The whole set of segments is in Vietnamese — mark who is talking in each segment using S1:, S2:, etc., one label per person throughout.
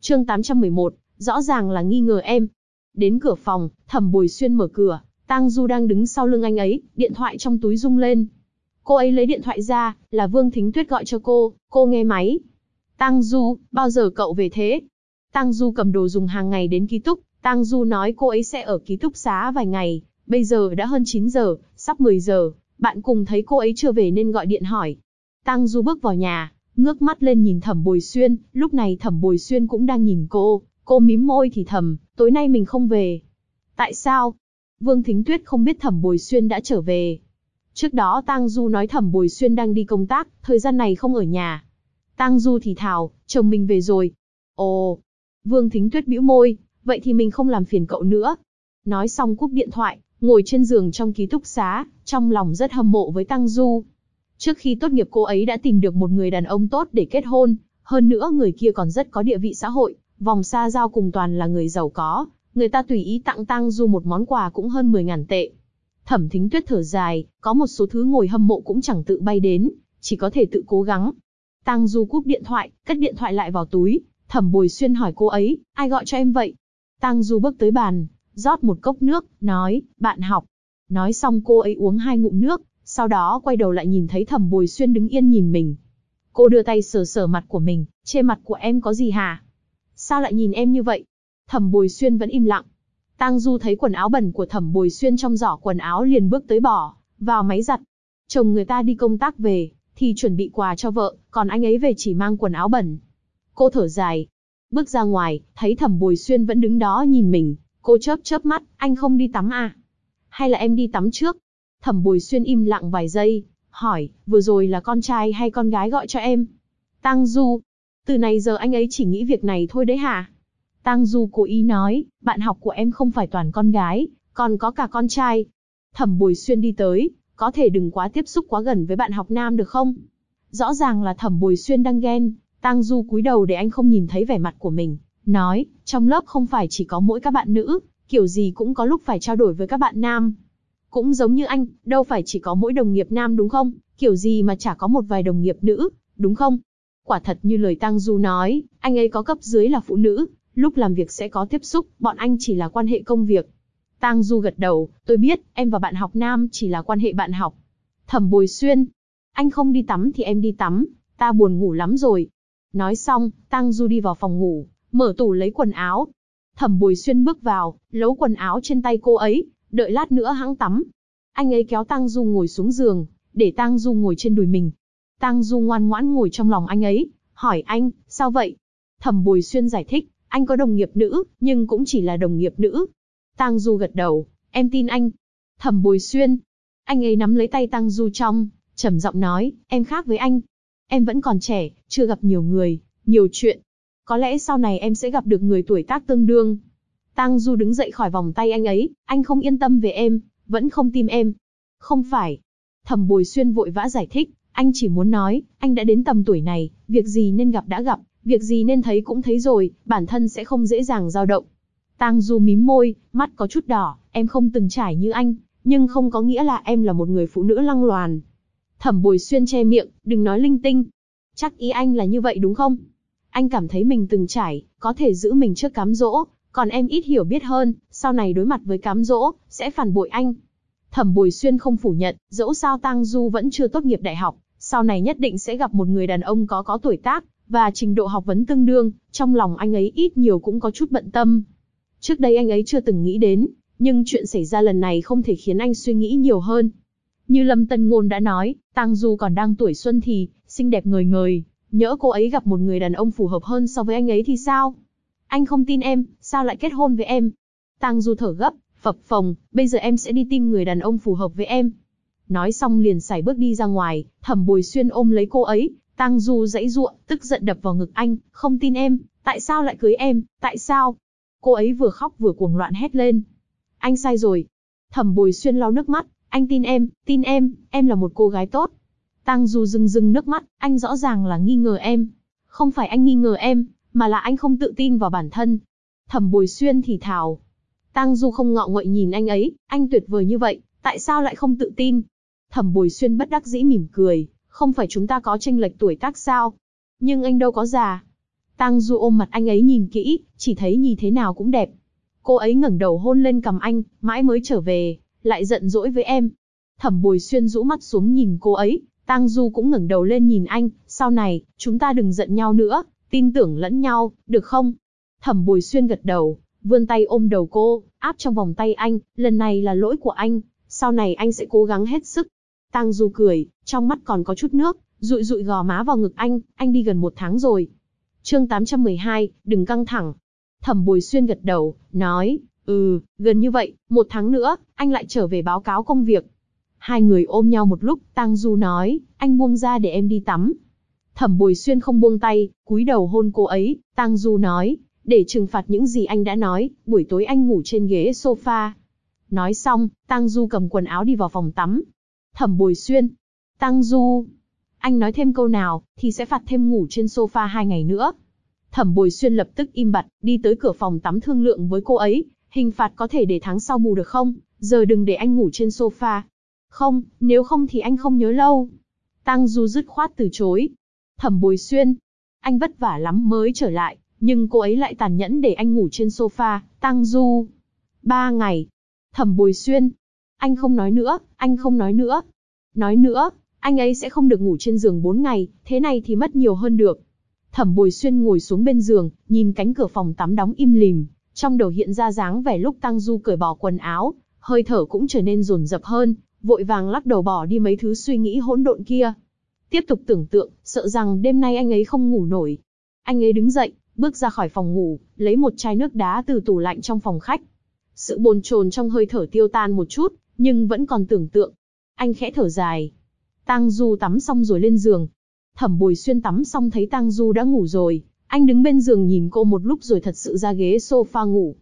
S1: Chương 811, rõ ràng là nghi ngờ em. Đến cửa phòng, Thẩm Bồi Xuyên mở cửa, Tang Du đang đứng sau lưng anh ấy, điện thoại trong túi rung lên. Cô ấy lấy điện thoại ra, là Vương Thính Tuyết gọi cho cô nghe máy. Tang Du, bao giờ cậu về thế? Tang Du cầm đồ dùng hàng ngày đến ký túc, Tang Du nói cô ấy sẽ ở ký túc xá vài ngày, bây giờ đã hơn 9 giờ, sắp 10 giờ, bạn cùng thấy cô ấy chưa về nên gọi điện hỏi. Tang Du bước vào nhà, ngước mắt lên nhìn Thẩm Bồi Xuyên, lúc này Thẩm Bồi Xuyên cũng đang nhìn cô mím môi thì thầm, tối nay mình không về. Tại sao? Vương Thính Tuyết không biết Thẩm Bồi Xuyên đã trở về. Trước đó Tang Du nói Thẩm Bồi Xuyên đang đi công tác, thời gian này không ở nhà. Tang Du thì thào, chồng mình về rồi. Ồ, Vương Thính Tuyết bĩu môi, vậy thì mình không làm phiền cậu nữa. Nói xong cúp điện thoại, ngồi trên giường trong ký túc xá, trong lòng rất hâm mộ với Tang Du. Trước khi tốt nghiệp cô ấy đã tìm được một người đàn ông tốt để kết hôn, hơn nữa người kia còn rất có địa vị xã hội, vòng xa giao cùng toàn là người giàu có, người ta tùy ý tặng Tang Du một món quà cũng hơn 10.000 tệ. Thẩm Thính Tuyết thở dài, có một số thứ ngồi hâm mộ cũng chẳng tự bay đến, chỉ có thể tự cố gắng. Tang Du cúp điện thoại, cất điện thoại lại vào túi, Thẩm Bồi Xuyên hỏi cô ấy, ai gọi cho em vậy? Tang Du bước tới bàn, rót một cốc nước, nói, bạn học. Nói xong cô ấy uống 2 ngụm nước, sau đó quay đầu lại nhìn thấy Thẩm Bồi Xuyên đứng yên nhìn mình. Cô đưa tay sờ sờ mặt của mình, trên mặt của em có gì hả? Sao lại nhìn em như vậy? Thẩm Bồi Xuyên vẫn im lặng. Tang Du thấy quần áo bẩn của Thẩm Bồi Xuyên trong giỏ quần áo liền bước tới bỏ vào máy giặt. Chồng người ta đi công tác về, thì chuẩn bị quà cho vợ, còn anh ấy về chỉ mang quần áo bẩn. Cô thở dài, bước ra ngoài, thấy Thẩm Bồi Xuyên vẫn đứng đó nhìn mình, cô chớp chớp mắt, anh không đi tắm à? Hay là em đi tắm trước? Thẩm Bồi Xuyên im lặng vài giây, hỏi, vừa rồi là con trai hay con gái gọi cho em? Tang Du, từ này giờ anh ấy chỉ nghĩ việc này thôi đấy hả? Tang Du cố ý nói, bạn học của em không phải toàn con gái, còn có cả con trai. Thẩm Bồi Xuyên đi tới, có thể đừng quá tiếp xúc quá gần với bạn học nam được không? Rõ ràng là Thẩm Bồi Xuyên đang ghen. Tang Du cúi đầu để anh không nhìn thấy vẻ mặt của mình, nói, trong lớp không phải chỉ có mỗi các bạn nữ, kiểu gì cũng có lúc phải trao đổi với các bạn nam. Cũng giống như anh, đâu phải chỉ có mỗi đồng nghiệp nam đúng không? Kiểu gì mà chả có một vài đồng nghiệp nữ, đúng không? Quả thật như lời Tang Du nói, anh ấy có cấp dưới là phụ nữ, lúc làm việc sẽ có tiếp xúc, bọn anh chỉ là quan hệ công việc. Tang Du gật đầu, tôi biết, em và bạn học nam chỉ là quan hệ bạn học. Thẩm Bồi Xuyên, anh không đi tắm thì em đi tắm, ta buồn ngủ lắm rồi. Nói xong, Tang Du đi vào phòng ngủ, mở tủ lấy quần áo. Thẩm Bồi Xuyên bước vào, lấu quần áo trên tay cô ấy, đợi lát nữa hẵng tắm. Anh ấy kéo Tang Du ngồi xuống giường, để Tang Du ngồi trên đùi mình. Tang Du ngoan ngoãn ngồi trong lòng anh ấy, hỏi anh, sao vậy? Thẩm Bồi Xuyên giải thích, anh có đồng nghiệp nữ, nhưng cũng chỉ là đồng nghiệp nữ. Tang Du gật đầu, em tin anh. Thẩm Bồi Xuyên, anh ấy nắm lấy tay Tang Du trong, trầm giọng nói, em khác với anh. Em vẫn còn trẻ, chưa gặp nhiều người, nhiều chuyện. Có lẽ sau này em sẽ gặp được người tuổi tác tương đương. Tang Du đứng dậy khỏi vòng tay anh ấy, anh không yên tâm về em, vẫn không tin em. Không phải. Thẩm Bồi Xuyên vội vã giải thích, anh chỉ muốn nói, anh đã đến tầm tuổi này, việc gì nên gặp đã gặp, việc gì nên thấy cũng thấy rồi, bản thân sẽ không dễ dàng dao động. Tang Du mím môi, mắt có chút đỏ, em không từng trải như anh, nhưng không có nghĩa là em là một người phụ nữ lăng loàn. Thẩm Bồi Xuyên che miệng, đừng nói linh tinh. Chắc ý anh là như vậy đúng không? Anh cảm thấy mình từng trải, có thể giữ mình trước cám dỗ, còn em ít hiểu biết hơn, sau này đối mặt với cám dỗ, sẽ phản bội anh. Thẩm Bồi Xuyên không phủ nhận, dẫu sao Tang Du vẫn chưa tốt nghiệp đại học, sau này nhất định sẽ gặp một người đàn ông có tuổi tác, và trình độ học vấn tương đương, trong lòng anh ấy ít nhiều cũng có chút bận tâm. Trước đây anh ấy chưa từng nghĩ đến, nhưng chuyện xảy ra lần này không thể khiến anh suy nghĩ nhiều hơn. Như Lâm Tân Ngôn đã nói, Tang Du còn đang tuổi xuân thì, xinh đẹp ngời ngời, nhỡ cô ấy gặp một người đàn ông phù hợp hơn so với anh ấy thì sao? Anh không tin em, sao lại kết hôn với em? Tang Du thở gấp, phập phồng, bây giờ em sẽ đi tìm người đàn ông phù hợp với em. Nói xong liền sải bước đi ra ngoài, Thẩm Bồi Xuyên ôm lấy cô ấy, Tang Du giãy giụa, tức giận đập vào ngực anh, không tin em, tại sao lại cưới em, tại sao? Cô ấy vừa khóc vừa cuồng loạn hét lên. Anh sai rồi. Thẩm Bồi Xuyên lau nước mắt, anh tin em là một cô gái tốt. Tang Du rưng rưng nước mắt, anh rõ ràng là nghi ngờ em. Không phải anh nghi ngờ em, mà là anh không tự tin vào bản thân. Thẩm Bồi Xuyên thì thào. Tang Du không ngọ nguậy nhìn anh ấy, anh tuyệt vời như vậy, tại sao lại không tự tin? Thẩm Bồi Xuyên bất đắc dĩ mỉm cười, không phải chúng ta có chênh lệch tuổi tác sao? Nhưng anh đâu có già. Tang Du ôm mặt anh ấy nhìn kỹ, chỉ thấy như thế nào cũng đẹp. Cô ấy ngẩng đầu hôn lên cằm anh, mãi mới trở về, lại giận dỗi với em. Thẩm Bồi Xuyên rũ mắt xuống nhìn cô ấy, Tang Du cũng ngẩng đầu lên nhìn anh, sau này, chúng ta đừng giận nhau nữa, tin tưởng lẫn nhau, được không? Thẩm Bồi Xuyên gật đầu, vươn tay ôm đầu cô, áp trong vòng tay anh, lần này là lỗi của anh, sau này anh sẽ cố gắng hết sức. Tang Du cười, trong mắt còn có chút nước, dụi dụi gò má vào ngực anh đi gần 1 tháng rồi. Chương 812, đừng căng thẳng. Thẩm Bồi Xuyên gật đầu, nói, gần như vậy, 1 tháng nữa, anh lại trở về báo cáo công việc. Hai người ôm nhau một lúc, Tang Du nói, anh buông ra để em đi tắm. Thẩm Bồi Xuyên không buông tay, cúi đầu hôn cô ấy, Tang Du nói, để trừng phạt những gì anh đã nói, buổi tối anh ngủ trên ghế sofa. Nói xong, Tang Du cầm quần áo đi vào phòng tắm. Thẩm Bồi Xuyên, Tang Du, anh nói thêm câu nào, thì sẽ phạt thêm ngủ trên sofa 2 ngày nữa. Thẩm Bồi Xuyên lập tức im bặt, đi tới cửa phòng tắm thương lượng với cô ấy, hình phạt có thể để tháng sau bù được không, giờ đừng để anh ngủ trên sofa. Không, nếu không thì anh không nhớ lâu. Tang Du dứt khoát từ chối. Thẩm Bồi Xuyên, anh vất vả lắm mới trở lại, nhưng cô ấy lại tàn nhẫn để anh ngủ trên sofa. Tang Du, 3 ngày. Thẩm Bồi Xuyên, anh không nói nữa, anh không nói nữa. Nói nữa, anh ấy sẽ không được ngủ trên giường 4 ngày, thế này thì mất nhiều hơn được. Thẩm Bồi Xuyên ngồi xuống bên giường, nhìn cánh cửa phòng tắm đóng im lìm, trong đầu hiện ra dáng vẻ lúc Tang Du cởi bỏ quần áo, hơi thở cũng trở nên dồn dập hơn, vội vàng lắc đầu bỏ đi mấy thứ suy nghĩ hỗn độn kia. Tiếp tục tưởng tượng, sợ rằng đêm nay anh ấy không ngủ nổi. Anh ấy đứng dậy, bước ra khỏi phòng ngủ, lấy một chai nước đá từ tủ lạnh trong phòng khách. Sự bồn chồn trong hơi thở tiêu tan một chút, nhưng vẫn còn tưởng tượng. Anh khẽ thở dài. Tang Du tắm xong rồi lên giường. Thẩm Bồi Xuyên tắm xong thấy Tang Du đã ngủ rồi, anh đứng bên giường nhìn cô một lúc rồi thật sự ra ghế sofa ngủ.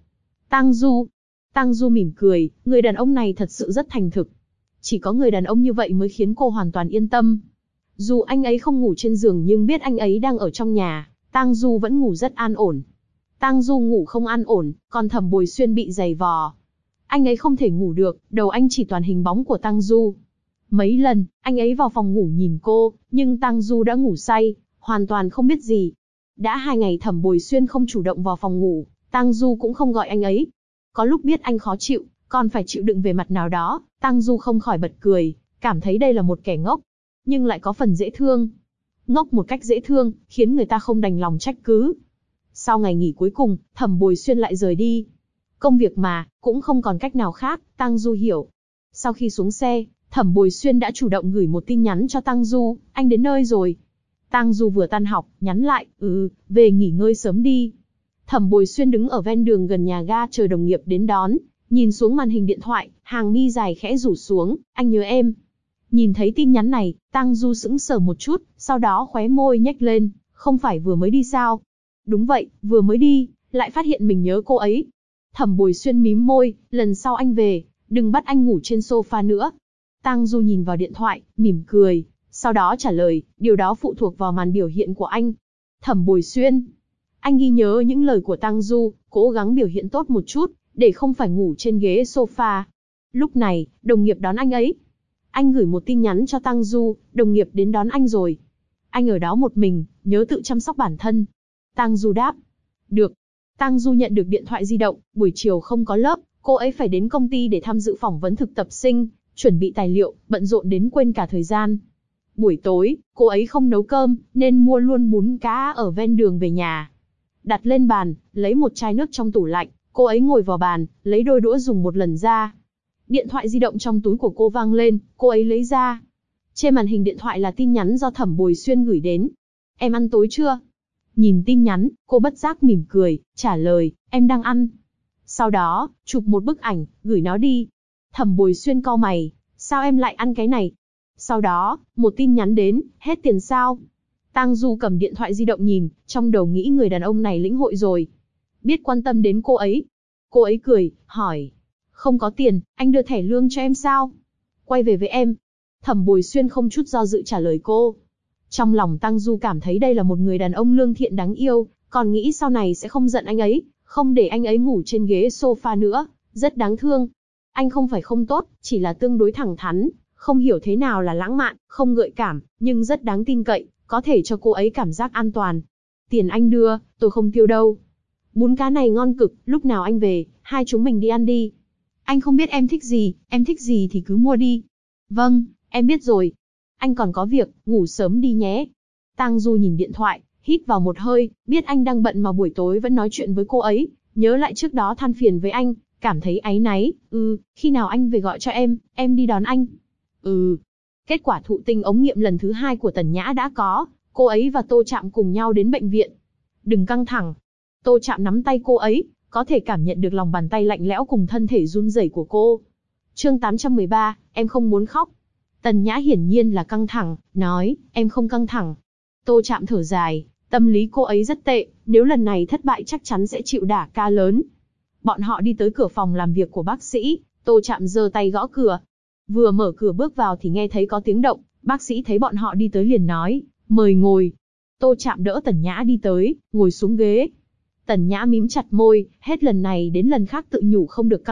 S1: Tang Du mỉm cười, người đàn ông này thật sự rất thành thực. Chỉ có người đàn ông như vậy mới khiến cô hoàn toàn yên tâm. Dù anh ấy không ngủ trên giường nhưng biết anh ấy đang ở trong nhà, Tang Du vẫn ngủ rất an ổn. Tang Du ngủ không an ổn, còn Thẩm Bồi Xuyên bị giày vò. Anh ấy không thể ngủ được, đầu anh chỉ toàn hình bóng của Tang Du. Mấy lần, anh ấy vào phòng ngủ nhìn cô, nhưng Tang Du đã ngủ say, hoàn toàn không biết gì. Đã 2 ngày Thẩm Bồi Xuyên không chủ động vào phòng ngủ, Tang Du cũng không gọi anh ấy. Có lúc biết anh khó chịu, còn phải chịu đựng về mặt nào đó, Tang Du không khỏi bật cười, cảm thấy đây là một kẻ ngốc, nhưng lại có phần dễ thương. Ngốc một cách dễ thương, khiến người ta không đành lòng trách cứ. Sau ngày nghỉ cuối cùng, Thẩm Bồi Xuyên lại rời đi. Công việc mà, cũng không còn cách nào khác, Tang Du hiểu. Sau khi xuống xe, Thẩm Bồi Xuyên đã chủ động gửi một tin nhắn cho Tang Du, anh đến nơi rồi. Tang Du vừa tan học, nhắn lại, về nghỉ ngơi sớm đi. Thẩm Bồi Xuyên đứng ở ven đường gần nhà ga chờ đồng nghiệp đến đón, nhìn xuống màn hình điện thoại, hàng mi dài khẽ rủ xuống, anh nhớ em. Nhìn thấy tin nhắn này, Tang Du sững sờ một chút, sau đó khóe môi nhếch lên, không phải vừa mới đi sao? Đúng vậy, vừa mới đi, lại phát hiện mình nhớ cô ấy. Thẩm Bồi Xuyên mím môi, lần sau anh về, đừng bắt anh ngủ trên sofa nữa. Tang Du nhìn vào điện thoại, mỉm cười, sau đó trả lời, điều đó phụ thuộc vào màn biểu hiện của anh. Thẩm Bồi Xuyên, anh ghi nhớ những lời của Tang Du, cố gắng biểu hiện tốt một chút, để không phải ngủ trên ghế sofa. Lúc này, đồng nghiệp đón anh ấy. Anh gửi một tin nhắn cho Tang Du, đồng nghiệp đến đón anh rồi. Anh ở đó một mình, nhớ tự chăm sóc bản thân. Tang Du đáp. Được. Tang Du nhận được điện thoại di động, buổi chiều không có lớp, cô ấy phải đến công ty để tham dự phỏng vấn thực tập sinh, chuẩn bị tài liệu, bận rộn đến quên cả thời gian. Buổi tối, cô ấy không nấu cơm, nên mua luôn bún cá ở ven đường về nhà. Đặt lên bàn, lấy một chai nước trong tủ lạnh, cô ấy ngồi vào bàn, lấy đôi đũa dùng một lần ra. Điện thoại di động trong túi của cô vang lên, cô ấy lấy ra. Trên màn hình điện thoại là tin nhắn do Thẩm Bồi Xuyên gửi đến. Em ăn tối chưa? Nhìn tin nhắn, cô bất giác mỉm cười, trả lời, em đang ăn. Sau đó, chụp một bức ảnh, gửi nó đi. Thẩm Bồi Xuyên cau mày, sao em lại ăn cái này? Sau đó, một tin nhắn đến, hết tiền sao? Tang Du cầm điện thoại di động nhìn, trong đầu nghĩ người đàn ông này lĩnh hội rồi. Biết quan tâm đến cô ấy. Cô ấy cười, hỏi. Không có tiền, anh đưa thẻ lương cho em sao? Quay về với em. Thẩm Bồi Xuyên không chút do dự trả lời cô. Trong lòng Tang Du cảm thấy đây là một người đàn ông lương thiện đáng yêu, còn nghĩ sau này sẽ không giận anh ấy, không để anh ấy ngủ trên ghế sofa nữa, rất đáng thương. Anh không phải không tốt, chỉ là tương đối thẳng thắn, không hiểu thế nào là lãng mạn, không gợi cảm, nhưng rất đáng tin cậy, có thể cho cô ấy cảm giác an toàn. Tiền anh đưa, tôi không tiêu đâu. Bún cá này ngon cực, lúc nào anh về, hai chúng mình đi ăn đi. Anh không biết em thích gì thì cứ mua đi. Vâng, em biết rồi. Anh còn có việc, ngủ sớm đi nhé. Tang Du nhìn điện thoại, hít vào một hơi, biết anh đang bận mà buổi tối vẫn nói chuyện với cô ấy, nhớ lại trước đó than phiền với anh, cảm thấy áy náy. Khi nào anh về gọi cho em đi đón anh. Kết quả thụ tinh ống nghiệm lần thứ 2 của Tần Nhã đã có, cô ấy và Tô Trạm cùng nhau đến bệnh viện. Đừng căng thẳng. Tô Trạm nắm tay cô ấy, có thể cảm nhận được lòng bàn tay lạnh lẽo cùng thân thể run rẩy của cô. Chương 813, em không muốn khóc. Tần Nhã hiển nhiên là căng thẳng, nói, em không căng thẳng. Tô Trạm thở dài, tâm lý cô ấy rất tệ, nếu lần này thất bại chắc chắn sẽ chịu đả kích lớn. Bọn họ đi tới cửa phòng làm việc của bác sĩ, Tô Trạm giơ tay gõ cửa. Vừa mở cửa bước vào thì nghe thấy có tiếng động, bác sĩ thấy bọn họ đi tới liền nói, mời ngồi. Tô Trạm đỡ Tần Nhã đi tới, ngồi xuống ghế. Tần Nhã mím chặt môi, hết lần này đến lần khác tự nhủ không được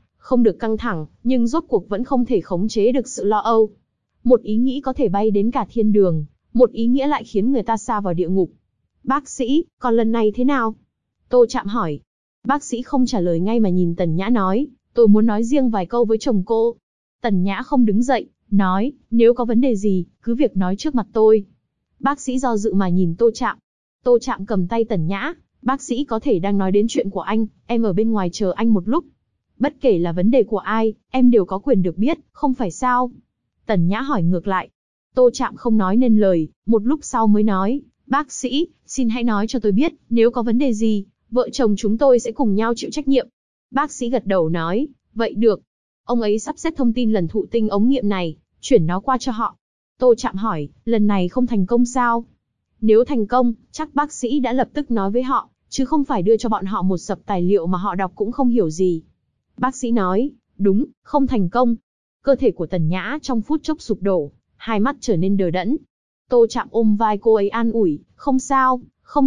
S1: căng thẳng, nhưng rốt cuộc vẫn không thể khống chế được sự lo âu. Một ý nghĩ có thể bay đến cả thiên đường, một ý nghĩa lại khiến người ta sa vào địa ngục. Bác sĩ, còn lần này thế nào? Tô Trạm hỏi. Bác sĩ không trả lời ngay mà nhìn Tần Nhã nói, tôi muốn nói riêng vài câu với chồng cô. Tần Nhã không đứng dậy, nói, nếu có vấn đề gì, cứ việc nói trước mặt tôi. Bác sĩ do dự mà nhìn Tô Trạm. Tô Trạm cầm tay Tần Nhã, bác sĩ có thể đang nói đến chuyện của anh, em ở bên ngoài chờ anh một lúc. Bất kể là vấn đề của ai, em đều có quyền được biết, không phải sao? Tần Nhã hỏi ngược lại. Tô Trạm không nói nên lời, một lúc sau mới nói, bác sĩ, xin hãy nói cho tôi biết, nếu có vấn đề gì, vợ chồng chúng tôi sẽ cùng nhau chịu trách nhiệm. Bác sĩ gật đầu nói, vậy được. Ông ấy sắp xếp thông tin lần thụ tinh ống nghiệm này, chuyển nó qua cho họ. Tô Trạm hỏi, lần này không thành công sao? Nếu thành công, chắc bác sĩ đã lập tức nói với họ, chứ không phải đưa cho bọn họ một sập tài liệu mà họ đọc cũng không hiểu gì. Bác sĩ nói, đúng, không thành công. Cơ thể của Tần Nhã trong phút chốc sụp đổ, hai mắt trở nên đờ đẫn. Tô Trạm ôm vai cô ấy an ủi, không sao,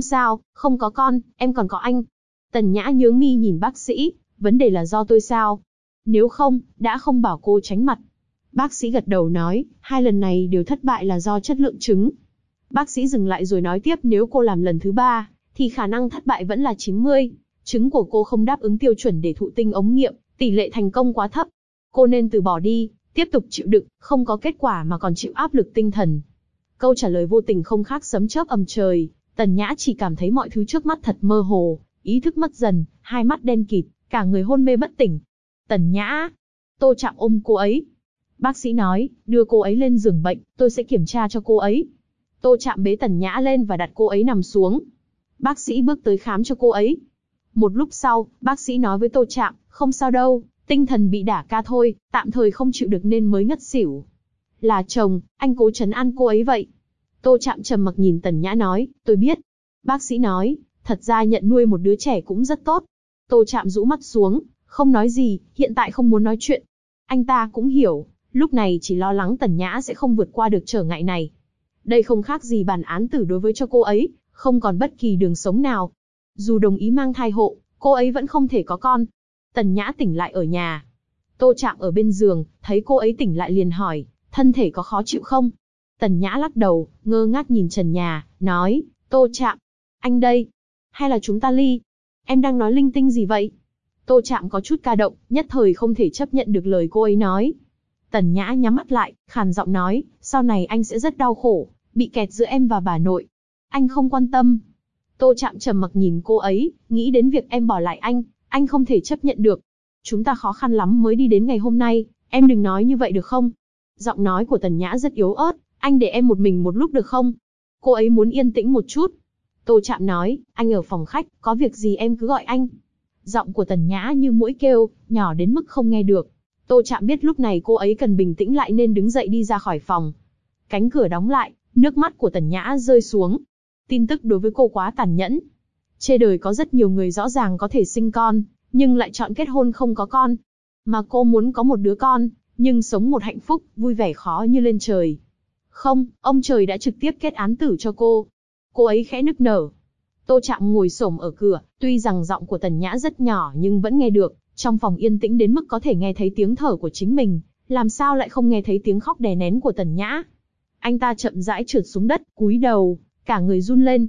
S1: không có con, em còn có anh. Tần Nhã nhướng mi nhìn bác sĩ, vấn đề là do tôi sao? Nếu không, đã không bảo cô tránh mặt. Bác sĩ gật đầu nói, hai lần này đều thất bại là do chất lượng trứng. Bác sĩ dừng lại rồi nói tiếp, nếu cô làm lần thứ 3, thì khả năng thất bại vẫn là 90. Trứng của cô không đáp ứng tiêu chuẩn để thụ tinh ống nghiệm, tỷ lệ thành công quá thấp. Cô nên từ bỏ đi, tiếp tục chịu đựng, không có kết quả mà còn chịu áp lực tinh thần. Câu trả lời vô tình không khác sấm chớp ầm trời, Tần Nhã chỉ cảm thấy mọi thứ trước mắt thật mơ hồ, ý thức mất dần, hai mắt đen kịt, cả người hôn mê bất tỉnh. Tần Nhã. Tô Trạm ôm cô ấy. Bác sĩ nói, đưa cô ấy lên giường bệnh, tôi sẽ kiểm tra cho cô ấy. Tô Trạm bế Tần Nhã lên và đặt cô ấy nằm xuống. Bác sĩ bước tới khám cho cô ấy. Một lúc sau, bác sĩ nói với Tô Trạm, không sao đâu, tinh thần bị đả ca thôi, tạm thời không chịu được nên mới ngất xỉu. Là chồng, anh cố trấn an cô ấy vậy. Tô Trạm trầm mặc nhìn Tần Nhã nói, tôi biết. Bác sĩ nói, thật ra nhận nuôi một đứa trẻ cũng rất tốt. Tô Trạm rũ mắt xuống, không nói gì, hiện tại không muốn nói chuyện. Anh ta cũng hiểu, lúc này chỉ lo lắng Tần Nhã sẽ không vượt qua được trở ngại này. Đây không khác gì bản án tử đối với cho cô ấy, không còn bất kỳ đường sống nào. Dù đồng ý mang thai hộ, cô ấy vẫn không thể có con. Tần Nhã tỉnh lại ở nhà. Tô Trạm ở bên giường, thấy cô ấy tỉnh lại liền hỏi, thân thể có khó chịu không? Tần Nhã lắc đầu, ngơ ngác nhìn trần nhà, nói, Tô Trạm, anh đây. Hay là chúng ta ly? Em đang nói linh tinh gì vậy? Tô Trạm có chút ca động, nhất thời không thể chấp nhận được lời cô ấy nói. Tần Nhã nhắm mắt lại, khàn giọng nói, sau này anh sẽ rất đau khổ, bị kẹt giữa em và bà nội. Anh không quan tâm. Tô Trạm trầm mặc nhìn cô ấy, nghĩ đến việc em bỏ lại anh không thể chấp nhận được. Chúng ta khó khăn lắm mới đi đến ngày hôm nay, em đừng nói như vậy được không? Giọng nói của Tần Nhã rất yếu ớt, anh để em một mình một lúc được không? Cô ấy muốn yên tĩnh một chút. Tô Trạm nói, anh ở phòng khách, có việc gì em cứ gọi anh. Giọng của Tần Nhã như muỗi kêu, nhỏ đến mức không nghe được. Tô Trạm biết lúc này cô ấy cần bình tĩnh lại nên đứng dậy đi ra khỏi phòng. Cánh cửa đóng lại, nước mắt của Tần Nhã rơi xuống. Tin tức đối với cô quá tàn nhẫn. Trên đời có rất nhiều người rõ ràng có thể sinh con, nhưng lại chọn kết hôn không có con. Mà cô muốn có một đứa con, nhưng sống một hạnh phúc, vui vẻ khó như lên trời. Không, ông trời đã trực tiếp kết án tử cho cô. Cô ấy khẽ nức nở. Tô Trạm ngồi xổm ở cửa, tuy rằng giọng của Tần Nhã rất nhỏ nhưng vẫn nghe được. Trong phòng yên tĩnh đến mức có thể nghe thấy tiếng thở của chính mình, làm sao lại không nghe thấy tiếng khóc đè nén của Tần Nhã. Anh ta chậm rãi trượt xuống đất, cúi đầu, cả người run lên.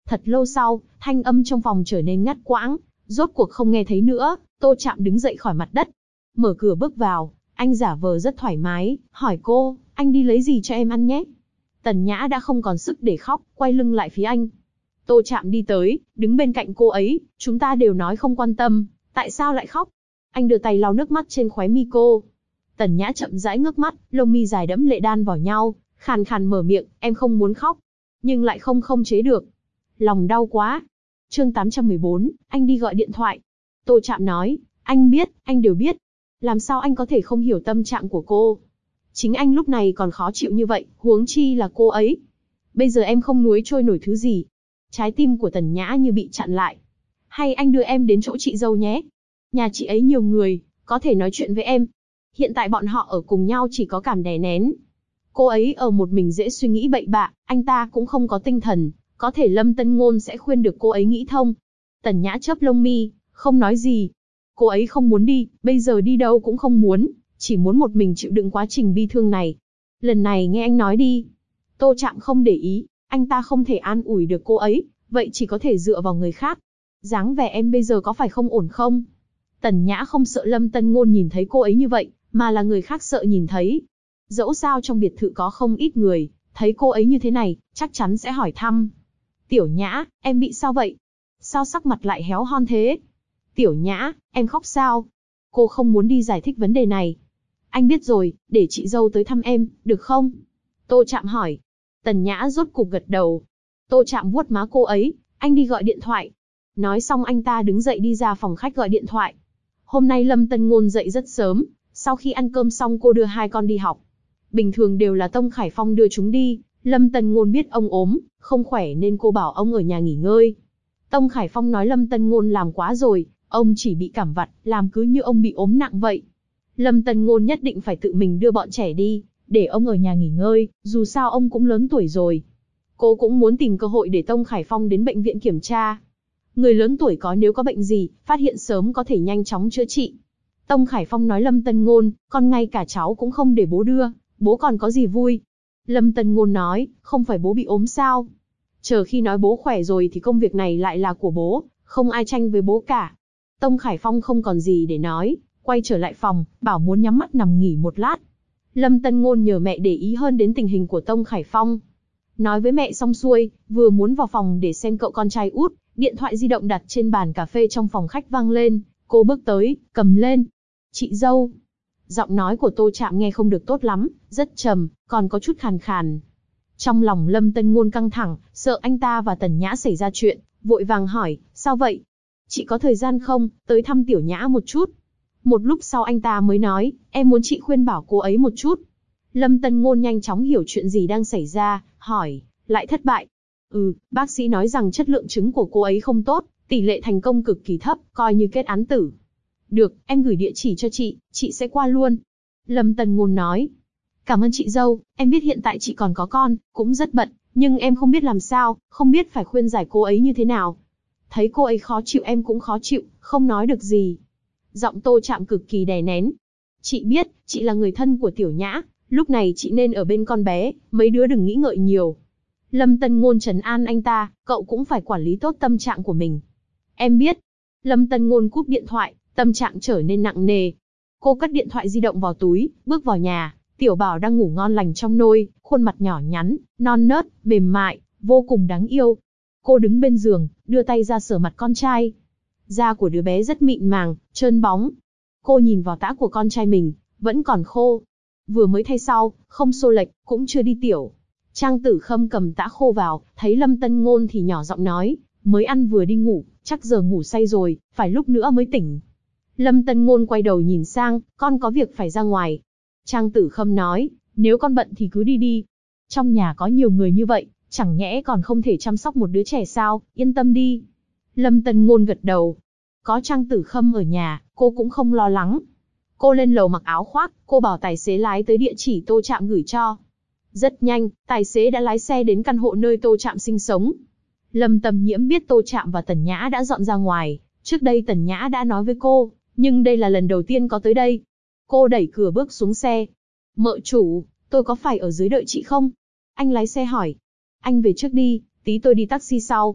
S1: Thật lâu sau, thanh âm trong phòng trở nên ngắt quãng, rốt cuộc không nghe thấy nữa. Tô Trạm đứng dậy khỏi mặt đất, mở cửa bước vào. Anh giả vờ rất thoải mái, hỏi cô, anh đi lấy gì cho em ăn nhé. Tần Nhã đã không còn sức để khóc, quay lưng lại phía anh. Tô Trạm đi tới, đứng bên cạnh cô ấy, chúng ta đều nói không quan tâm, tại sao lại khóc? Anh đưa tay lau nước mắt trên khóe mi cô. Tần Nhã chậm rãi ngước mắt, lông mi dài đẫm lệ đan vào nhau, khàn khàn mở miệng, em không muốn khóc, nhưng lại không chế được. Lòng đau quá. Chương 814, anh đi gọi điện thoại. Tô Trạm nói, anh biết, anh đều biết. Làm sao anh có thể không hiểu tâm trạng của cô? Chính anh lúc này còn khó chịu như vậy, huống chi là cô ấy. Bây giờ em không nuối trôi nổi thứ gì. Trái tim của Tần Nhã như bị chặn lại. Hay anh đưa em đến chỗ chị dâu nhé. Nhà chị ấy nhiều người, có thể nói chuyện với em. Hiện tại bọn họ ở cùng nhau chỉ có cảm đè nén. Cô ấy ở một mình dễ suy nghĩ bậy bạ, anh ta cũng không có tinh thần. Có thể Lâm Tân Ngôn sẽ khuyên được cô ấy nghĩ thông. Tần Nhã chớp lông mi, không nói gì. Cô ấy không muốn đi, bây giờ đi đâu cũng không muốn, chỉ muốn một mình chịu đựng quá trình bi thương này. Lần này nghe anh nói đi. Tô Trạm không để ý, anh ta không thể an ủi được cô ấy, vậy chỉ có thể dựa vào người khác. Dáng vẻ em bây giờ có phải không ổn không? Tần Nhã không sợ Lâm Tân Ngôn nhìn thấy cô ấy như vậy, mà là người khác sợ nhìn thấy. Dẫu sao trong biệt thự có không ít người, thấy cô ấy như thế này, chắc chắn sẽ hỏi thăm. Tiểu Nhã, em bị sao vậy? Sao sắc mặt lại héo hon thế? Tiểu Nhã, em khóc sao? Cô không muốn đi giải thích vấn đề này. Anh biết rồi, để chị dâu tới thăm em, được không? Tô Trạm hỏi. Tần Nhã rốt cục gật đầu. Tô Trạm vuốt má cô ấy, anh đi gọi điện thoại. Nói xong anh ta đứng dậy đi ra phòng khách gọi điện thoại. Hôm nay Lâm Tân Ngôn dậy rất sớm, sau khi ăn cơm xong cô đưa hai con đi học. Bình thường đều là Tông Khải Phong đưa chúng đi, Lâm Tân Ngôn biết ông ốm, không khỏe nên cô bảo ông ở nhà nghỉ ngơi. Tông Khải Phong nói Lâm Tân Ngôn làm quá rồi, ông chỉ bị cảm vặt, làm cứ như ông bị ốm nặng vậy. Lâm Tân Ngôn nhất định phải tự mình đưa bọn trẻ đi, để ông ở nhà nghỉ ngơi, dù sao ông cũng lớn tuổi rồi. Cô cũng muốn tìm cơ hội để Tông Khải Phong đến bệnh viện kiểm tra. Người lớn tuổi nếu có bệnh gì, phát hiện sớm có thể nhanh chóng chữa trị. Tông Khải Phong nói Lâm Tân Ngôn, con ngay cả cháu cũng không để bố đưa, bố còn có gì vui. Lâm Tân Ngôn nói, không phải bố bị ốm sao? Chờ khi nói bố khỏe rồi thì công việc này lại là của bố, không ai tranh với bố cả. Tông Khải Phong không còn gì để nói, quay trở lại phòng, bảo muốn nhắm mắt nằm nghỉ một lát. Lâm Tân Ngôn nhờ mẹ để ý hơn đến tình hình của Tông Khải Phong. Nói với mẹ xong xuôi, vừa muốn vào phòng để xem cậu con trai út, điện thoại di động đặt trên bàn cà phê trong phòng khách vang lên, cô bước tới, cầm lên. Chị dâu. Giọng nói của Tô Trạm nghe không được tốt lắm, rất trầm, còn có chút khàn khàn. Trong lòng Lâm Tân Ngôn căng thẳng, sợ anh ta và Tần Nhã xảy ra chuyện, vội vàng hỏi, sao vậy? Chị có thời gian không, tới thăm Tiểu Nhã một chút. Một lúc sau anh ta mới nói, em muốn chị khuyên bảo cô ấy một chút. Lâm Tân Ngôn nhanh chóng hiểu chuyện gì đang xảy ra, hỏi, lại thất bại. Bác sĩ nói rằng chất lượng trứng của cô ấy không tốt, tỷ lệ thành công cực kỳ thấp, coi như kết án tử. Được, em gửi địa chỉ cho chị sẽ qua luôn. Lâm Tân Ngôn nói. Cảm ơn chị dâu, em biết hiện tại chị còn có con, cũng rất bận, nhưng em không biết làm sao, không biết phải khuyên giải cô ấy như thế nào. Thấy cô ấy khó chịu em cũng khó chịu, không nói được gì. Giọng Tô Trạm cực kỳ đè nén. Chị biết, chị là người thân của Tiểu Nhã, lúc này chị nên ở bên con bé, mấy đứa đừng nghĩ ngợi nhiều. Lâm Tân Ngôn trấn an anh ta, cậu cũng phải quản lý tốt tâm trạng của mình. Em biết. Lâm Tân Ngôn cúp điện thoại, tâm trạng trở nên nặng nề. Cô cất điện thoại di động vào túi, bước vào nhà. Tiểu Bảo đang ngủ ngon lành trong nôi, khuôn mặt nhỏ nhắn, non nớt, mềm mại, vô cùng đáng yêu. Cô đứng bên giường, đưa tay ra sờ mặt con trai. Da của đứa bé rất mịn màng, trơn bóng. Cô nhìn vào tã của con trai mình, vẫn còn khô. Vừa mới thay sau, không xô lệch, cũng chưa đi tiểu. Trang Tử Khâm cầm tã khô vào, thấy Lâm Tân Ngôn thì nhỏ giọng nói, mới ăn vừa đi ngủ, chắc giờ ngủ say rồi, phải lúc nữa mới tỉnh. Lâm Tân Ngôn quay đầu nhìn sang, con có việc phải ra ngoài. Trang Tử Khâm nói, nếu con bận thì cứ đi đi. Trong nhà có nhiều người như vậy, chẳng nhẽ còn không thể chăm sóc một đứa trẻ sao, yên tâm đi. Lâm Tân Ngôn gật đầu. Có Trang Tử Khâm ở nhà, cô cũng không lo lắng. Cô lên lầu mặc áo khoác, cô bảo tài xế lái tới địa chỉ Tô Trạm gửi cho. Rất nhanh, tài xế đã lái xe đến căn hộ nơi Tô Trạm sinh sống. Lâm Tầm Nhiễm biết Tô Trạm và Tần Nhã đã dọn ra ngoài, trước đây Tần Nhã đã nói với cô, nhưng đây là lần đầu tiên có tới đây. Cô đẩy cửa bước xuống xe. Mợ chủ, tôi có phải ở dưới đợi chị không? Anh lái xe hỏi. Anh về trước đi, tí tôi đi taxi sau.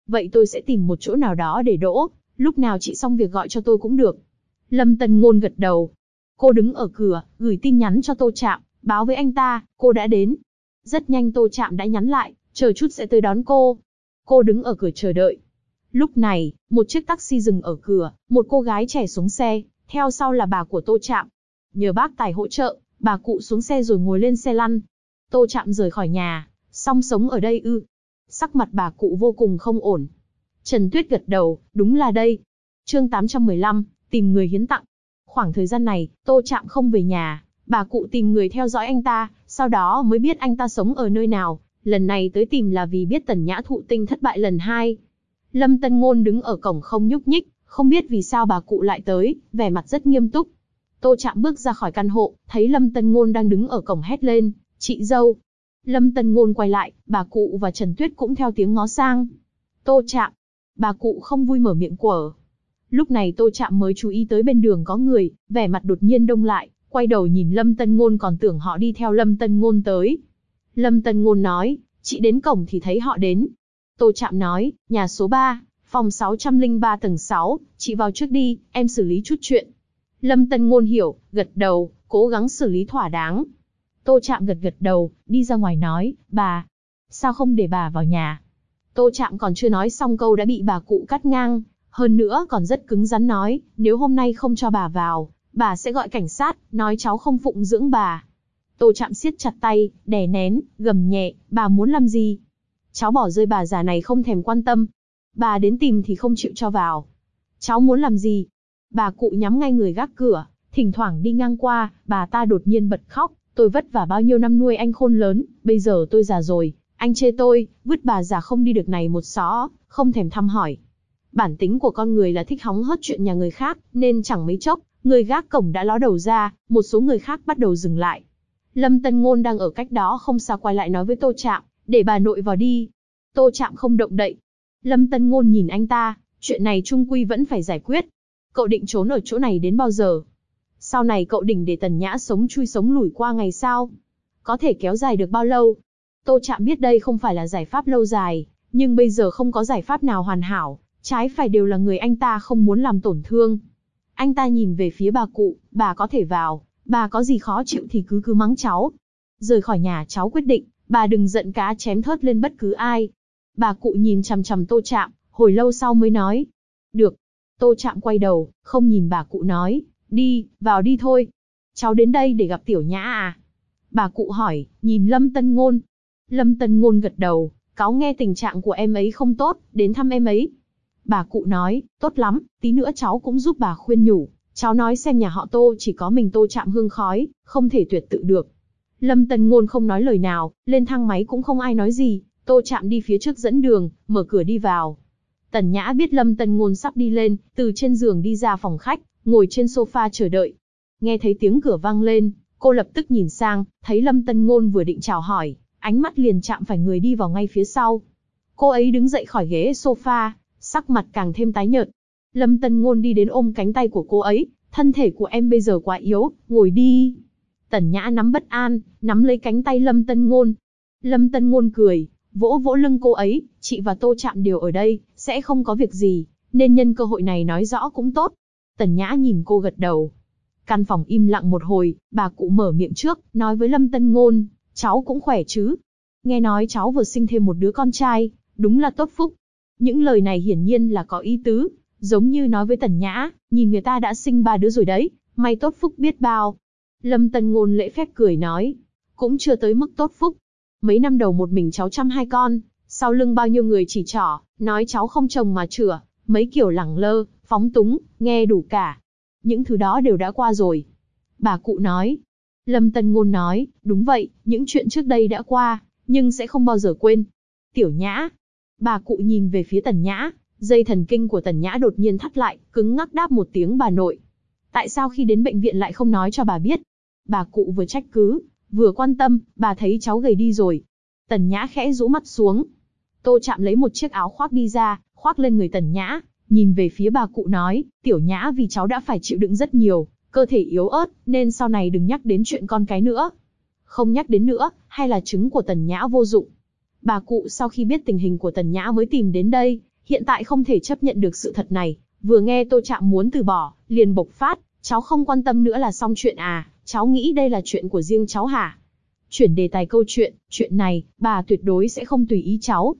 S1: Vậy tôi sẽ tìm một chỗ nào đó để đỗ, lúc nào chị xong việc gọi cho tôi cũng được. Lâm Tân Ngôn gật đầu. Cô đứng ở cửa, gửi tin nhắn cho Tô Trạm, báo với anh ta, cô đã đến. Rất nhanh Tô Trạm đã nhắn lại, chờ chút sẽ tới đón cô. Cô đứng ở cửa chờ đợi. Lúc này, một chiếc taxi dừng ở cửa, một cô gái trẻ xuống xe, theo sau là bà của Tô Trạm. Nhờ bác tài hỗ trợ, bà cụ xuống xe rồi ngồi lên xe lăn. Tô Trạm rời khỏi nhà, xong sống ở đây ư? Sắc mặt bà cụ vô cùng không ổn. Trần Tuyết gật đầu, đúng là đây. Chương 815, tìm người hiến tặng. Khoảng thời gian này, Tô Trạm không về nhà, bà cụ tìm người theo dõi anh ta, sau đó mới biết anh ta sống ở nơi nào. Lần này tới tìm là vì biết Tần Nhã thụ tinh thất bại lần 2. Lâm Tân Ngôn đứng ở cổng không nhúc nhích, không biết vì sao bà cụ lại tới, vẻ mặt rất nghiêm túc. Tô Trạm bước ra khỏi căn hộ, thấy Lâm Tân Ngôn đang đứng ở cổng hét lên, chị dâu. Lâm Tân Ngôn quay lại, bà cụ và Trần Tuyết cũng theo tiếng ngó sang. Tô Trạm. Bà cụ không vui mở miệng quở. Lúc này Tô Trạm mới chú ý tới bên đường có người, vẻ mặt đột nhiên đông lại, quay đầu nhìn Lâm Tân Ngôn còn tưởng họ đi theo Lâm Tân Ngôn tới. Lâm Tân Ngôn nói, chị đến cổng thì thấy họ đến. Tô Trạm nói, nhà số 3, phòng 603 tầng 6, chị vào trước đi, em xử lý chút chuyện. Lâm Tân Ngôn hiểu, gật đầu, cố gắng xử lý thỏa đáng. Tô Trạm gật đầu, đi ra ngoài nói, bà, sao không để bà vào nhà? Tô Trạm còn chưa nói xong câu đã bị bà cụ cắt ngang, hơn nữa còn rất cứng rắn nói, nếu hôm nay không cho bà vào, bà sẽ gọi cảnh sát, nói cháu không phụng dưỡng bà. Tô Trạm siết chặt tay, đè nén, gầm nhẹ, bà muốn làm gì? Cháu bỏ rơi bà già này không thèm quan tâm. Bà đến tìm thì không chịu cho vào. Cháu muốn làm gì? Bà cụ nhắm ngay người gác cửa, thỉnh thoảng đi ngang qua, bà ta đột nhiên bật khóc. Tôi vất vả bao nhiêu năm nuôi anh khôn lớn, bây giờ tôi già rồi, anh chê tôi, vứt bà già không đi được này một xó, không thèm thăm hỏi. Bản tính của con người là thích hóng hớt chuyện nhà người khác, nên chẳng mấy chốc, người gác cổng đã ló đầu ra, một số người khác bắt đầu dừng lại. Lâm Tân Ngôn đang ở cách đó không xa quay lại nói với Tô Trạm, để bà nội vào đi. Tô Trạm không động đậy. Lâm Tân Ngôn nhìn anh ta, chuyện này chung quy vẫn phải giải quyết. Cậu định trốn ở chỗ này đến bao giờ? Sau này cậu định để Tần Nhã sống chui sống lủi qua ngày sao? Có thể kéo dài được bao lâu? Tô Trạm biết đây không phải là giải pháp lâu dài, nhưng bây giờ không có giải pháp nào hoàn hảo, trái phải đều là người anh ta không muốn làm tổn thương. Anh ta nhìn về phía bà cụ, bà có thể vào, bà có gì khó chịu thì cứ mắng cháu. Rời khỏi nhà cháu quyết định, bà đừng giận cá chém thớt lên bất cứ ai. Bà cụ nhìn chằm chằm Tô Trạm, hồi lâu sau mới nói. Được. Tô Trạm quay đầu, không nhìn bà cụ nói, đi, vào đi thôi. Cháu đến đây để gặp Tiểu Nhã à? Bà cụ hỏi, nhìn Lâm Tân Ngôn. Lâm Tân Ngôn gật đầu, cáu nghe tình trạng của em ấy không tốt, đến thăm em ấy. Bà cụ nói, tốt lắm, tí nữa cháu cũng giúp bà khuyên nhủ. Cháu nói xem nhà họ Tô chỉ có mình Tô Trạm hương khói, không thể tuyệt tự được. Lâm Tân Ngôn không nói lời nào, lên thang máy cũng không ai nói gì. Tô Trạm đi phía trước dẫn đường, mở cửa đi vào. Tần Nhã biết Lâm Tân Ngôn sắp đi lên, từ trên giường đi ra phòng khách, ngồi trên sofa chờ đợi. Nghe thấy tiếng cửa vang lên, cô lập tức nhìn sang, thấy Lâm Tân Ngôn vừa định chào hỏi, ánh mắt liền chạm phải người đi vào ngay phía sau. Cô ấy đứng dậy khỏi ghế sofa, sắc mặt càng thêm tái nhợt. Lâm Tân Ngôn đi đến ôm cánh tay của cô ấy, thân thể của em bây giờ quá yếu, ngồi đi. Tần Nhã nắm bất an, nắm lấy cánh tay Lâm Tân Ngôn. Lâm Tân Ngôn cười, vỗ vỗ lưng cô ấy, chị và Tô Trạm đều ở đây, sẽ không có việc gì, nên nhân cơ hội này nói rõ cũng tốt. Tần Nhã nhìn cô gật đầu. Căn phòng im lặng một hồi, bà cụ mở miệng trước, nói với Lâm Tân Ngôn, cháu cũng khỏe chứ? Nghe nói cháu vừa sinh thêm một đứa con trai, đúng là tốt phúc. Những lời này hiển nhiên là có ý tứ, giống như nói với Tần Nhã, nhìn người ta đã sinh 3 đứa rồi đấy, may tốt phúc biết bao. Lâm Tân Ngôn lễ phép cười nói, cũng chưa tới mức tốt phúc. Mấy năm đầu một mình cháu chăm 2 con, sau lưng bao nhiêu người chỉ trỏ, nói cháu không chồng mà chửa, mấy kiểu lẳng lơ, phóng túng, nghe đủ cả. Những thứ đó đều đã qua rồi. Bà cụ nói. Lâm Tân Ngôn nói, đúng vậy, những chuyện trước đây đã qua, nhưng sẽ không bao giờ quên. Tiểu Nhã. Bà cụ nhìn về phía Tần Nhã, dây thần kinh của Tần Nhã đột nhiên thắt lại, cứng ngắc đáp một tiếng bà nội. Tại sao khi đến bệnh viện lại không nói cho bà biết? Bà cụ vừa trách cứ, vừa quan tâm, bà thấy cháu gầy đi rồi. Tần Nhã khẽ rũ mắt xuống. Tô Trạm lấy một chiếc áo khoác đi ra, khoác lên người Tần Nhã, nhìn về phía bà cụ nói, Tiểu Nhã vì cháu đã phải chịu đựng rất nhiều, cơ thể yếu ớt, nên sau này đừng nhắc đến chuyện con cái nữa. Không nhắc đến nữa, hay là trứng của Tần Nhã vô dụng. Bà cụ sau khi biết tình hình của Tần Nhã mới tìm đến đây, hiện tại không thể chấp nhận được sự thật này, vừa nghe Tô Trạm muốn từ bỏ, liền bộc phát, cháu không quan tâm nữa là xong chuyện à, cháu nghĩ đây là chuyện của riêng cháu hả? Chuyển đề tài câu chuyện này, bà tuyệt đối sẽ không tùy ý cháu.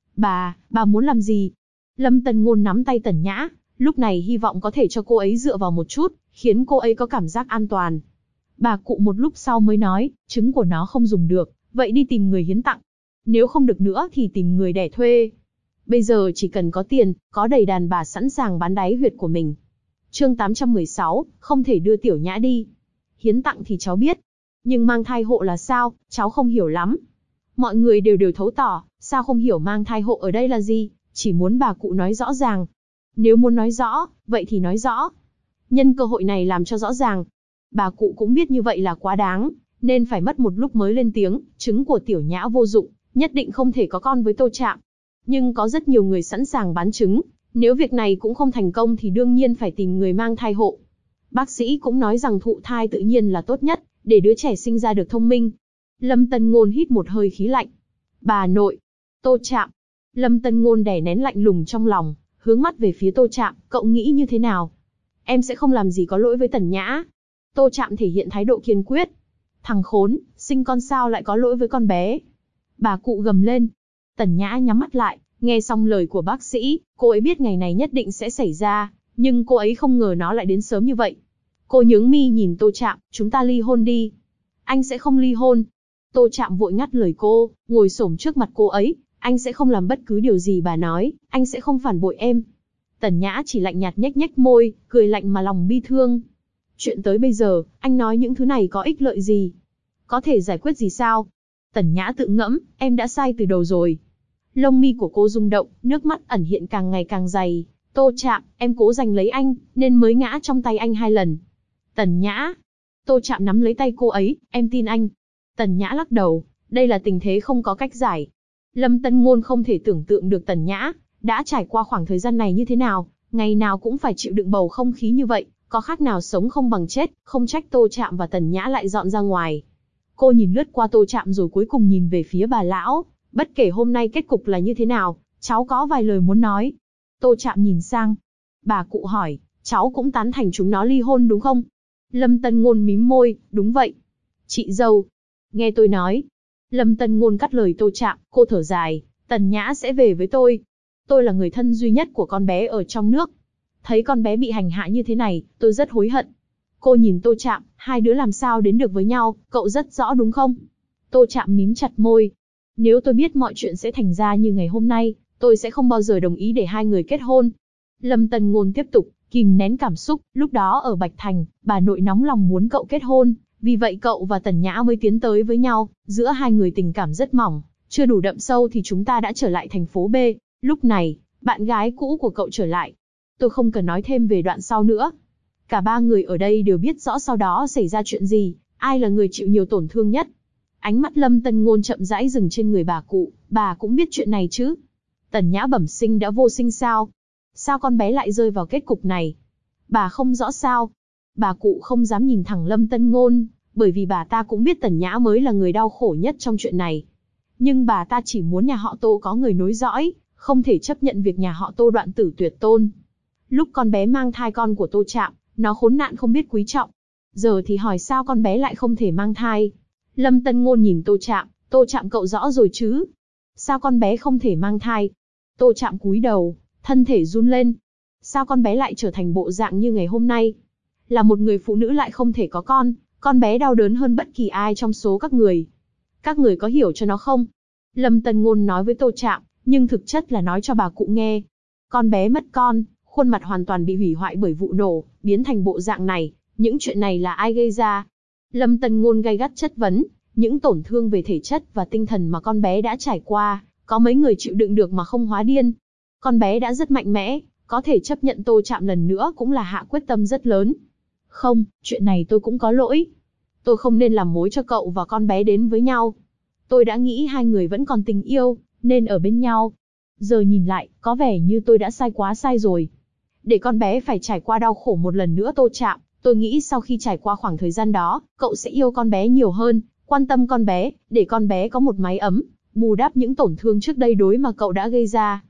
S1: Bà muốn làm gì? Lâm Tân Ngôn nắm tay Tần Nhã, lúc này hy vọng có thể cho cô ấy dựa vào một chút, khiến cô ấy có cảm giác an toàn. Bà cụ một lúc sau mới nói, trứng của nó không dùng được, vậy đi tìm người hiến tặng. Nếu không được nữa thì tìm người đẻ thuê. Bây giờ chỉ cần có tiền, có đầy đàn bà sẵn sàng bán đáy huyệt của mình. Chương 816, không thể đưa Tiểu Nhã đi. Hiến tặng thì cháu biết. Nhưng mang thai hộ là sao, cháu không hiểu lắm. Mọi người đều thấu tỏ, sao không hiểu mang thai hộ ở đây là gì, chỉ muốn bà cụ nói rõ ràng. Nếu muốn nói rõ, vậy thì nói rõ. Nhân cơ hội này làm cho rõ ràng. Bà cụ cũng biết như vậy là quá đáng, nên phải mất một lúc mới lên tiếng, trứng của Tiểu Nhã vô dụng, nhất định không thể có con với Tô Trạm. Nhưng có rất nhiều người sẵn sàng bán trứng, nếu việc này cũng không thành công thì đương nhiên phải tìm người mang thai hộ. Bác sĩ cũng nói rằng thụ thai tự nhiên là tốt nhất, để đứa trẻ sinh ra được thông minh. Lâm Tân Ngôn hít một hơi khí lạnh. Bà nội, Tô Trạm. Lâm Tân Ngôn đè nén lạnh lùng trong lòng, hướng mắt về phía Tô Trạm, cậu nghĩ như thế nào? Em sẽ không làm gì có lỗi với Tần Nhã. Tô Trạm thể hiện thái độ kiên quyết. Thằng khốn, sinh con sao lại có lỗi với con bé? Bà cụ gầm lên. Tần Nhã nhắm mắt lại, nghe xong lời của bác sĩ, cô ấy biết ngày này nhất định sẽ xảy ra, nhưng cô ấy không ngờ nó lại đến sớm như vậy. Cô nhướng mi nhìn Tô Trạm, chúng ta ly hôn đi. Anh sẽ không ly hôn. Tô Trạm vội ngắt lời cô, ngồi xổm trước mặt cô ấy, anh sẽ không làm bất cứ điều gì bà nói, anh sẽ không phản bội em. Tần Nhã chỉ lạnh nhạt nhếch nhếch môi, cười lạnh mà lòng bi thương. Chuyện tới bây giờ, anh nói những thứ này có ích lợi gì? Có thể giải quyết gì sao? Tần Nhã tự ngẫm, em đã sai từ đầu rồi. Lông mi của cô rung động, nước mắt ẩn hiện càng ngày càng dày. Tô Trạm, em cố giành lấy anh, nên mới ngã trong tay anh 2 lần. Tần Nhã. Tô Trạm nắm lấy tay cô ấy, em tin anh. Tần Nhã lắc đầu, đây là tình thế không có cách giải. Lâm Tân Ngôn không thể tưởng tượng được Tần Nhã đã trải qua khoảng thời gian này như thế nào, ngày nào cũng phải chịu đựng bầu không khí như vậy, có khác nào sống không bằng chết, không trách Tô Trạm và Tần Nhã lại dọn ra ngoài. Cô nhìn lướt qua Tô Trạm rồi cuối cùng nhìn về phía bà lão, bất kể hôm nay kết cục là như thế nào, cháu có vài lời muốn nói. Tô Trạm nhìn sang. Bà cụ hỏi, cháu cũng tán thành chúng nó ly hôn đúng không? Lâm Tân Ngôn mím môi, đúng vậy. Chị dâu, nghe tôi nói. Lâm Tân Ngôn cắt lời Tô Trạm, cô thở dài, Tần Nhã sẽ về với tôi. Tôi là người thân duy nhất của con bé ở trong nước. Thấy con bé bị hành hạ như thế này, tôi rất hối hận. Cô nhìn Tô Trạm, hai đứa làm sao đến được với nhau, cậu rất rõ đúng không? Tô Trạm mím chặt môi. Nếu tôi biết mọi chuyện sẽ thành ra như ngày hôm nay, tôi sẽ không bao giờ đồng ý để hai người kết hôn. Lâm Tân Ngôn tiếp tục, kìm nén cảm xúc, lúc đó ở Bạch Thành, bà nội nóng lòng muốn cậu kết hôn, vì vậy cậu và Tần Nhã mới tiến tới với nhau, giữa hai người tình cảm rất mỏng, chưa đủ đậm sâu thì chúng ta đã trở lại thành phố B, lúc này, bạn gái cũ của cậu trở lại. Tôi không cần nói thêm về đoạn sau nữa. Cả ba người ở đây đều biết rõ sau đó xảy ra chuyện gì, ai là người chịu nhiều tổn thương nhất. Ánh mắt Lâm Tân Ngôn chậm rãi dừng trên người bà cụ, bà cũng biết chuyện này chứ. Tần Nhã bẩm sinh đã vô sinh sao? Sao con bé lại rơi vào kết cục này? Bà không rõ sao? Bà cụ không dám nhìn thẳng Lâm Tân Ngôn, bởi vì bà ta cũng biết Tần Nhã mới là người đau khổ nhất trong chuyện này. Nhưng bà ta chỉ muốn nhà họ Tô có người nối dõi, không thể chấp nhận việc nhà họ Tô đoạn tử tuyệt tôn. Lúc con bé mang thai con của Tô Trạm, nó khốn nạn không biết quý trọng. Giờ thì hỏi sao con bé lại không thể mang thai? Lâm Tân Ngôn nhìn Tô Trạm cậu rõ rồi chứ? Sao con bé không thể mang thai? Tô Trạm cúi đầu, thân thể run lên. Sao con bé lại trở thành bộ dạng như ngày hôm nay? Là một người phụ nữ lại không thể có con bé đau đớn hơn bất kỳ ai trong số các người. Các người có hiểu cho nó không? Lâm Tân Ngôn nói với Tô Trạm, nhưng thực chất là nói cho bà cụ nghe. Con bé mất con, khuôn mặt hoàn toàn bị hủy hoại bởi vụ nổ, biến thành bộ dạng này, những chuyện này là ai gây ra? Lâm Tân Ngôn gay gắt chất vấn, những tổn thương về thể chất và tinh thần mà con bé đã trải qua, có mấy người chịu đựng được mà không hóa điên. Con bé đã rất mạnh mẽ, có thể chấp nhận Tô Trạm lần nữa cũng là hạ quyết tâm rất lớn. Không, chuyện này tôi cũng có lỗi. Tôi không nên làm mối cho cậu và con bé đến với nhau. Tôi đã nghĩ hai người vẫn còn tình yêu, nên ở bên nhau. Giờ nhìn lại, có vẻ như tôi đã sai quá sai rồi. Để con bé phải trải qua đau khổ một lần nữa Tô Trạm, tôi nghĩ sau khi trải qua khoảng thời gian đó, cậu sẽ yêu con bé nhiều hơn, quan tâm con bé, để con bé có một mái ấm, bù đắp những tổn thương trước đây đối mà cậu đã gây ra.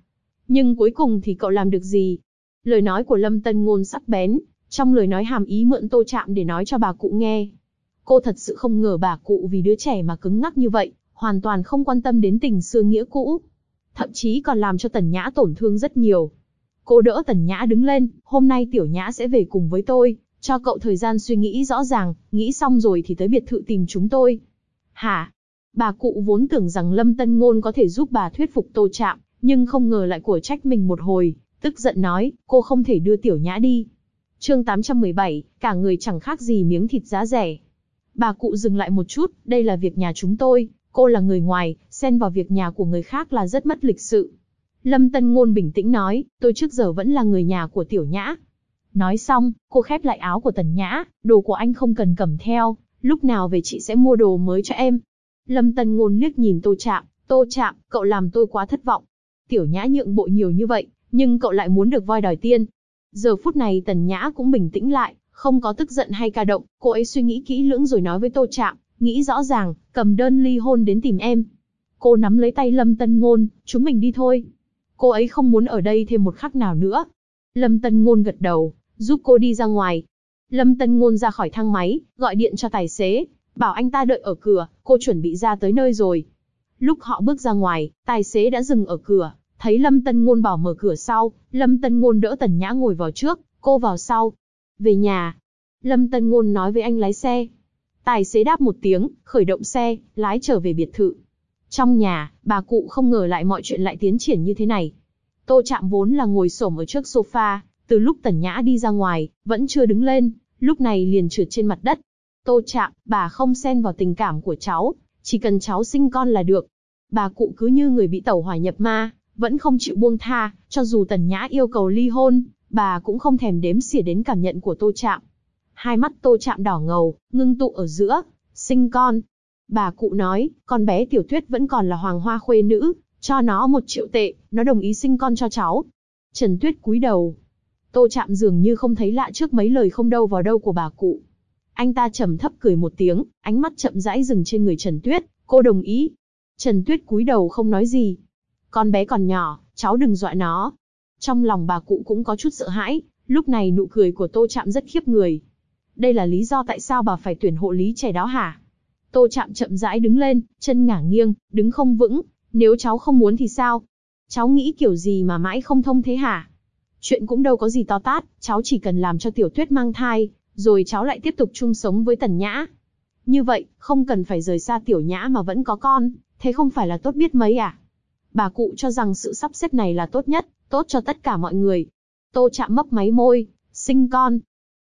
S1: Nhưng cuối cùng thì cậu làm được gì? Lời nói của Lâm Tân Ngôn sắc bén, trong lời nói hàm ý mượn Tô Trạm để nói cho bà cụ nghe. Cô thật sự không ngờ bà cụ vì đứa trẻ mà cứng ngắc như vậy, hoàn toàn không quan tâm đến tình xưa nghĩa cũ. Thậm chí còn làm cho Tần Nhã tổn thương rất nhiều. Cô đỡ Tần Nhã đứng lên, hôm nay Tiểu Nhã sẽ về cùng với tôi, cho cậu thời gian suy nghĩ rõ ràng, nghĩ xong rồi thì tới biệt thự tìm chúng tôi. Hả? Bà cụ vốn tưởng rằng Lâm Tân Ngôn có thể giúp bà thuyết phục Tô Trạm, nhưng không ngờ lại của trách mình một hồi, tức giận nói, cô không thể đưa Tiểu Nhã đi. Chương 817, cả người chẳng khác gì miếng thịt giá rẻ. Bà cụ dừng lại một chút, đây là việc nhà chúng tôi, cô là người ngoài, xen vào việc nhà của người khác là rất mất lịch sự. Lâm Tân Ngôn bình tĩnh nói, tôi trước giờ vẫn là người nhà của Tiểu Nhã. Nói xong, cô khép lại áo của Tần Nhã, đồ của anh không cần cầm theo, lúc nào về chị sẽ mua đồ mới cho em. Lâm Tân Ngôn liếc nhìn Tô Trạm, cậu làm tôi quá thất vọng. Tiểu Nhã nhượng bộ nhiều như vậy, nhưng cậu lại muốn được voi đòi tiên. Giờ phút này Tần Nhã cũng bình tĩnh lại, không có tức giận hay ca động, cô ấy suy nghĩ kỹ lưỡng rồi nói với Tô Trạm, nghĩ rõ ràng, cầm đơn ly hôn đến tìm em. Cô nắm lấy tay Lâm Tân Ngôn, chúng mình đi thôi. Cô ấy không muốn ở đây thêm một khắc nào nữa. Lâm Tân Ngôn gật đầu, giúp cô đi ra ngoài. Lâm Tân Ngôn ra khỏi thang máy, gọi điện cho tài xế, bảo anh ta đợi ở cửa, cô chuẩn bị ra tới nơi rồi. Lúc họ bước ra ngoài, tài xế đã dừng ở cửa, thấy Lâm Tân Ngôn bảo mở cửa sau, Lâm Tân Ngôn đỡ Tần Nhã ngồi vào trước, cô vào sau. Về nhà. Lâm Tân Ngôn nói với anh lái xe. Tài xế đáp một tiếng, khởi động xe, lái trở về biệt thự. Trong nhà, bà cụ không ngờ lại mọi chuyện lại tiến triển như thế này. Tô Trạm vốn là ngồi xổm ở trước sofa, từ lúc Tần Nhã đi ra ngoài, vẫn chưa đứng lên, lúc này liền trượt trên mặt đất. Tô Trạm, bà không xen vào tình cảm của cháu, chỉ cần cháu sinh con là được. Bà cụ cứ như người bị tẩu hỏa nhập ma, vẫn không chịu buông tha, cho dù Tần Nhã yêu cầu ly hôn, bà cũng không thèm đếm xỉa đến cảm nhận của Tô Trạm. Hai mắt Tô Trạm đỏ ngầu, ngưng tụ ở giữa, sinh con. Bà cụ nói, con bé Tiểu Tuyết vẫn còn là hoàng hoa khuê nữ, cho nó 1 triệu tệ, nó đồng ý sinh con cho cháu. Trần Tuyết cúi đầu. Tô Trạm dường như không thấy lạ trước mấy lời không đâu vào đâu của bà cụ. Anh ta trầm thấp cười một tiếng, ánh mắt chậm rãi dừng trên người Trần Tuyết, cô đồng ý. Trần Tuyết cúi đầu không nói gì. Con bé còn nhỏ, cháu đừng dọa nó. Trong lòng bà cụ cũng có chút sợ hãi, lúc này nụ cười của Tô Trạm rất khiếp người. Đây là lý do tại sao bà phải tuyển hộ lý trẻ đó hả? Tô Trạm chậm rãi đứng lên, chân ngả nghiêng, đứng không vững. Nếu cháu không muốn thì sao? Cháu nghĩ kiểu gì mà mãi không thông thế hả? Chuyện cũng đâu có gì to tát, cháu chỉ cần làm cho Tiểu Tuyết mang thai, rồi cháu lại tiếp tục chung sống với Tần Nhã. Như vậy, không cần phải rời xa Tiểu Nhã mà vẫn có con, thế không phải là tốt biết mấy à? Bà cụ cho rằng sự sắp xếp này là tốt nhất, tốt cho tất cả mọi người. Tô Trạm mấp máy môi, sinh con.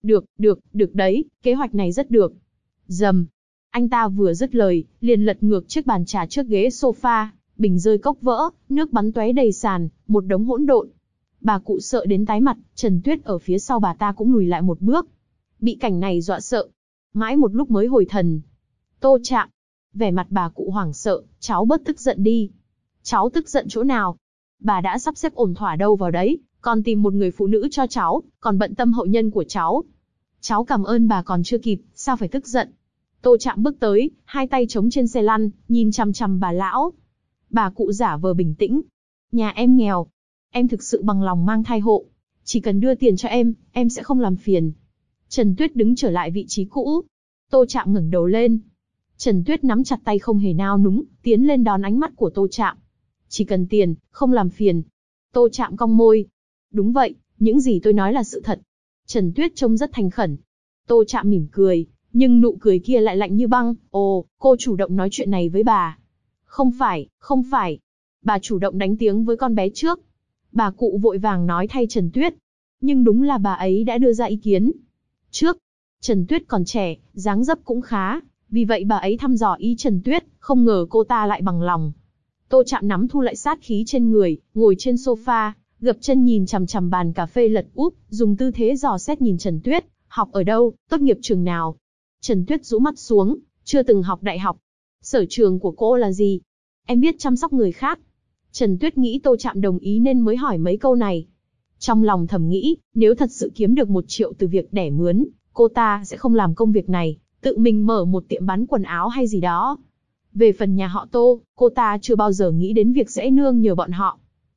S1: Được đấy, kế hoạch này rất được. Rầm. Anh ta vừa dứt lời, liền lật ngược chiếc bàn trà trước ghế sofa, bình rơi cốc vỡ, nước bắn tóe đầy sàn, một đống hỗn độn. Bà cụ sợ đến tái mặt, Trần Tuyết ở phía sau bà ta cũng lùi lại một bước. Bị cảnh này dọa sợ. Mãi một lúc mới hồi thần. Tô Trạm. Vẻ mặt bà cụ hoảng sợ, cháu bớt tức giận đi. Cháu tức giận chỗ nào? Bà đã sắp xếp ổn thỏa đâu vào đấy, còn tìm một người phụ nữ cho cháu, còn bận tâm hậu nhân của cháu. Cháu cảm ơn bà còn chưa kịp, sao phải tức giận? Tô Trạm bước tới, hai tay chống trên xe lăn, nhìn chằm chằm bà lão. Bà cụ giả vờ bình tĩnh. Nhà em nghèo. Em thực sự bằng lòng mang thai hộ. Chỉ cần đưa tiền cho em sẽ không làm phiền. Trần Tuyết đứng trở lại vị trí cũ. Tô Trạm ngẩng đầu lên. Trần Tuyết nắm chặt tay không hề nao núng, tiến lên đón ánh mắt của Tô Trạm. Chỉ cần tiền, không làm phiền. Tô Trạm cong môi. Đúng vậy, những gì tôi nói là sự thật. Trần Tuyết trông rất thành khẩn. Tô Trạm mỉm cười, nhưng nụ cười kia lại lạnh như băng. Ồ, cô chủ động nói chuyện này với bà. Không phải. Bà chủ động đánh tiếng với con bé trước. Bà cụ vội vàng nói thay Trần Tuyết. Nhưng đúng là bà ấy đã đưa ra ý kiến. Trước, Trần Tuyết còn trẻ, dáng dấp cũng khá. Vì vậy bà ấy thăm dò ý Trần Tuyết, không ngờ cô ta lại bằng lòng. Tô Trạm nắm thu lại sát khí trên người, ngồi trên sofa, gập chân nhìn chằm chằm bàn cà phê lật úp, dùng tư thế dò xét nhìn Trần Tuyết. Học ở đâu, tốt nghiệp trường nào? Trần Tuyết rũ mắt xuống, chưa từng học đại học. Sở trường của cô là gì? Em biết chăm sóc người khác. Trần Tuyết nghĩ Tô Trạm đồng ý nên mới hỏi mấy câu này. Trong lòng thầm nghĩ, nếu thật sự kiếm được 1 triệu từ việc đẻ mướn, cô ta sẽ không làm công việc này, tự mình mở một tiệm bán quần áo hay gì đó. Về phần nhà họ Tô, cô ta chưa bao giờ nghĩ đến việc sẽ nương nhờ bọn họ.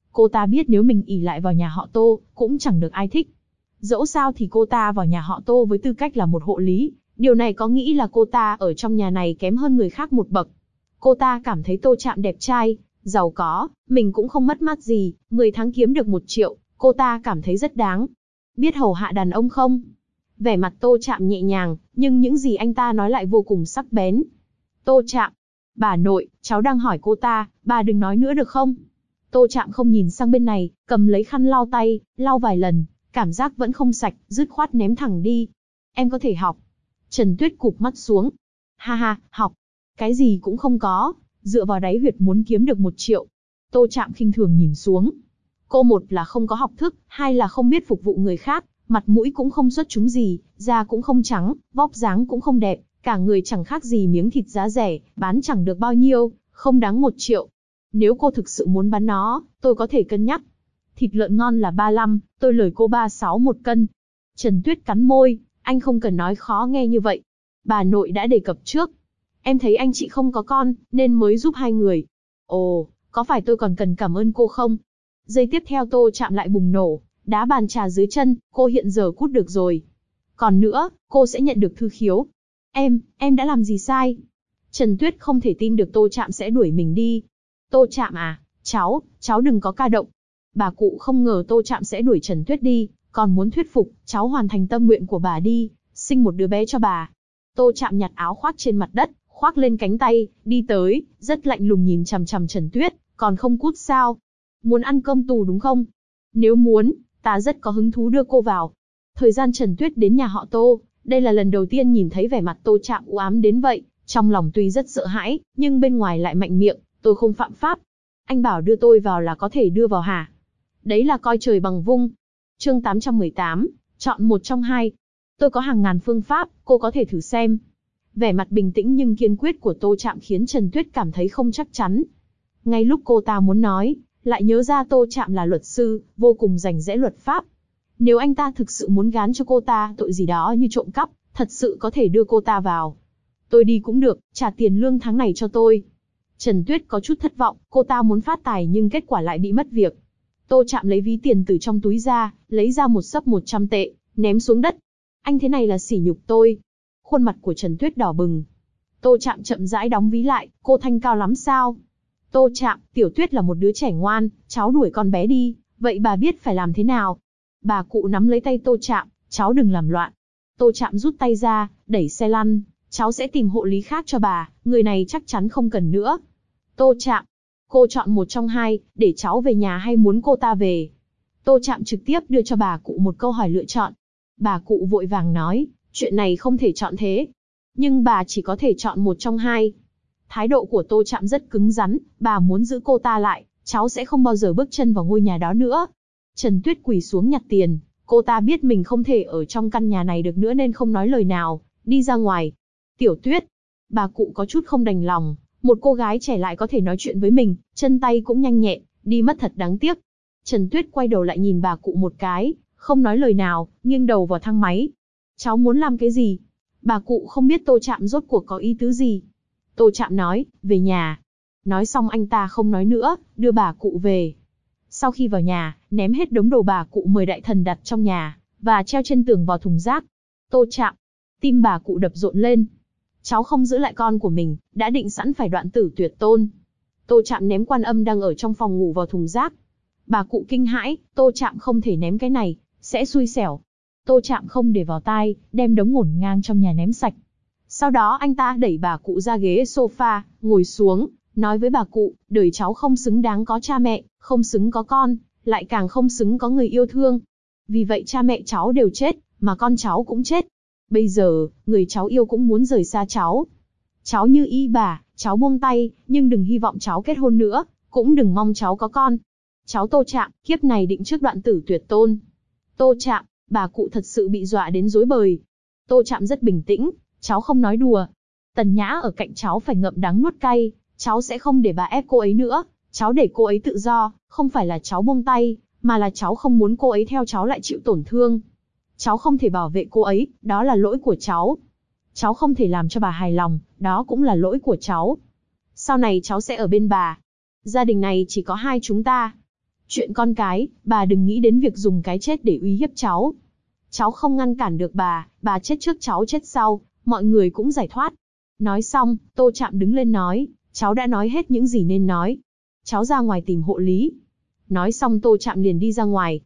S1: Cô ta biết nếu mình ỷ lại vào nhà họ Tô, cũng chẳng được ai thích. Dẫu sao thì cô ta vào nhà họ Tô với tư cách là một hộ lý, điều này có nghĩ là cô ta ở trong nhà này kém hơn người khác một bậc. Cô ta cảm thấy Tô Trạm đẹp trai, giàu có, mình cũng không mất mát gì, 10 tháng kiếm được 1 triệu, cô ta cảm thấy rất đáng. Biết hầu hạ đàn ông không? Vẻ mặt Tô Trạm nhẹ nhàng, nhưng những gì anh ta nói lại vô cùng sắc bén. Tô Trạm, bà nội, cháu đang hỏi cô ta, bà đừng nói nữa được không? Tô Trạm không nhìn sang bên này, cầm lấy khăn lau tay, lau vài lần, cảm giác vẫn không sạch, dứt khoát ném thẳng đi. Em có thể học. Trần Tuyết cụp mắt xuống. Ha ha, học. Cái gì cũng không có, dựa vào đáy huyệt muốn kiếm được 1 triệu. Tô Trạm khinh thường nhìn xuống. Cô một là không có học thức, hai là không biết phục vụ người khác, mặt mũi cũng không xuất chúng gì, da cũng không trắng, vóc dáng cũng không đẹp, cả người chẳng khác gì miếng thịt giá rẻ, bán chẳng được bao nhiêu, không đáng 1 triệu. Nếu cô thực sự muốn bán nó, tôi có thể cân nhắc. Thịt lợn ngon là 35, tôi lời cô 36 1 cân. Trần Tuyết cắn môi, anh không cần nói khó nghe như vậy. Bà nội đã đề cập trước. Em thấy anh chị không có con, nên mới giúp hai người. Ồ, có phải tôi còn cần cảm ơn cô không? Giây tiếp theo Tô Trạm lại bùng nổ, đá bàn trà dưới chân, cô hiện giờ cút được rồi. Còn nữa, cô sẽ nhận được thư khiếu. Em đã làm gì sai? Trần Tuyết không thể tin được Tô Trạm sẽ đuổi mình đi. Tô Trạm à, cháu đừng có ca động. Bà cụ không ngờ Tô Trạm sẽ đuổi Trần Tuyết đi, còn muốn thuyết phục cháu hoàn thành tâm nguyện của bà đi, sinh một đứa bé cho bà. Tô Trạm nhặt áo khoác trên mặt đất, khoác lên cánh tay, đi tới, rất lạnh lùng nhìn chằm chằm Trần Tuyết, còn không cút sao? Muốn ăn cơm tù đúng không? Nếu muốn, ta rất có hứng thú đưa cô vào. Thời gian Trần Tuyết đến nhà họ Tô, đây là lần đầu tiên nhìn thấy vẻ mặt Tô Trạm u ám đến vậy, trong lòng tuy rất sợ hãi, nhưng bên ngoài lại mạnh miệng, tôi không phạm pháp. Anh bảo đưa tôi vào là có thể đưa vào hả? Đấy là coi trời bằng vung. Chương 818, chọn một trong hai. Tôi có hàng ngàn phương pháp, cô có thể thử xem. Vẻ mặt bình tĩnh nhưng kiên quyết của Tô Trạm khiến Trần Tuyết cảm thấy không chắc chắn. Ngay lúc cô ta muốn nói, lại nhớ ra Tô Trạm là luật sư, vô cùng rành rẽ luật pháp. Nếu anh ta thực sự muốn gán cho cô ta tội gì đó như trộm cắp, thật sự có thể đưa cô ta vào. Tôi đi cũng được, trả tiền lương tháng này cho tôi. Trần Tuyết có chút thất vọng, cô ta muốn phát tài nhưng kết quả lại bị mất việc. Tô Trạm lấy ví tiền từ trong túi ra, lấy ra một xấp 100 tệ, ném xuống đất. Anh thế này là sỉ nhục tôi. Khuôn mặt của Trần Tuyết đỏ bừng. Tô Trạm chậm rãi đóng ví lại, cô thanh cao lắm sao? Tô Trạm, Tiểu Tuyết là một đứa trẻ ngoan, cháu đuổi con bé đi, vậy bà biết phải làm thế nào? Bà cụ nắm lấy tay Tô Trạm, cháu đừng làm loạn. Tô Trạm rút tay ra, đẩy xe lăn, cháu sẽ tìm hộ lý khác cho bà, người này chắc chắn không cần nữa. Tô Trạm, cô chọn một trong hai, để cháu về nhà hay muốn cô ta về? Tô Trạm trực tiếp đưa cho bà cụ một câu hỏi lựa chọn. Bà cụ vội vàng nói, chuyện này không thể chọn thế. Nhưng bà chỉ có thể chọn một trong hai. Thái độ của Tô Trạm rất cứng rắn, bà muốn giữ cô ta lại, cháu sẽ không bao giờ bước chân vào ngôi nhà đó nữa. Trần Tuyết quỳ xuống nhặt tiền, cô ta biết mình không thể ở trong căn nhà này được nữa nên không nói lời nào, đi ra ngoài. Tiểu Tuyết, bà cụ có chút không đành lòng, một cô gái trẻ lại có thể nói chuyện với mình, chân tay cũng nhanh nhẹn, đi mất thật đáng tiếc. Trần Tuyết quay đầu lại nhìn bà cụ một cái, không nói lời nào, nghiêng đầu vào thang máy. Cháu muốn làm cái gì? Bà cụ không biết Tô Trạm rốt cuộc có ý tứ gì. Tô Trạm nói, về nhà. Nói xong anh ta không nói nữa, đưa bà cụ về. Sau khi vào nhà, ném hết đống đồ bà cụ mời đại thần đặt trong nhà, và treo trên tường vào thùng rác. Tô Trạm, tim bà cụ đập rộn lên. Cháu không giữ lại con của mình, đã định sẵn phải đoạn tử tuyệt tôn. Tô Trạm ném Quan Âm đang ở trong phòng ngủ vào thùng rác. Bà cụ kinh hãi, Tô Trạm không thể ném cái này, sẽ xui xẻo. Tô Trạm không để vào tai, đem đống ngổn ngang trong nhà ném sạch. Sau đó anh ta đẩy bà cụ ra ghế sofa, ngồi xuống, nói với bà cụ, đời cháu không xứng đáng có cha mẹ, không xứng có con, lại càng không xứng có người yêu thương. Vì vậy cha mẹ cháu đều chết, mà con cháu cũng chết. Bây giờ, người cháu yêu cũng muốn rời xa cháu. Cháu như ý bà, cháu buông tay, nhưng đừng hy vọng cháu kết hôn nữa, cũng đừng mong cháu có con. Cháu Tô Trạm, kiếp này định trước đoạn tử tuyệt tôn. Tô Trạm, bà cụ thật sự bị dọa đến rối bời. Tô Trạm rất bình tĩnh, cháu không nói đùa. Tần Nhã ở cạnh cháu phải ngậm đắng nuốt cay, cháu sẽ không để bà ép cô ấy nữa, cháu để cô ấy tự do, không phải là cháu buông tay, mà là cháu không muốn cô ấy theo cháu lại chịu tổn thương. Cháu không thể bảo vệ cô ấy, đó là lỗi của cháu. Cháu không thể làm cho bà hài lòng, đó cũng là lỗi của cháu. Sau này cháu sẽ ở bên bà. Gia đình này chỉ có hai chúng ta. Chuyện con cái, bà đừng nghĩ đến việc dùng cái chết để uy hiếp cháu. Cháu không ngăn cản được bà chết trước cháu chết sau, mọi người cũng giải thoát. Nói xong, Tô Trạm đứng lên nói, cháu đã nói hết những gì nên nói. Cháu ra ngoài tìm hộ lý. Nói xong Tô Trạm liền đi ra ngoài.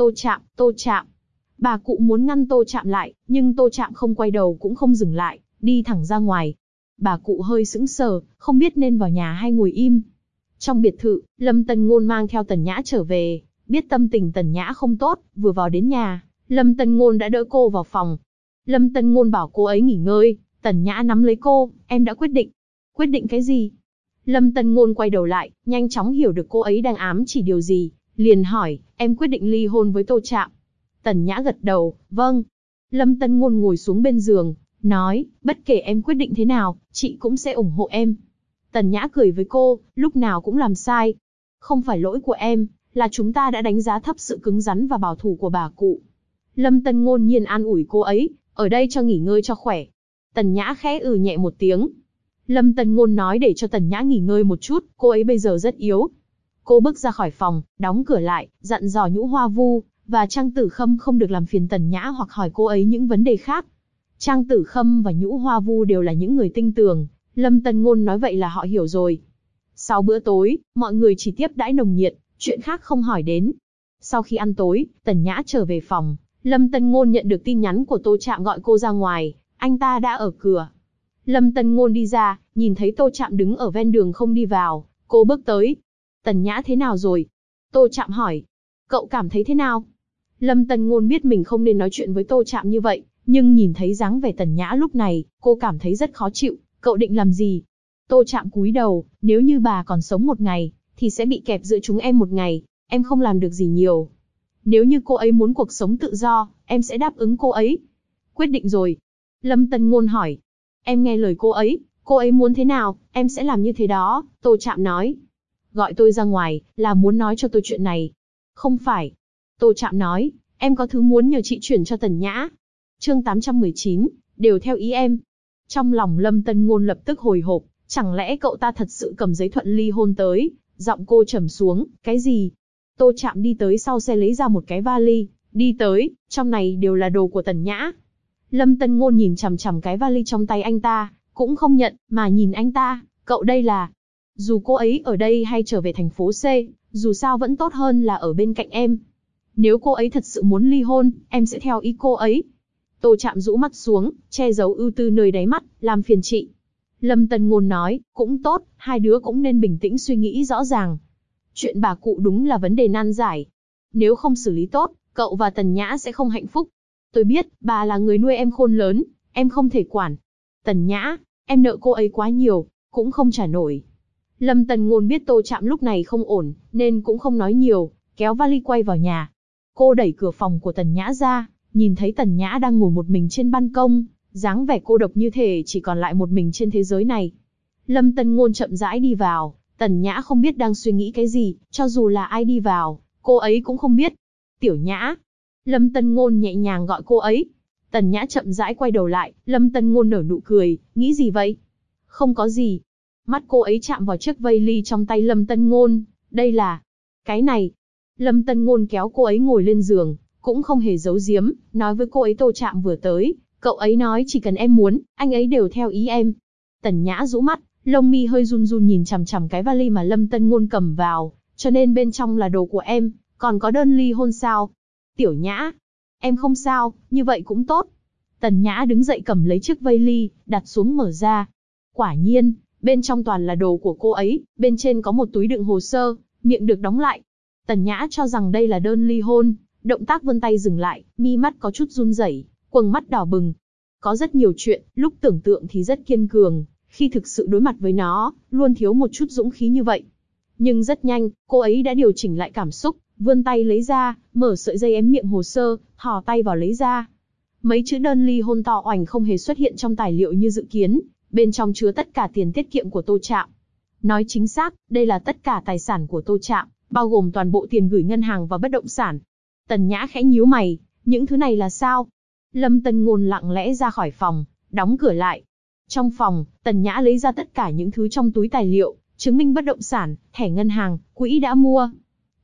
S1: Tô Trạm. Bà cụ muốn ngăn Tô Trạm lại, nhưng Tô Trạm không quay đầu cũng không dừng lại, đi thẳng ra ngoài. Bà cụ hơi sững sờ, không biết nên vào nhà hay ngồi im. Trong biệt thự, Lâm Tân Ngôn mang theo Tần Nhã trở về, biết tâm tình Tần Nhã không tốt, vừa vào đến nhà, Lâm Tân Ngôn đã đỡ cô vào phòng. Lâm Tân Ngôn bảo cô ấy nghỉ ngơi, Tần Nhã nắm lấy cô, em đã quyết định. Quyết định cái gì? Lâm Tân Ngôn quay đầu lại, nhanh chóng hiểu được cô ấy đang ám chỉ điều gì, liền hỏi, em quyết định ly hôn với Tô Trạm. Tần Nhã gật đầu, vâng. Lâm Tân Ngôn ngồi xuống bên giường, nói, bất kể em quyết định thế nào, chị cũng sẽ ủng hộ em. Tần Nhã cười với cô, lúc nào cũng làm sai. Không phải lỗi của em, là chúng ta đã đánh giá thấp sự cứng rắn và bảo thủ của bà cụ. Lâm Tân Ngôn nhiên an ủi cô ấy, ở đây cho nghỉ ngơi cho khỏe. Tần Nhã khẽ nhẹ một tiếng. Lâm Tân Ngôn nói để cho Tần Nhã nghỉ ngơi một chút, cô ấy bây giờ rất yếu. Cô bước ra khỏi phòng, đóng cửa lại, dặn dò Nhũ Hoa Vu và Trang Tử Khâm không được làm phiền Tần Nhã hoặc hỏi cô ấy những vấn đề khác. Trang Tử Khâm và Nhũ Hoa Vu đều là những người tinh tường, Lâm Tân Ngôn nói vậy là họ hiểu rồi. Sau bữa tối, mọi người chỉ tiếp đãi nồng nhiệt, chuyện khác không hỏi đến. Sau khi ăn tối, Tần Nhã trở về phòng, Lâm Tân Ngôn nhận được tin nhắn của Tô Trạm gọi cô ra ngoài, anh ta đã ở cửa. Lâm Tân Ngôn đi ra, nhìn thấy Tô Trạm đứng ở ven đường không đi vào, cô bước tới. Tần Nhã thế nào rồi? Tô Trạm hỏi. Cậu cảm thấy thế nào? Lâm Tân Ngôn biết mình không nên nói chuyện với Tô Trạm như vậy, nhưng nhìn thấy dáng vẻ Tần Nhã lúc này, cô cảm thấy rất khó chịu. Cậu định làm gì? Tô Trạm cúi đầu, nếu như bà còn sống một ngày, thì sẽ bị kẹp giữa chúng em một ngày, em không làm được gì nhiều. Nếu như cô ấy muốn cuộc sống tự do, em sẽ đáp ứng cô ấy. Quyết định rồi. Lâm Tân Ngôn hỏi. Em nghe lời cô ấy muốn thế nào, em sẽ làm như thế đó, Tô Trạm nói. Gọi tôi ra ngoài, là muốn nói cho tôi chuyện này. Không phải. Tô Trạm nói, em có thứ muốn nhờ chị chuyển cho Tần Nhã. Chương 819, đều theo ý em. Trong lòng Lâm Tân Ngôn lập tức hồi hộp, chẳng lẽ cậu ta thật sự cầm giấy thuận ly hôn tới? Giọng cô trầm xuống, cái gì? Tô Trạm đi tới sau xe lấy ra một cái vali, đi tới, trong này đều là đồ của Tần Nhã. Lâm Tân Ngôn nhìn chằm chằm cái vali trong tay anh ta, cũng không nhận, mà nhìn anh ta, cậu đây là... Dù cô ấy ở đây hay trở về thành phố C, dù sao vẫn tốt hơn là ở bên cạnh em. Nếu cô ấy thật sự muốn ly hôn, em sẽ theo ý cô ấy. Tô Trạm rũ mắt xuống, che giấu ưu tư nơi đáy mắt, làm phiền chị. Lâm Tân Ngôn nói, cũng tốt, hai đứa cũng nên bình tĩnh suy nghĩ rõ ràng. Chuyện bà cụ đúng là vấn đề nan giải. Nếu không xử lý tốt, cậu và Tần Nhã sẽ không hạnh phúc. Tôi biết, bà là người nuôi em khôn lớn, em không thể quản. Tần Nhã, em nợ cô ấy quá nhiều, cũng không trả nổi. Lâm Tân Ngôn biết Tô Trạm lúc này không ổn, nên cũng không nói nhiều, kéo vali quay vào nhà. Cô đẩy cửa phòng của Tần Nhã ra, nhìn thấy Tần Nhã đang ngồi một mình trên ban công, dáng vẻ cô độc như thể chỉ còn lại một mình trên thế giới này. Lâm Tân Ngôn chậm rãi đi vào, Tần Nhã không biết đang suy nghĩ cái gì, cho dù là ai đi vào, cô ấy cũng không biết. Tiểu Nhã. Lâm Tân Ngôn nhẹ nhàng gọi cô ấy. Tần Nhã chậm rãi quay đầu lại, Lâm Tân Ngôn nở nụ cười, nghĩ gì vậy? Không có gì. Mắt cô ấy chạm vào chiếc vây ly trong tay Lâm Tân Ngôn, đây là... Cái này. Lâm Tân Ngôn kéo cô ấy ngồi lên giường, cũng không hề giấu giếm, nói với cô ấy Tô Trạm vừa tới, cậu ấy nói chỉ cần em muốn, anh ấy đều theo ý em. Tần Nhã rũ mắt, lông mi hơi run run nhìn chằm chằm cái vali mà Lâm Tân Ngôn cầm vào, cho nên bên trong là đồ của em, còn có đơn ly hôn sao? Tiểu Nhã, em không sao, như vậy cũng tốt. Tần Nhã đứng dậy cầm lấy chiếc vây ly, đặt xuống mở ra. Quả nhiên, bên trong toàn là đồ của cô ấy, bên trên có một túi đựng hồ sơ, miệng được đóng lại. Tần Nhã cho rằng đây là đơn ly hôn, động tác vươn tay dừng lại, mi mắt có chút run rẩy, quầng mắt đỏ bừng. Có rất nhiều chuyện, lúc tưởng tượng thì rất kiên cường, khi thực sự đối mặt với nó, luôn thiếu một chút dũng khí như vậy. Nhưng rất nhanh, cô ấy đã điều chỉnh lại cảm xúc, vươn tay lấy ra, mở sợi dây ém miệng hồ sơ, thò tay vào lấy ra. Mấy chữ đơn ly hôn to oành không hề xuất hiện trong tài liệu như dự kiến, bên trong chứa tất cả tiền tiết kiệm của Tô Trạm. Nói chính xác, đây là tất cả tài sản của Tô Trạm, bao gồm toàn bộ tiền gửi ngân hàng và bất động sản. Tần Nhã khẽ nhíu mày, những thứ này là sao? Lâm Tân Ngôn lặng lẽ ra khỏi phòng, đóng cửa lại. Trong phòng, Tần Nhã lấy ra tất cả những thứ trong túi tài liệu, chứng minh bất động sản, thẻ ngân hàng, quỹ đã mua.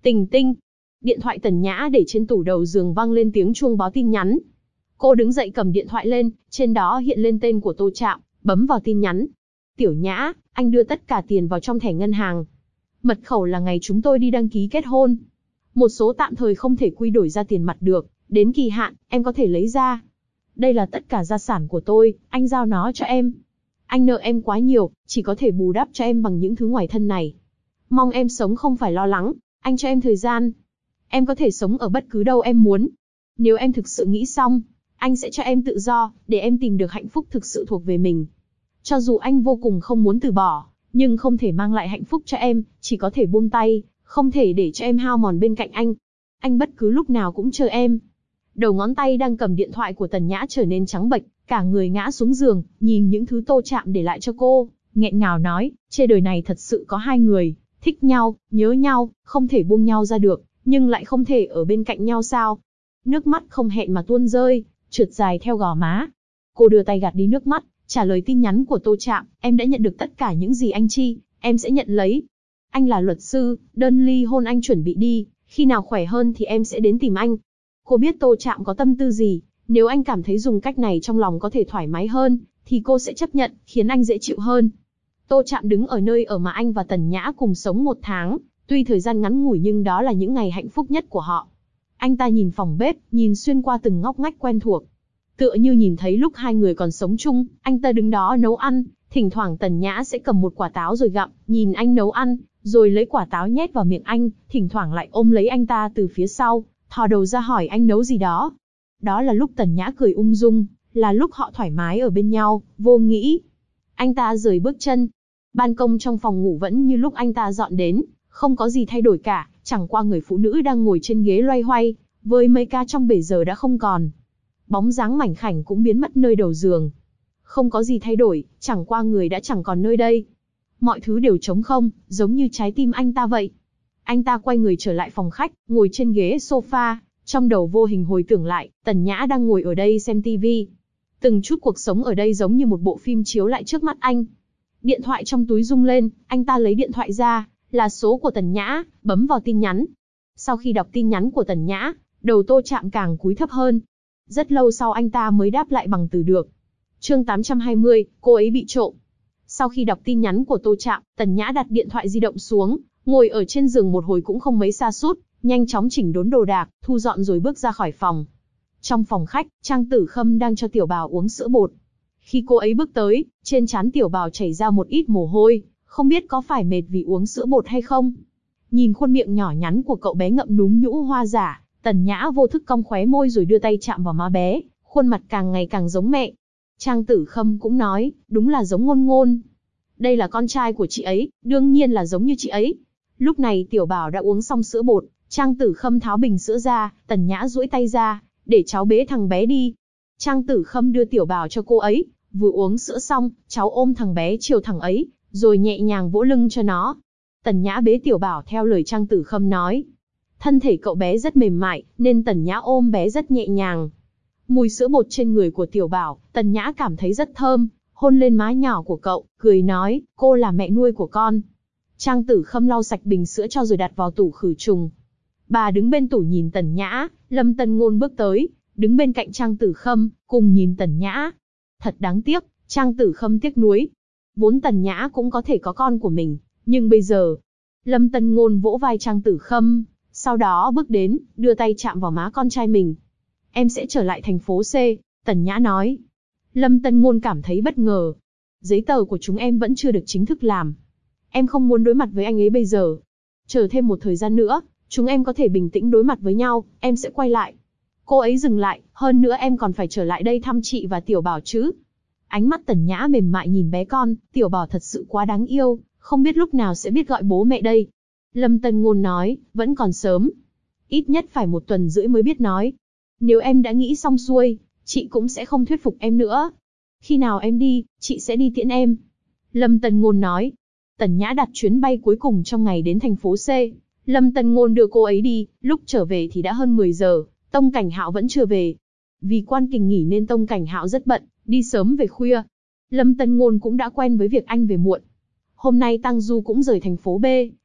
S1: Tình tinh. Điện thoại Tần Nhã để trên tủ đầu giường vang lên tiếng chuông báo tin nhắn. Cô đứng dậy cầm điện thoại lên, trên đó hiện lên tên của Tô Trạm, bấm vào tin nhắn. Tiểu Nhã, anh đưa tất cả tiền vào trong thẻ ngân hàng. Mật khẩu là ngày chúng tôi đi đăng ký kết hôn. Một số tạm thời không thể quy đổi ra tiền mặt được, đến kỳ hạn, em có thể lấy ra. Đây là tất cả gia sản của tôi, anh giao nó cho em. Anh nợ em quá nhiều, chỉ có thể bù đắp cho em bằng những thứ ngoài thân này. Mong em sống không phải lo lắng, anh cho em thời gian. Em có thể sống ở bất cứ đâu em muốn. Nếu em thực sự nghĩ xong, anh sẽ cho em tự do, để em tìm được hạnh phúc thực sự thuộc về mình. Cho dù anh vô cùng không muốn từ bỏ, nhưng không thể mang lại hạnh phúc cho em, chỉ có thể buông tay, không thể để cho em hao mòn bên cạnh anh. Anh bất cứ lúc nào cũng chờ em. Đầu ngón tay đang cầm điện thoại của Tần Nhã trở nên trắng bệch, cả người ngã xuống giường, nhìn những thứ Tô Trạm để lại cho cô, nghẹn ngào nói, trên đời này thật sự có hai người, thích nhau, nhớ nhau, không thể buông nhau ra được, nhưng lại không thể ở bên cạnh nhau sao? Nước mắt không hẹn mà tuôn rơi, trượt dài theo gò má. Cô đưa tay gạt đi nước mắt, trả lời tin nhắn của Tô Trạm, em đã nhận được tất cả những gì anh chi, em sẽ nhận lấy. Anh là luật sư, đơn ly hôn anh chuẩn bị đi, khi nào khỏe hơn thì em sẽ đến tìm anh. Cô biết Tô Trạm có tâm tư gì, nếu anh cảm thấy dùng cách này trong lòng có thể thoải mái hơn, thì cô sẽ chấp nhận, khiến anh dễ chịu hơn. Tô Trạm đứng ở nơi ở mà anh và Tần Nhã cùng sống 1 tháng, tuy thời gian ngắn ngủi nhưng đó là những ngày hạnh phúc nhất của họ. Anh ta nhìn phòng bếp, nhìn xuyên qua từng ngóc ngách quen thuộc. Tựa như nhìn thấy lúc hai người còn sống chung, anh ta đứng đó nấu ăn, thỉnh thoảng Tần Nhã sẽ cầm một quả táo rồi gặm, nhìn anh nấu ăn, rồi lấy quả táo nhét vào miệng anh, thỉnh thoảng lại ôm lấy anh ta từ phía sau, thò đầu ra hỏi anh nấu gì đó. Đó là lúc Tần Nhã cười ung dung, là lúc họ thoải mái ở bên nhau, vô nghĩ. Anh ta rời bước chân. Ban công trong phòng ngủ vẫn như lúc anh ta dọn đến, không có gì thay đổi cả, chẳng qua người phụ nữ đang ngồi trên ghế loay hoay, với mấy ca trong bể giờ đã không còn. Bóng dáng mảnh khảnh cũng biến mất nơi đầu giường. Không có gì thay đổi, chẳng qua người đã chẳng còn nơi đây. Mọi thứ đều trống không, giống như trái tim anh ta vậy. Anh ta quay người trở lại phòng khách, ngồi trên ghế sofa, trong đầu vô hình hồi tưởng lại, Tần Nhã đang ngồi ở đây xem tivi. Từng chút cuộc sống ở đây giống như một bộ phim chiếu lại trước mắt anh. Điện thoại trong túi rung lên, anh ta lấy điện thoại ra, là số của Tần Nhã, bấm vào tin nhắn. Sau khi đọc tin nhắn của Tần Nhã, đầu Tô Trạm càng cúi thấp hơn. Rất lâu sau anh ta mới đáp lại bằng từ được. Chương 820, cô ấy bị trộm. Sau khi đọc tin nhắn của Tô Trạm, Tần Nhã đặt điện thoại di động xuống, ngồi ở trên giường một hồi cũng không mấy sa sút, nhanh chóng chỉnh đốn đồ đạc, thu dọn rồi bước ra khỏi phòng. Trong phòng khách, Trang Tử Khâm đang cho Tiểu Bảo uống sữa bột. Khi cô ấy bước tới, trên trán Tiểu Bảo chảy ra một ít mồ hôi, không biết có phải mệt vì uống sữa bột hay không. Nhìn khuôn miệng nhỏ nhắn của cậu bé ngậm núm nhũ hoa giả, Tần Nhã vô thức cong khóe môi rồi đưa tay chạm vào má bé, khuôn mặt càng ngày càng giống mẹ. Trang Tử Khâm cũng nói, đúng là giống Ngôn Ngôn. Đây là con trai của chị ấy, đương nhiên là giống như chị ấy. Lúc này Tiểu Bảo đã uống xong sữa bột, Trang Tử Khâm tháo bình sữa ra, Tần Nhã duỗi tay ra, để cháu bế thằng bé đi. Trang Tử Khâm đưa Tiểu Bảo cho cô ấy, vừa uống sữa xong, cháu ôm thằng bé chiều thằng ấy, rồi nhẹ nhàng vỗ lưng cho nó. Tần Nhã bế Tiểu Bảo theo lời Trang Tử Khâm nói. Thân thể cậu bé rất mềm mại, nên Tần Nhã ôm bé rất nhẹ nhàng. Mùi sữa bột trên người của Tiểu Bảo, Tần Nhã cảm thấy rất thơm, hôn lên má nhỏ của cậu, cười nói, cô là mẹ nuôi của con. Trang Tử Khâm lau sạch bình sữa cho rồi đặt vào tủ khử trùng. Bà đứng bên tủ nhìn Tần Nhã, Lâm Tân Ngôn bước tới, đứng bên cạnh Trang Tử Khâm, cùng nhìn Tần Nhã. Thật đáng tiếc, Trang Tử Khâm tiếc nuối. Vốn Tần Nhã cũng có thể có con của mình, nhưng bây giờ... Lâm Tân Ngôn vỗ vai Trang Tử Khâm, sau đó bước đến, đưa tay chạm vào má con trai mình. Em sẽ trở lại thành phố C, Tần Nhã nói. Lâm Tân Ngôn cảm thấy bất ngờ. Giấy tờ của chúng em vẫn chưa được chính thức làm. Em không muốn đối mặt với anh ấy bây giờ. Chờ thêm một thời gian nữa, chúng em có thể bình tĩnh đối mặt với nhau, em sẽ quay lại. Cô ấy dừng lại, hơn nữa em còn phải trở lại đây thăm chị và Tiểu Bảo chứ. Ánh mắt Tần Nhã mềm mại nhìn bé con, Tiểu Bảo thật sự quá đáng yêu, không biết lúc nào sẽ biết gọi bố mẹ đây. Lâm Tân Ngôn nói, vẫn còn sớm. Ít nhất phải 1 tuần rưỡi mới biết nói. Nếu em đã nghĩ xong xuôi, chị cũng sẽ không thuyết phục em nữa. Khi nào em đi, chị sẽ đi tiễn em. Lâm Tân Ngôn nói. Tần Nhã đặt chuyến bay cuối cùng trong ngày đến thành phố C. Lâm Tân Ngôn đưa cô ấy đi, lúc trở về thì đã hơn 10 giờ, Tông Cảnh Hạo vẫn chưa về. Vì quan kình nghỉ nên Tông Cảnh Hạo rất bận, đi sớm về khuya. Lâm Tân Ngôn cũng đã quen với việc anh về muộn. Hôm nay Tăng Du cũng rời thành phố B,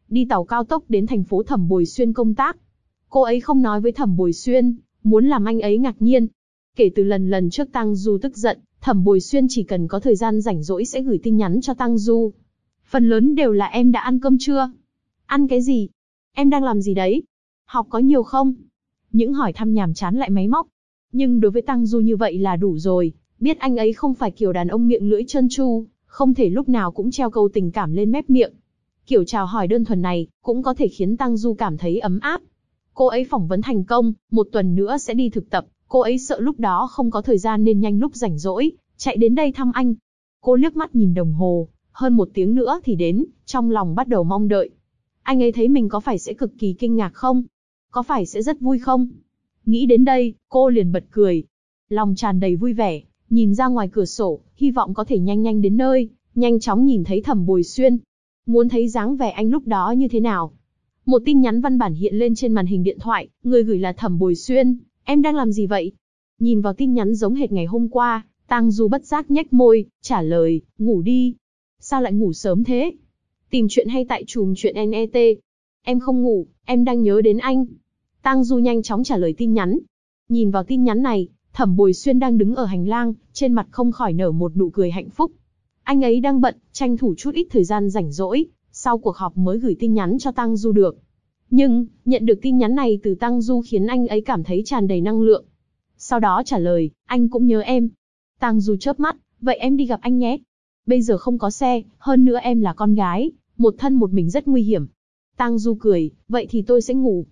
S1: đi tàu cao tốc đến thành phố Thẩm Bồi Xuyên công tác. Cô ấy không nói với Thẩm Bồi Xuyên, muốn làm anh ấy ngạc nhiên. Kể từ lần trước Tang Du tức giận, Thẩm Bồi Xuyên chỉ cần có thời gian rảnh rỗi sẽ gửi tin nhắn cho Tang Du. Phần lớn đều là em đã ăn cơm chưa? Ăn cái gì? Em đang làm gì đấy? Học có nhiều không? Những hỏi thăm nhàm chán lại máy móc. Nhưng đối với Tang Du như vậy là đủ rồi, biết anh ấy không phải kiểu đàn ông miệng lưỡi trơn tru, không thể lúc nào cũng treo câu tình cảm lên mép miệng. Kiểu chào hỏi đơn thuần này, cũng có thể khiến Tang Du cảm thấy ấm áp. Cô ấy phỏng vấn thành công, 1 tuần nữa sẽ đi thực tập, cô ấy sợ lúc đó không có thời gian nên nhanh lúc rảnh rỗi, chạy đến đây thăm anh. Cô liếc mắt nhìn đồng hồ, hơn 1 tiếng nữa thì đến, trong lòng bắt đầu mong đợi. Anh ấy thấy mình có phải sẽ cực kỳ kinh ngạc không? Có phải sẽ rất vui không? Nghĩ đến đây, cô liền bật cười. Lòng tràn đầy vui vẻ, nhìn ra ngoài cửa sổ, hy vọng có thể nhanh đến nơi, nhanh chóng nhìn thấy Thẩm Bồi Xuyên. Muốn thấy dáng vẻ anh lúc đó như thế nào? Một tin nhắn văn bản hiện lên trên màn hình điện thoại, người gửi là Thẩm Bồi Xuyên, em đang làm gì vậy? Nhìn vào tin nhắn giống hệt ngày hôm qua, Tang Du bất giác nhếch môi, trả lời, ngủ đi. Sao lại ngủ sớm thế? Tìm chuyện hay tại chùm chuyện NET? Em không ngủ, em đang nhớ đến anh. Tang Du nhanh chóng trả lời tin nhắn. Nhìn vào tin nhắn này, Thẩm Bồi Xuyên đang đứng ở hành lang, trên mặt không khỏi nở một nụ cười hạnh phúc. Anh ấy đang bận, tranh thủ chút ít thời gian rảnh rỗi, sau cuộc họp mới gửi tin nhắn cho Tang Du được. Nhưng, nhận được tin nhắn này từ Tang Du khiến anh ấy cảm thấy tràn đầy năng lượng. Sau đó trả lời, anh cũng nhớ em. Tang Du chớp mắt, vậy em đi gặp anh nhé. Bây giờ không có xe, hơn nữa em là con gái, một thân một mình rất nguy hiểm. Tang Du cười, vậy thì tôi sẽ ngủ.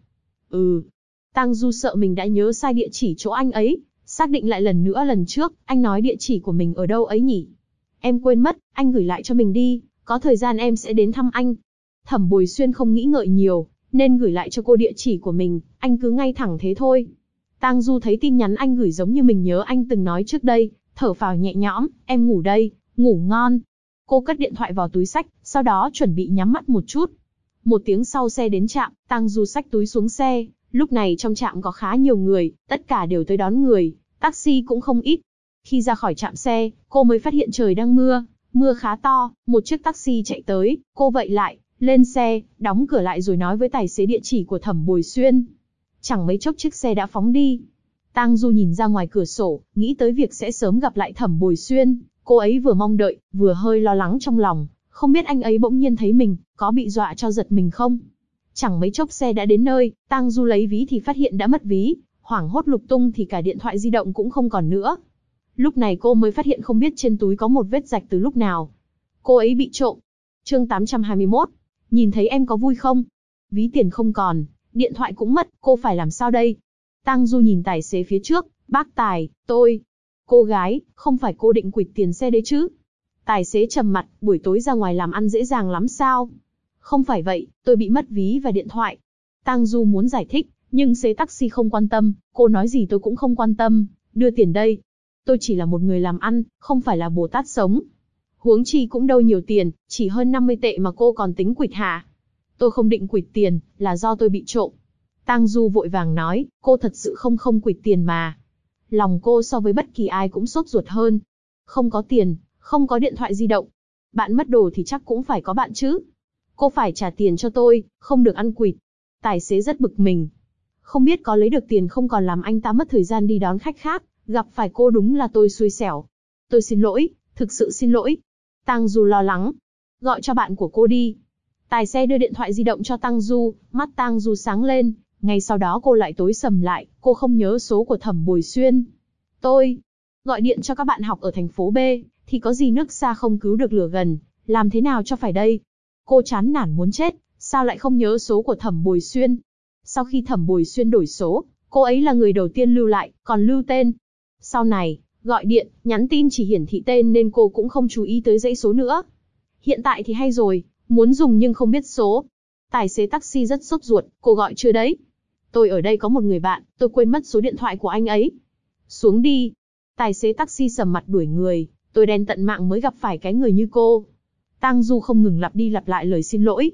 S1: Tang Du sợ mình đã nhớ sai địa chỉ chỗ anh ấy, xác định lại lần nữa lần trước, anh nói địa chỉ của mình ở đâu ấy nhỉ? Em quên mất, anh gửi lại cho mình đi, có thời gian em sẽ đến thăm anh. Thẩm Bồi Xuyên không nghĩ ngợi nhiều, nên gửi lại cho cô địa chỉ của mình, anh cứ ngay thẳng thế thôi. Tang Du thấy tin nhắn anh gửi giống như mình nhớ anh từng nói trước đây, thở phào nhẹ nhõm, em ngủ đây, ngủ ngon. Cô cất điện thoại vào túi xách, sau đó chuẩn bị nhắm mắt một chút. 1 tiếng sau xe đến trạm, Tang Du xách túi xuống xe, lúc này trong trạm có khá nhiều người, tất cả đều tới đón người, taxi cũng không ít. Khi ra khỏi trạm xe, cô mới phát hiện trời đang mưa, mưa khá to, một chiếc taxi chạy tới, cô vẫy lại, lên xe, đóng cửa lại rồi nói với tài xế địa chỉ của Thẩm Bồi Xuyên. Chẳng mấy chốc chiếc xe đã phóng đi. Tang Du nhìn ra ngoài cửa sổ, nghĩ tới việc sẽ sớm gặp lại Thẩm Bồi Xuyên, cô ấy vừa mong đợi, vừa hơi lo lắng trong lòng, không biết anh ấy bỗng nhiên thấy mình, có bị dọa cho giật mình không? Chẳng mấy chốc xe đã đến nơi, Tang Du lấy ví thì phát hiện đã mất ví, hoảng hốt lục tung thì cả điện thoại di động cũng không còn nữa. Lúc này cô mới phát hiện không biết trên túi có một vết rạch từ lúc nào. Cô ấy bị trộm. Chương 821. Nhìn thấy em có vui không? Ví tiền không còn, điện thoại cũng mất, cô phải làm sao đây? Tang Du nhìn tài xế phía trước, bác tài, tôi. Cô gái, không phải cô định quỵt tiền xe đấy chứ? Tài xế trầm mặt, buổi tối ra ngoài làm ăn dễ dàng lắm sao? Không phải vậy, tôi bị mất ví và điện thoại. Tang Du muốn giải thích, nhưng xế taxi không quan tâm, cô nói gì tôi cũng không quan tâm, đưa tiền đây. Tôi chỉ là một người làm ăn, không phải là Bồ Tát sống. Huống chi cũng đâu nhiều tiền, chỉ hơn 50 tệ mà cô còn tính quỵt hả? Tôi không định quỵt tiền, là do tôi bị trộm. Tang Du vội vàng nói, cô thật sự không quỵt tiền mà. Lòng cô so với bất kỳ ai cũng sốt ruột hơn. Không có tiền, không có điện thoại di động. Bạn mất đồ thì chắc cũng phải có bạn chứ. Cô phải trả tiền cho tôi, không được ăn quỵt. Tài xế rất bực mình. Không biết có lấy được tiền không còn làm anh ta mất thời gian đi đón khách khác, gặp phải cô đúng là tôi xui xẻo. Tôi xin lỗi, thực sự xin lỗi. Tang Du lo lắng. Gọi cho bạn của cô đi. Tài xế đưa điện thoại di động cho Tang Du, mắt Tang Du sáng lên, ngay sau đó cô lại tối sầm lại, cô không nhớ số của Thẩm Bồi Xuyên. Tôi gọi điện cho các bạn học ở thành phố B, thì có gì nước xa không cứu được lửa gần, làm thế nào cho phải đây? Cô chán nản muốn chết, sao lại không nhớ số của Thẩm Bồi Xuyên? Sau khi Thẩm Bồi Xuyên đổi số, cô ấy là người đầu tiên lưu lại, còn lưu tên. Sau này, gọi điện, nhắn tin chỉ hiển thị tên nên cô cũng không chú ý tới dãy số nữa. Hiện tại thì hay rồi, muốn dùng nhưng không biết số. Tài xế taxi rất sốt ruột, cô gọi chưa đấy? Tôi ở đây có một người bạn, tôi quên mất số điện thoại của anh ấy. Xuống đi. Tài xế taxi sầm mặt đuổi người, tôi đen tận mạng mới gặp phải cái người như cô. Tang Du không ngừng lặp đi lặp lại lời xin lỗi,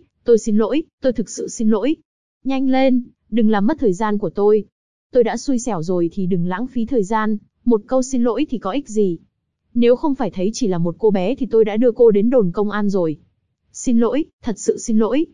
S1: tôi thực sự xin lỗi. Nhanh lên, đừng làm mất thời gian của tôi. Tôi đã xui xẻo rồi thì đừng lãng phí thời gian, một câu xin lỗi thì có ích gì. Nếu không phải thấy chỉ là một cô bé thì tôi đã đưa cô đến đồn công an rồi. Xin lỗi, thật sự xin lỗi.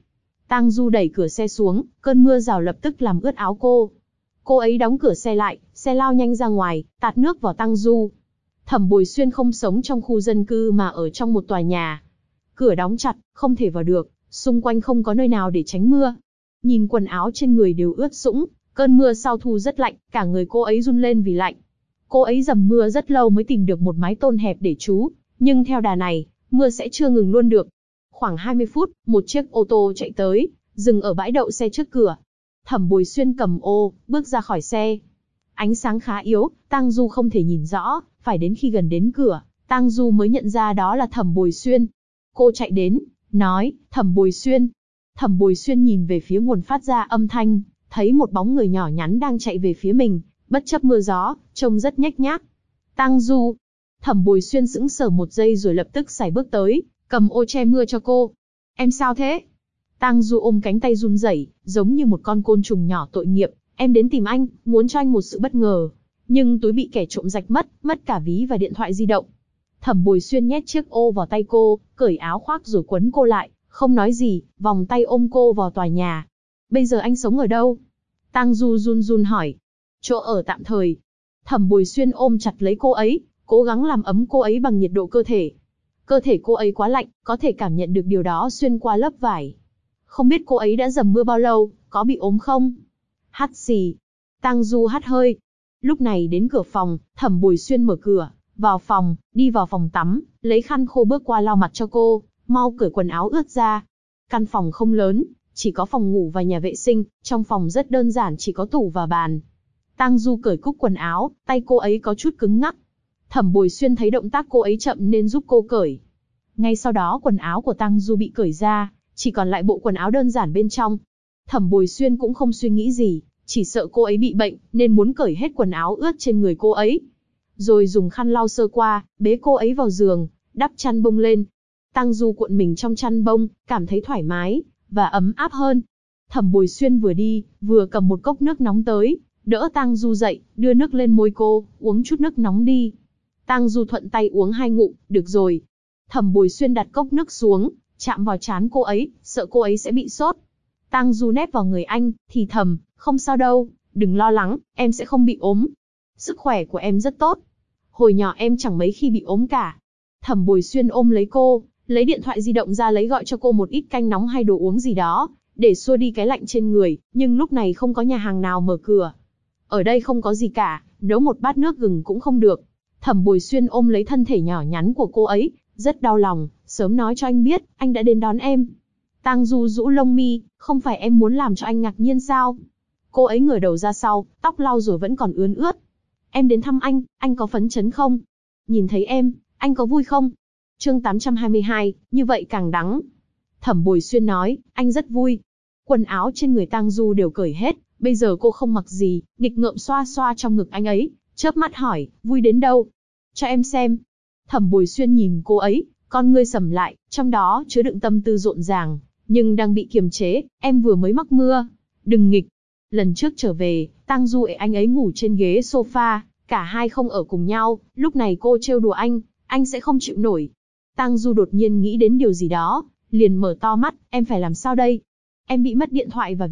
S1: Tang Du đẩy cửa xe xuống, cơn mưa rào lập tức làm ướt áo cô. Cô ấy đóng cửa xe lại, xe lao nhanh ra ngoài, tạt nước vào Tang Du. Thẩm Bồi Xuyên không sống trong khu dân cư mà ở trong một tòa nhà. Cửa đóng chặt, không thể vào được, xung quanh không có nơi nào để tránh mưa. Nhìn quần áo trên người đều ướt sũng, cơn mưa sau thu rất lạnh, cả người cô ấy run lên vì lạnh. Cô ấy dầm mưa rất lâu mới tìm được một mái tôn hẹp để trú, nhưng theo đà này, mưa sẽ chưa ngừng luôn được. Khoảng 20 phút, một chiếc ô tô chạy tới, dừng ở bãi đậu xe trước cửa. Thẩm Bồi Xuyên cầm ô, bước ra khỏi xe. Ánh sáng khá yếu, Tang Du không thể nhìn rõ, phải đến khi gần đến cửa, Tang Du mới nhận ra đó là Thẩm Bồi Xuyên. Cô chạy đến, nói, Thẩm Bồi Xuyên. Thẩm Bồi Xuyên nhìn về phía nguồn phát ra âm thanh, thấy một bóng người nhỏ nhắn đang chạy về phía mình, bất chấp mưa gió, trông rất nhếch nhác. Tang Du. Thẩm Bồi Xuyên sững sờ một giây rồi lập tức sải bước tới, cầm ô che mưa cho cô. Em sao thế? Tang Du ôm cánh tay run rẩy, giống như một con côn trùng nhỏ tội nghiệp. Em đến tìm anh, muốn cho anh một sự bất ngờ. Nhưng túi bị kẻ trộm rạch mất cả ví và điện thoại di động. Thẩm Bồi Xuyên nhét chiếc ô vào tay cô, cởi áo khoác rồi quấn cô lại, không nói gì, vòng tay ôm cô vào tòa nhà. Bây giờ anh sống ở đâu? Tang Du run run hỏi. Chỗ ở tạm thời. Thẩm Bồi Xuyên ôm chặt lấy cô ấy, cố gắng làm ấm cô ấy bằng nhiệt độ cơ thể. Cơ thể cô ấy quá lạnh, có thể cảm nhận được điều đó xuyên qua lớp vải. Không biết cô ấy đã dầm mưa bao lâu, có bị ốm không? Hắt xì. Tang Du hắt hơi. Lúc này đến cửa phòng, Thẩm Bồi Xuyên mở cửa, vào phòng, đi vào phòng tắm, lấy khăn khô bước qua lau mặt cho cô, mau cởi quần áo ướt ra. Căn phòng không lớn, chỉ có phòng ngủ và nhà vệ sinh, trong phòng rất đơn giản chỉ có tủ và bàn. Tang Du cởi cúc quần áo, tay cô ấy có chút cứng ngắc. Thẩm Bồi Xuyên thấy động tác cô ấy chậm nên giúp cô cởi. Ngay sau đó quần áo của Tang Du bị cởi ra, chỉ còn lại bộ quần áo đơn giản bên trong. Thẩm Bồi Xuyên cũng không suy nghĩ gì, chỉ sợ cô ấy bị bệnh, nên muốn cởi hết quần áo ướt trên người cô ấy. Rồi dùng khăn lau sơ qua, bế cô ấy vào giường, đắp chăn bông lên. Tang Du cuộn mình trong chăn bông, cảm thấy thoải mái, và ấm áp hơn. Thẩm Bồi Xuyên vừa đi, vừa cầm một cốc nước nóng tới, đỡ Tang Du dậy, đưa nước lên môi cô, uống chút nước nóng đi. Tang Du thuận tay uống 2 ngụm, được rồi. Thẩm Bồi Xuyên đặt cốc nước xuống, chạm vào trán cô ấy, sợ cô ấy sẽ bị sốt. Tang Du nép vào người anh, thì thầm, không sao đâu, đừng lo lắng, em sẽ không bị ốm. Sức khỏe của em rất tốt. Hồi nhỏ em chẳng mấy khi bị ốm cả. Thẩm Bồi Xuyên ôm lấy cô, lấy điện thoại di động ra lấy gọi cho cô một ít canh nóng hay đồ uống gì đó, để xua đi cái lạnh trên người, nhưng lúc này không có nhà hàng nào mở cửa. Ở đây không có gì cả, nấu một bát nước gừng cũng không được. Thẩm Bồi Xuyên ôm lấy thân thể nhỏ nhắn của cô ấy, rất đau lòng, sớm nói cho anh biết, anh đã đến đón em. Tang Du rũ lông mi, không phải em muốn làm cho anh ngạc nhiên sao? Cô ấy ngửa đầu ra sau, tóc lau rồi vẫn còn ướt ướt. Em đến thăm anh có phấn chấn không? Nhìn thấy em, anh có vui không? Chương 822, như vậy càng đắng. Thẩm Bồi Xuyên nói, anh rất vui. Quần áo trên người Tang Du đều cởi hết, bây giờ cô không mặc gì, nghịch ngợm xoa xoa trong ngực anh ấy, chớp mắt hỏi, vui đến đâu? Cho em xem. Thẩm Bồi Xuyên nhìn cô ấy, con ngươi sầm lại, trong đó chứa đựng tâm tư rộn ràng, nhưng đang bị kiềm chế, em vừa mới mắc mưa. Đừng nghịch. Lần trước trở về, Tang Du ệ anh ấy ngủ trên ghế sofa, cả hai không ở cùng nhau, lúc này cô trêu đùa anh sẽ không chịu nổi. Tang Du đột nhiên nghĩ đến điều gì đó, liền mở to mắt, em phải làm sao đây? Em bị mất điện thoại và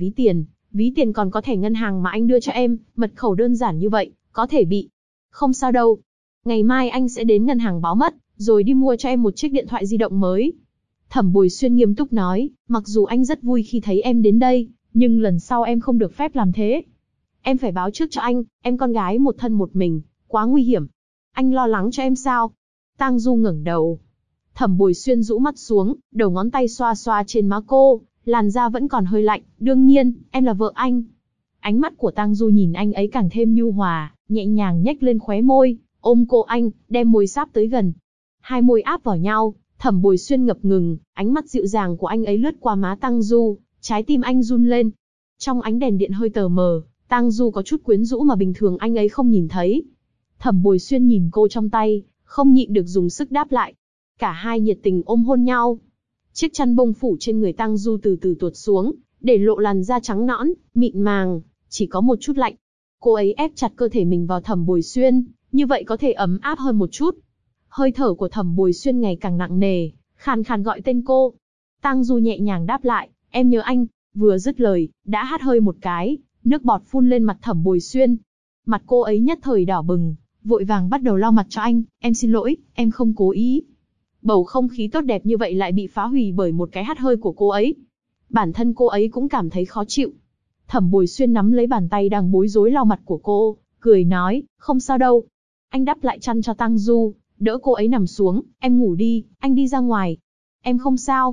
S1: ví tiền còn có thẻ ngân hàng mà anh đưa cho em, mật khẩu đơn giản như vậy, có thể bị. Không sao đâu. Ngày mai anh sẽ đến ngân hàng báo mất, rồi đi mua cho em một chiếc điện thoại di động mới. Thẩm Bồi Xuyên nghiêm túc nói, mặc dù anh rất vui khi thấy em đến đây, nhưng lần sau em không được phép làm thế. Em phải báo trước cho anh, em con gái một thân một mình, quá nguy hiểm. Anh lo lắng cho em sao? Tang Du ngẩng đầu. Thẩm Bồi Xuyên rũ mắt xuống, đầu ngón tay xoa xoa trên má cô, làn da vẫn còn hơi lạnh, đương nhiên, em là vợ anh. Ánh mắt của Tang Du nhìn anh ấy càng thêm nhu hòa, nhẹ nhàng nhếch lên khóe môi, ôm cô anh, đem môi sáp tới gần. Hai môi áp vào nhau, Thẩm Bồi Xuyên ngập ngừng, ánh mắt dịu dàng của anh ấy lướt qua má Tang Du, trái tim anh run lên. Trong ánh đèn điện hơi tờ mờ, Tang Du có chút quyến rũ mà bình thường anh ấy không nhìn thấy. Thẩm Bồi Xuyên nhìn cô trong tay, không nhịn được dùng sức đáp lại. Cả hai nhiệt tình ôm hôn nhau. Chiếc chăn bông phủ trên người Tang Du từ từ tuột xuống, để lộ làn da trắng nõn, mịn màng, chỉ có một chút lạnh. Cô ấy ép chặt cơ thể mình vào Thẩm Bồi Xuyên, như vậy có thể ấm áp hơn một chút. Hơi thở của Thẩm Bồi Xuyên ngày càng nặng nề, khàn khàn gọi tên cô. Tang Du nhẹ nhàng đáp lại, Em nhớ anh. Vừa dứt lời, đã hắt hơi một cái, nước bọt phun lên mặt Thẩm Bồi Xuyên. Mặt cô ấy nhất thời đỏ bừng, vội vàng bắt đầu lau mặt cho anh. Em xin lỗi, em không cố ý. Bầu không khí tốt đẹp như vậy lại bị phá hủy bởi một cái hắt hơi của cô ấy. Bản thân cô ấy cũng cảm thấy khó chịu. Thẩm Bồi Xuyên nắm lấy bàn tay đang bối rối lau mặt của cô, cười nói, không sao đâu. Anh đắp lại chăn cho Tang Du, đỡ cô ấy nằm xuống, em ngủ đi, anh đi ra ngoài. Em không sao.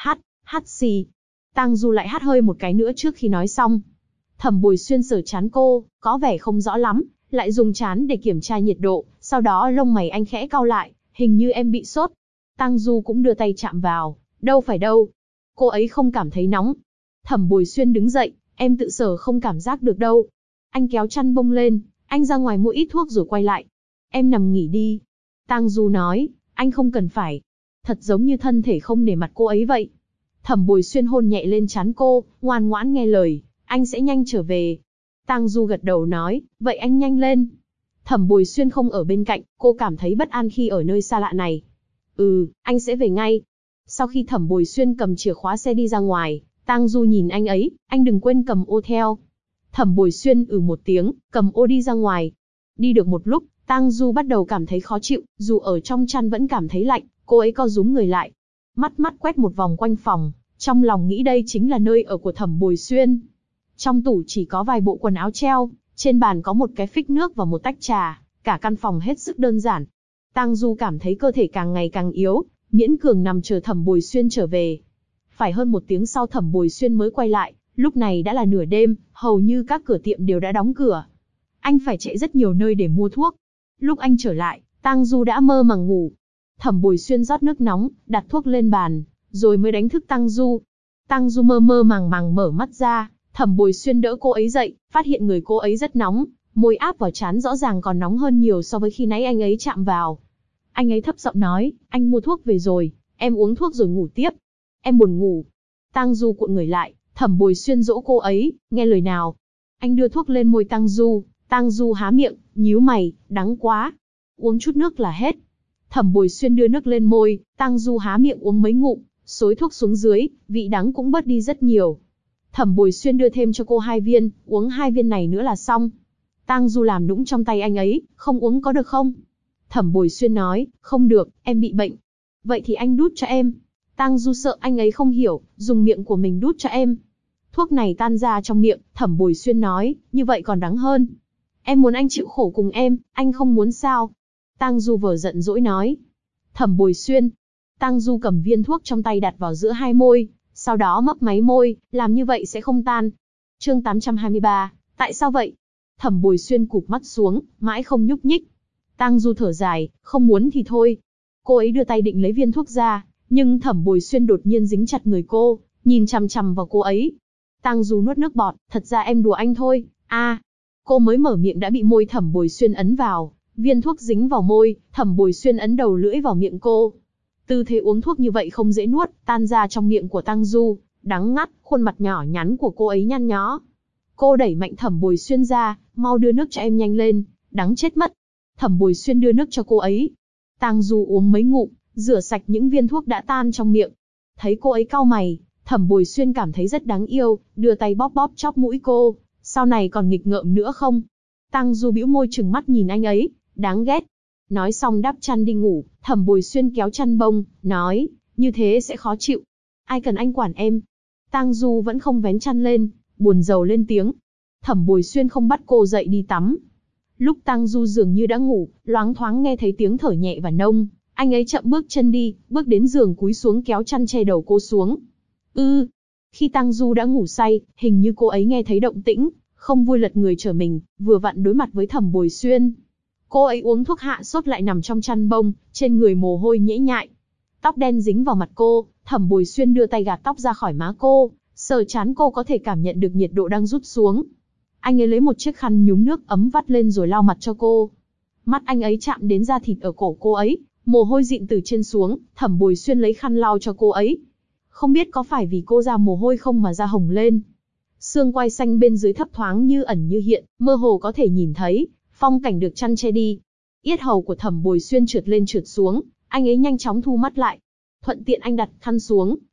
S1: Hắt xì. Tang Du lại hắt hơi một cái nữa trước khi nói xong. Thẩm Bồi Xuyên sờ trán cô, có vẻ không rõ lắm, lại dùng trán để kiểm tra nhiệt độ, sau đó lông mày anh khẽ cau lại, hình như em bị sốt. Tang Du cũng đưa tay chạm vào, đâu phải đâu. Cô ấy không cảm thấy nóng. Thẩm Bồi Xuyên đứng dậy, em tự sờ không cảm giác được đâu. Anh kéo chăn bông lên, anh ra ngoài mua ít thuốc rồi quay lại. Em nằm nghỉ đi. Tang Du nói, anh không cần phải. Thật giống như thân thể không nể mặt cô ấy vậy. Thẩm Bồi Xuyên hôn nhẹ lên trán cô, ngoan ngoãn nghe lời, anh sẽ nhanh trở về. Tang Du gật đầu nói, vậy anh nhanh lên. Thẩm Bồi Xuyên không ở bên cạnh, cô cảm thấy bất an khi ở nơi xa lạ này. Anh sẽ về ngay. Sau khi Thẩm Bồi Xuyên cầm chìa khóa xe đi ra ngoài, Tang Du nhìn anh ấy, anh đừng quên cầm ô theo. Thẩm Bồi Xuyên một tiếng, cầm ô đi ra ngoài. Đi được một lúc, Tang Du bắt đầu cảm thấy khó chịu, dù ở trong chăn vẫn cảm thấy lạnh, cô ấy co rúm người lại. Mắt quét một vòng quanh phòng, trong lòng nghĩ đây chính là nơi ở của Thẩm Bồi Xuyên. Trong tủ chỉ có vài bộ quần áo treo, trên bàn có một cái phích nước và một tách trà, cả căn phòng hết sức đơn giản. Tang Du cảm thấy cơ thể càng ngày càng yếu, miễn cường nằm chờ Thẩm Bồi Xuyên trở về. Phải hơn 1 tiếng sau Thẩm Bồi Xuyên mới quay lại, lúc này đã là nửa đêm, hầu như các cửa tiệm đều đã đóng cửa. Anh phải chạy rất nhiều nơi để mua thuốc. Lúc anh trở lại, Tang Du đã mơ màng ngủ. Thẩm Bồi Xuyên rót nước nóng, đặt thuốc lên bàn, rồi mới đánh thức Tang Du. Tang Du mơ mơ màng màng mở mắt ra, Thẩm Bồi Xuyên đỡ cô ấy dậy, phát hiện người cô ấy rất nóng, môi áp vào trán rõ ràng còn nóng hơn nhiều so với khi nãy anh ấy chạm vào. Anh ấy thấp giọng nói, anh mua thuốc về rồi, em uống thuốc rồi ngủ tiếp. Em buồn ngủ. Tang Du cuộn người lại, Thẩm Bồi Xuyên dỗ cô ấy, nghe lời nào. Anh đưa thuốc lên môi Tang Du há miệng, nhíu mày, đắng quá. Uống chút nước là hết. Thẩm Bồi Xuyên đưa nước lên môi, Tang Du há miệng uống mấy ngụm, xối thuốc xuống dưới, vị đắng cũng bớt đi rất nhiều. Thẩm Bồi Xuyên đưa thêm cho cô 2 viên, uống 2 viên này nữa là xong. Tang Du làm nũng trong tay anh ấy, không uống có được không? Thẩm Bồi Xuyên nói, không được, em bị bệnh. Vậy thì anh đút cho em. Tang Du sợ anh ấy không hiểu, dùng miệng của mình đút cho em. Thuốc này tan ra trong miệng, Thẩm Bồi Xuyên nói, như vậy còn đắng hơn. Em muốn anh chịu khổ cùng em, anh không muốn sao? Tang Du vờ giận dỗi nói. Thẩm Bồi Xuyên. Tang Du cầm viên thuốc trong tay đặt vào giữa hai môi, sau đó mấp máy môi, làm như vậy sẽ không tan. Chương 823, tại sao vậy? Thẩm Bồi Xuyên cụp mắt xuống, mãi không nhúc nhích. Tang Du thở dài, không muốn thì thôi. Cô ấy đưa tay định lấy viên thuốc ra, nhưng Thẩm Bồi Xuyên đột nhiên dính chặt người cô, nhìn chằm chằm vào cô ấy. Tang Du nuốt nước bọt, thật ra em đùa anh thôi. Cô mới mở miệng đã bị môi Thẩm Bồi Xuyên ấn vào, viên thuốc dính vào môi, Thẩm Bồi Xuyên ấn đầu lưỡi vào miệng cô. Tư thế uống thuốc như vậy không dễ nuốt, tan ra trong miệng của Tang Du, đắng ngắt, khuôn mặt nhỏ nhắn của cô ấy nhăn nhó. Cô đẩy mạnh Thẩm Bồi Xuyên ra, mau đưa nước cho em nhanh lên, đắng chết mất. Thẩm Bồi Xuyên đưa nước cho cô ấy. Tang Du uống mấy ngụm, rửa sạch những viên thuốc đã tan trong miệng. Thấy cô ấy cau mày, Thẩm Bồi Xuyên cảm thấy rất đáng yêu, đưa tay bóp bóp chóp mũi cô. Sau này còn nghịch ngợm nữa không? Tang Du bĩu môi trừng mắt nhìn anh ấy, đáng ghét. Nói xong đắp chăn đi ngủ, Thẩm Bồi Xuyên kéo chăn bông, nói, như thế sẽ khó chịu. Ai cần anh quản em? Tang Du vẫn không vén chăn lên, buồn rầu lên tiếng. Thẩm Bồi Xuyên không bắt cô dậy đi tắm. Lúc Tang Du dường như đã ngủ, loáng thoáng nghe thấy tiếng thở nhẹ và nông, anh ấy chậm bước chân đi, bước đến giường cúi xuống kéo chăn che đầu cô xuống. Khi Tang Du đã ngủ say, hình như cô ấy nghe thấy động tĩnh, không vui lật người trở mình, vừa vặn đối mặt với Thẩm Bồi Xuyên. Cô ấy uống thuốc hạ sốt lại nằm trong chăn bông, trên người mồ hôi nhễ nhại. Tóc đen dính vào mặt cô, Thẩm Bồi Xuyên đưa tay gạt tóc ra khỏi má cô, sờ trán cô có thể cảm nhận được nhiệt độ đang rút xuống. Anh ấy lấy một chiếc khăn nhúng nước ấm vắt lên rồi lau mặt cho cô. Mắt anh ấy chạm đến da thịt ở cổ cô ấy, mồ hôi dịn từ trên xuống, Thẩm Bồi Xuyên lấy khăn lau cho cô ấy. Không biết có phải vì cô ra mồ hôi không mà da hồng lên. Xương quai xanh bên dưới thấp thoáng như ẩn như hiện, mơ hồ có thể nhìn thấy, phong cảnh được chăn che đi. Yết hầu của Thẩm Bồi Xuyên trượt lên trượt xuống, anh ấy nhanh chóng thu mắt lại. Thuận tiện anh đặt khăn xuống,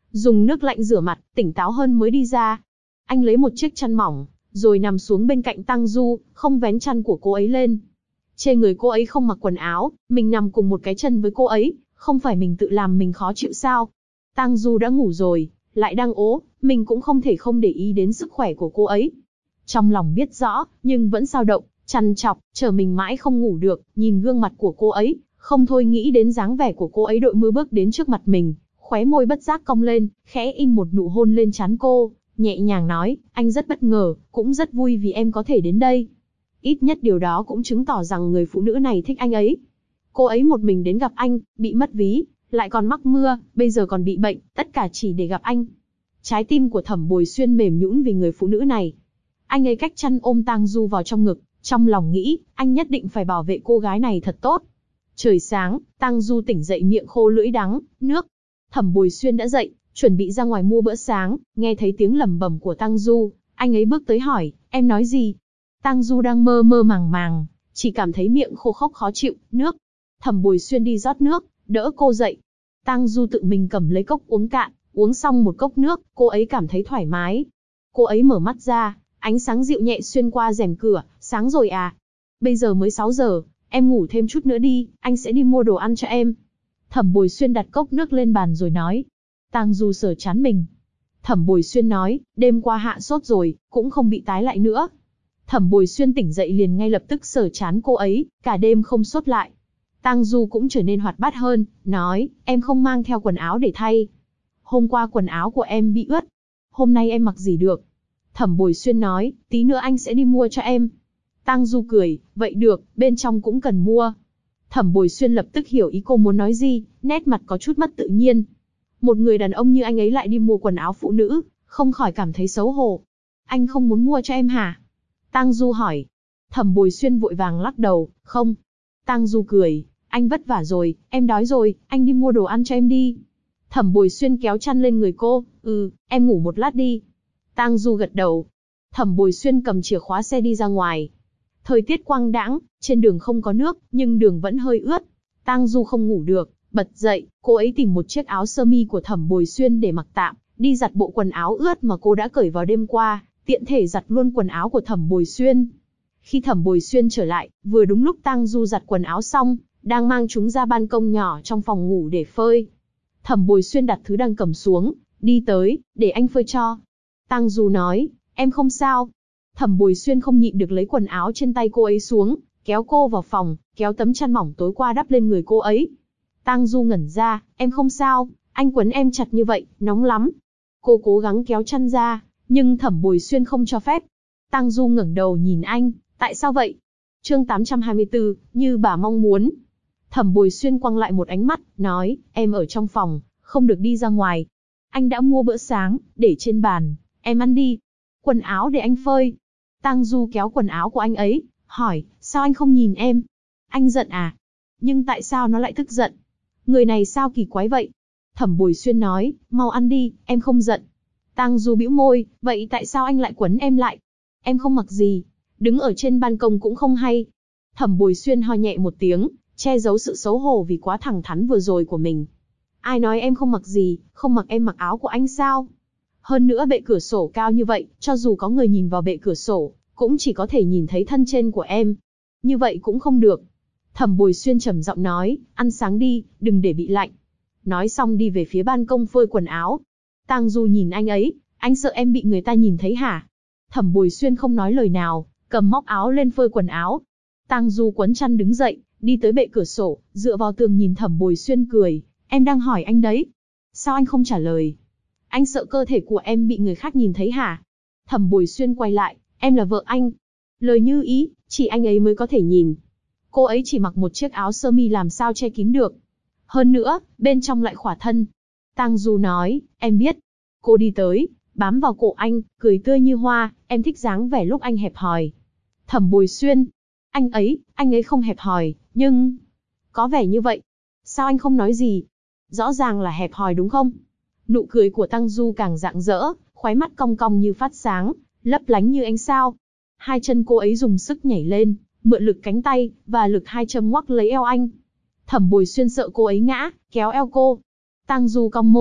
S1: dùng nước lạnh rửa mặt, tỉnh táo hơn mới đi ra. Anh lấy một chiếc chăn mỏng, rồi nằm xuống bên cạnh Tang Du, không vén chăn của cô ấy lên. Trên người cô ấy không mặc quần áo, mình nằm cùng một cái chân với cô ấy, không phải mình tự làm mình khó chịu sao? Tang Du đã ngủ rồi, lại đang ố, mình cũng không thể không để ý đến sức khỏe của cô ấy. Trong lòng biết rõ, nhưng vẫn dao động, trằn trọc, chờ mình mãi không ngủ được, nhìn gương mặt của cô ấy, không thôi nghĩ đến dáng vẻ của cô ấy đội mưa bước đến trước mặt mình, khóe môi bất giác cong lên, khẽ in một nụ hôn lên trán cô, nhẹ nhàng nói, anh rất bất ngờ, cũng rất vui vì em có thể đến đây. Ít nhất điều đó cũng chứng tỏ rằng người phụ nữ này thích anh ấy. Cô ấy một mình đến gặp anh, bị mất ví, lại còn mắc mưa, bây giờ còn bị bệnh, tất cả chỉ để gặp anh. Trái tim của Thẩm Bồi Xuyên mềm nhũn vì người phụ nữ này. Anh ấy cách chăn ôm Tang Du vào trong ngực, trong lòng nghĩ, anh nhất định phải bảo vệ cô gái này thật tốt. Trời sáng, Tang Du tỉnh dậy miệng khô lưỡi đắng, nước. Thẩm Bồi Xuyên đã dậy, chuẩn bị ra ngoài mua bữa sáng, nghe thấy tiếng lẩm bẩm của Tang Du, anh ấy bước tới hỏi, em nói gì? Tang Du đang mơ mơ màng màng, chỉ cảm thấy miệng khô khốc khó chịu, nước. Thẩm Bồi Xuyên đi rót nước, đỡ cô dậy. Tang Du tự mình cầm lấy cốc uống cạn, uống xong một cốc nước, cô ấy cảm thấy thoải mái. Cô ấy mở mắt ra, ánh sáng dịu nhẹ xuyên qua rèm cửa, sáng rồi à? Bây giờ mới 6 giờ, em ngủ thêm chút nữa đi, anh sẽ đi mua đồ ăn cho em. Thẩm Bồi Xuyên đặt cốc nước lên bàn rồi nói. Tang Du sờ trán mình. Thẩm Bồi Xuyên nói, đêm qua hạ sốt rồi, cũng không bị tái lại nữa. Thẩm Bồi Xuyên tỉnh dậy liền ngay lập tức sờ trán cô ấy, cả đêm không sốt lại. Tang Du cũng trở nên hoạt bát hơn, nói, em không mang theo quần áo để thay. Hôm qua quần áo của em bị ướt. Hôm nay em mặc gì được? Thẩm Bồi Xuyên nói, tí nữa anh sẽ đi mua cho em. Tang Du cười, vậy được, bên trong cũng cần mua. Thẩm Bồi Xuyên lập tức hiểu ý cô muốn nói gì, nét mặt có chút mất tự nhiên. Một người đàn ông như anh ấy lại đi mua quần áo phụ nữ, không khỏi cảm thấy xấu hổ. Anh không muốn mua cho em hả? Tang Du hỏi. Thẩm Bồi Xuyên vội vàng lắc đầu, không. Tang Du cười, anh vất vả rồi, em đói rồi, anh đi mua đồ ăn cho em đi. Thẩm Bồi Xuyên kéo chăn lên người cô, em ngủ một lát đi. Tang Du gật đầu. Thẩm Bồi Xuyên cầm chìa khóa xe đi ra ngoài. Thời tiết quang đãng, trên đường không có nước, nhưng đường vẫn hơi ướt. Tang Du không ngủ được, bật dậy, cô ấy tìm một chiếc áo sơ mi của Thẩm Bồi Xuyên để mặc tạm, đi giặt bộ quần áo ướt mà cô đã cởi vào đêm qua, tiện thể giặt luôn quần áo của Thẩm Bồi Xuyên. Khi Thẩm Bồi Xuyên trở lại, vừa đúng lúc Tang Du giặt quần áo xong, đang mang chúng ra ban công nhỏ trong phòng ngủ để phơi. Thẩm Bồi Xuyên đặt thứ đang cầm xuống, đi tới, để anh phơi cho. Tang Du nói, em không sao. Thẩm Bồi Xuyên không nhịn được lấy quần áo trên tay cô ấy xuống, kéo cô vào phòng, kéo tấm chăn mỏng tối qua đắp lên người cô ấy. Tang Du ngẩn ra, em không sao, anh quấn em chặt như vậy, nóng lắm. Cô cố gắng kéo chăn ra, nhưng Thẩm Bồi Xuyên không cho phép. Tang Du ngẩng đầu nhìn anh, tại sao vậy? Chương 824, như bà mong muốn. Thẩm Bồi Xuyên quăng lại một ánh mắt, nói, em ở trong phòng, không được đi ra ngoài. Anh đã mua bữa sáng, để trên bàn, em ăn đi. Quần áo để anh phơi. Tang Du kéo quần áo của anh ấy, hỏi, sao anh không nhìn em? Anh giận à? Nhưng tại sao nó lại tức giận? Người này sao kỳ quái vậy? Thẩm Bồi Xuyên nói, mau ăn đi, em không giận. Tang Du bĩu môi, vậy tại sao anh lại quấn em lại? Em không mặc gì, đứng ở trên ban công cũng không hay. Thẩm Bồi Xuyên ho nhẹ một tiếng, che giấu sự xấu hổ vì quá thẳng thắn vừa rồi của mình. Ai nói em không mặc gì, không mặc em mặc áo của anh sao? Hơn nữa bệ cửa sổ cao như vậy, cho dù có người nhìn vào bệ cửa sổ, cũng chỉ có thể nhìn thấy thân trên của em. Như vậy cũng không được. Thẩm Bồi Xuyên trầm giọng nói, ăn sáng đi, đừng để bị lạnh. Nói xong đi về phía ban công phơi quần áo. Tang Du nhìn anh ấy, anh sợ em bị người ta nhìn thấy hả? Thẩm Bồi Xuyên không nói lời nào, cầm móc áo lên phơi quần áo. Tang Du quấn chăn đứng dậy, đi tới bệ cửa sổ, dựa vào tường nhìn Thẩm Bồi Xuyên cười, em đang hỏi anh đấy. Sao anh không trả lời? Anh sợ cơ thể của em bị người khác nhìn thấy hả? Thẩm Bồi Xuyên quay lại, em là vợ anh. Lời như ý, chỉ anh ấy mới có thể nhìn. Cô ấy chỉ mặc một chiếc áo sơ mi làm sao che kín được. Hơn nữa, bên trong lại khỏa thân. Tang Du nói, em biết. Cô đi tới, bám vào cổ anh, cười tươi như hoa, em thích dáng vẻ lúc anh hẹp hòi. Thẩm Bồi Xuyên, anh ấy không hẹp hòi, nhưng... Có vẻ như vậy. Sao anh không nói gì? Rõ ràng là hẹp hòi đúng không? Nụ cười của Tang Du càng rạng rỡ, khóe mắt cong cong như phát sáng, lấp lánh như ánh sao. Hai chân cô ấy dùng sức nhảy lên, mượn lực cánh tay, và lực hai châm ngoắc lấy eo anh. Thẩm Bồi Xuyên sợ cô ấy ngã, kéo eo cô. Tang Du cong môi,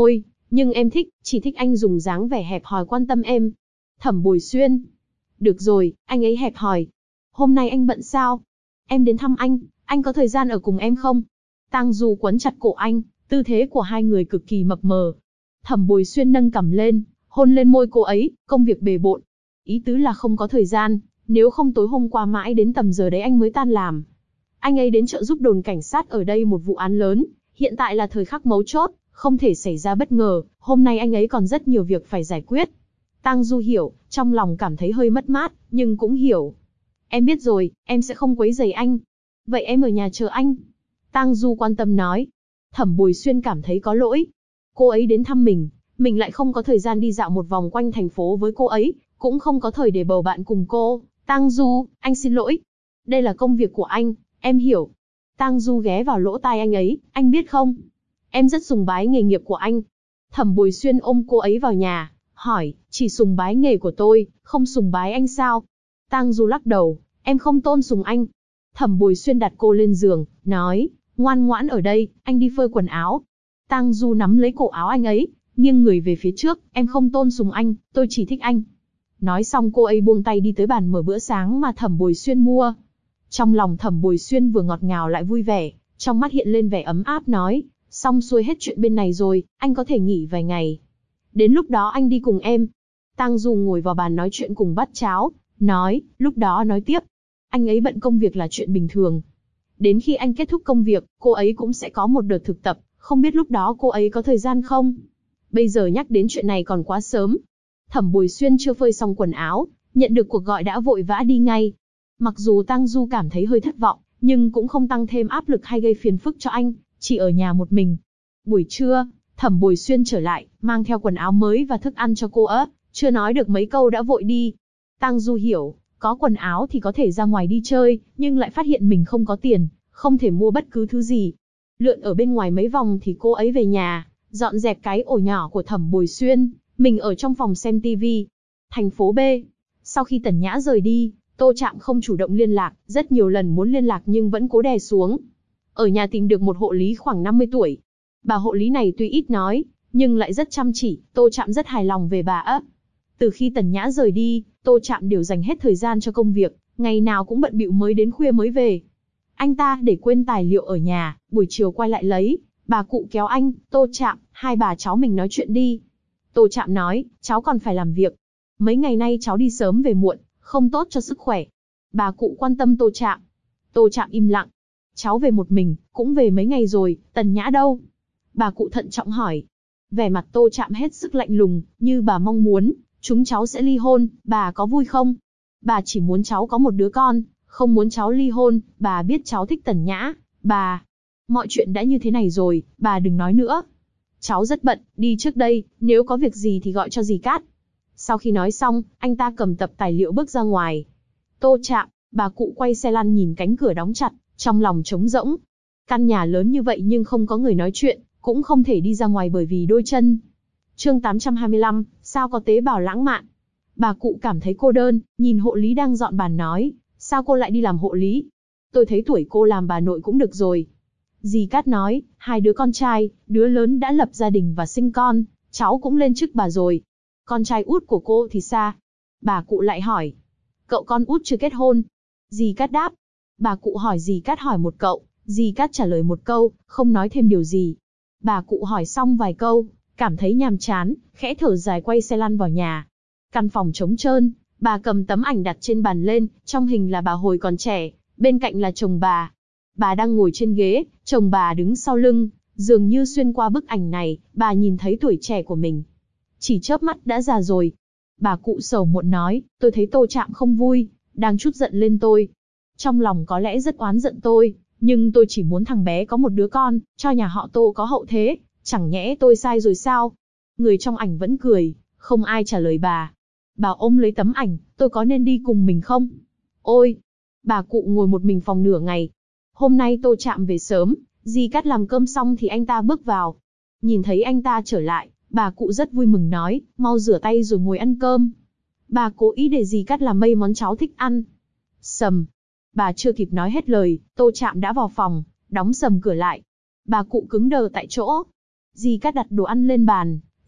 S1: Nhưng em chỉ thích anh dùng dáng vẻ hẹp hòi quan tâm em. Thẩm Bồi Xuyên. Được rồi, anh ấy hẹp hòi. Hôm nay anh bận sao? Em đến thăm anh có thời gian ở cùng em không? Tang Du quấn chặt cổ anh, tư thế của hai người cực kỳ mập mờ. Thẩm Bồi Xuyên nâng cằm lên, hôn lên môi cô ấy, công việc bề bộn. Ý tứ là không có thời gian, nếu không tối hôm qua mãi đến tầm giờ đấy anh mới tan làm. Anh ấy đến trợ giúp đồn cảnh sát ở đây một vụ án lớn, hiện tại là thời khắc mấu chốt, không thể xảy ra bất ngờ, hôm nay anh ấy còn rất nhiều việc phải giải quyết. Tang Du hiểu, trong lòng cảm thấy hơi mất mát, nhưng cũng hiểu. Em biết rồi, em sẽ không quấy rầy anh. Vậy em ở nhà chờ anh. Tang Du quan tâm nói. Thẩm Bồi Xuyên cảm thấy có lỗi. Cô ấy đến thăm mình lại không có thời gian đi dạo một vòng quanh thành phố với cô ấy, cũng không có thời để bầu bạn cùng cô. Tang Du, anh xin lỗi. Đây là công việc của anh, em hiểu. Tang Du ghé vào lỗ tai anh ấy, anh biết không? Em rất sùng bái nghề nghiệp của anh. Thẩm Bồi Xuyên ôm cô ấy vào nhà, hỏi, chỉ sùng bái nghề của tôi, không sùng bái anh sao? Tang Du lắc đầu, em không tôn sùng anh. Thẩm Bồi Xuyên đặt cô lên giường, nói, ngoan ngoãn ở đây, anh đi phơi quần áo. Tang Du nắm lấy cổ áo anh ấy, nghiêng người về phía trước, em không tôn sùng anh, tôi chỉ thích anh. Nói xong cô ấy buông tay đi tới bàn mở bữa sáng mà Thẩm Bồi Xuyên mua. Trong lòng Thẩm Bồi Xuyên vừa ngọt ngào lại vui vẻ, trong mắt hiện lên vẻ ấm áp nói, xong xuôi hết chuyện bên này rồi, anh có thể nghỉ vài ngày. Đến lúc đó anh đi cùng em. Tang Du ngồi vào bàn nói chuyện cùng bát cháo, nói, lúc đó nói tiếp. Anh ấy bận công việc là chuyện bình thường. Đến khi anh kết thúc công việc, cô ấy cũng sẽ có một đợt thực tập, không biết lúc đó cô ấy có thời gian không? Bây giờ nhắc đến chuyện này còn quá sớm. Thẩm Bồi Xuyên chưa phơi xong quần áo, nhận được cuộc gọi đã vội vã đi ngay. Mặc dù Tang Du cảm thấy hơi thất vọng, nhưng cũng không tăng thêm áp lực hay gây phiền phức cho anh, chỉ ở nhà một mình. Buổi trưa, Thẩm Bồi Xuyên trở lại, mang theo quần áo mới và thức ăn cho cô ớ, chưa nói được mấy câu đã vội đi. Tang Du hiểu, có quần áo thì có thể ra ngoài đi chơi, nhưng lại phát hiện mình không có tiền, không thể mua bất cứ thứ gì. Lượn ở bên ngoài mấy vòng thì cô ấy về nhà, dọn dẹp cái ổ nhỏ của Thẩm Bồi Xuyên, mình ở trong phòng xem TV. Thành phố B. Sau khi Tần Nhã rời đi, Tô Trạm không chủ động liên lạc, rất nhiều lần muốn liên lạc nhưng vẫn cố đè xuống. Ở nhà tìm được một hộ lý khoảng 50 tuổi. Bà hộ lý này tuy ít nói, nhưng lại rất chăm chỉ, Tô Trạm rất hài lòng về bà á. Từ khi Tần Nhã rời đi, Tô Trạm đều dành hết thời gian cho công việc, ngày nào cũng bận bịu mới đến khuya mới về. Anh ta để quên tài liệu ở nhà, buổi chiều quay lại lấy, bà cụ kéo anh, Tô Trạm, hai bà cháu mình nói chuyện đi. Tô Trạm nói, cháu còn phải làm việc. Mấy ngày nay cháu đi sớm về muộn, không tốt cho sức khỏe. Bà cụ quan tâm Tô Trạm. Tô Trạm im lặng. Cháu về một mình, cũng về mấy ngày rồi, Tần Nhã đâu? Bà cụ thận trọng hỏi. Vẻ mặt Tô Trạm hết sức lạnh lùng, như bà mong muốn, chúng cháu sẽ ly hôn, bà có vui không? Bà chỉ muốn cháu có một đứa con, không muốn cháu ly hôn, bà biết cháu thích Tần Nhã, bà... Mọi chuyện đã như thế này rồi, bà đừng nói nữa. Cháu rất bận, đi trước đây, nếu có việc gì thì gọi cho dì Cát. Sau khi nói xong, anh ta cầm tập tài liệu bước ra ngoài. Tô Trạm, bà cụ quay xe lăn nhìn cánh cửa đóng chặt, trong lòng trống rỗng. Căn nhà lớn như vậy nhưng không có người nói chuyện, cũng không thể đi ra ngoài bởi vì đôi chân. Chương 825, sao có tế bào lãng mạn. Bà cụ cảm thấy cô đơn, nhìn hộ lý đang dọn bàn nói, sao cô lại đi làm hộ lý? Tôi thấy tuổi cô làm bà nội cũng được rồi. Dì Cát nói, hai đứa con trai, đứa lớn đã lập gia đình và sinh con, cháu cũng lên chức bà rồi. Con trai út của cô thì sao? Bà cụ lại hỏi. Cậu con út chưa kết hôn. Dì Cát đáp. Bà cụ hỏi dì Cát hỏi một cậu, dì Cát trả lời một câu, không nói thêm điều gì. Bà cụ hỏi xong vài câu, cảm thấy nhàm chán, khẽ thở dài quay xe lăn vào nhà. Căn phòng trống trơn, bà cầm tấm ảnh đặt trên bàn lên, trong hình là bà hồi còn trẻ, bên cạnh là chồng bà. Bà đang ngồi trên ghế, chồng bà đứng sau lưng, dường như xuyên qua bức ảnh này, bà nhìn thấy tuổi trẻ của mình. Chỉ chớp mắt đã già rồi. Bà cụ sầu muộn nói, tôi thấy Tô Trạm không vui, đang trút giận lên tôi. Trong lòng có lẽ rất oán giận tôi, nhưng tôi chỉ muốn thằng bé có một đứa con, cho nhà họ Tô có hậu thế, chẳng nhẽ tôi sai rồi sao? Người trong ảnh vẫn cười, không ai trả lời bà. Bà ôm lấy tấm ảnh, tôi có nên đi cùng mình không? Ôi! Bà cụ ngồi một mình phòng nửa ngày. Hôm nay Tô Trạm về sớm, dì Cát làm cơm xong thì anh ta bước vào. Nhìn thấy anh ta trở lại, bà cụ rất vui mừng nói, mau rửa tay rồi ngồi ăn cơm. Bà cố ý để dì Cát làm mấy món cháu thích ăn. Sầm. Bà chưa kịp nói hết lời, Tô Trạm đã vào phòng, đóng sầm cửa lại. Bà cụ cứng đờ tại chỗ. Dì Cát đặt đồ ăn lên bàn,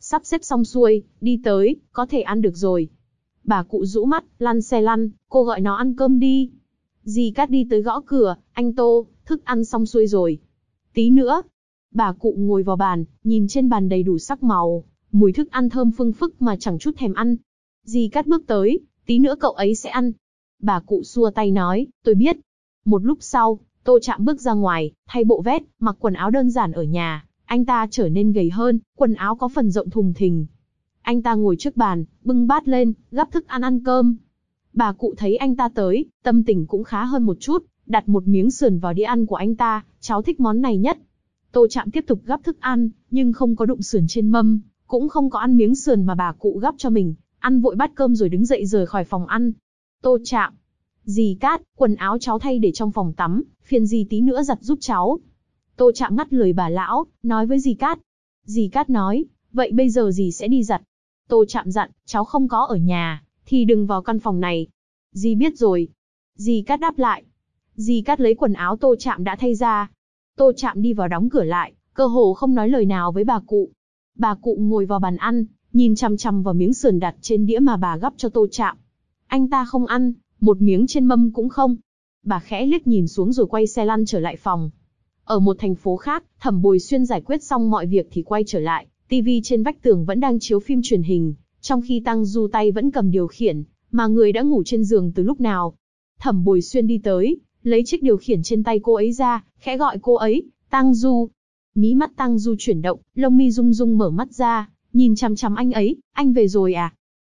S1: Sắp xếp xong xuôi, đi tới, có thể ăn được rồi. Bà cụ rũ mắt, lăn xe lăn, cô gọi nó ăn cơm đi. Dì Cát đi tới gõ cửa, anh Tô, thức ăn xong xuôi rồi. Tí nữa. Bà cụ ngồi vào bàn, nhìn trên bàn đầy đủ sắc màu, mùi thức ăn thơm phưng phức mà chẳng chút thèm ăn. Dì Cát bước tới, tí nữa cậu ấy sẽ ăn. Bà cụ xua tay nói, tôi biết. Một lúc sau, Tô Trạm bước ra ngoài, thay bộ vest, mặc quần áo đơn giản ở nhà. Anh ta trở nên gầy hơn, quần áo có phần rộng thùng thình. Anh ta ngồi trước bàn, bưng bát lên, gắp thức ăn ăn cơm. Bà cụ thấy anh ta tới, tâm tình cũng khá hơn một chút, đặt một miếng sườn vào đĩa ăn của anh ta, cháu thích món này nhất. Tô Trạm tiếp tục gắp thức ăn, nhưng không có đụng sườn trên mâm, cũng không có ăn miếng sườn mà bà cụ gắp cho mình, ăn vội bát cơm rồi đứng dậy rời khỏi phòng ăn. Tô Trạm, dì Cát, quần áo cháu thay để trong phòng tắm, phiền dì tí nữa giặt giúp cháu. Tô Trạm ngắt lời bà lão, nói với dì Cát. Dì Cát nói, vậy bây giờ dì sẽ đi giặt. Tô Trạm dặn, cháu không có ở nhà, thì đừng vào căn phòng này. Dì biết rồi. Dì Cát đáp lại. Dì Cát lấy quần áo Tô Trạm đã thay ra. Tô Trạm đi vào đóng cửa lại, cơ hồ không nói lời nào với bà cụ. Bà cụ ngồi vào bàn ăn, nhìn chằm chằm vào miếng sườn đặt trên đĩa mà bà gắp cho Tô Trạm. Anh ta không ăn, một miếng trên mâm cũng không. Bà khẽ liếc nhìn xuống rồi quay xe lăn trở lại phòng. Ở một thành phố khác, Thẩm Bồi Xuyên giải quyết xong mọi việc thì quay trở lại, tivi trên vách tường vẫn đang chiếu phim truyền hình, trong khi Tăng Du tay vẫn cầm điều khiển, mà người đã ngủ trên giường từ lúc nào. Thẩm Bồi Xuyên đi tới, lấy chiếc điều khiển trên tay cô ấy ra, khẽ gọi cô ấy, Tăng Du. Mí mắt Tăng Du chuyển động, lông mi rung rung mở mắt ra, nhìn chằm chằm anh ấy, anh về rồi à?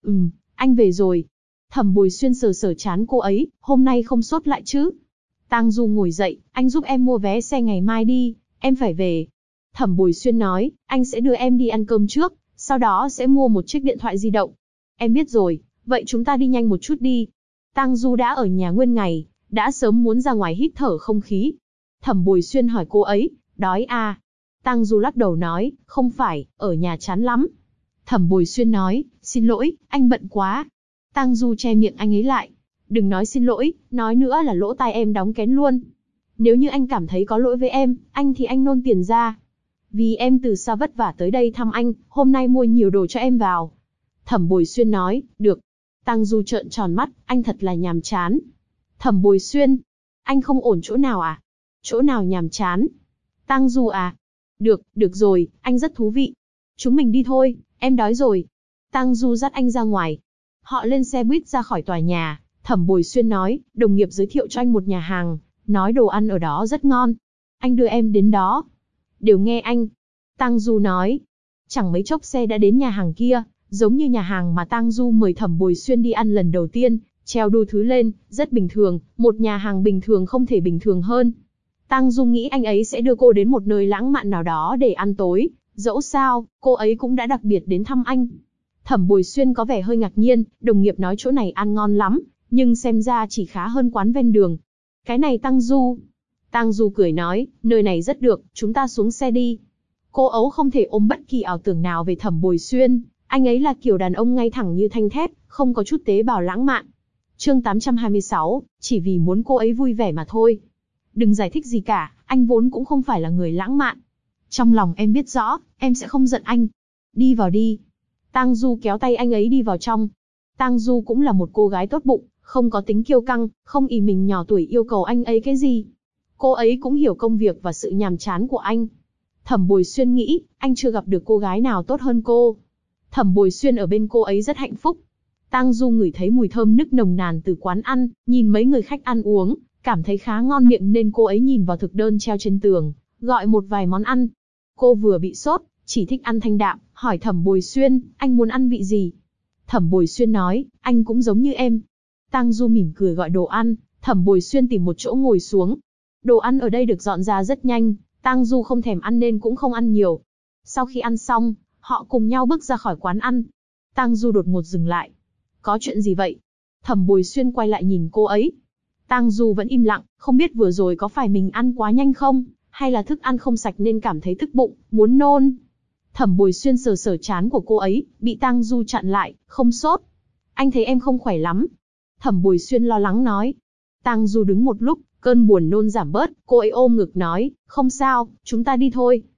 S1: Anh về rồi. Thẩm Bồi Xuyên sờ sờ trán cô ấy, hôm nay không sốt lại chứ? Tăng Du ngồi dậy, anh giúp em mua vé xe ngày mai đi, em phải về. Thẩm Bồi Xuyên nói, anh sẽ đưa em đi ăn cơm trước, sau đó sẽ mua một chiếc điện thoại di động. Em biết rồi, vậy chúng ta đi nhanh một chút đi. Tăng Du đã ở nhà nguyên ngày, đã sớm muốn ra ngoài hít thở không khí. Thẩm Bồi Xuyên hỏi cô ấy, đói à? Tăng Du lắc đầu nói, không phải, ở nhà chán lắm. Thẩm Bồi Xuyên nói, xin lỗi, anh bận quá. Tăng Du che miệng anh ấy lại. Đừng nói xin lỗi, nói nữa là lỗ tai em đóng kén luôn. Nếu như anh cảm thấy có lỗi với em, anh thì anh nôn tiền ra. Vì em từ xa vất vả tới đây thăm anh, hôm nay mua nhiều đồ cho em vào. Thẩm Bồi Xuyên nói, được. Tăng Du trợn tròn mắt, anh thật là nhàm chán. Thẩm Bồi Xuyên, anh không ổn chỗ nào à? Chỗ nào nhàm chán? Tăng Du à? Được rồi, anh rất thú vị. Chúng mình đi thôi, em đói rồi. Tăng Du dắt anh ra ngoài. Họ lên xe buýt ra khỏi tòa nhà. Thẩm Bồi Xuyên nói, đồng nghiệp giới thiệu cho anh một nhà hàng, nói đồ ăn ở đó rất ngon. Anh đưa em đến đó. Đều nghe anh. Tăng Du nói. Chẳng mấy chốc xe đã đến nhà hàng kia, giống như nhà hàng mà Tăng Du mời Thẩm Bồi Xuyên đi ăn lần đầu tiên, treo đủ thứ lên, rất bình thường, một nhà hàng bình thường không thể bình thường hơn. Tăng Du nghĩ anh ấy sẽ đưa cô đến một nơi lãng mạn nào đó để ăn tối, dẫu sao, cô ấy cũng đã đặc biệt đến thăm anh. Thẩm Bồi Xuyên có vẻ hơi ngạc nhiên, đồng nghiệp nói chỗ này ăn ngon lắm, nhưng xem ra chỉ khá hơn quán ven đường. Cái này Tăng Du. Tăng Du cười nói, nơi này rất được, chúng ta xuống xe đi. Cô ấu không thể ôm bất kỳ ảo tưởng nào về Thẩm Bồi Xuyên, anh ấy là kiểu đàn ông ngay thẳng như thanh thép, không có chút tế bào lãng mạn. Chương 826, chỉ vì muốn cô ấy vui vẻ mà thôi. Đừng giải thích gì cả, anh vốn cũng không phải là người lãng mạn. Trong lòng em biết rõ, em sẽ không giận anh. Đi vào đi. Tăng Du kéo tay anh ấy đi vào trong. Tăng Du cũng là một cô gái tốt bụng, không có tính kiêu căng, không ỷ mình nhỏ tuổi yêu cầu anh ấy cái gì. Cô ấy cũng hiểu công việc và sự nhàm chán của anh. Thẩm Bồi Xuyên nghĩ, anh chưa gặp được cô gái nào tốt hơn cô. Thẩm Bồi Xuyên ở bên cô ấy rất hạnh phúc. Tăng Du ngửi thấy mùi thơm nức nồng nàn từ quán ăn, nhìn mấy người khách ăn uống, cảm thấy khá ngon miệng nên cô ấy nhìn vào thực đơn treo trên tường, gọi một vài món ăn. Cô vừa bị sốt, chỉ thích ăn thanh đạm, hỏi Thẩm Bồi Xuyên, anh muốn ăn vị gì? Thẩm Bồi Xuyên nói, anh cũng giống như em. Tăng Du mỉm cười gọi đồ ăn, Thẩm Bồi Xuyên tìm một chỗ ngồi xuống. Đồ ăn ở đây được dọn ra rất nhanh, Tăng Du không thèm ăn nên cũng không ăn nhiều. Sau khi ăn xong, họ cùng nhau bước ra khỏi quán ăn. Tăng Du đột ngột dừng lại. Có chuyện gì vậy? Thẩm Bồi Xuyên quay lại nhìn cô ấy. Tăng Du vẫn im lặng, không biết vừa rồi có phải mình ăn quá nhanh không, hay là thức ăn không sạch nên cảm thấy tức bụng, muốn nôn. Thẩm Bồi Xuyên sờ sờ trán của cô ấy, bị Tăng Du chặn lại, không sốt. Anh thấy em không khỏe lắm. Thẩm Bồi Xuyên lo lắng nói. Tăng Du đứng một lúc, cơn buồn nôn giảm bớt, cô ấy ôm ngực nói, không sao, chúng ta đi thôi.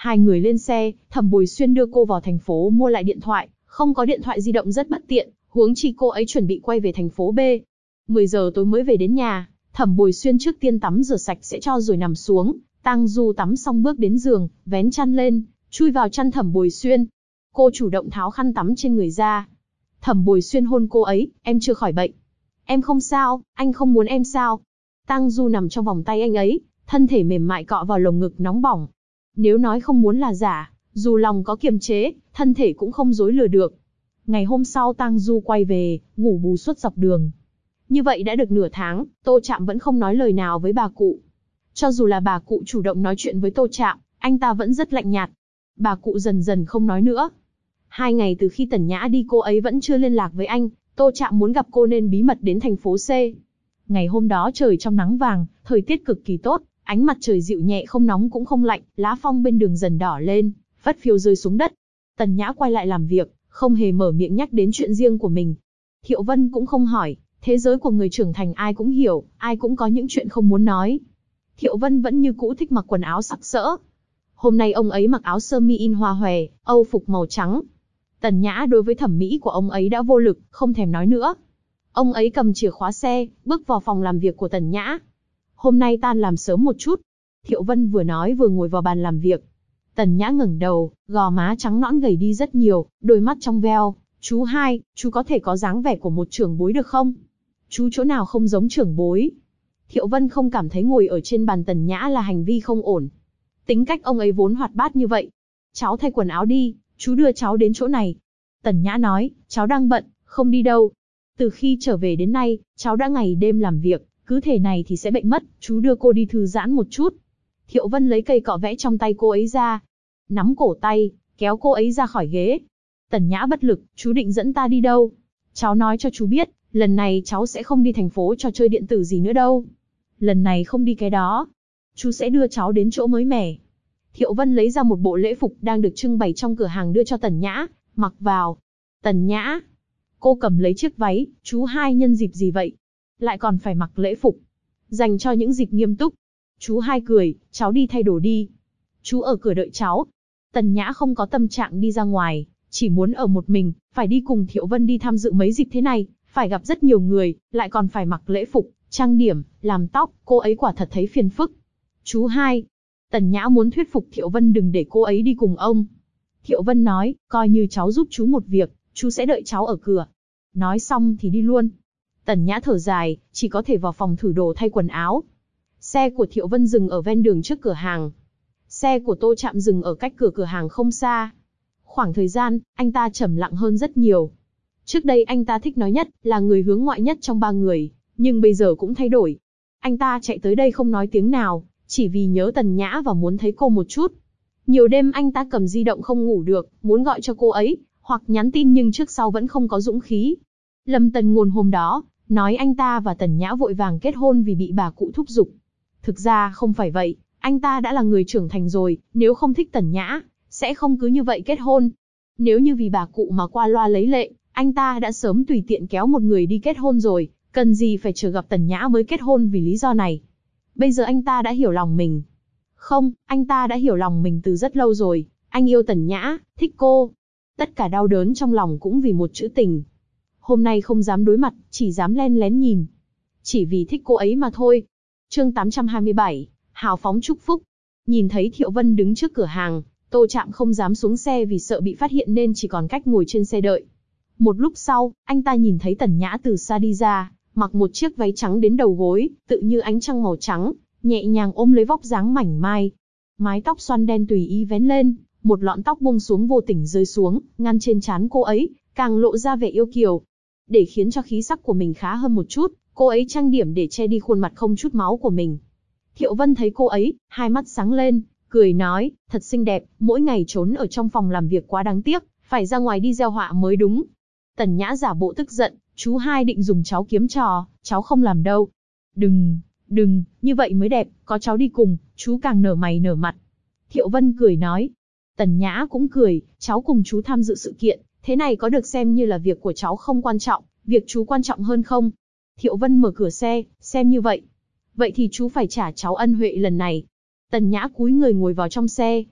S1: Hai người lên xe, Thẩm Bồi Xuyên đưa cô vào thành phố mua lại điện thoại, không có điện thoại di động rất bất tiện, huống chi cô ấy chuẩn bị quay về thành phố B. 10 giờ tối mới về đến nhà, Thẩm Bồi Xuyên trước tiên tắm rửa sạch sẽ cho rồi nằm xuống, Tang Du tắm xong bước đến giường, vén chăn lên, chui vào chăn Thẩm Bồi Xuyên. Cô chủ động tháo khăn tắm trên người ra. Thẩm Bồi Xuyên hôn cô ấy, em chưa khỏi bệnh. Em không sao, anh không muốn em sao. Tang Du nằm trong vòng tay anh ấy, thân thể mềm mại cọ vào lồng ngực nóng bỏng. Nếu nói không muốn là giả, dù lòng có kiềm chế, thân thể cũng không dối lừa được. Ngày hôm sau Tang Du quay về, ngủ bù suốt dọc đường. Như vậy đã được nửa tháng, Tô Trạm vẫn không nói lời nào với bà cụ. Cho dù là bà cụ chủ động nói chuyện với Tô Trạm, anh ta vẫn rất lạnh nhạt. Bà cụ dần dần không nói nữa. 2 ngày từ khi Tần Nhã đi cô ấy vẫn chưa liên lạc với anh, Tô Trạm muốn gặp cô nên bí mật đến thành phố C. Ngày hôm đó trời trong nắng vàng, thời tiết cực kỳ tốt, ánh mặt trời dịu nhẹ không nóng cũng không lạnh, lá phong bên đường dần đỏ lên, phất phiêu rơi xuống đất. Tần Nhã quay lại làm việc, không hề mở miệng nhắc đến chuyện riêng của mình. Thiệu Vân cũng không hỏi, thế giới của người trưởng thành ai cũng hiểu, ai cũng có những chuyện không muốn nói. Thiệu Vân vẫn như cũ thích mặc quần áo sặc sỡ. Hôm nay ông ấy mặc áo sơ mi in hoa hòe, âu phục màu trắng. Tần Nhã đối với thẩm mỹ của ông ấy đã vô lực, không thèm nói nữa. Ông ấy cầm chìa khóa xe, bước vào phòng làm việc của Tần Nhã. Hôm nay tan làm sớm một chút. Thiệu Vân vừa nói vừa ngồi vào bàn làm việc. Tần Nhã ngẩng đầu, gò má trắng nõn gầy đi rất nhiều, đôi mắt trong veo. Chú hai, chú có thể có dáng vẻ của một trưởng bối được không? Chú chỗ nào không giống trưởng bối? Thiệu Vân không cảm thấy ngồi ở trên bàn Tần Nhã là hành vi không ổn. Tính cách ông ấy vốn hoạt bát như vậy. Cháu thay quần áo đi, chú đưa cháu đến chỗ này. Tần Nhã nói, cháu đang bận, không đi đâu. Từ khi trở về đến nay, cháu đã ngày đêm làm việc, cứ thể này thì sẽ bệnh mất, chú đưa cô đi thư giãn một chút. Thiệu Vân lấy cây cọ vẽ trong tay cô ấy ra, nắm cổ tay, kéo cô ấy ra khỏi ghế. Tần Nhã bất lực, chú định dẫn ta đi đâu? Cháu nói cho chú biết, lần này cháu sẽ không đi thành phố trò chơi điện tử gì nữa đâu. Lần này không đi cái đó. Chú sẽ đưa cháu đến chỗ mới mẻ. Thiệu Vân lấy ra một bộ lễ phục đang được trưng bày trong cửa hàng đưa cho Tần Nhã, mặc vào. Tần Nhã, cô cầm lấy chiếc váy, chú hai nhân dịp gì vậy? Lại còn phải mặc lễ phục. Dành cho những dịp nghiêm túc. Chú hai cười, cháu đi thay đồ đi. Chú ở cửa đợi cháu. Tần Nhã không có tâm trạng đi ra ngoài, chỉ muốn ở một mình, phải đi cùng Thiệu Vân đi tham dự mấy dịp thế này, phải gặp rất nhiều người, lại còn phải mặc lễ phục, trang điểm, làm tóc, cô ấy quả thật thấy phiền phức. Chú hai, Tần Nhã muốn thuyết phục Thiệu Vân đừng để cô ấy đi cùng ông. Thiệu Vân nói, coi như cháu giúp chú một việc, chú sẽ đợi cháu ở cửa. Nói xong thì đi luôn. Tần Nhã thở dài, chỉ có thể vào phòng thử đồ thay quần áo. Xe của Thiệu Vân dừng ở ven đường trước cửa hàng. Xe của Tô Trạm dừng ở cách cửa hàng không xa. Khoảng thời gian, anh ta trầm lặng hơn rất nhiều. Trước đây anh ta thích nói nhất, là người hướng ngoại nhất trong 3 người, nhưng bây giờ cũng thay đổi. Anh ta chạy tới đây không nói tiếng nào, chỉ vì nhớ Tần Nhã và muốn thấy cô một chút. Nhiều đêm anh ta cầm di động không ngủ được, muốn gọi cho cô ấy, hoặc nhắn tin nhưng trước sau vẫn không có dũng khí. Lâm Tần Ngôn hôm đó, nói anh ta và Tần Nhã vội vàng kết hôn vì bị bà cụ thúc giục. Thực ra không phải vậy, anh ta đã là người trưởng thành rồi, nếu không thích Tần Nhã, sẽ không cứ như vậy kết hôn. Nếu như vì bà cụ mà qua loa lấy lệ, anh ta đã sớm tùy tiện kéo một người đi kết hôn rồi, cần gì phải chờ gặp Tần Nhã mới kết hôn vì lý do này. Bây giờ anh ta đã hiểu lòng mình. Không, anh ta đã hiểu lòng mình từ rất lâu rồi, anh yêu Tần Nhã, thích cô. Tất cả đau đớn trong lòng cũng vì một chữ tình. Hôm nay không dám đối mặt, chỉ dám len lén nhìn. Chỉ vì thích cô ấy mà thôi. Chương 827, hào phóng chúc phúc. Nhìn thấy Thiệu Vân đứng trước cửa hàng, Tô Trạm không dám xuống xe vì sợ bị phát hiện nên chỉ còn cách ngồi trên xe đợi. Một lúc sau, anh ta nhìn thấy Tần Nhã từ xa đi ra, mặc một chiếc váy trắng đến đầu gối, tự như ánh trăng màu trắng, nhẹ nhàng ôm lấy vóc dáng mảnh mai. Mái tóc xoăn đen tùy ý vén lên, một lọn tóc buông xuống vô tình rơi xuống, ngăn trên trán cô ấy, càng lộ ra vẻ yêu kiều. Để khiến cho khí sắc của mình khá hơn một chút, cô ấy trang điểm để che đi khuôn mặt không chút máu của mình. Thiệu Vân thấy cô ấy, hai mắt sáng lên, cười nói, thật xinh đẹp, mỗi ngày trốn ở trong phòng làm việc quá đáng tiếc, phải ra ngoài đi gieo họa mới đúng. Tần Nhã giả bộ tức giận, chú hai định dùng cháu kiếm trò, cháu không làm đâu. Đừng, như vậy mới đẹp, có cháu đi cùng, chú càng nở mày nở mặt. Thiệu Vân cười nói. Tần Nhã cũng cười, cháu cùng chú tham dự sự kiện, thế này có được xem như là việc của cháu không quan trọng, việc chú quan trọng hơn không? Thiệu Vân mở cửa xe, xem như vậy. Vậy thì chú phải trả cháu ân huệ lần này. Tần Nhã cúi người ngồi vào trong xe.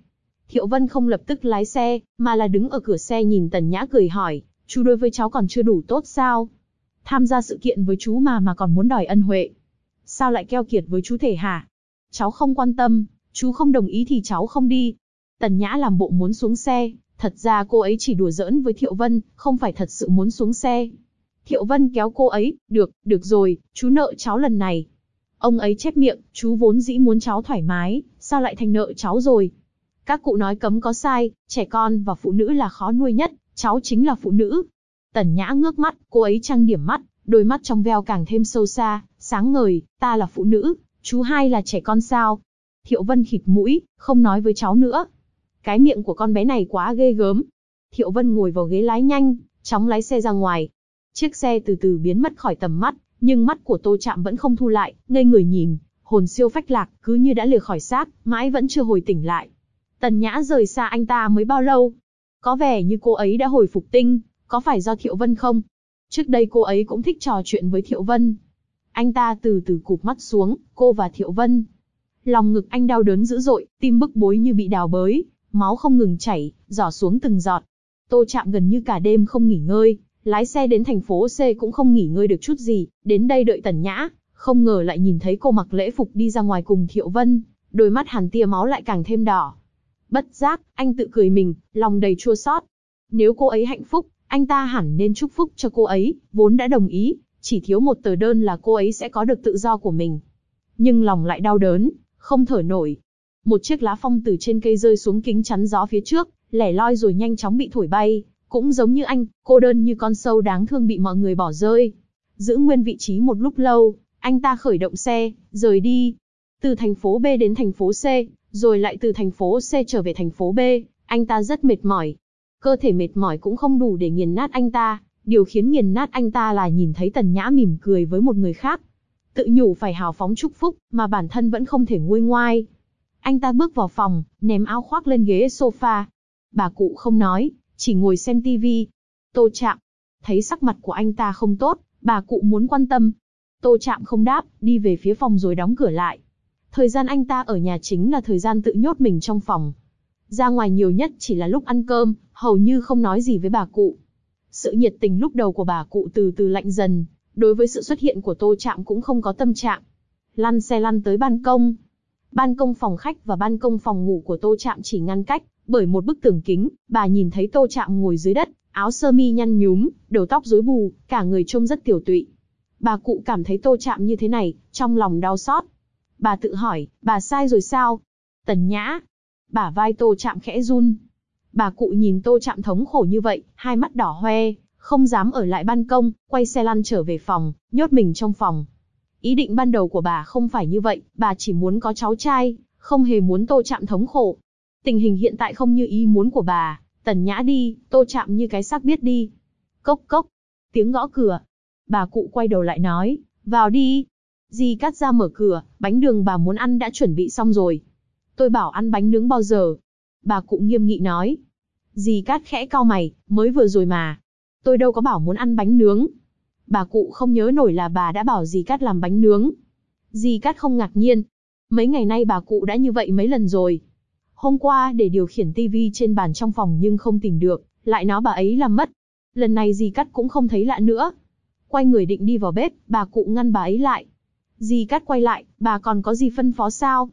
S1: Thiệu Vân không lập tức lái xe, mà là đứng ở cửa xe nhìn Tần Nhã cười hỏi, chú đối với cháu còn chưa đủ tốt sao? Tham gia sự kiện với chú mà còn muốn đòi ân huệ. Sao lại keo kiệt với chú thể hả? Cháu không quan tâm, chú không đồng ý thì cháu không đi. Tần Nhã làm bộ muốn xuống xe, thật ra cô ấy chỉ đùa giỡn với Thiệu Vân, không phải thật sự muốn xuống xe. Thiệu Vân kéo cô ấy, được rồi, chú nợ cháu lần này. Ông ấy chép miệng, chú vốn dĩ muốn cháu thoải mái, sao lại thành nợ cháu rồi? Các cụ nói cấm có sai, trẻ con và phụ nữ là khó nuôi nhất, cháu chính là phụ nữ. Tần Nhã ngước mắt, cô ấy trang điểm mắt, đôi mắt trong veo càng thêm sâu xa, sáng ngời, ta là phụ nữ, chú hai là trẻ con sao? Thiệu Vân khịt mũi, không nói với cháu nữa. Cái miệng của con bé này quá ghê gớm. Thiệu Vân ngồi vào ghế lái nhanh, chóng lái xe ra ngoài. Chiếc xe từ từ biến mất khỏi tầm mắt, nhưng mắt của Tô Trạm vẫn không thu lại, ngây người nhìn, hồn siêu phách lạc, cứ như đã lìa khỏi xác, mãi vẫn chưa hồi tỉnh lại. Tần Nhã rời xa anh ta mới bao lâu? Có vẻ như cô ấy đã hồi phục tinh, có phải do Thiệu Vân không? Trước đây cô ấy cũng thích trò chuyện với Thiệu Vân. Anh ta từ từ cụp mắt xuống, cô và Thiệu Vân. Lòng ngực anh đau đớn dữ dội, tim bức bối như bị đào bới, máu không ngừng chảy, rỏ xuống từng giọt. Tô Trạm gần như cả đêm không nghỉ ngơi, lái xe đến thành phố C cũng không nghỉ ngơi được chút gì, đến đây đợi Tần Nhã, không ngờ lại nhìn thấy cô mặc lễ phục đi ra ngoài cùng Thiệu Vân, đôi mắt hằn tia máu lại càng thêm đỏ. Bất giác, anh tự cười mình, lòng đầy chua xót. Nếu cô ấy hạnh phúc, anh ta hẳn nên chúc phúc cho cô ấy, vốn đã đồng ý, chỉ thiếu một tờ đơn là cô ấy sẽ có được tự do của mình. Nhưng lòng lại đau đớn, không thở nổi. Một chiếc lá phong từ trên cây rơi xuống kính chắn gió phía trước, lẻ loi rồi nhanh chóng bị thổi bay, cũng giống như anh, cô đơn như con sâu đáng thương bị mọi người bỏ rơi. Giữ nguyên vị trí một lúc lâu, anh ta khởi động xe, rời đi. Từ thành phố B đến thành phố C, rồi lại từ thành phố C trở về thành phố B, anh ta rất mệt mỏi. Cơ thể mệt mỏi cũng không đủ để nghiền nát anh ta, điều khiến nghiền nát anh ta là nhìn thấy Tần Nhã mỉm cười với một người khác. Tự nhủ phải hào phóng chúc phúc, mà bản thân vẫn không thể nguôi ngoai. Anh ta bước vào phòng, ném áo khoác lên ghế sofa. Bà cụ không nói, chỉ ngồi xem tivi. Tô Trạm, thấy sắc mặt của anh ta không tốt, bà cụ muốn quan tâm. Tô Trạm không đáp, đi về phía phòng rồi đóng cửa lại. Thời gian anh ta ở nhà chính là thời gian tự nhốt mình trong phòng. Ra ngoài nhiều nhất chỉ là lúc ăn cơm, hầu như không nói gì với bà cụ. Sự nhiệt tình lúc đầu của bà cụ từ từ lạnh dần, đối với sự xuất hiện của Tô Trạm cũng không có tâm trạng. Lăn xe lăn tới ban công. Ban công phòng khách và ban công phòng ngủ của Tô Trạm chỉ ngăn cách bởi một bức tường kính. Bà nhìn thấy Tô Trạm ngồi dưới đất, áo sơ mi nhăn nhúm, đầu tóc rối bù, cả người trông rất tiểu tụy. Bà cụ cảm thấy Tô Trạm như thế này, trong lòng đau xót. Bà tự hỏi, bà sai rồi sao? Tần Nhã. Bả vai Tô Trạm khẽ run. Bà cụ nhìn Tô Trạm thống khổ như vậy, hai mắt đỏ hoe, không dám ở lại ban công, quay xe lăn trở về phòng, nhốt mình trong phòng. Ý định ban đầu của bà không phải như vậy, bà chỉ muốn có cháu trai, không hề muốn Tô Trạm thống khổ. Tình hình hiện tại không như ý muốn của bà. Tần Nhã đi, Tô Trạm như cái xác biết đi. Cốc cốc, tiếng gõ cửa. Bà cụ quay đầu lại nói, vào đi. Dì Cát ra mở cửa, bánh đường bà muốn ăn đã chuẩn bị xong rồi. Tôi bảo ăn bánh nướng bao giờ? Bà cụ nghiêm nghị nói. Dì Cát khẽ cau mày, mới vừa rồi mà. Tôi đâu có bảo muốn ăn bánh nướng. Bà cụ không nhớ nổi là bà đã bảo dì Cát làm bánh nướng. Dì Cát không ngạc nhiên. Mấy ngày nay bà cụ đã như vậy mấy lần rồi. Hôm qua để điều khiển tivi trên bàn trong phòng nhưng không tìm được, lại nói bà ấy làm mất. Lần này dì Cát cũng không thấy lạ nữa. Quay người định đi vào bếp, bà cụ ngăn bà ấy lại. Dì Cát quay lại, bà còn có gì phân phó sao?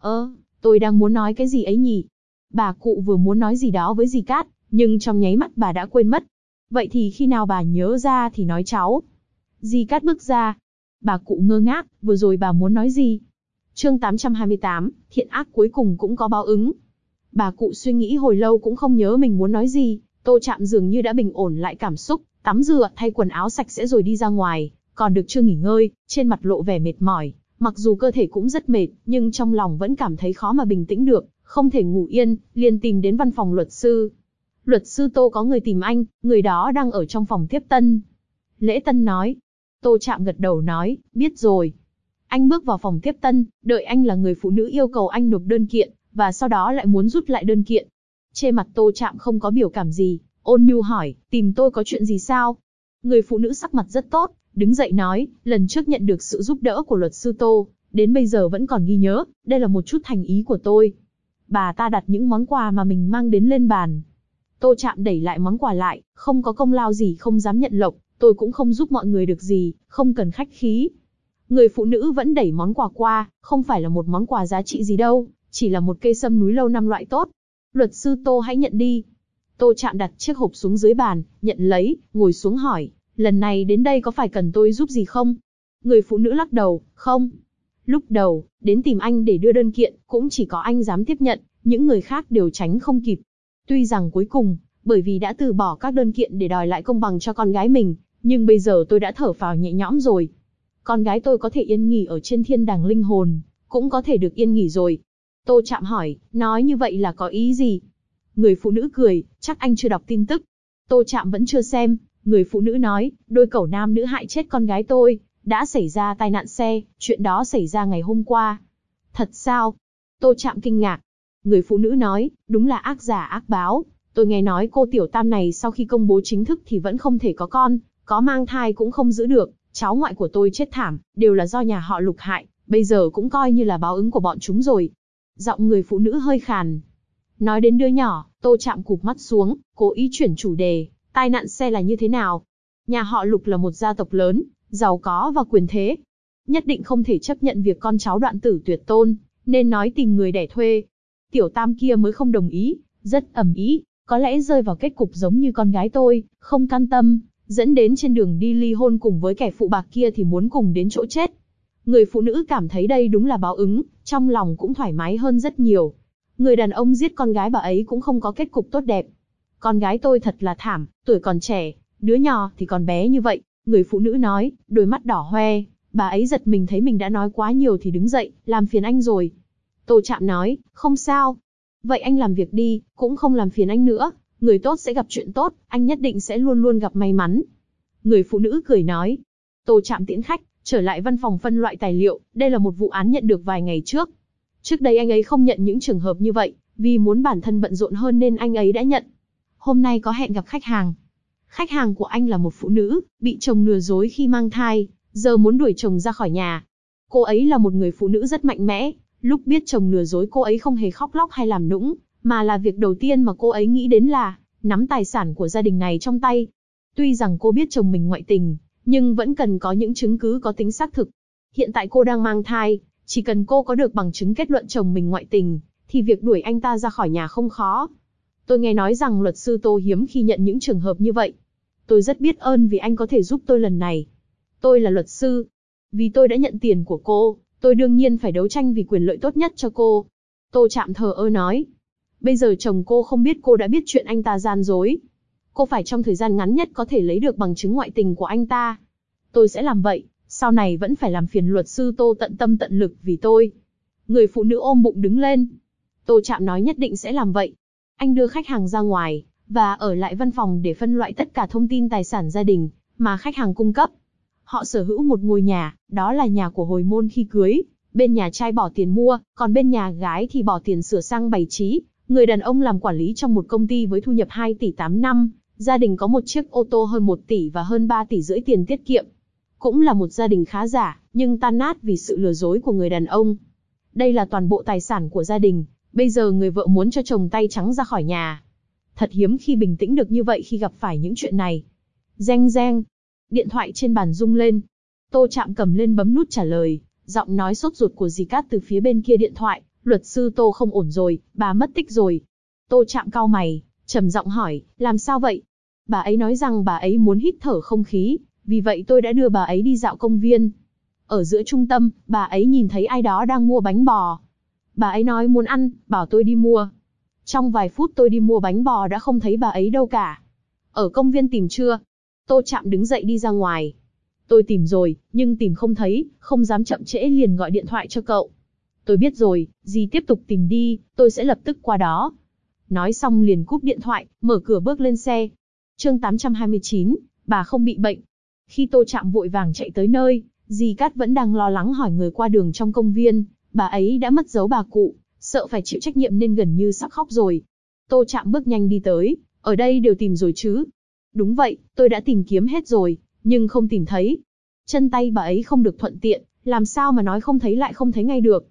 S1: Tôi đang muốn nói cái gì ấy nhỉ? Bà cụ vừa muốn nói gì đó với dì Cát, nhưng trong nháy mắt bà đã quên mất. Vậy thì khi nào bà nhớ ra thì nói cháu. Dì Cát bước ra. Bà cụ ngơ ngác, vừa rồi bà muốn nói gì? Chương 828, thiện ác cuối cùng cũng có báo ứng. Bà cụ suy nghĩ hồi lâu cũng không nhớ mình muốn nói gì. Tô Trạm dường như đã bình ổn lại cảm xúc, tắm rửa, thay quần áo sạch sẽ rồi đi ra ngoài, còn được chưa nghỉ ngơi, trên mặt lộ vẻ mệt mỏi. Mặc dù cơ thể cũng rất mệt, nhưng trong lòng vẫn cảm thấy khó mà bình tĩnh được, không thể ngủ yên, liền tìm đến văn phòng luật sư. Luật sư Tô có người tìm anh, người đó đang ở trong phòng tiếp tân. Lễ tân nói. Tô Trạm gật đầu nói, biết rồi. Anh bước vào phòng tiếp tân, đợi anh là người phụ nữ yêu cầu anh nộp đơn kiện, và sau đó lại muốn rút lại đơn kiện. Trên mặt Tô Trạm không có biểu cảm gì, ôn nhu hỏi, tìm tôi có chuyện gì sao? Người phụ nữ sắc mặt rất tốt, đứng dậy nói, lần trước nhận được sự giúp đỡ của luật sư Tô, đến bây giờ vẫn còn ghi nhớ, đây là một chút thành ý của tôi. bà ta đặt những món quà mà mình mang đến lên bàn. Tô Trạm đẩy lại món quà lại, không có công lao gì không dám nhận lộc, tôi cũng không giúp mọi người được gì, không cần khách khí. Người phụ nữ vẫn đẩy món quà qua, không phải là một món quà giá trị gì đâu, chỉ là một cây sâm núi lâu năm loại tốt. Luật sư Tô hãy nhận đi. Tô Trạm đặt chiếc hộp xuống dưới bàn, nhận lấy, ngồi xuống hỏi, lần này đến đây có phải cần tôi giúp gì không? Người phụ nữ lắc đầu, không. Lúc đầu, đến tìm anh để đưa đơn kiện, cũng chỉ có anh dám tiếp nhận, những người khác đều tránh không kịp. Tuy rằng cuối cùng, bởi vì đã từ bỏ các đơn kiện để đòi lại công bằng cho con gái mình, nhưng bây giờ tôi đã thở phào nhẹ nhõm rồi. Con gái tôi có thể yên nghỉ ở trên thiên đàng linh hồn, cũng có thể được yên nghỉ rồi. Tô Trạm hỏi, nói như vậy là có ý gì? Người phụ nữ cười, chắc anh chưa đọc tin tức. Tô Trạm vẫn chưa xem, người phụ nữ nói, đôi cẩu nam nữ hại chết con gái tôi, đã xảy ra tai nạn xe, chuyện đó xảy ra ngày hôm qua. Thật sao? Tô Trạm kinh ngạc. Người phụ nữ nói, đúng là ác giả ác báo. Tôi nghe nói cô tiểu tam này sau khi công bố chính thức thì vẫn không thể có con, có mang thai cũng không giữ được, cháu ngoại của tôi chết thảm, đều là do nhà họ Lục hại, bây giờ cũng coi như là báo ứng của bọn chúng rồi. Giọng người phụ nữ hơi khàn. Nói đến đứa nhỏ, Tô Trạm cụp mắt xuống, cố ý chuyển chủ đề, tai nạn xe là như thế nào? Nhà họ Lục là một gia tộc lớn, giàu có và quyền thế. Nhất định không thể chấp nhận việc con cháu đoạn tử tuyệt tôn, nên nói tìm người đẻ thuê. Tiểu tam kia mới không đồng ý, rất ầm ĩ, có lẽ rơi vào kết cục giống như con gái tôi, không can tâm, dẫn đến trên đường đi ly hôn cùng với kẻ phụ bạc kia thì muốn cùng đến chỗ chết. Người phụ nữ cảm thấy đây đúng là báo ứng, trong lòng cũng thoải mái hơn rất nhiều. Người đàn ông giết con gái bà ấy cũng không có kết cục tốt đẹp. Con gái tôi thật là thảm, tuổi còn trẻ, đứa nhỏ thì còn bé như vậy. Người phụ nữ nói, đôi mắt đỏ hoe, bà ấy giật mình thấy mình đã nói quá nhiều thì đứng dậy, làm phiền anh rồi. Tô Trạm nói, không sao. Vậy anh làm việc đi, cũng không làm phiền anh nữa, người tốt sẽ gặp chuyện tốt, anh nhất định sẽ luôn luôn gặp may mắn. Người phụ nữ cười nói. Tô Trạm tiễn khách, trở lại văn phòng phân loại tài liệu, đây là một vụ án nhận được vài ngày trước. Trước đây anh ấy không nhận những trường hợp như vậy, vì muốn bản thân bận rộn hơn nên anh ấy đã nhận. Hôm nay có hẹn gặp khách hàng. Khách hàng của anh là một phụ nữ, bị chồng lừa dối khi mang thai, giờ muốn đuổi chồng ra khỏi nhà. Cô ấy là một người phụ nữ rất mạnh mẽ, lúc biết chồng lừa dối cô ấy không hề khóc lóc hay làm nũng, mà là việc đầu tiên mà cô ấy nghĩ đến là nắm tài sản của gia đình này trong tay. Tuy rằng cô biết chồng mình ngoại tình, nhưng vẫn cần có những chứng cứ có tính xác thực. Hiện tại cô đang mang thai, chỉ cần cô có được bằng chứng kết luận chồng mình ngoại tình, thì việc đuổi anh ta ra khỏi nhà không khó. Tôi nghe nói rằng luật sư Tô hiếm khi nhận những trường hợp như vậy. Tôi rất biết ơn vì anh có thể giúp tôi lần này. Tôi là luật sư. Vì tôi đã nhận tiền của cô, tôi đương nhiên phải đấu tranh vì quyền lợi tốt nhất cho cô. Tô Trạm thờ ơ nói. Bây giờ chồng cô không biết cô đã biết chuyện anh ta gian dối. Cô phải trong thời gian ngắn nhất có thể lấy được bằng chứng ngoại tình của anh ta. Tôi sẽ làm vậy, sau này vẫn phải làm phiền luật sư Tô tận tâm tận lực vì tôi. Người phụ nữ ôm bụng đứng lên. Tô Trạm nói nhất định sẽ làm vậy. Anh đưa khách hàng ra ngoài, và ở lại văn phòng để phân loại tất cả thông tin tài sản gia đình mà khách hàng cung cấp. Họ sở hữu một ngôi nhà, đó là nhà của hồi môn khi cưới. Bên nhà trai bỏ tiền mua, còn bên nhà gái thì bỏ tiền sửa sang bày trí. Người đàn ông làm quản lý trong một công ty với thu nhập 2 tỷ 8 năm. Gia đình có một chiếc ô tô hơn 1 tỷ và hơn 3 tỷ rưỡi tiền tiết kiệm. Cũng là một gia đình khá giả, nhưng tan nát vì sự lừa dối của người đàn ông. Đây là toàn bộ tài sản của gia đình. Bây giờ người vợ muốn cho chồng tay trắng ra khỏi nhà. Thật hiếm khi bình tĩnh được như vậy khi gặp phải những chuyện này. Reng reng. Điện thoại trên bàn rung lên. Tô Trạm cầm lên bấm nút trả lời. Giọng nói sốt ruột của dì Cát từ phía bên kia điện thoại. Luật sư Tô không ổn rồi, bà mất tích rồi. Tô Trạm cau mày, trầm giọng hỏi, làm sao vậy? Bà ấy nói rằng bà ấy muốn hít thở không khí, vì vậy tôi đã đưa bà ấy đi dạo công viên. Ở giữa trung tâm, bà ấy nhìn thấy ai đó đang mua bánh bò. Bà ấy nói muốn ăn, bảo tôi đi mua. Trong vài phút tôi đi mua bánh bò đã không thấy bà ấy đâu cả. Ở công viên tìm chưa? Tô Trạm đứng dậy đi ra ngoài. Tôi tìm rồi, nhưng tìm không thấy, không dám chậm trễ liền gọi điện thoại cho cậu. Tôi biết rồi, dì tiếp tục tìm đi, tôi sẽ lập tức qua đó. Nói xong liền cúp điện thoại, mở cửa bước lên xe. Chương 829, bà không bị bệnh. Khi Tô Trạm vội vàng chạy tới nơi, dì Cát vẫn đang lo lắng hỏi người qua đường trong công viên. Bà ấy đã mất dấu bà cụ, sợ phải chịu trách nhiệm nên gần như sắp khóc rồi. Tô Trạm bước nhanh đi tới, ở đây đều tìm rồi chứ? Đúng vậy, tôi đã tìm kiếm hết rồi, nhưng không tìm thấy. Chân tay bà ấy không được thuận tiện, làm sao mà nói không thấy lại không thấy ngay được.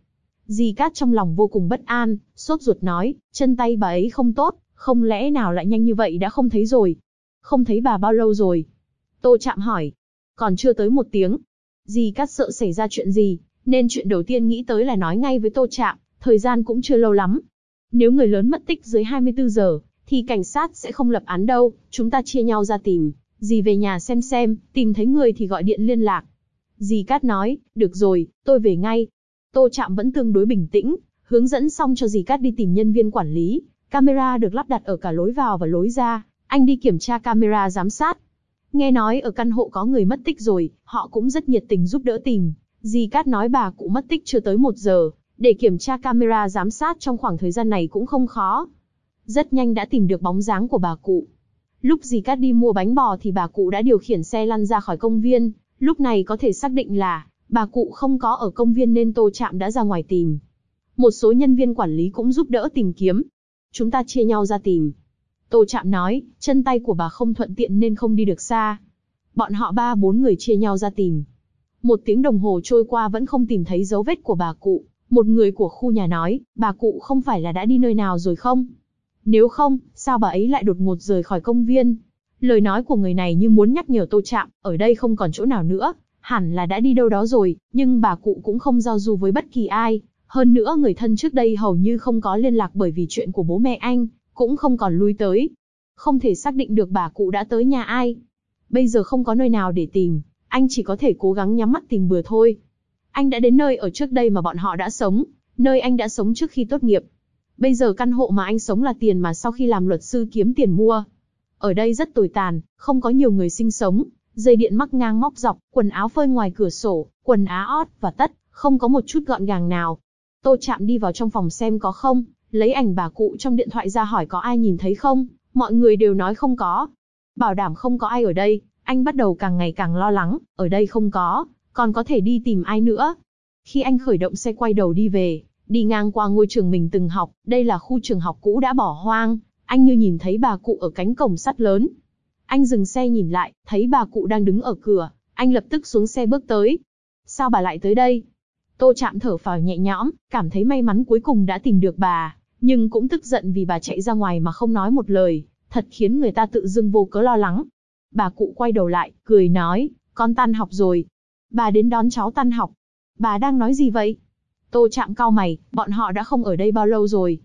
S1: Dì Cát trong lòng vô cùng bất an, sốt ruột nói, chân tay bà ấy không tốt, không lẽ nào lại nhanh như vậy đã không thấy rồi? Không thấy bà bao lâu rồi? Tô Trạm hỏi. Còn chưa tới 1 tiếng. Dì Cát sợ xảy ra chuyện gì, nên chuyện đầu tiên nghĩ tới là nói ngay với Tô Trạm, thời gian cũng chưa lâu lắm. Nếu người lớn mất tích dưới 24 giờ, thì cảnh sát sẽ không lập án đâu, chúng ta chia nhau ra tìm. Dì về nhà xem, tìm thấy người thì gọi điện liên lạc. Dì Cát nói, được rồi, tôi về ngay. Tô Trạm vẫn tương đối bình tĩnh, hướng dẫn xong cho dì Cát đi tìm nhân viên quản lý. Camera được lắp đặt ở cả lối vào và lối ra, anh đi kiểm tra camera giám sát. Nghe nói ở căn hộ có người mất tích rồi, họ cũng rất nhiệt tình giúp đỡ tìm. Dì Cát nói bà cụ mất tích chưa tới 1 giờ, để kiểm tra camera giám sát trong khoảng thời gian này cũng không khó. Rất nhanh đã tìm được bóng dáng của bà cụ. Lúc dì Cát đi mua bánh bò thì bà cụ đã điều khiển xe lăn ra khỏi công viên, lúc này có thể xác định là bà cụ không có ở công viên nên Tô Trạm đã ra ngoài tìm. Một số nhân viên quản lý cũng giúp đỡ tìm kiếm. Chúng ta chia nhau ra tìm. Tô Trạm nói, chân tay của bà không thuận tiện nên không đi được xa. Bọn họ 3-4 người chia nhau ra tìm. 1 tiếng đồng hồ trôi qua vẫn không tìm thấy dấu vết của bà cụ. Một người của khu nhà nói, bà cụ không phải là đã đi nơi nào rồi không? Nếu không, sao bà ấy lại đột ngột rời khỏi công viên? Lời nói của người này như muốn nhắc nhở Tô Trạm, ở đây không còn chỗ nào nữa, hẳn là đã đi đâu đó rồi, nhưng bà cụ cũng không giao du với bất kỳ ai. Hơn nữa người thân trước đây hầu như không có liên lạc bởi vì chuyện của bố mẹ anh, cũng không còn lui tới. Không thể xác định được bà cụ đã tới nhà ai. Bây giờ không có nơi nào để tìm, anh chỉ có thể cố gắng nhắm mắt tìm bừa thôi. Anh đã đến nơi ở trước đây mà bọn họ đã sống, nơi anh đã sống trước khi tốt nghiệp. Bây giờ căn hộ mà anh sống là tiền mà sau khi làm luật sư kiếm tiền mua. Ở đây rất tồi tàn, không có nhiều người sinh sống, dây điện mắc ngang móc dọc, quần áo phơi ngoài cửa sổ, quần áo ót và tất, không có một chút gọn gàng nào. Tô Trạm đi vào trong phòng xem có không, lấy ảnh bà cụ trong điện thoại ra hỏi có ai nhìn thấy không, mọi người đều nói không có. Bảo đảm không có ai ở đây, anh bắt đầu càng ngày càng lo lắng, ở đây không có, còn có thể đi tìm ai nữa. Khi anh khởi động xe quay đầu đi về, đi ngang qua ngôi trường mình từng học, đây là khu trường học cũ đã bỏ hoang, anh như nhìn thấy bà cụ ở cánh cổng sắt lớn. Anh dừng xe nhìn lại, thấy bà cụ đang đứng ở cửa, anh lập tức xuống xe bước tới. Sao bà lại tới đây? Tô Trạm thở phào nhẹ nhõm, cảm thấy may mắn cuối cùng đã tìm được bà, nhưng cũng tức giận vì bà chạy ra ngoài mà không nói một lời, thật khiến người ta tự dưng vô cớ lo lắng. Bà cụ quay đầu lại, cười nói, con tan học rồi. Bà đến đón cháu tan học. Bà đang nói gì vậy? Tô Trạm cau mày, bọn họ đã không ở đây bao lâu rồi.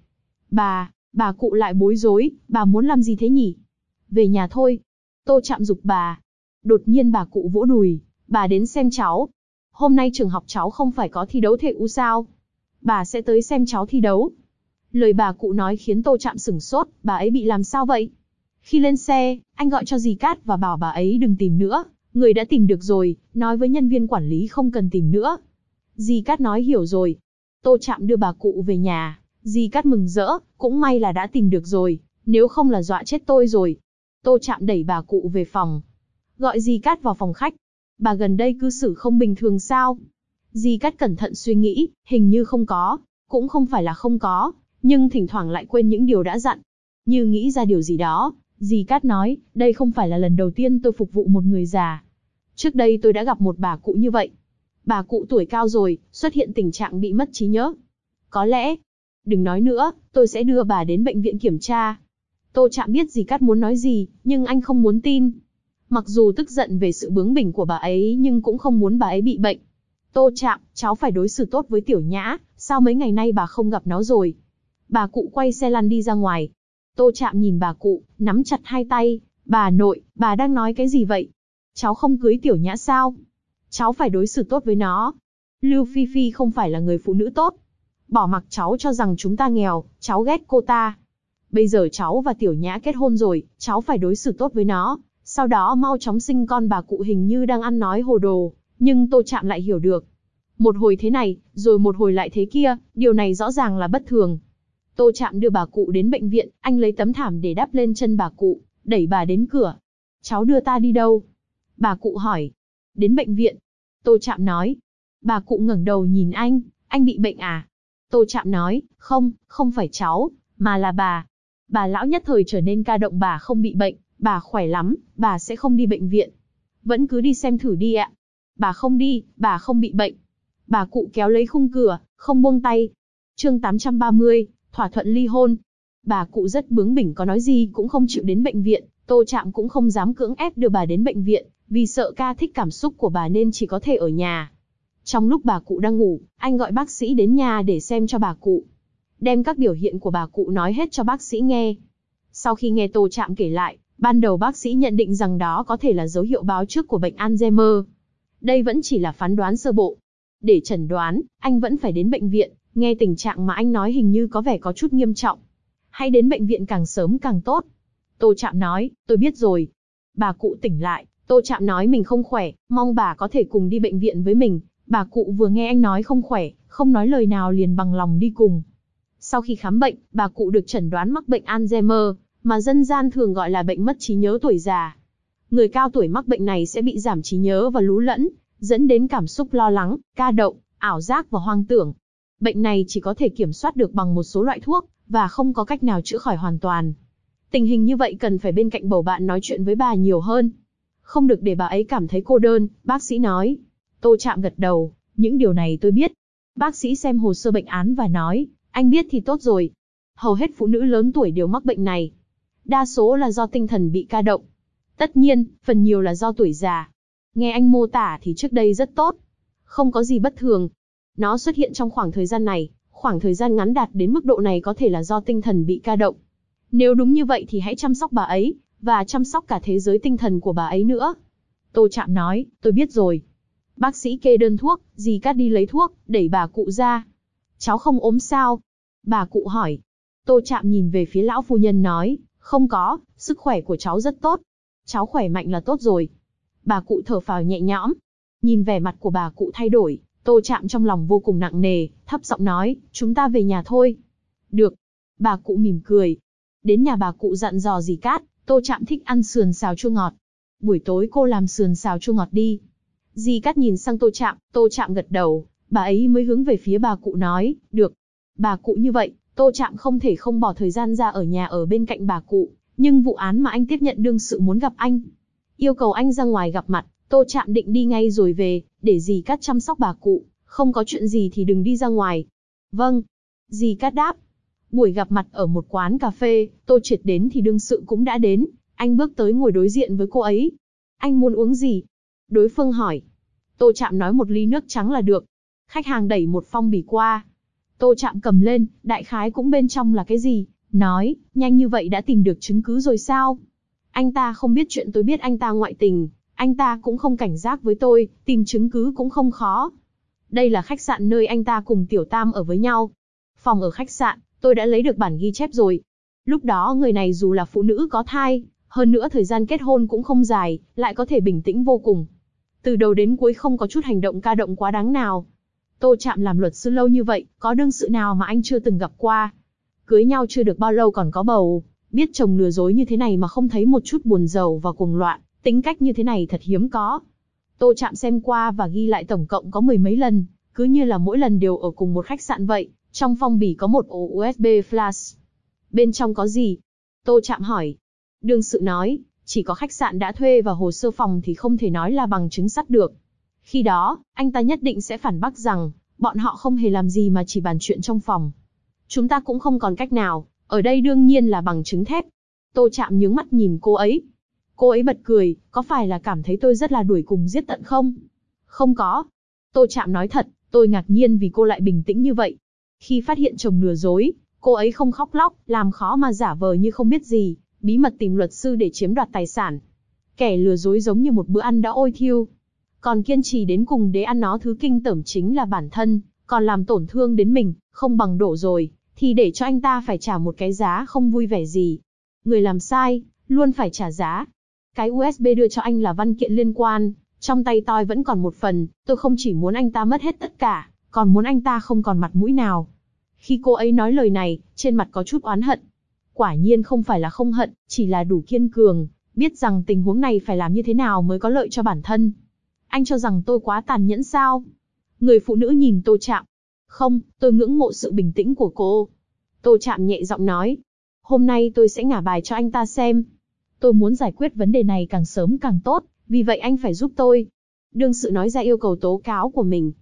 S1: Bà cụ lại bối rối, bà muốn làm gì thế nhỉ? Về nhà thôi. Tô Trạm giục bà. Đột nhiên bà cụ vỗ đùi, bà đến xem cháu. Hôm nay trường học cháu không phải có thi đấu thể u sao? Bà sẽ tới xem cháu thi đấu. Lời bà cụ nói khiến Tô Trạm sửng sốt, bà ấy bị làm sao vậy? Khi lên xe, anh gọi cho dì Cát và bảo bà ấy đừng tìm nữa, người đã tìm được rồi, nói với nhân viên quản lý không cần tìm nữa. Dì Cát nói hiểu rồi. Tô Trạm đưa bà cụ về nhà, dì Cát mừng rỡ, cũng may là đã tìm được rồi, nếu không là dọa chết tôi rồi. Tô Trạm đẩy bà cụ về phòng, gọi dì Cát vào phòng khách. Bà gần đây cư xử không bình thường sao? Dì Cát cẩn thận suy nghĩ, hình như không có, cũng không phải là không có, nhưng thỉnh thoảng lại quên những điều đã dặn. Như nghĩ ra điều gì đó, dì Cát nói, đây không phải là lần đầu tiên tôi phục vụ một người già. Trước đây tôi đã gặp một bà cụ như vậy. Bà cụ tuổi cao rồi, xuất hiện tình trạng bị mất trí nhớ. Có lẽ, đừng nói nữa, tôi sẽ đưa bà đến bệnh viện kiểm tra. Tô Trạm biết dì Cát muốn nói gì, nhưng anh không muốn tin. Mặc dù tức giận về sự bướng bỉnh của bà ấy nhưng cũng không muốn bà ấy bị bệnh. Tô Trạm, cháu phải đối xử tốt với Tiểu Nhã, sao mấy ngày nay bà không gặp nó rồi? Bà cụ quay xe lăn đi ra ngoài. Tô Trạm nhìn bà cụ, nắm chặt hai tay. Bà nội, bà đang nói cái gì vậy? Cháu không cưới Tiểu Nhã sao? Cháu phải đối xử tốt với nó. Lưu Phi Phi không phải là người phụ nữ tốt. Bỏ mặc cháu cho rằng chúng ta nghèo, cháu ghét cô ta. Bây giờ cháu và Tiểu Nhã kết hôn rồi, cháu phải đối xử tốt với nó. Sau đó mau chóng sinh con. Bà cụ hình như đang ăn nói hồ đồ, nhưng Tô Trạm lại hiểu được. Một hồi thế này, rồi một hồi lại thế kia, điều này rõ ràng là bất thường. Tô Trạm đưa bà cụ đến bệnh viện, anh lấy tấm thảm để đắp lên chân bà cụ, đẩy bà đến cửa. Cháu đưa ta đi đâu? Bà cụ hỏi. Đến bệnh viện. Tô Trạm nói. Bà cụ ngẩng đầu nhìn anh bị bệnh à? Tô Trạm nói, không phải cháu, mà là bà. Bà lão nhất thời trở nên ca động. Bà không bị bệnh, bà khỏe lắm, bà sẽ không đi bệnh viện. Vẫn cứ đi xem thử đi ạ. Bà không đi, bà không bị bệnh. Bà cụ kéo lấy khung cửa, không buông tay. Chương 830, thỏa thuận ly hôn. Bà cụ rất bướng bỉnh, có nói gì cũng không chịu đến bệnh viện, Tô Trạm cũng không dám cưỡng ép đưa bà đến bệnh viện, vì sợ ca thích cảm xúc của bà nên chỉ có thể ở nhà. Trong lúc bà cụ đang ngủ, anh gọi bác sĩ đến nhà để xem cho bà cụ. Đem các biểu hiện của bà cụ nói hết cho bác sĩ nghe. Sau khi nghe Tô Trạm kể lại, ban đầu bác sĩ nhận định rằng đó có thể là dấu hiệu báo trước của bệnh Alzheimer. Đây vẫn chỉ là phán đoán sơ bộ. Để chẩn đoán, anh vẫn phải đến bệnh viện, nghe tình trạng mà anh nói hình như có vẻ có chút nghiêm trọng. Hãy đến bệnh viện càng sớm càng tốt. Tô Trạm nói, tôi biết rồi. Bà cụ tỉnh lại, Tô Trạm nói mình không khỏe, mong bà có thể cùng đi bệnh viện với mình. Bà cụ vừa nghe anh nói không khỏe, không nói lời nào liền bằng lòng đi cùng. Sau khi khám bệnh, bà cụ được chẩn đoán mắc bệnh Alzheimer, mà dân gian thường gọi là bệnh mất trí nhớ tuổi già. Người cao tuổi mắc bệnh này sẽ bị giảm trí nhớ và lú lẫn, dẫn đến cảm xúc lo lắng, ca động, ảo giác và hoang tưởng. Bệnh này chỉ có thể kiểm soát được bằng một số loại thuốc, và không có cách nào chữa khỏi hoàn toàn. Tình hình như vậy cần phải bên cạnh bầu bạn nói chuyện với bà nhiều hơn. Không được để bà ấy cảm thấy cô đơn, bác sĩ nói. Tô Trạm gật đầu, những điều này tôi biết. Bác sĩ xem hồ sơ bệnh án và nói, anh biết thì tốt rồi. Hầu hết phụ nữ lớn tuổi đều mắc bệnh này. Đa số là do tinh thần bị ca động. Tất nhiên, phần nhiều là do tuổi già. Nghe anh mô tả thì trước đây rất tốt. Không có gì bất thường. Nó xuất hiện trong khoảng thời gian này, khoảng thời gian ngắn đạt đến mức độ này có thể là do tinh thần bị ca động. Nếu đúng như vậy thì hãy chăm sóc bà ấy, và chăm sóc cả thế giới tinh thần của bà ấy nữa. Tô Trạm nói, tôi biết rồi. Bác sĩ kê đơn thuốc, dì Cát đi lấy thuốc, đẩy bà cụ ra. Cháu không ốm sao? Bà cụ hỏi. Tô Trạm nhìn về phía lão phu nhân nói, không có, sức khỏe của cháu rất tốt. Cháu khỏe mạnh là tốt rồi. Bà cụ thở phào nhẹ nhõm. Nhìn vẻ mặt của bà cụ thay đổi, Tô Trạm trong lòng vô cùng nặng nề, thấp giọng nói, chúng ta về nhà thôi. Được. Bà cụ mỉm cười. Đến nhà bà cụ dặn dò dì Cát, Tô Trạm thích ăn sườn xào chua ngọt. Buổi tối cô làm sườn xào chua ngọt đi. Dì Cát nhìn sang Tô Trạm gật đầu, bà ấy mới hướng về phía bà cụ nói, được. Bà cụ như vậy, Tô Trạm không thể không bỏ thời gian ra ở nhà ở bên cạnh bà cụ, nhưng vụ án mà anh tiếp nhận đương sự muốn gặp anh. Yêu cầu anh ra ngoài gặp mặt, Tô Trạm định đi ngay rồi về, để dì Cát chăm sóc bà cụ, không có chuyện gì thì đừng đi ra ngoài. Vâng. Dì Cát đáp. Buổi gặp mặt ở một quán cà phê, Tô Triệt đến thì đương sự cũng đã đến, anh bước tới ngồi đối diện với cô ấy. Anh muốn uống gì? Đối phương hỏi. Tô Trạm nói một ly nước trắng là được. Khách hàng đẩy một phong bì qua. Tô Trạm cầm lên, đại khái cũng bên trong là cái gì, nói, nhanh như vậy đã tìm được chứng cứ rồi sao? Anh ta không biết chuyện tôi biết anh ta ngoại tình, anh ta cũng không cảnh giác với tôi, tìm chứng cứ cũng không khó. Đây là khách sạn nơi anh ta cùng Tiểu Tam ở với nhau. Phòng ở khách sạn, tôi đã lấy được bản ghi chép rồi. Lúc đó người này dù là phụ nữ có thai, hơn nữa thời gian kết hôn cũng không dài, lại có thể bình tĩnh vô cùng. Từ đầu đến cuối không có chút hành động ca động quá đáng nào. Tô Trạm làm luật sư lâu như vậy, có đương sự nào mà anh chưa từng gặp qua. Cưới nhau chưa được bao lâu còn có bầu, biết chồng lừa dối như thế này mà không thấy một chút buồn rầu và cuồng loạn, tính cách như thế này thật hiếm có. Tô Trạm xem qua và ghi lại tổng cộng có 10 mấy lần, cứ như là mỗi lần đều ở cùng một khách sạn vậy. Trong phong bì có một ổ USB flash. Bên trong có gì? Tô Trạm hỏi. Đương sự nói, chỉ có khách sạn đã thuê và hồ sơ phòng thì không thể nói là bằng chứng sắt được. Khi đó, anh ta nhất định sẽ phản bác rằng, bọn họ không hề làm gì mà chỉ bàn chuyện trong phòng. Chúng ta cũng không còn cách nào, ở đây đương nhiên là bằng chứng thép. Tô Trạm nhướng mắt nhìn cô ấy. Cô ấy bật cười, có phải là cảm thấy tôi rất là đuổi cùng giết tận không? Không có. Tô Trạm nói thật, tôi ngạc nhiên vì cô lại bình tĩnh như vậy. Khi phát hiện chồng lừa dối, cô ấy không khóc lóc, làm khó mà giả vờ như không biết gì, bí mật tìm luật sư để chiếm đoạt tài sản. Kẻ lừa dối giống như một bữa ăn đã ôi thiêu. Còn kiên trì đến cùng để ăn nó thứ kinh tởm chính là bản thân, còn làm tổn thương đến mình, không bằng đổ rồi, thì để cho anh ta phải trả một cái giá không vui vẻ gì. Người làm sai, luôn phải trả giá. Cái USB đưa cho anh là văn kiện liên quan, trong tay tôi vẫn còn một phần, tôi không chỉ muốn anh ta mất hết tất cả, còn muốn anh ta không còn mặt mũi nào. Khi cô ấy nói lời này, trên mặt có chút oán hận. Quả nhiên không phải là không hận, chỉ là đủ kiên cường, biết rằng tình huống này phải làm như thế nào mới có lợi cho bản thân. Anh cho rằng tôi quá tàn nhẫn sao? Người phụ nữ nhìn Tô Trạm. Không, tôi ngưỡng mộ sự bình tĩnh của cô. Tô Trạm nhẹ giọng nói. Hôm nay tôi sẽ ngả bài cho anh ta xem. Tôi muốn giải quyết vấn đề này càng sớm càng tốt, vì vậy anh phải giúp tôi. Đương sự nói ra yêu cầu tố cáo của mình.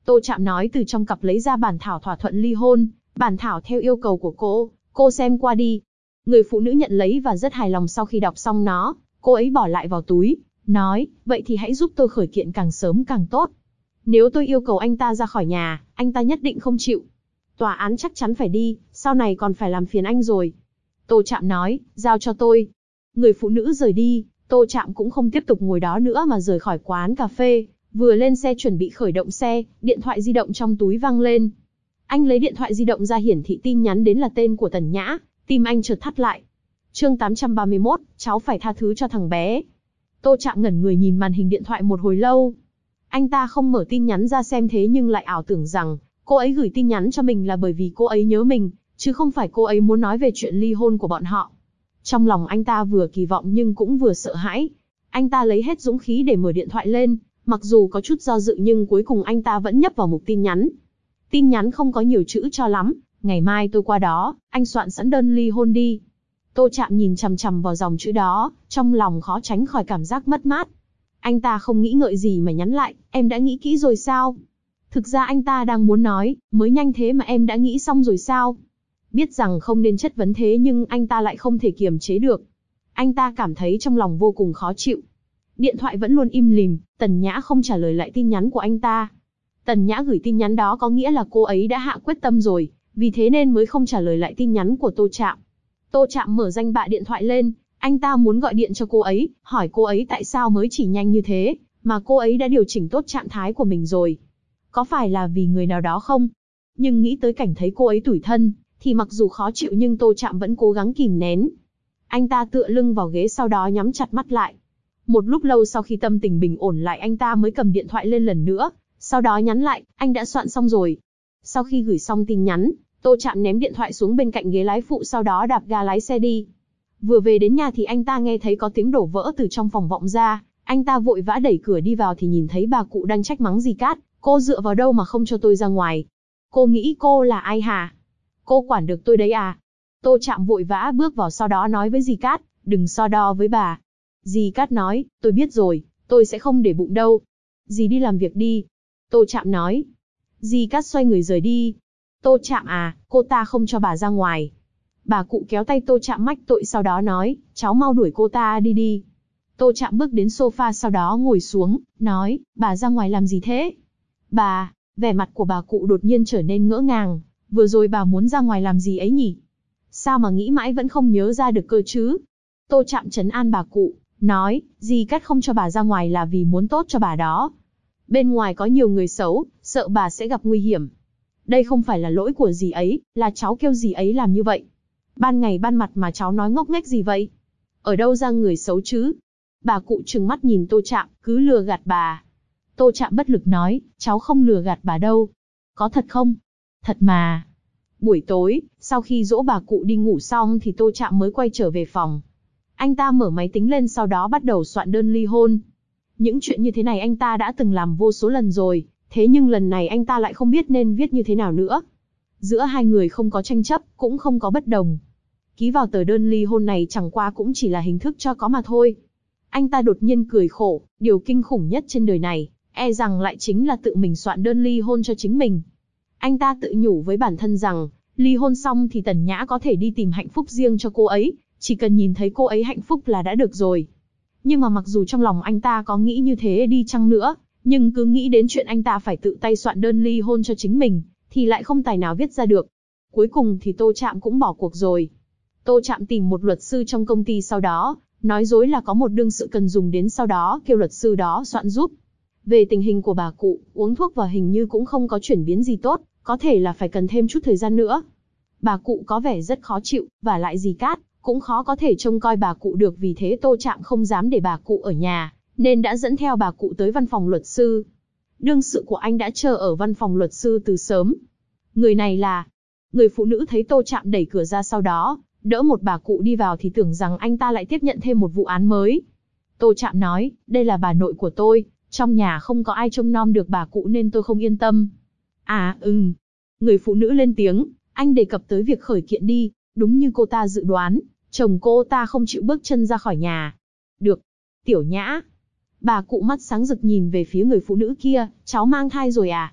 S1: Tô Trạm nói từ trong cặp lấy ra bản thảo thỏa thuận ly hôn, bản thảo theo yêu cầu của cô xem qua đi. Người phụ nữ nhận lấy và rất hài lòng sau khi đọc xong nó, cô ấy bỏ lại vào túi, nói, vậy thì hãy giúp tôi khởi kiện càng sớm càng tốt. Nếu tôi yêu cầu anh ta ra khỏi nhà, anh ta nhất định không chịu. Tòa án chắc chắn phải đi, sau này còn phải làm phiền anh rồi. Tô Trạm nói, giao cho tôi. Người phụ nữ rời đi, Tô Trạm cũng không tiếp tục ngồi đó nữa mà rời khỏi quán cà phê. Vừa lên xe chuẩn bị khởi động xe, điện thoại di động trong túi vang lên. Anh lấy điện thoại di động ra, hiển thị tin nhắn đến là tên của Tần Nhã, tim anh chợt thắt lại. Chương 831, cháu phải tha thứ cho thằng bé. Tô Trạm ngẩn người nhìn màn hình điện thoại một hồi lâu. Anh ta không mở tin nhắn ra xem, thế nhưng lại ảo tưởng rằng cô ấy gửi tin nhắn cho mình là bởi vì cô ấy nhớ mình, chứ không phải cô ấy muốn nói về chuyện ly hôn của bọn họ. Trong lòng anh ta vừa kỳ vọng nhưng cũng vừa sợ hãi. Anh ta lấy hết dũng khí để mở điện thoại lên, mặc dù có chút do dự nhưng cuối cùng anh ta vẫn nhấp vào mục tin nhắn. Tin nhắn không có nhiều chữ cho lắm, ngày mai tôi qua đó, anh soạn sẵn đơn ly hôn đi. Tô Trạm nhìn chằm chằm vào dòng chữ đó, trong lòng khó tránh khỏi cảm giác mất mát. Anh ta không nghĩ ngợi gì mà nhắn lại, em đã nghĩ kỹ rồi sao? Thực ra anh ta đang muốn nói, mới nhanh thế mà em đã nghĩ xong rồi sao? Biết rằng không nên chất vấn thế nhưng anh ta lại không thể kiềm chế được. Anh ta cảm thấy trong lòng vô cùng khó chịu. Điện thoại vẫn luôn im lìm, Tần Nhã không trả lời lại tin nhắn của anh ta. Tần Nhã gửi tin nhắn đó có nghĩa là cô ấy đã hạ quyết tâm rồi, vì thế nên mới không trả lời lại tin nhắn của Tô Trạm. Tô Trạm mở danh bạ điện thoại lên, anh ta muốn gọi điện cho cô ấy, hỏi cô ấy tại sao mới chỉ nhanh như thế, mà cô ấy đã điều chỉnh tốt trạng thái của mình rồi. Có phải là vì người nào đó không? Nhưng nghĩ tới cảnh thấy cô ấy tủi thân, thì mặc dù khó chịu nhưng Tô Trạm vẫn cố gắng kìm nén. Anh ta tựa lưng vào ghế sau đó nhắm chặt mắt lại. Một lúc lâu sau khi tâm tình bình ổn lại anh ta mới cầm điện thoại lên lần nữa, sau đó nhắn lại, anh đã soạn xong rồi. Sau khi gửi xong tin nhắn, Tô Trạm ném điện thoại xuống bên cạnh ghế lái phụ sau đó đạp ga lái xe đi. Vừa về đến nhà thì anh ta nghe thấy có tiếng đổ vỡ từ trong phòng vọng ra, anh ta vội vã đẩy cửa đi vào thì nhìn thấy bà cụ đang trách mắng Dì Cát, cô dựa vào đâu mà không cho tôi ra ngoài? Cô nghĩ cô là ai hả? Cô quản được tôi đấy à? Tô Trạm vội vã bước vào sau đó nói với Dì Cát, đừng so đo với bà. Dì Cát nói, tôi biết rồi, tôi sẽ không để bụng đâu. Dì đi làm việc đi. Tô Trạm nói. Dì Cát xoay người rời đi. Tô Trạm à, cô ta không cho bà ra ngoài. Bà cụ kéo tay Tô Trạm mách tội sau đó nói, cháu mau đuổi cô ta đi đi. Tô Trạm bước đến sofa sau đó ngồi xuống, nói, bà ra ngoài làm gì thế? Bà, vẻ mặt của bà cụ đột nhiên trở nên ngỡ ngàng, vừa rồi bà muốn ra ngoài làm gì ấy nhỉ? Sao mà nghĩ mãi vẫn không nhớ ra được cơ chứ? Tô Trạm trấn an bà cụ, nói, dì Cát không cho bà ra ngoài là vì muốn tốt cho bà đó. Bên ngoài có nhiều người xấu, sợ bà sẽ gặp nguy hiểm. Đây không phải là lỗi của dì ấy, là cháu kêu dì ấy làm như vậy. Ban ngày ban mặt mà cháu nói ngốc nghếch gì vậy? Ở đâu ra người xấu chứ? Bà cụ trừng mắt nhìn Tô Trạm, cứ lừa gạt bà. Tô Trạm bất lực nói, cháu không lừa gạt bà đâu. Có thật không? Thật mà. Buổi tối, sau khi dỗ bà cụ đi ngủ xong thì Tô Trạm mới quay trở về phòng. Anh ta mở máy tính lên sau đó bắt đầu soạn đơn ly hôn. Những chuyện như thế này anh ta đã từng làm vô số lần rồi, thế nhưng lần này anh ta lại không biết nên viết như thế nào nữa. Giữa hai người không có tranh chấp, cũng không có bất đồng. Ký vào tờ đơn ly hôn này chẳng qua cũng chỉ là hình thức cho có mà thôi. Anh ta đột nhiên cười khổ, điều kinh khủng nhất trên đời này, e rằng lại chính là tự mình soạn đơn ly hôn cho chính mình. Anh ta tự nhủ với bản thân rằng, ly hôn xong thì Tần Nhã có thể đi tìm hạnh phúc riêng cho cô ấy, chỉ cần nhìn thấy cô ấy hạnh phúc là đã được rồi. Nhưng mà mặc dù trong lòng anh ta có nghĩ như thế đi chăng nữa, nhưng cứ nghĩ đến chuyện anh ta phải tự tay soạn đơn ly hôn cho chính mình, thì lại không tài nào viết ra được. Cuối cùng thì Tô Trạm cũng bỏ cuộc rồi. Tô Trạm tìm một luật sư trong công ty sau đó, nói dối là có một đương sự cần dùng đến sau đó kêu luật sư đó soạn giúp. Về tình hình của bà cụ, uống thuốc và hình như cũng không có chuyển biến gì tốt, có thể là phải cần thêm chút thời gian nữa. Bà cụ có vẻ rất khó chịu, và lại Dì Cát cũng khó có thể trông coi bà cụ được, vì thế Tô Trạm không dám để bà cụ ở nhà, nên đã dẫn theo bà cụ tới văn phòng luật sư. Đương sự của anh đã chờ ở văn phòng luật sư từ sớm. Người này là... Người phụ nữ thấy Tô Trạm đẩy cửa ra sau đó, đỡ một bà cụ đi vào thì tưởng rằng anh ta lại tiếp nhận thêm một vụ án mới. Tô Trạm nói, đây là bà nội của tôi, trong nhà không có ai trông nom được bà cụ nên tôi không yên tâm. À, Người phụ nữ lên tiếng, anh đề cập tới việc khởi kiện đi, đúng như cô ta dự đoán, chồng cô ta không chịu bước chân ra khỏi nhà. Được. Tiểu Nhã. Bà cụ mắt sáng rực nhìn về phía người phụ nữ kia, cháu mang thai rồi à?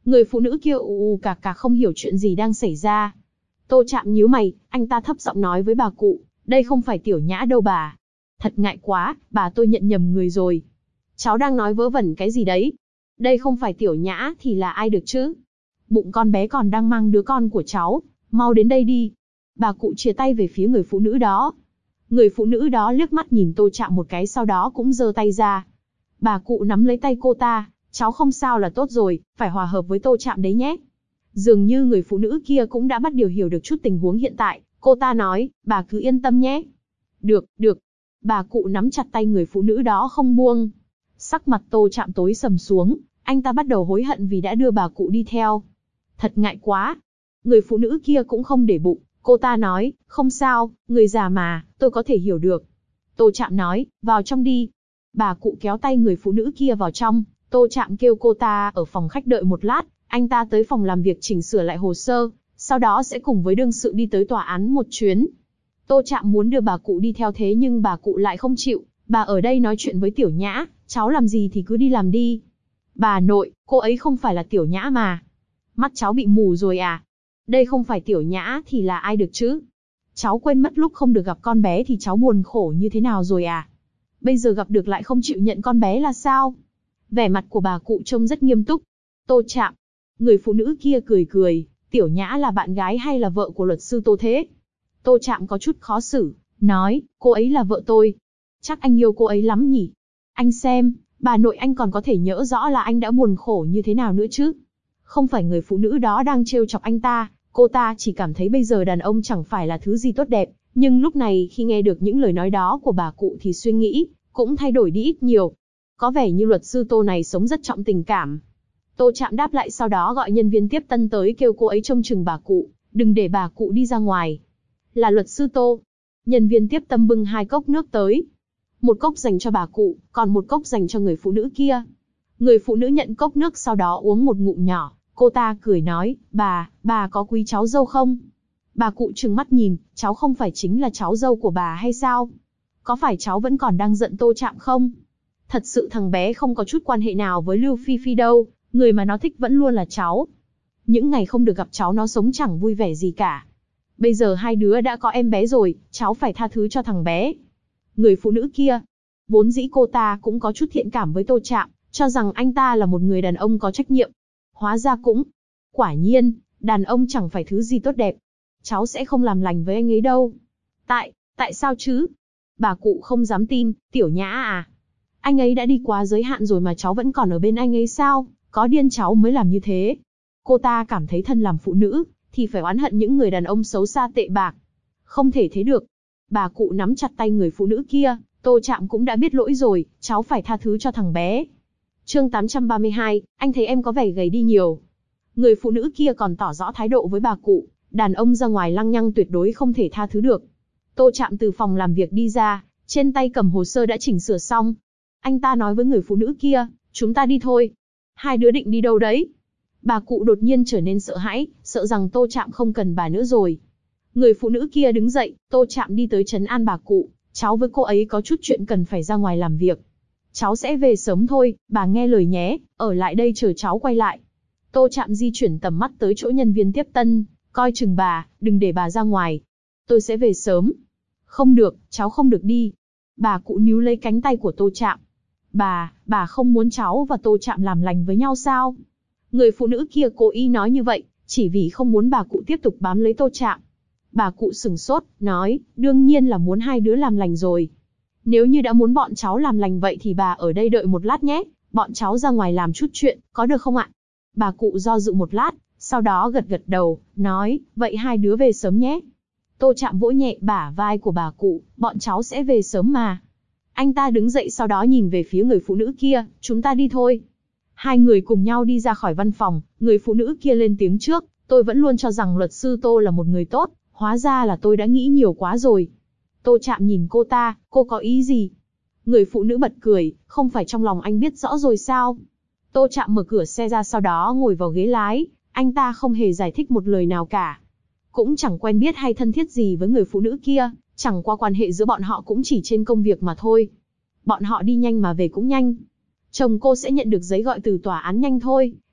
S1: Người phụ nữ kia ù cà cà không hiểu chuyện gì đang xảy ra. Tô Trạm nhíu mày, anh ta thấp giọng nói với bà cụ, đây không phải Tiểu Nhã đâu bà. Thật ngại quá, bà tôi nhận nhầm người rồi. Cháu đang nói vớ vẩn cái gì đấy? Đây không phải Tiểu Nhã thì là ai được chứ? Bụng con bé còn đang mang đứa con của cháu, mau đến đây đi. Bà cụ chìa tay về phía người phụ nữ đó. Người phụ nữ đó liếc mắt nhìn Tô Trạm một cái sau đó cũng giơ tay ra. Bà cụ nắm lấy tay cô ta, cháu không sao là tốt rồi, phải hòa hợp với Tô Trạm đấy nhé. Dường như người phụ nữ kia cũng đã bắt điều hiểu được chút tình huống hiện tại, cô ta nói, bà cứ yên tâm nhé. Được, được. Bà cụ nắm chặt tay người phụ nữ đó không buông. Sắc mặt Tô Trạm tối sầm xuống, anh ta bắt đầu hối hận vì đã đưa bà cụ đi theo. Thật ngại quá. Người phụ nữ kia cũng không để bụng, cô ta nói, không sao, người già mà, tôi có thể hiểu được. Tô Trạm nói, vào trong đi. Bà cụ kéo tay người phụ nữ kia vào trong, Tô Trạm kêu cô ta ở phòng khách đợi một lát, anh ta tới phòng làm việc chỉnh sửa lại hồ sơ, sau đó sẽ cùng với đương sự đi tới tòa án một chuyến. Tô Trạm muốn đưa bà cụ đi theo thế nhưng bà cụ lại không chịu, bà ở đây nói chuyện với Tiểu Nhã, cháu làm gì thì cứ đi làm đi. Bà nội, cô ấy không phải là Tiểu Nhã mà. Mắt cháu bị mù rồi à? Đây không phải Tiểu Nhã thì là ai được chứ? Cháu quên mất lúc không được gặp con bé thì cháu buồn khổ như thế nào rồi à? Bây giờ gặp được lại không chịu nhận con bé là sao? Vẻ mặt của bà cụ trông rất nghiêm túc. Tô Trạm. Người phụ nữ kia cười cười, Tiểu Nhã là bạn gái hay là vợ của luật sư Tô thế? Tô Trạm có chút khó xử, nói, cô ấy là vợ tôi. Chắc anh yêu cô ấy lắm nhỉ? Anh xem, bà nội anh còn có thể nhớ rõ là anh đã buồn khổ như thế nào nữa chứ? Không phải người phụ nữ đó đang trêu chọc anh ta, cô ta chỉ cảm thấy bây giờ đàn ông chẳng phải là thứ gì tốt đẹp, nhưng lúc này khi nghe được những lời nói đó của bà cụ thì suy nghĩ cũng thay đổi đi ít nhiều. Có vẻ như luật sư Tô này sống rất trọng tình cảm. Tô Trạm đáp lại sau đó gọi nhân viên tiếp tân tới kêu cô ấy trông chừng bà cụ, đừng để bà cụ đi ra ngoài. Là luật sư Tô. Nhân viên tiếp tân bưng 2 cốc nước tới. Một cốc dành cho bà cụ, còn một cốc dành cho người phụ nữ kia. Người phụ nữ nhận cốc nước sau đó uống một ngụm nhỏ, cô ta cười nói, bà có quý cháu dâu không? Bà cụ trừng mắt nhìn, cháu không phải chính là cháu dâu của bà hay sao? Có phải cháu vẫn còn đang giận Tô Trạm không? Thật sự thằng bé không có chút quan hệ nào với Lưu Phi Phi đâu, người mà nó thích vẫn luôn là cháu. Những ngày không được gặp cháu nó sống chẳng vui vẻ gì cả. Bây giờ hai đứa đã có em bé rồi, cháu phải tha thứ cho thằng bé. Người phụ nữ kia, vốn dĩ cô ta cũng có chút thiện cảm với Tô Trạm, cho rằng anh ta là một người đàn ông có trách nhiệm. Hóa ra cũng, quả nhiên, đàn ông chẳng phải thứ gì tốt đẹp. Cháu sẽ không làm lành với anh ấy đâu. Tại sao chứ? Bà cụ không dám tin, Tiểu Nhã à? Anh ấy đã đi quá giới hạn rồi mà cháu vẫn còn ở bên anh ấy sao? Có điên cháu mới làm như thế. Cô ta cảm thấy thân làm phụ nữ, thì phải oán hận những người đàn ông xấu xa tệ bạc. Không thể thế được. Bà cụ nắm chặt tay người phụ nữ kia, Tô Trạm cũng đã biết lỗi rồi, cháu phải tha thứ cho thằng bé. Chương 832, anh thấy em có vẻ gầy đi nhiều. Người phụ nữ kia còn tỏ rõ thái độ với bà cụ, đàn ông ra ngoài lăng nhăng tuyệt đối không thể tha thứ được. Tô Trạm từ phòng làm việc đi ra, trên tay cầm hồ sơ đã chỉnh sửa xong. Anh ta nói với người phụ nữ kia, chúng ta đi thôi. Hai đứa định đi đâu đấy? Bà cụ đột nhiên trở nên sợ hãi, sợ rằng Tô Trạm không cần bà nữa rồi. Người phụ nữ kia đứng dậy, Tô Trạm đi tới trấn an bà cụ, cháu với cô ấy có chút chuyện cần phải ra ngoài làm việc. Cháu sẽ về sớm thôi, bà nghe lời nhé, ở lại đây chờ cháu quay lại. Tô Trạm di chuyển tầm mắt tới chỗ nhân viên tiếp tân, coi chừng bà, đừng để bà ra ngoài. Tôi sẽ về sớm. Không được, cháu không được đi. Bà cụ níu lấy cánh tay của Tô Trạm. Bà không muốn cháu và Tô Trạm làm lành với nhau sao? Người phụ nữ kia cố ý nói như vậy, chỉ vì không muốn bà cụ tiếp tục bám lấy Tô Trạm. Bà cụ sửng sốt, nói, đương nhiên là muốn hai đứa làm lành rồi. Nếu như đã muốn bọn cháu làm lành vậy thì bà ở đây đợi một lát nhé, bọn cháu ra ngoài làm chút chuyện, có được không ạ? Bà cụ do dự một lát, sau đó gật gật đầu, nói, vậy hai đứa về sớm nhé. Tô Trạm vỗ nhẹ bả vai của bà cụ, bọn cháu sẽ về sớm mà. Anh ta đứng dậy sau đó nhìn về phía người phụ nữ kia, chúng ta đi thôi. Hai người cùng nhau đi ra khỏi văn phòng, người phụ nữ kia lên tiếng trước, tôi vẫn luôn cho rằng luật sư Tô là một người tốt, hóa ra là tôi đã nghĩ nhiều quá rồi. Tô Trạm nhìn cô ta, cô có ý gì? Người phụ nữ bật cười, không phải trong lòng anh biết rõ rồi sao? Tô Trạm mở cửa xe ra sau đó ngồi vào ghế lái, anh ta không hề giải thích một lời nào cả. Cũng chẳng quen biết hay thân thiết gì với người phụ nữ kia, chẳng qua quan hệ giữa bọn họ cũng chỉ trên công việc mà thôi. Bọn họ đi nhanh mà về cũng nhanh. Chồng cô sẽ nhận được giấy gọi từ tòa án nhanh thôi,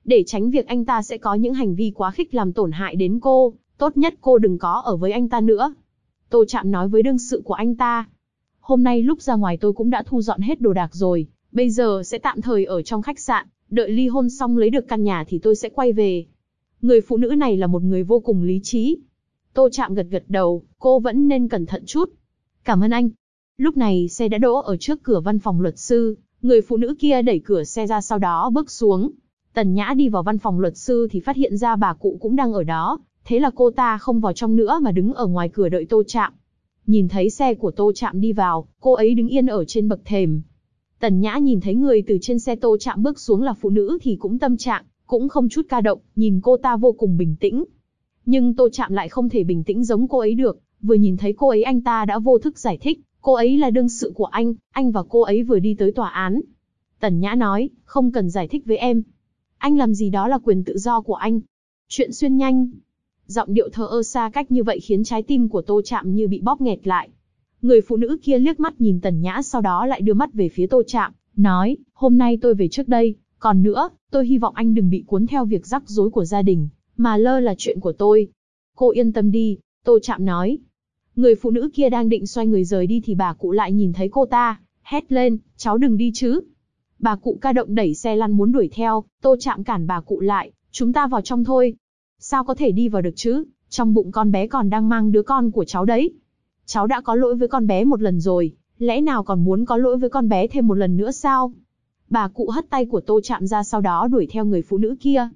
S1: để tránh việc anh ta sẽ có những hành vi quá khích làm tổn hại đến cô, tốt nhất cô đừng có ở với anh ta nữa. Tô Trạm nói với đương sự của anh ta. Hôm nay lúc ra ngoài tôi cũng đã thu dọn hết đồ đạc rồi, bây giờ sẽ tạm thời ở trong khách sạn, đợi ly hôn xong lấy được căn nhà thì tôi sẽ quay về. Người phụ nữ này là một người vô cùng lý trí. Tô Trạm gật gật đầu, cô vẫn nên cẩn thận chút. Cảm ơn anh. Lúc này xe đã đỗ ở trước cửa văn phòng luật sư, người phụ nữ kia đẩy cửa xe ra sau đó bước xuống. Tần Nhã đi vào văn phòng luật sư thì phát hiện ra bà cụ cũng đang ở đó, thế là cô ta không vào trong nữa mà đứng ở ngoài cửa đợi Tô Trạm. Nhìn thấy xe của Tô Trạm đi vào, cô ấy đứng yên ở trên bậc thềm. Tần Nhã nhìn thấy người từ trên xe Tô Trạm bước xuống là phụ nữ thì cũng tâm trạng, cũng không chút ca động, nhìn cô ta vô cùng bình tĩnh. Nhưng Tô Trạm lại không thể bình tĩnh giống cô ấy được, vừa nhìn thấy cô ấy anh ta đã vô thức giải thích, cô ấy là đương sự của anh và cô ấy vừa đi tới tòa án. Tần Nhã nói, không cần giải thích với em. Anh làm gì đó là quyền tự do của anh. Chuyện xuyên nhanh. Giọng điệu thờ ơ xa cách như vậy khiến trái tim của Tô Trạm như bị bóp nghẹt lại. Người phụ nữ kia liếc mắt nhìn Tần Nhã sau đó lại đưa mắt về phía Tô Trạm, nói, hôm nay tôi về trước đây, còn nữa, tôi hy vọng anh đừng bị cuốn theo việc rắc rối của gia đình, mà lơ là chuyện của tôi. Cô yên tâm đi, Tô Trạm nói. Người phụ nữ kia đang định xoay người rời đi thì bà cụ lại nhìn thấy cô ta, hét lên, cháu đừng đi chứ. Bà cụ ca động đẩy xe lăn muốn đuổi theo, Tô Trạm cản bà cụ lại, chúng ta vào trong thôi. Sao có thể đi vào được chứ, trong bụng con bé còn đang mang đứa con của cháu đấy. Cháu đã có lỗi với con bé một lần rồi, lẽ nào còn muốn có lỗi với con bé thêm một lần nữa sao? Bà cụ hất tay của Tô Trạm ra sau đó đuổi theo người phụ nữ kia,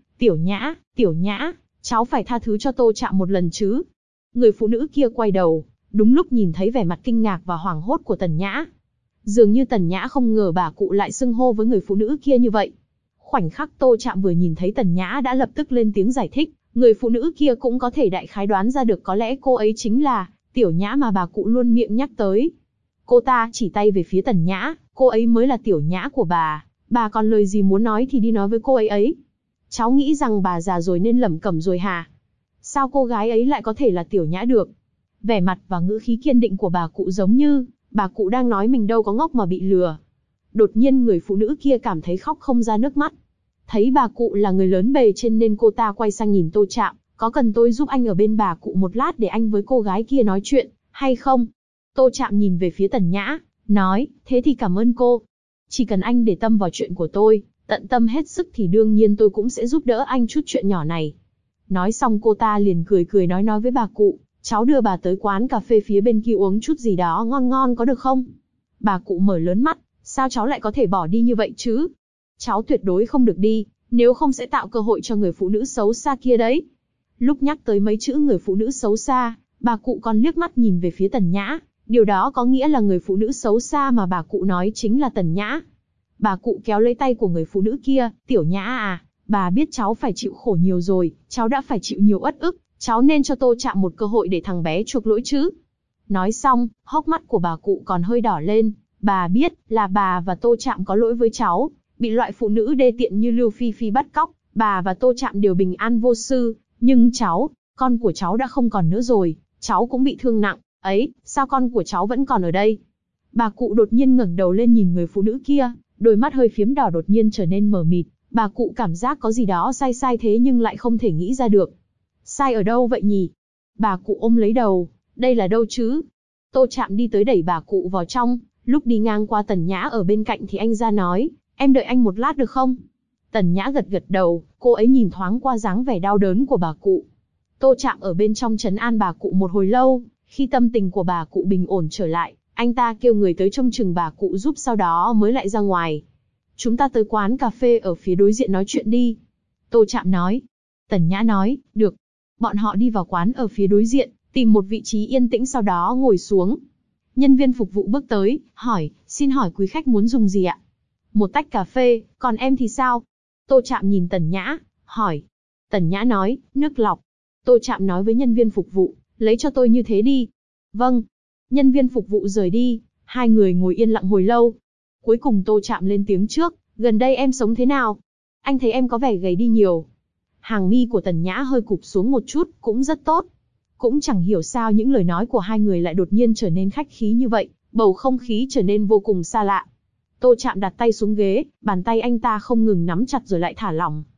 S1: Tiểu Nhã, cháu phải tha thứ cho Tô Trạm một lần chứ. Người phụ nữ kia quay đầu, đúng lúc nhìn thấy vẻ mặt kinh ngạc và hoảng hốt của Tần Nhã. Dường như Tần Nhã không ngờ bà cụ lại xưng hô với người phụ nữ kia như vậy. Khoảnh khắc Tô Trạm vừa nhìn thấy Tần Nhã đã lập tức lên tiếng giải thích, người phụ nữ kia cũng có thể đại khái đoán ra được có lẽ cô ấy chính là Tiểu Nhã mà bà cụ luôn miệng nhắc tới. Cô ta chỉ tay về phía Tần Nhã, cô ấy mới là Tiểu Nhã của bà còn lời gì muốn nói thì đi nói với cô ấy ấy. Cháu nghĩ rằng bà già rồi nên lẩm cẩm rồi hả? Sao cô gái ấy lại có thể là Tiểu Nhã được? Vẻ mặt và ngữ khí kiên định của bà cụ giống như bà cụ đang nói mình đâu có ngốc mà bị lừa. Đột nhiên người phụ nữ kia cảm thấy khóc không ra nước mắt. Thấy bà cụ là người lớn bề trên nên cô ta quay sang nhìn Tô Trạm, có cần tôi giúp anh ở bên bà cụ một lát để anh với cô gái kia nói chuyện, hay không? Tô Trạm nhìn về phía Tần Nhã, nói, thế thì cảm ơn cô. Chỉ cần anh để tâm vào chuyện của tôi, tận tâm hết sức thì đương nhiên tôi cũng sẽ giúp đỡ anh chút chuyện nhỏ này. Nói xong cô ta liền cười nói với bà cụ, cháu đưa bà tới quán cà phê phía bên kia uống chút gì đó ngon ngon có được không? Bà cụ mở lớn mắt, sao cháu lại có thể bỏ đi như vậy chứ? Cháu tuyệt đối không được đi, nếu không sẽ tạo cơ hội cho người phụ nữ xấu xa kia đấy. Lúc nhắc tới mấy chữ người phụ nữ xấu xa, bà cụ còn liếc mắt nhìn về phía Tần Nhã, điều đó có nghĩa là người phụ nữ xấu xa mà bà cụ nói chính là Tần Nhã. Bà cụ kéo lấy tay của người phụ nữ kia, Tiểu Nhã à, bà biết cháu phải chịu khổ nhiều rồi, cháu đã phải chịu nhiều uất ức, cháu nên cho Tô Trạm một cơ hội để thằng bé chuộc lỗi chứ. Nói xong, hốc mắt của bà cụ còn hơi đỏ lên, bà biết là bà và Tô Trạm có lỗi với cháu, bị loại phụ nữ đê tiện như Lưu Phi Phi bắt cóc, bà và Tô Trạm đều bình an vô sự, nhưng cháu, con của cháu đã không còn nữa rồi, cháu cũng bị thương nặng, ấy, sao con của cháu vẫn còn ở đây? Bà cụ đột nhiên ngẩng đầu lên nhìn người phụ nữ kia, đôi mắt hơi phiếm đỏ đột nhiên trở nên mờ mịt, bà cụ cảm giác có gì đó sai thế nhưng lại không thể nghĩ ra được. Sai ở đâu vậy nhỉ? Bà cụ ôm lấy đầu, đây là đâu chứ? Tô Trạm đi tới đẩy bà cụ vào trong, lúc đi ngang qua Tần Nhã ở bên cạnh thì anh ra nói, em đợi anh một lát được không? Tần Nhã gật gật đầu, cô ấy nhìn thoáng qua dáng vẻ đau đớn của bà cụ. Tô Trạm ở bên trong trấn an bà cụ một hồi lâu, khi tâm tình của bà cụ bình ổn trở lại, anh ta kêu người tới trông chừng bà cụ giúp sau đó mới lại ra ngoài. Chúng ta tới quán cà phê ở phía đối diện nói chuyện đi. Tô Trạm nói. Tần Nhã nói, được. Bọn họ đi vào quán ở phía đối diện, tìm một vị trí yên tĩnh sau đó ngồi xuống. Nhân viên phục vụ bước tới, hỏi, xin hỏi quý khách muốn dùng gì ạ? Một tách cà phê, còn em thì sao? Tô Trạm nhìn Tần Nhã, hỏi. Tần Nhã nói, nước lọc. Tô Trạm nói với nhân viên phục vụ, lấy cho tôi như thế đi. Vâng. Nhân viên phục vụ rời đi, hai người ngồi yên lặng hồi lâu. Cuối cùng Tô Trạm lên tiếng trước, gần đây em sống thế nào? Anh thấy em có vẻ gầy đi nhiều. Hàng mi của Tần Nhã hơi cụp xuống một chút, cũng rất tốt. Cũng chẳng hiểu sao những lời nói của hai người lại đột nhiên trở nên khách khí như vậy, bầu không khí trở nên vô cùng xa lạ. Tô Trạm đặt tay xuống ghế, bàn tay anh ta không ngừng nắm chặt rồi lại thả lỏng.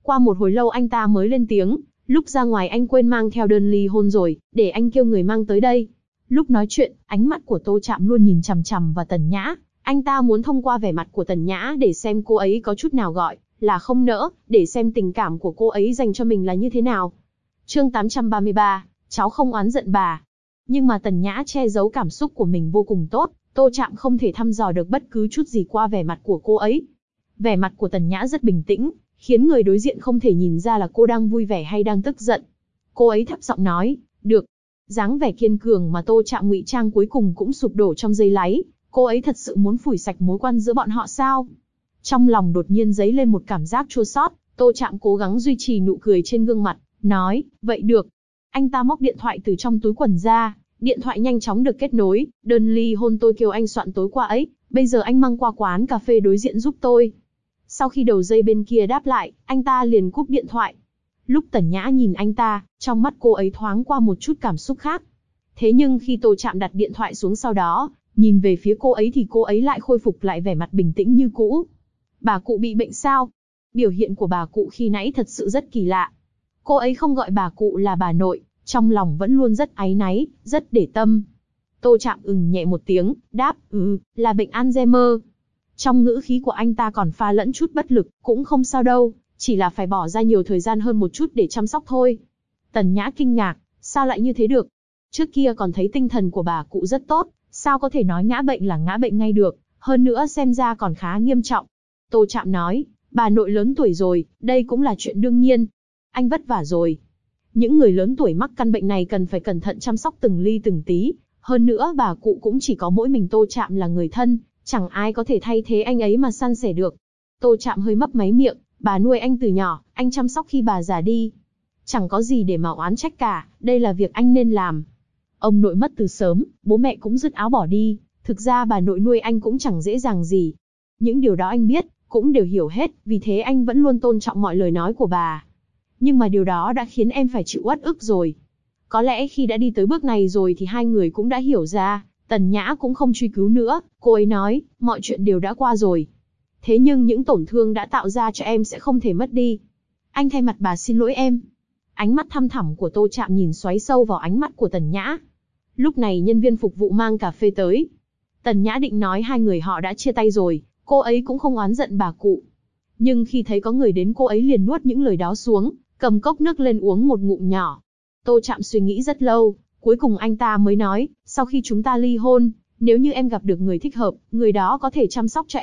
S1: Qua một hồi lâu anh ta mới lên tiếng, lúc ra ngoài anh quên mang theo đơn ly hôn rồi, để anh kêu người mang tới đây. Lúc nói chuyện, ánh mắt của Tô Trạm luôn nhìn chằm chằm vào Tần Nhã. Anh ta muốn thông qua vẻ mặt của Tần Nhã để xem cô ấy có chút nào gọi là không nỡ, để xem tình cảm của cô ấy dành cho mình là như thế nào. Chương 833, cháu không oán giận bà. Nhưng mà Tần Nhã che giấu cảm xúc của mình vô cùng tốt, Tô Trạm không thể thăm dò được bất cứ chút gì qua vẻ mặt của cô ấy. Vẻ mặt của Tần Nhã rất bình tĩnh, khiến người đối diện không thể nhìn ra là cô đang vui vẻ hay đang tức giận. Cô ấy thấp giọng nói, được. Dáng vẻ kiên cường mà Tô Trạm ngụy trang cuối cùng cũng sụp đổ trong giây láy. Cô ấy thật sự muốn phủi sạch mối quan giữa bọn họ sao? Trong lòng đột nhiên dấy lên một cảm giác chua xót. Tô Trạm cố gắng duy trì nụ cười trên gương mặt, nói, vậy được. Anh ta móc điện thoại từ trong túi quần ra, điện thoại nhanh chóng được kết nối, đơn ly hôn tôi kêu anh soạn tối qua ấy, bây giờ anh mang qua quán cà phê đối diện giúp tôi. Sau khi đầu dây bên kia đáp lại, anh ta liền cúp điện thoại. Lúc Tần Nhã nhìn anh ta, trong mắt cô ấy thoáng qua một chút cảm xúc khác. Thế nhưng khi Tô Trạm đặt điện thoại xuống sau đó, nhìn về phía cô ấy thì cô ấy lại khôi phục lại vẻ mặt bình tĩnh như cũ. Bà cụ bị bệnh sao? Biểu hiện của bà cụ khi nãy thật sự rất kỳ lạ. Cô ấy không gọi bà cụ là bà nội, trong lòng vẫn luôn rất áy náy, rất để tâm. Tô Trạm nhẹ một tiếng, đáp, là bệnh Alzheimer. Trong ngữ khí của anh ta còn pha lẫn chút bất lực, cũng không sao đâu, chỉ là phải bỏ ra nhiều thời gian hơn một chút để chăm sóc thôi. Tần Nhã kinh ngạc, sao lại như thế được? Trước kia còn thấy tinh thần của bà cụ rất tốt, sao có thể nói ngã bệnh là ngã bệnh ngay được, hơn nữa xem ra còn khá nghiêm trọng. Tô Trạm nói, bà nội lớn tuổi rồi, đây cũng là chuyện đương nhiên. Anh vất vả rồi. Những người lớn tuổi mắc căn bệnh này cần phải cẩn thận chăm sóc từng ly từng tí. Hơn nữa bà cụ cũng chỉ có mỗi mình Tô Trạm là người thân, chẳng ai có thể thay thế anh ấy mà san sẻ được. Tô Trạm hơi mấp máy miệng, bà nuôi anh từ nhỏ, anh chăm sóc khi bà già đi. Chẳng có gì để mà oán trách cả, đây là việc anh nên làm. Ông nội mất từ sớm, bố mẹ cũng dứt áo bỏ đi, thực ra bà nội nuôi anh cũng chẳng dễ dàng gì. Những điều đó anh biết, cũng đều hiểu hết, vì thế anh vẫn luôn tôn trọng mọi lời nói của bà. Nhưng mà điều đó đã khiến em phải chịu uất ức rồi. Có lẽ khi đã đi tới bước này rồi thì hai người cũng đã hiểu ra. Tần Nhã cũng không truy cứu nữa, cô ấy nói, mọi chuyện đều đã qua rồi. Thế nhưng những tổn thương đã tạo ra cho em sẽ không thể mất đi. Anh thay mặt bà xin lỗi em. Ánh mắt thăm thẳm của Tô Trạm nhìn xoáy sâu vào ánh mắt của Tần Nhã. Lúc này nhân viên phục vụ mang cà phê tới. Tần Nhã định nói hai người họ đã chia tay rồi, cô ấy cũng không oán giận bà cụ. Nhưng khi thấy có người đến cô ấy liền nuốt những lời đó xuống, cầm cốc nước lên uống một ngụm nhỏ. Tô Trạm suy nghĩ rất lâu, cuối cùng anh ta mới nói, sau khi chúng ta ly hôn, nếu như em gặp được người thích hợp, người đó có thể chăm sóc cho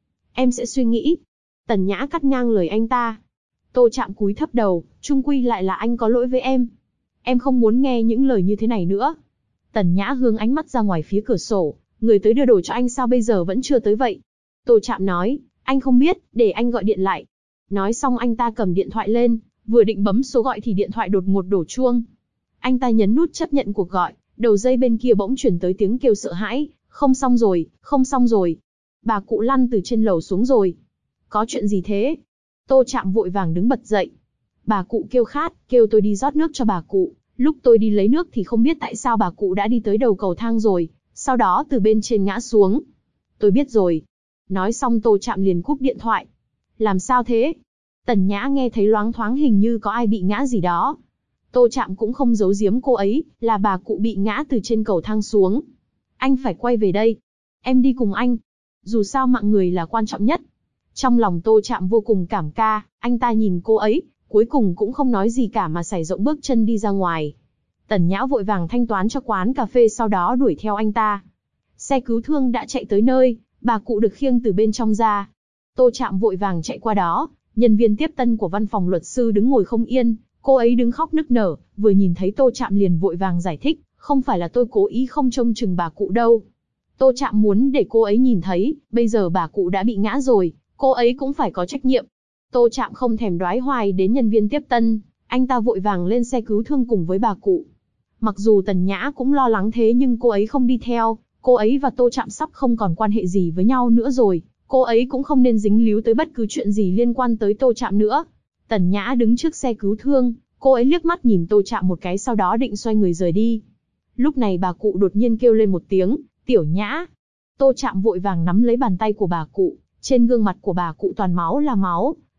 S1: em sẽ suy nghĩ. Tần Nhã cắt ngang lời anh ta. Tô Trạm cúi thấp đầu, chung quy lại là anh có lỗi với em. Em không muốn nghe những lời như thế này nữa. Tần Nhã hướng ánh mắt ra ngoài phía cửa sổ, người tới đưa đồ cho anh sao bây giờ vẫn chưa tới vậy? Tô Trạm nói, anh không biết, để anh gọi điện lại. Nói xong anh ta cầm điện thoại lên, vừa định bấm số gọi thì điện thoại đột ngột đổ chuông. Anh ta nhấn nút chấp nhận cuộc gọi, đầu dây bên kia bỗng chuyển tới tiếng kêu sợ hãi, không xong rồi, không xong rồi. Bà cụ lăn từ trên lầu xuống rồi. Có chuyện gì thế? Tô Trạm vội vàng đứng bật dậy. Bà cụ kêu khát, kêu tôi đi rót nước cho bà cụ. Lúc tôi đi lấy nước thì không biết tại sao bà cụ đã đi tới đầu cầu thang rồi, sau đó từ bên trên ngã xuống. Tôi biết rồi. Nói xong Tô Trạm liền cúp điện thoại. Làm sao thế? Tần Nhã nghe thấy loáng thoáng hình như có ai bị ngã gì đó. Tô Trạm cũng không giấu giếm cô ấy, là bà cụ bị ngã từ trên cầu thang xuống. Anh phải quay về đây. Em đi cùng anh. Dù sao mạng người là quan trọng nhất. Trong lòng Tô Trạm vô cùng cảm ca, anh ta nhìn cô ấy, cuối cùng cũng không nói gì cả mà sải rộng bước chân đi ra ngoài. Tần Nhã vội vàng thanh toán cho quán cà phê sau đó đuổi theo anh ta. Xe cứu thương đã chạy tới nơi, bà cụ được khiêng từ bên trong ra. Tô Trạm vội vàng chạy qua đó, nhân viên tiếp tân của văn phòng luật sư đứng ngồi không yên, cô ấy đứng khóc nức nở, vừa nhìn thấy Tô Trạm liền vội vàng giải thích, không phải là tôi cố ý không trông chừng bà cụ đâu. Tô Trạm muốn để cô ấy nhìn thấy, bây giờ bà cụ đã bị ngã rồi, cô ấy cũng phải có trách nhiệm. Tô Trạm không thèm đoái hoài đến nhân viên tiếp tân, anh ta vội vàng lên xe cứu thương cùng với bà cụ. Mặc dù Tần Nhã cũng lo lắng thế nhưng cô ấy không đi theo, cô ấy và Tô Trạm sắp không còn quan hệ gì với nhau nữa rồi, cô ấy cũng không nên dính líu tới bất cứ chuyện gì liên quan tới Tô Trạm nữa. Tần Nhã đứng trước xe cứu thương, cô ấy liếc mắt nhìn Tô Trạm một cái sau đó định xoay người rời đi. Lúc này bà cụ đột nhiên kêu lên một tiếng, Tiểu Nhã. Tô Trạm vội vàng nắm lấy bàn tay của bà cụ, trên gương mặt của bà cụ toàn máu là máu,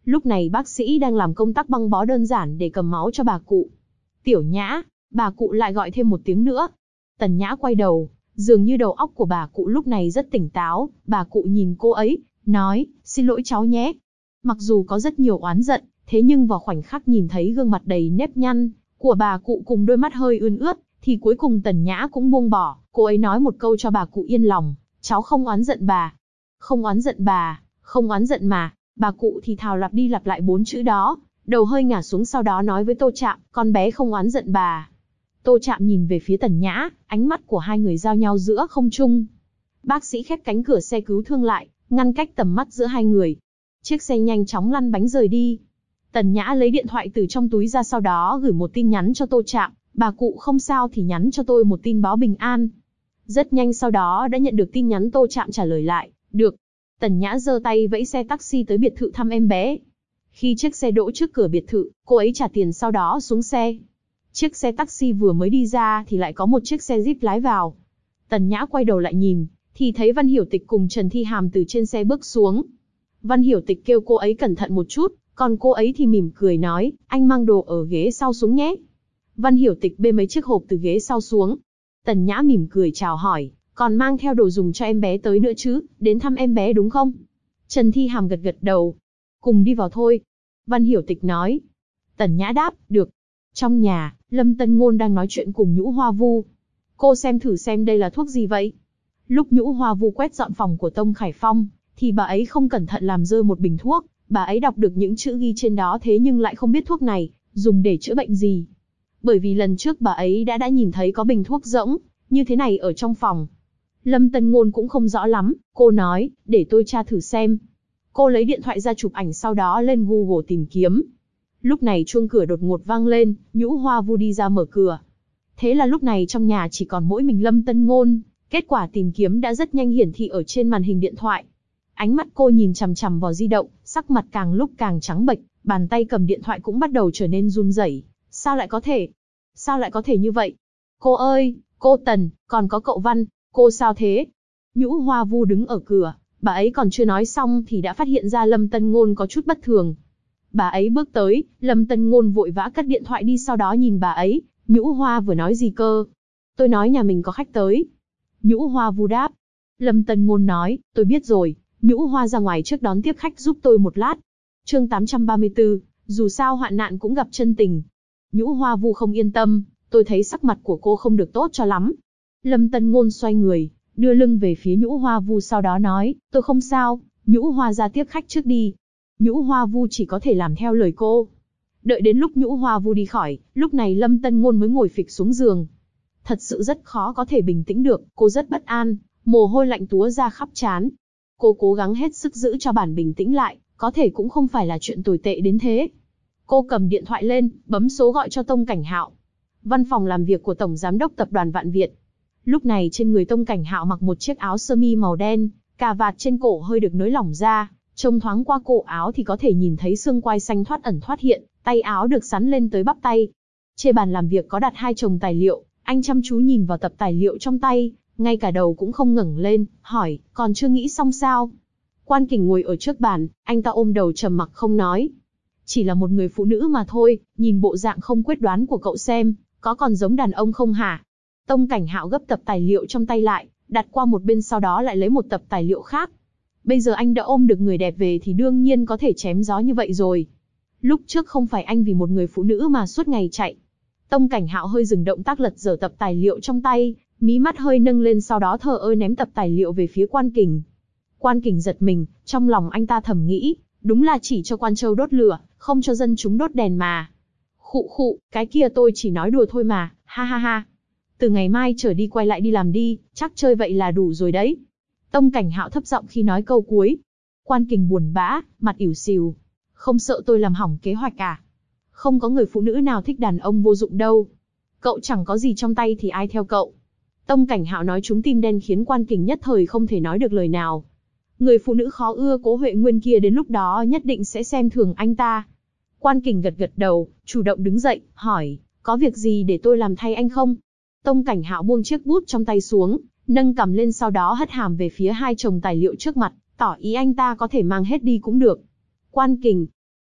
S1: Lúc này bác sĩ đang làm công tác băng bó đơn giản để cầm máu cho bà cụ. Tiểu Nhã, bà cụ lại gọi thêm một tiếng nữa. Tần Nhã quay đầu, dường như đầu óc của bà cụ lúc này rất tỉnh táo, bà cụ nhìn cô ấy, nói, xin lỗi cháu nhé. Mặc dù có rất nhiều oán giận, thế nhưng vào khoảnh khắc nhìn thấy gương mặt đầy nếp nhăn của bà cụ cùng đôi mắt hơi ươn ướt, thì cuối cùng Tần Nhã cũng buông bỏ, cô ấy nói một câu cho bà cụ yên lòng, cháu không oán giận bà. Không oán giận bà, không oán giận mà, bà cụ thì thào lặp đi lặp lại 4 chữ đó, đầu hơi ngả xuống sau đó nói với Tô Trạm, con bé không oán giận bà. Tô Trạm nhìn về phía Tần Nhã, ánh mắt của hai người giao nhau giữa không trung. Bác sĩ khép cánh cửa xe cứu thương lại, ngăn cách tầm mắt giữa hai người. Chiếc xe nhanh chóng lăn bánh rời đi. Tần Nhã lấy điện thoại từ trong túi ra sau đó gửi một tin nhắn cho Tô Trạm, bà cụ không sao thì nhắn cho tôi một tin báo bình an. Rất nhanh sau đó đã nhận được tin nhắn, Tô Trạm trả lời lại, được. Tần Nhã giơ tay vẫy xe taxi tới biệt thự thăm em bé. Khi chiếc xe đỗ trước cửa biệt thự, cô ấy trả tiền sau đó xuống xe. Chiếc xe taxi vừa mới đi ra thì lại có một chiếc xe Jeep lái vào. Tần Nhã quay đầu lại nhìn, thì thấy Văn Hiểu Tịch cùng Trần Thi Hàm từ trên xe bước xuống. Văn Hiểu Tịch kêu cô ấy cẩn thận một chút, còn cô ấy thì mỉm cười nói, anh mang đồ ở ghế sau xuống nhé. Văn Hiểu Tịch bê mấy chiếc hộp từ ghế sau xuống. Tần Nhã mỉm cười chào hỏi, còn mang theo đồ dùng cho em bé tới nữa chứ, đến thăm em bé đúng không? Trần Thi Hàm gật gật đầu. Cùng đi vào thôi. Văn Hiểu Tịch nói. Tần Nhã đáp, được. Trong nhà, Lâm Tân Ngôn đang nói chuyện cùng Nhũ Hoa Vu. Cô xem thử xem đây là thuốc gì vậy? Lúc Nhũ Hoa Vu quét dọn phòng của Tông Khải Phong, thì bà ấy không cẩn thận làm rơi một bình thuốc. Bà ấy đọc được những chữ ghi trên đó thế nhưng lại không biết thuốc này dùng để chữa bệnh gì. Bởi vì lần trước bà ấy đã nhìn thấy có bình thuốc rỗng như thế này ở trong phòng. Lâm Tân Ngôn cũng không rõ lắm, cô nói, để tôi tra thử xem. Cô lấy điện thoại ra chụp ảnh sau đó lên Google tìm kiếm. Lúc này chuông cửa đột ngột vang lên, Nhũ Hoa Vu đi ra mở cửa. Thế là lúc này trong nhà chỉ còn mỗi mình Lâm Tân Ngôn, kết quả tìm kiếm đã rất nhanh hiển thị ở trên màn hình điện thoại. Ánh mắt cô nhìn chằm chằm vào di động, sắc mặt càng lúc càng trắng bệch, bàn tay cầm điện thoại cũng bắt đầu trở nên run rẩy. Sao lại có thể? Sao lại có thể như vậy? Cô ơi, cô Tần, còn có cậu Văn, cô sao thế? Nhũ Hoa Vu đứng ở cửa, bà ấy còn chưa nói xong thì đã phát hiện ra Lâm Tân Ngôn có chút bất thường. Bà ấy bước tới, Lâm Tân Ngôn vội vã cất điện thoại đi sau đó nhìn bà ấy, Nhũ Hoa vừa nói gì cơ? Tôi nói nhà mình có khách tới. Nhũ Hoa Vu đáp. Lâm Tân Ngôn nói, tôi biết rồi, Nhũ Hoa ra ngoài trước đón tiếp khách giúp tôi một lát. Chương 834, dù sao hoạn nạn cũng gặp chân tình. Nhũ Hoa Vu không yên tâm, tôi thấy sắc mặt của cô không được tốt cho lắm. Lâm Tân Ngôn xoay người, đưa lưng về phía Nhũ Hoa Vu sau đó nói, tôi không sao, Nhũ Hoa ra tiếp khách trước đi. Nhũ Hoa Vu chỉ có thể làm theo lời cô. Đợi đến lúc Nhũ Hoa Vu đi khỏi, lúc này Lâm Tân Ngôn mới ngồi phịch xuống giường. Thật sự rất khó có thể bình tĩnh được, cô rất bất an, mồ hôi lạnh túa ra khắp trán. Cô cố gắng hết sức giữ cho bản bình tĩnh lại, có thể cũng không phải là chuyện tồi tệ đến thế. Cô cầm điện thoại lên, bấm số gọi cho Tông Cảnh Hạo. Văn phòng làm việc của Tổng Giám đốc Tập đoàn Vạn Việt. Lúc này trên người Tông Cảnh Hạo mặc một chiếc áo sơ mi màu đen, cà vạt trên cổ hơi được nới lỏng ra, trông thoáng qua cổ áo thì có thể nhìn thấy xương quai xanh thoát ẩn thoát hiện, tay áo được xắn lên tới bắp tay. Trên bàn làm việc có đặt 2 chồng tài liệu, anh chăm chú nhìn vào tập tài liệu trong tay, ngay cả đầu cũng không ngẩng lên, hỏi, còn chưa nghĩ xong sao? Quan Kình ngồi ở trước bàn, anh ta ôm đầu trầm mặc không nói. Chỉ là một người phụ nữ mà thôi, nhìn bộ dạng không quyết đoán của cậu xem, có còn giống đàn ông không hả? Tông Cảnh Hạo gấp tập tài liệu trong tay lại, đặt qua một bên sau đó lại lấy một tập tài liệu khác. Bây giờ anh đã ôm được người đẹp về thì đương nhiên có thể chém gió như vậy rồi. Lúc trước không phải anh vì một người phụ nữ mà suốt ngày chạy. Tông Cảnh Hạo hơi dừng động tác lật dở tập tài liệu trong tay, mí mắt hơi nâng lên sau đó thờ ơ ném tập tài liệu về phía Quan Kình. Quan Kình giật mình, trong lòng anh ta thầm nghĩ, đúng là chỉ cho Quan Châu đốt lửa, không cho dân chúng đốt đèn mà. Khụ khụ, cái kia tôi chỉ nói đùa thôi mà, ha ha ha. Từ ngày mai trở đi quay lại đi làm đi, chắc chơi vậy là đủ rồi đấy. Tông Cảnh Hạo thấp giọng khi nói câu cuối. Quan Kình buồn bã, mặt ỉu xìu. Không sợ tôi làm hỏng kế hoạch à? Không có người phụ nữ nào thích đàn ông vô dụng đâu. Cậu chẳng có gì trong tay thì ai theo cậu? Tông Cảnh Hạo nói trúng tim đen khiến Quan Kình nhất thời không thể nói được lời nào. Người phụ nữ khó ưa Cố Huệ Nguyên kia đến lúc đó nhất định sẽ xem thường anh ta. Quan Kình gật gật đầu, chủ động đứng dậy, hỏi, có việc gì để tôi làm thay anh không? Tông Cảnh Hạo buông chiếc bút trong tay xuống, nâng cằm lên sau đó hất hàm về phía 2 chồng tài liệu trước mặt, tỏ ý anh ta có thể mang hết đi cũng được. Quan Kình,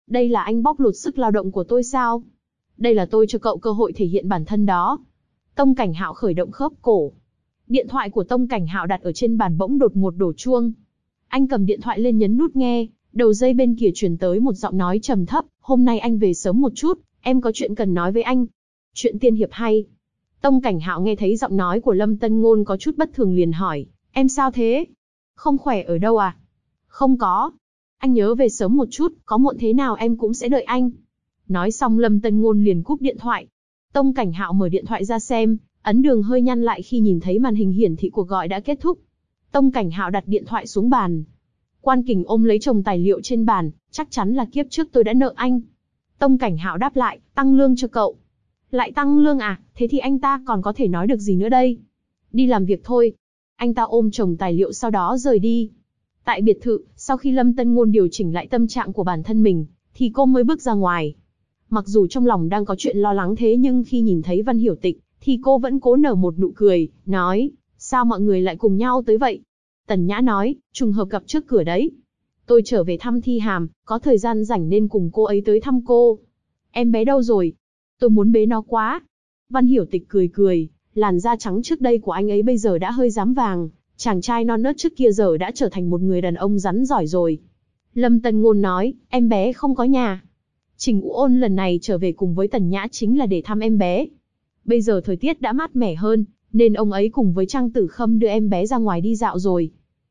S1: Đây là anh bóc lột sức lao động của tôi sao? Đây là tôi cho cậu cơ hội thể hiện bản thân đó. Tông Cảnh Hạo khởi động khớp cổ. Điện thoại của Tông Cảnh Hạo đặt ở trên bàn bỗng đột ngột đổ chuông. Anh cầm điện thoại lên nhấn nút nghe, đầu dây bên kia truyền tới một giọng nói trầm thấp, hôm nay anh về sớm một chút, em có chuyện cần nói với anh. Chuyện tiên hiệp hay. Tông Cảnh Hạo nghe thấy giọng nói của Lâm Tân Ngôn có chút bất thường liền hỏi, em sao thế? Không khỏe ở đâu à? Không có. Anh nhớ về sớm một chút, có muộn thế nào em cũng sẽ đợi anh. Nói xong Lâm Tân Ngôn liền cúp điện thoại. Tông Cảnh Hạo mở điện thoại ra xem, ấn đường hơi nhăn lại khi nhìn thấy màn hình hiển thị cuộc gọi đã kết thúc. Tông Cảnh Hạo đặt điện thoại xuống bàn. Quan Kình ôm lấy chồng tài liệu trên bàn, chắc chắn là kiếp trước tôi đã nợ anh. Tông Cảnh Hạo đáp lại, tăng lương cho cậu. Lại tăng lương à, thế thì anh ta còn có thể nói được gì nữa đây? Đi làm việc thôi. Anh ta ôm chồng tài liệu sau đó rời đi. Tại biệt thự, sau khi Lâm Tân Ngôn điều chỉnh lại tâm trạng của bản thân mình, thì cô mới bước ra ngoài. Mặc dù trong lòng đang có chuyện lo lắng thế nhưng khi nhìn thấy Văn Hiểu Tịch, thì cô vẫn cố nở một nụ cười, nói, sao mọi người lại cùng nhau tới vậy? Tần Nhã nói, trùng hợp gặp trước cửa đấy. Tôi trở về thăm Thi Hàm, có thời gian rảnh nên cùng cô ấy tới thăm cô. Em bé đâu rồi? Tôi muốn bế nó quá. Văn Hiểu Tịch cười cười, làn da trắng trước đây của anh ấy bây giờ đã hơi rám vàng, chàng trai non nớt trước kia giờ đã trở thành một người đàn ông rắn giỏi rồi. Lâm Tân Ngôn nói, em bé không có nhà. Trình Vũ Ôn lần này trở về cùng với Tần Nhã chính là để thăm em bé. Bây giờ thời tiết đã mát mẻ hơn, nên ông ấy cùng với Trang Tử Khâm đưa em bé ra ngoài đi dạo rồi.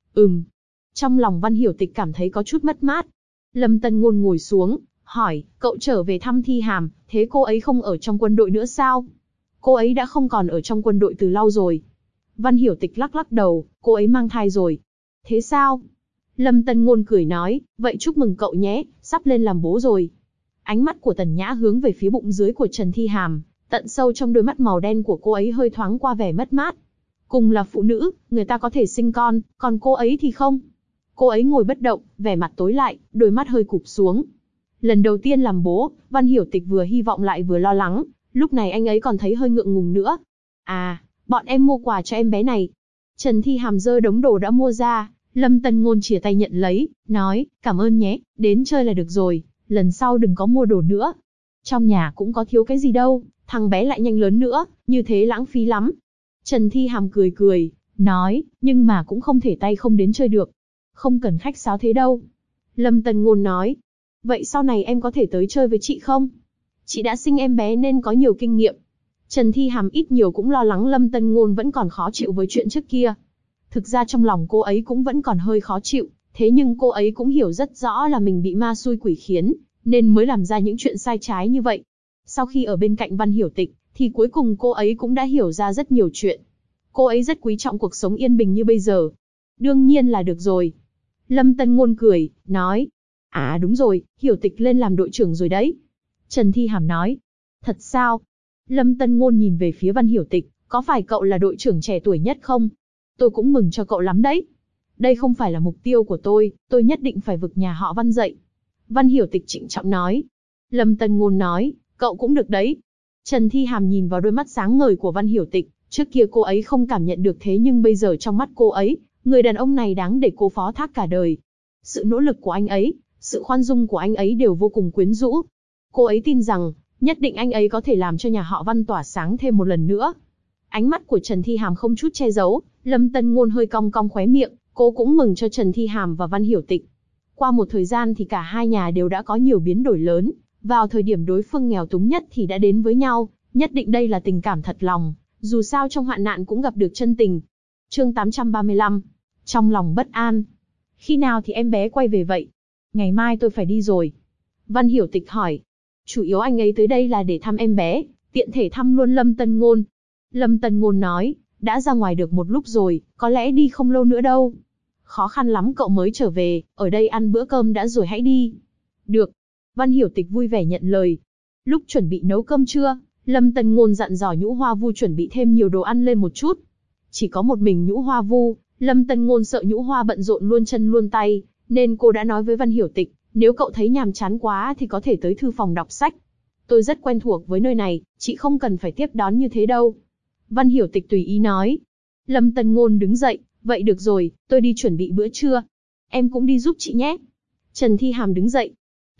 S1: Trong lòng Văn Hiểu Tịch cảm thấy có chút mất mát. Lâm Tân Ngôn ngồi xuống, hỏi, cậu trở về thăm Thi Hàm, thế cô ấy không ở trong quân đội nữa sao? Cô ấy đã không còn ở trong quân đội từ lâu rồi. Văn Hiểu Tịch lắc lắc đầu, cô ấy mang thai rồi. Thế sao? Lâm Tân Ngôn cười nói, vậy chúc mừng cậu nhé, sắp lên làm bố rồi. Ánh mắt của Tần Nhã hướng về phía bụng dưới của Trần Thi Hàm, tận sâu trong đôi mắt màu đen của cô ấy hơi thoáng qua vẻ mất mát. Cùng là phụ nữ, người ta có thể sinh con, còn cô ấy thì không. Cô ấy ngồi bất động, vẻ mặt tối lại, đôi mắt hơi cụp xuống. Lần đầu tiên làm bố, Văn Hiểu Tịch vừa hy vọng lại vừa lo lắng, lúc này anh ấy còn thấy hơi ngượng ngùng nữa. À, bọn em mua quà cho em bé này. Trần Thi Hàm giơ đống đồ đã mua ra, Lâm Tân Ngôn chìa tay nhận lấy, nói, cảm ơn nhé, đến chơi là được rồi, lần sau đừng có mua đồ nữa. Trong nhà cũng có thiếu cái gì đâu, thằng bé lại nhanh lớn nữa, như thế lãng phí lắm. Trần Thi Hàm cười cười, nói, nhưng mà cũng không thể tay không đến chơi được. Không cần khách sáo thế đâu. Lâm Tân Ngôn nói, vậy sau này em có thể tới chơi với chị không? Chị đã sinh em bé nên có nhiều kinh nghiệm. Trần Thi Hàm ít nhiều cũng lo lắng Lâm Tân Ngôn vẫn còn khó chịu với chuyện trước kia. Thực ra trong lòng cô ấy cũng vẫn còn hơi khó chịu, thế nhưng cô ấy cũng hiểu rất rõ là mình bị ma xui quỷ khiến, nên mới làm ra những chuyện sai trái như vậy. Sau khi ở bên cạnh Văn Hiểu Tịch, thì cuối cùng cô ấy cũng đã hiểu ra rất nhiều chuyện. Cô ấy rất quý trọng cuộc sống yên bình như bây giờ. Đương nhiên là được rồi. Lâm Tân Ngôn cười, nói, à đúng rồi, Hiểu Tịch lên làm đội trưởng rồi đấy. Trần Thi Hàm nói, thật sao? Lâm Tân Ngôn nhìn về phía Văn Hiểu Tịch, có phải cậu là đội trưởng trẻ tuổi nhất không? Tôi cũng mừng cho cậu lắm đấy. Đây không phải là mục tiêu của tôi nhất định phải vực nhà họ Văn dậy. Văn Hiểu Tịch trịnh trọng nói. Lâm Tân Ngôn nói, cậu cũng được đấy. Trần Thi Hàm nhìn vào đôi mắt sáng ngời của Văn Hiểu Tịch, trước kia cô ấy không cảm nhận được thế nhưng bây giờ trong mắt cô ấy, người đàn ông này đáng để cô phó thác cả đời. Sự nỗ lực của anh ấy, sự khoan dung của anh ấy đều vô cùng quyến rũ. Cô ấy tin rằng, nhất định anh ấy có thể làm cho nhà họ Văn tỏa sáng thêm một lần nữa. Ánh mắt của Trần Thi Hàm không chút che giấu, Lâm Tân Ngôn hơi cong cong khóe miệng, cô cũng mừng cho Trần Thi Hàm và Văn Hiểu Tịch. Qua một thời gian thì cả hai nhà đều đã có nhiều biến đổi lớn, vào thời điểm đối phương nghèo túng nhất thì đã đến với nhau, nhất định đây là tình cảm thật lòng, dù sao trong hoạn nạn cũng gặp được chân tình. Chương 835, trong lòng bất an. Khi nào thì em bé quay về vậy? Ngày mai tôi phải đi rồi. Văn Hiểu Tịch hỏi. Chủ yếu anh ấy tới đây là để thăm em bé, tiện thể thăm luôn Lâm Tân Ngôn. Lâm Tân Ngôn nói, đã ra ngoài được một lúc rồi, có lẽ đi không lâu nữa đâu. Khó khăn lắm cậu mới trở về, ở đây ăn bữa cơm đã rồi hãy đi. Được. Văn Hiểu Tịch vui vẻ nhận lời. Lúc chuẩn bị nấu cơm trưa, Lâm Tân Ngôn dặn dò Nhũ Hoa Vu chuẩn bị thêm nhiều đồ ăn lên một chút. Chỉ có một mình Nhũ Hoa Vu, Lâm Tân Ngôn sợ Nhũ Hoa bận rộn luôn chân luôn tay, nên cô đã nói với Văn Hiểu Tịch, nếu cậu thấy nhàm chán quá thì có thể tới thư phòng đọc sách. Tôi rất quen thuộc với nơi này, chị không cần phải tiếp đón như thế đâu. Văn Hiểu Tịch tùy ý nói. Lâm Tân Ngôn đứng dậy, vậy được rồi, tôi đi chuẩn bị bữa trưa. Em cũng đi giúp chị nhé. Trần Thi Hàm đứng dậy.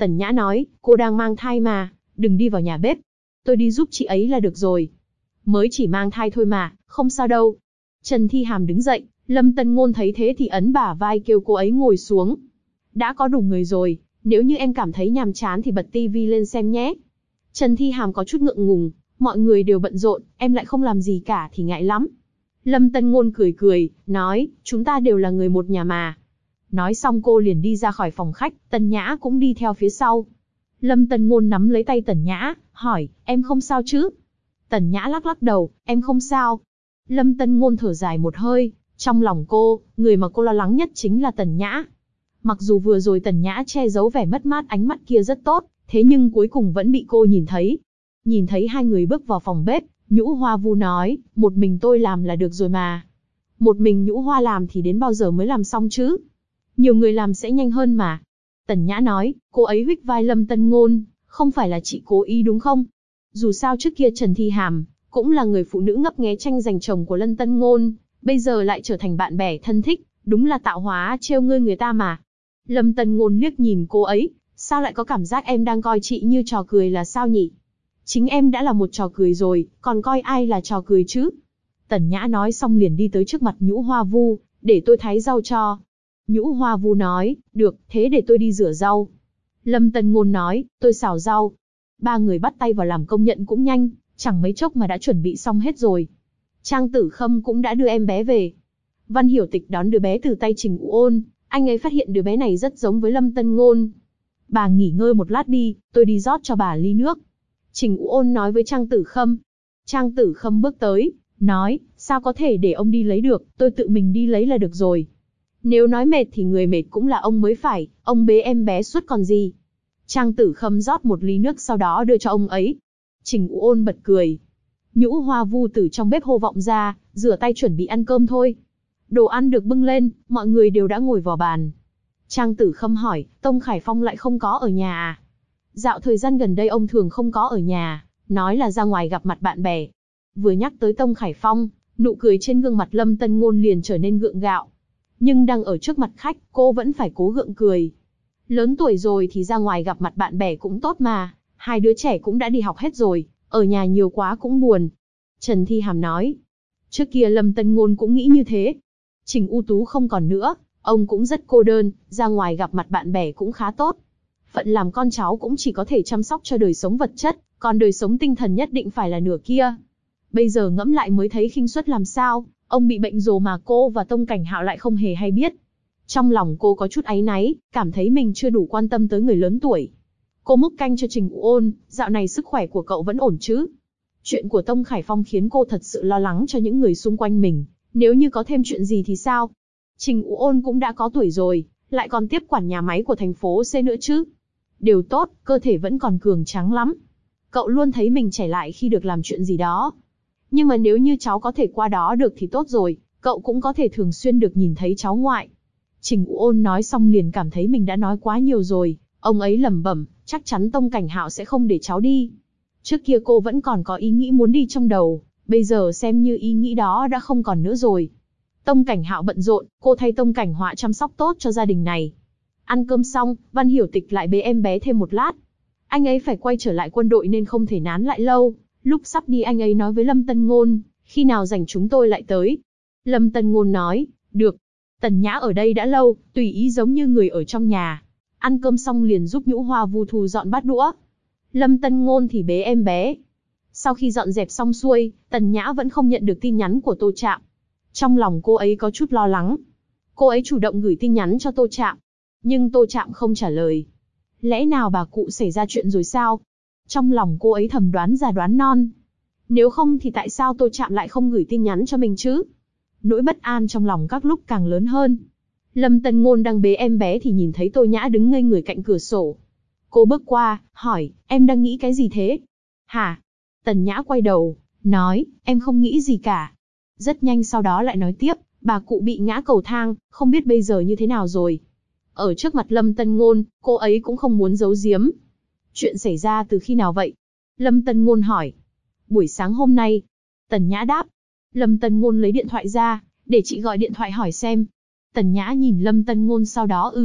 S1: Tần Nhã nói, cô đang mang thai mà, đừng đi vào nhà bếp. Tôi đi giúp chị ấy là được rồi. Mới chỉ mang thai thôi mà, không sao đâu. Trần Thi Hàm đứng dậy, Lâm Tân Ngôn thấy thế thì ấn bả vai kêu cô ấy ngồi xuống. Đã có đủ người rồi, nếu như em cảm thấy nhàm chán thì bật tivi lên xem nhé. Trần Thi Hàm có chút ngượng ngùng, mọi người đều bận rộn, em lại không làm gì cả thì ngại lắm. Lâm Tân Ngôn cười cười, nói, chúng ta đều là người một nhà mà. Nói xong cô liền đi ra khỏi phòng khách, Tần Nhã cũng đi theo phía sau. Lâm Tân Ngôn nắm lấy tay Tần Nhã, hỏi, em không sao chứ? Tần Nhã lắc lắc đầu, em không sao. Lâm Tân Ngôn thở dài một hơi, trong lòng cô, người mà cô lo lắng nhất chính là Tần Nhã. Mặc dù vừa rồi Tần Nhã che giấu vẻ mất mát ánh mắt kia rất tốt, thế nhưng cuối cùng vẫn bị cô nhìn thấy. Nhìn thấy hai người bước vào phòng bếp, Nhũ Hoa Vu nói, một mình tôi làm là được rồi mà. Một mình Nhũ Hoa làm thì đến bao giờ mới làm xong chứ? Nhiều người làm sẽ nhanh hơn mà. Tần Nhã nói, cô ấy huých vai Lâm Tân Ngôn, không phải là chị cố ý đúng không? Dù sao trước kia Trần Thi Hàm cũng là người phụ nữ ngấp nghé tranh giành chồng của Lâm Tân Ngôn, bây giờ lại trở thành bạn bè thân thích, đúng là tạo hóa trêu ngươi người ta mà. Lâm Tân Ngôn liếc nhìn cô ấy, sao lại có cảm giác em đang coi chị như trò cười là sao nhỉ? Chính em đã là một trò cười rồi, còn coi ai là trò cười chứ? Tần Nhã nói xong liền đi tới trước mặt Nhũ Hoa Vu, để tôi thái rau cho. Nhũ Hoa Vu nói, được, thế để tôi đi rửa rau. Lâm Tân Ngôn nói, tôi xào rau. Ba người bắt tay vào làm công nhận cũng nhanh, chẳng mấy chốc mà đã chuẩn bị xong hết rồi. Trang Tử Khâm cũng đã đưa em bé về. Văn Hiểu Tịch đón đứa bé từ tay Trình Ụ Ôn, anh ấy phát hiện đứa bé này rất giống với Lâm Tân Ngôn. Bà nghỉ ngơi một lát đi, tôi đi rót cho bà ly nước. Trình Ụ Ôn nói với Trang Tử Khâm. Trang Tử Khâm bước tới, nói, sao có thể để ông đi lấy được, tôi tự mình đi lấy là được rồi. Nếu nói mệt thì người mệt cũng là ông mới phải, ông bế em bé suốt còn gì. Trang Tử Khâm rót một ly nước sau đó đưa cho ông ấy. Trình Ụ Ôn bật cười. Nhũ Hoa Vu từ trong bếp hô vọng ra, rửa tay chuẩn bị ăn cơm thôi. Đồ ăn được bưng lên, mọi người đều đã ngồi vào bàn. Trang Tử Khâm hỏi, Tông Khải Phong lại không có ở nhà à? Dạo thời gian gần đây ông thường không có ở nhà, nói là ra ngoài gặp mặt bạn bè. Vừa nhắc tới Tông Khải Phong, nụ cười trên gương mặt Lâm Tân Ngôn liền trở nên gượng gạo. Nhưng đang ở trước mặt khách, cô vẫn phải cố gượng cười. Lớn tuổi rồi thì ra ngoài gặp mặt bạn bè cũng tốt mà, hai đứa trẻ cũng đã đi học hết rồi, ở nhà nhiều quá cũng buồn. Trần Thi Hàm nói, trước kia Lâm Tân Ngôn cũng nghĩ như thế. Trình U Tú không còn nữa, ông cũng rất cô đơn, ra ngoài gặp mặt bạn bè cũng khá tốt. Phận làm con cháu cũng chỉ có thể chăm sóc cho đời sống vật chất, còn đời sống tinh thần nhất định phải là nửa kia. Bây giờ ngẫm lại mới thấy khinh suất làm sao, ông bị bệnh rồi mà cô và Tông Cảnh Hạo lại không hề hay biết. Trong lòng cô có chút áy náy, cảm thấy mình chưa đủ quan tâm tới người lớn tuổi. Cô múc canh cho Trình Ụ Ôn, dạo này sức khỏe của cậu vẫn ổn chứ? Chuyện của Tông Khải Phong khiến cô thật sự lo lắng cho những người xung quanh mình, nếu như có thêm chuyện gì thì sao? Trình Ụ Ôn cũng đã có tuổi rồi, lại còn tiếp quản nhà máy của thành phố C nữa chứ. Đều tốt, cơ thể vẫn còn cường tráng lắm. Cậu luôn thấy mình trẻ lại khi được làm chuyện gì đó. Nhưng mà nếu như cháu có thể qua đó được thì tốt rồi, cậu cũng có thể thường xuyên được nhìn thấy cháu ngoại. Trình Ụ Ôn nói xong liền cảm thấy mình đã nói quá nhiều rồi, ông ấy lẩm bẩm, chắc chắn Tông Cảnh Hạo sẽ không để cháu đi. Trước kia cô vẫn còn có ý nghĩ muốn đi trong đầu, bây giờ xem như ý nghĩ đó đã không còn nữa rồi. Tông Cảnh Hạo bận rộn, cô thay Tông Cảnh Họa chăm sóc tốt cho gia đình này. Ăn cơm xong, Văn Hiểu Tịch lại bế em bé thêm một lát. Anh ấy phải quay trở lại quân đội nên không thể nán lại lâu. Lúc sắp đi anh ấy nói với Lâm Tân Ngôn, khi nào rảnh chúng tôi lại tới. Lâm Tân Ngôn nói, được. Tần Nhã ở đây đã lâu, tùy ý giống như người ở trong nhà. Ăn cơm xong liền giúp Nhũ Hoa Vu thu dọn bát đũa. Lâm Tân Ngôn thì bế em bé. Sau khi dọn dẹp xong xuôi, Tần Nhã vẫn không nhận được tin nhắn của Tô Trạm. Trong lòng cô ấy có chút lo lắng. Cô ấy chủ động gửi tin nhắn cho Tô Trạm, nhưng Tô Trạm không trả lời. Lẽ nào bà cụ xảy ra chuyện rồi sao? Trong lòng cô ấy thầm đoán già đoán non. Nếu không thì tại sao Tô Trạm lại không gửi tin nhắn cho mình chứ? Nỗi bất an trong lòng các lúc càng lớn hơn. Lâm Tân Ngôn đang bế em bé thì nhìn thấy Tô Nhã đứng ngây người cạnh cửa sổ. Cô bước qua, hỏi, em đang nghĩ cái gì thế? Hả? Tần Nhã quay đầu, nói, em không nghĩ gì cả. Rất nhanh sau đó lại nói tiếp, bà cụ bị ngã cầu thang, không biết bây giờ như thế nào rồi. Ở trước mặt Lâm Tân Ngôn, cô ấy cũng không muốn giấu giếm. Chuyện xảy ra từ khi nào vậy? Lâm Tân Ngôn hỏi. Buổi sáng hôm nay. Tần Nhã đáp. Lâm Tân Ngôn lấy điện thoại ra, để chị gọi điện thoại hỏi xem. Tần Nhã nhìn Lâm Tân Ngôn sau đó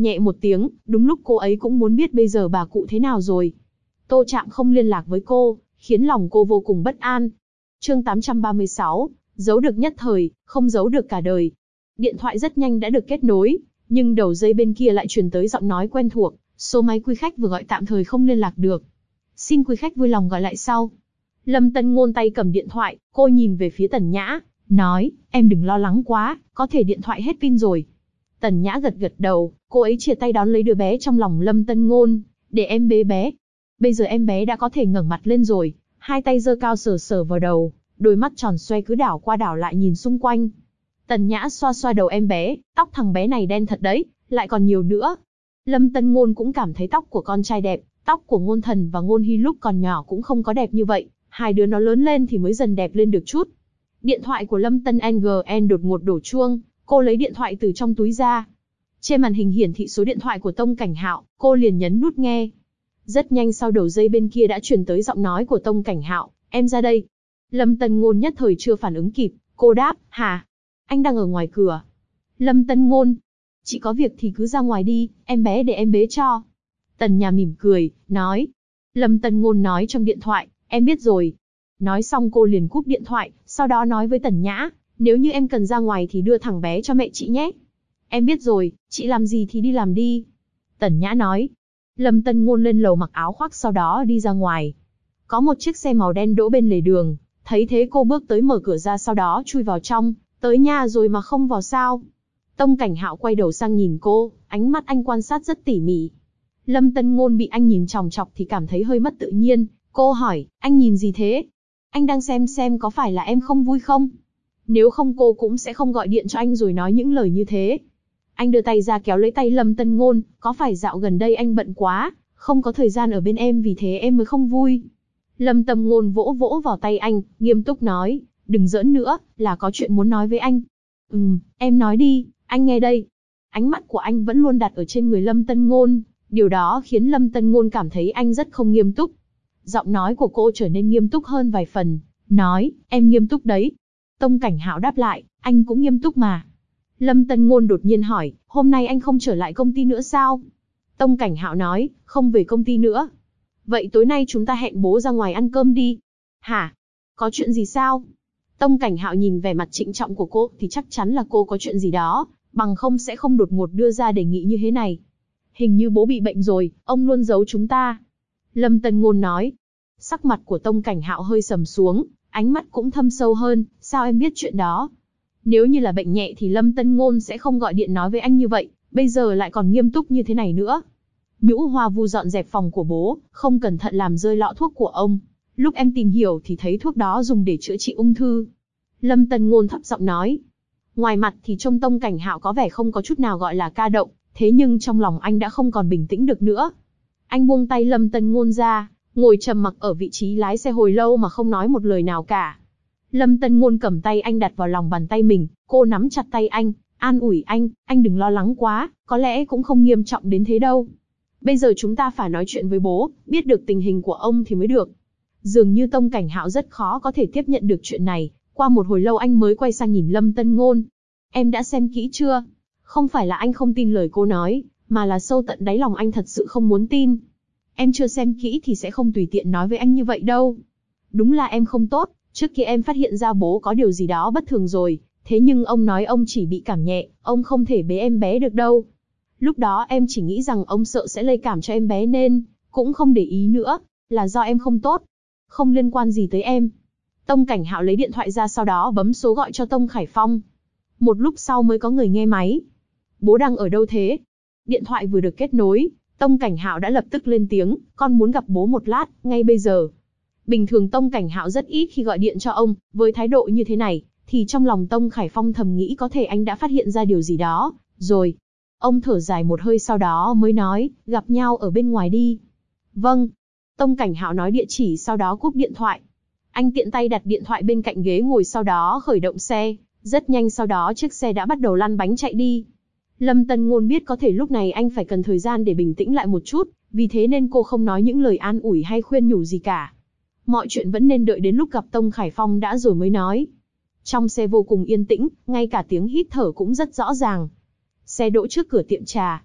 S1: nhẹ một tiếng, đúng lúc cô ấy cũng muốn biết bây giờ bà cụ thế nào rồi. Tô Trạm không liên lạc với cô, khiến lòng cô vô cùng bất an. Chương 836, giấu được nhất thời, không giấu được cả đời. Điện thoại rất nhanh đã được kết nối, nhưng đầu dây bên kia lại truyền tới giọng nói quen thuộc, số máy quý khách vừa gọi tạm thời không liên lạc được. Xin quý khách vui lòng gọi lại sau. Lâm Tân Ngôn tay cầm điện thoại, cô nhìn về phía Tần Nhã, nói, em đừng lo lắng quá, có thể điện thoại hết pin rồi. Tần Nhã gật gật đầu, cô ấy chia tay đón lấy đứa bé trong lòng Lâm Tân Ngôn, để em bế bé. Bây giờ em bé đã có thể ngẩng mặt lên rồi, hai tay giơ cao sờ sờ vào đầu, đôi mắt tròn xoe cứ đảo qua đảo lại nhìn xung quanh. Tần Nhã xoa xoa đầu em bé, tóc thằng bé này đen thật đấy, lại còn nhiều nữa. Lâm Tân Ngôn cũng cảm thấy tóc của con trai đẹp, tóc của Ngôn Thần và Ngôn Hy lúc còn nhỏ cũng không có đẹp như vậy, hai đứa nó lớn lên thì mới dần đẹp lên được chút. Điện thoại của Lâm Tân NGN đột ngột đổ chuông, cô lấy điện thoại từ trong túi ra. Trên màn hình hiển thị số điện thoại của Tông Cảnh Hạo, cô liền nhấn nút nghe. Rất nhanh sau đầu dây bên kia đã truyền tới giọng nói của Tông Cảnh Hạo, em ra đây. Lâm Tân Ngôn nhất thời chưa phản ứng kịp, cô đáp, hả? Anh đang ở ngoài cửa. Lâm Tân Ngôn, chị có việc thì cứ ra ngoài đi, em bé để em bế cho. Tần Nhà mỉm cười, nói. Lâm Tân Ngôn nói trong điện thoại, em biết rồi. Nói xong cô liền cúp điện thoại, sau đó nói với Tần Nhã, nếu như em cần ra ngoài thì đưa thằng bé cho mẹ chị nhé. Em biết rồi, chị làm gì thì đi làm đi. Tần Nhã nói. Lâm Tân Ngôn lên lầu mặc áo khoác sau đó đi ra ngoài. Có một chiếc xe màu đen đỗ bên lề đường, thấy thế cô bước tới mở cửa ra sau đó chui vào trong, tới nhà rồi mà không vào sao. Tông Cảnh Hạo quay đầu sang nhìn cô, ánh mắt anh quan sát rất tỉ mỉ. Lâm Tân Ngôn bị anh nhìn chòng chọc thì cảm thấy hơi mất tự nhiên, cô hỏi, anh nhìn gì thế? Anh đang xem có phải là em không vui không? Nếu không cô cũng sẽ không gọi điện cho anh rồi nói những lời như thế. Anh đưa tay ra kéo lấy tay Lâm Tân Ngôn, có phải dạo gần đây anh bận quá, không có thời gian ở bên em vì thế em mới không vui. Lâm Tân Ngôn vỗ vỗ vào tay anh, nghiêm túc nói, đừng giỡn nữa, là có chuyện muốn nói với anh. Em nói đi, anh nghe đây. Ánh mắt của anh vẫn luôn đặt ở trên người Lâm Tân Ngôn, điều đó khiến Lâm Tân Ngôn cảm thấy anh rất không nghiêm túc. Giọng nói của cô trở nên nghiêm túc hơn vài phần, nói, em nghiêm túc đấy. Tông Cảnh Hạo đáp lại, anh cũng nghiêm túc mà. Lâm Tân Ngôn đột nhiên hỏi, hôm nay anh không trở lại công ty nữa sao? Tông Cảnh Hạo nói, không về công ty nữa. Vậy tối nay chúng ta hẹn bố ra ngoài ăn cơm đi. Hả? Có chuyện gì sao? Tông Cảnh Hạo nhìn vẻ mặt trịnh trọng của cô thì chắc chắn là cô có chuyện gì đó, bằng không sẽ không đột ngột đưa ra đề nghị như thế này. Hình như bố bị bệnh rồi, ông luôn giấu chúng ta. Lâm Tân Ngôn nói. Sắc mặt của Tông Cảnh Hạo hơi sầm xuống, ánh mắt cũng thâm sâu hơn, sao em biết chuyện đó? Nếu như là bệnh nhẹ thì Lâm Tân Ngôn sẽ không gọi điện nói với anh như vậy, bây giờ lại còn nghiêm túc như thế này nữa. Nhũ Hoa Vu dọn dẹp phòng của bố, không cẩn thận làm rơi lọ thuốc của ông. Lúc em tìm hiểu thì thấy thuốc đó dùng để chữa trị ung thư. Lâm Tân Ngôn thấp giọng nói. Ngoài mặt thì trông Tông Cảnh Hạo có vẻ không có chút nào gọi là ca động, thế nhưng trong lòng anh đã không còn bình tĩnh được nữa. Anh buông tay Lâm Tân Ngôn ra, ngồi trầm mặc ở vị trí lái xe hồi lâu mà không nói một lời nào cả. Lâm Tân Ngôn cầm tay anh đặt vào lòng bàn tay mình, cô nắm chặt tay anh, an ủi anh đừng lo lắng quá, có lẽ cũng không nghiêm trọng đến thế đâu. Bây giờ chúng ta phải nói chuyện với bố, biết được tình hình của ông thì mới được. Dường như Tông Cảnh Hạo rất khó có thể tiếp nhận được chuyện này, qua một hồi lâu anh mới quay sang nhìn Lâm Tân Ngôn. Em đã xem kỹ chưa? Không phải là anh không tin lời cô nói, mà là sâu tận đáy lòng anh thật sự không muốn tin. Em chưa xem kỹ thì sẽ không tùy tiện nói với anh như vậy đâu. Đúng là em không tốt, trước kia em phát hiện ra bố có điều gì đó bất thường rồi, thế nhưng ông nói ông chỉ bị cảm nhẹ, ông không thể bế em bé được đâu. Lúc đó em chỉ nghĩ rằng ông sợ sẽ lây cảm cho em bé nên, cũng không để ý nữa, là do em không tốt. Không liên quan gì tới em. Tông Cảnh Hạo lấy điện thoại ra sau đó bấm số gọi cho Tông Khải Phong. Một lúc sau mới có người nghe máy. Bố đang ở đâu thế? Điện thoại vừa được kết nối, Tông Cảnh Hạo đã lập tức lên tiếng, con muốn gặp bố một lát, ngay bây giờ. Bình thường Tông Cảnh Hạo rất ít khi gọi điện cho ông, với thái độ như thế này, thì trong lòng Tông Khải Phong thầm nghĩ có thể anh đã phát hiện ra điều gì đó, rồi. Ông thở dài một hơi sau đó mới nói, gặp nhau ở bên ngoài đi. Vâng. Tông Cảnh Hạo nói địa chỉ sau đó cúp điện thoại. Anh tiện tay đặt điện thoại bên cạnh ghế ngồi sau đó khởi động xe, rất nhanh sau đó chiếc xe đã bắt đầu lăn bánh chạy đi. Lâm Tân Ngôn biết có thể lúc này anh phải cần thời gian để bình tĩnh lại một chút, vì thế nên cô không nói những lời an ủi hay khuyên nhủ gì cả. Mọi chuyện vẫn nên đợi đến lúc gặp Tông Khải Phong đã rồi mới nói. Trong xe vô cùng yên tĩnh, ngay cả tiếng hít thở cũng rất rõ ràng. Xe đỗ trước cửa tiệm trà.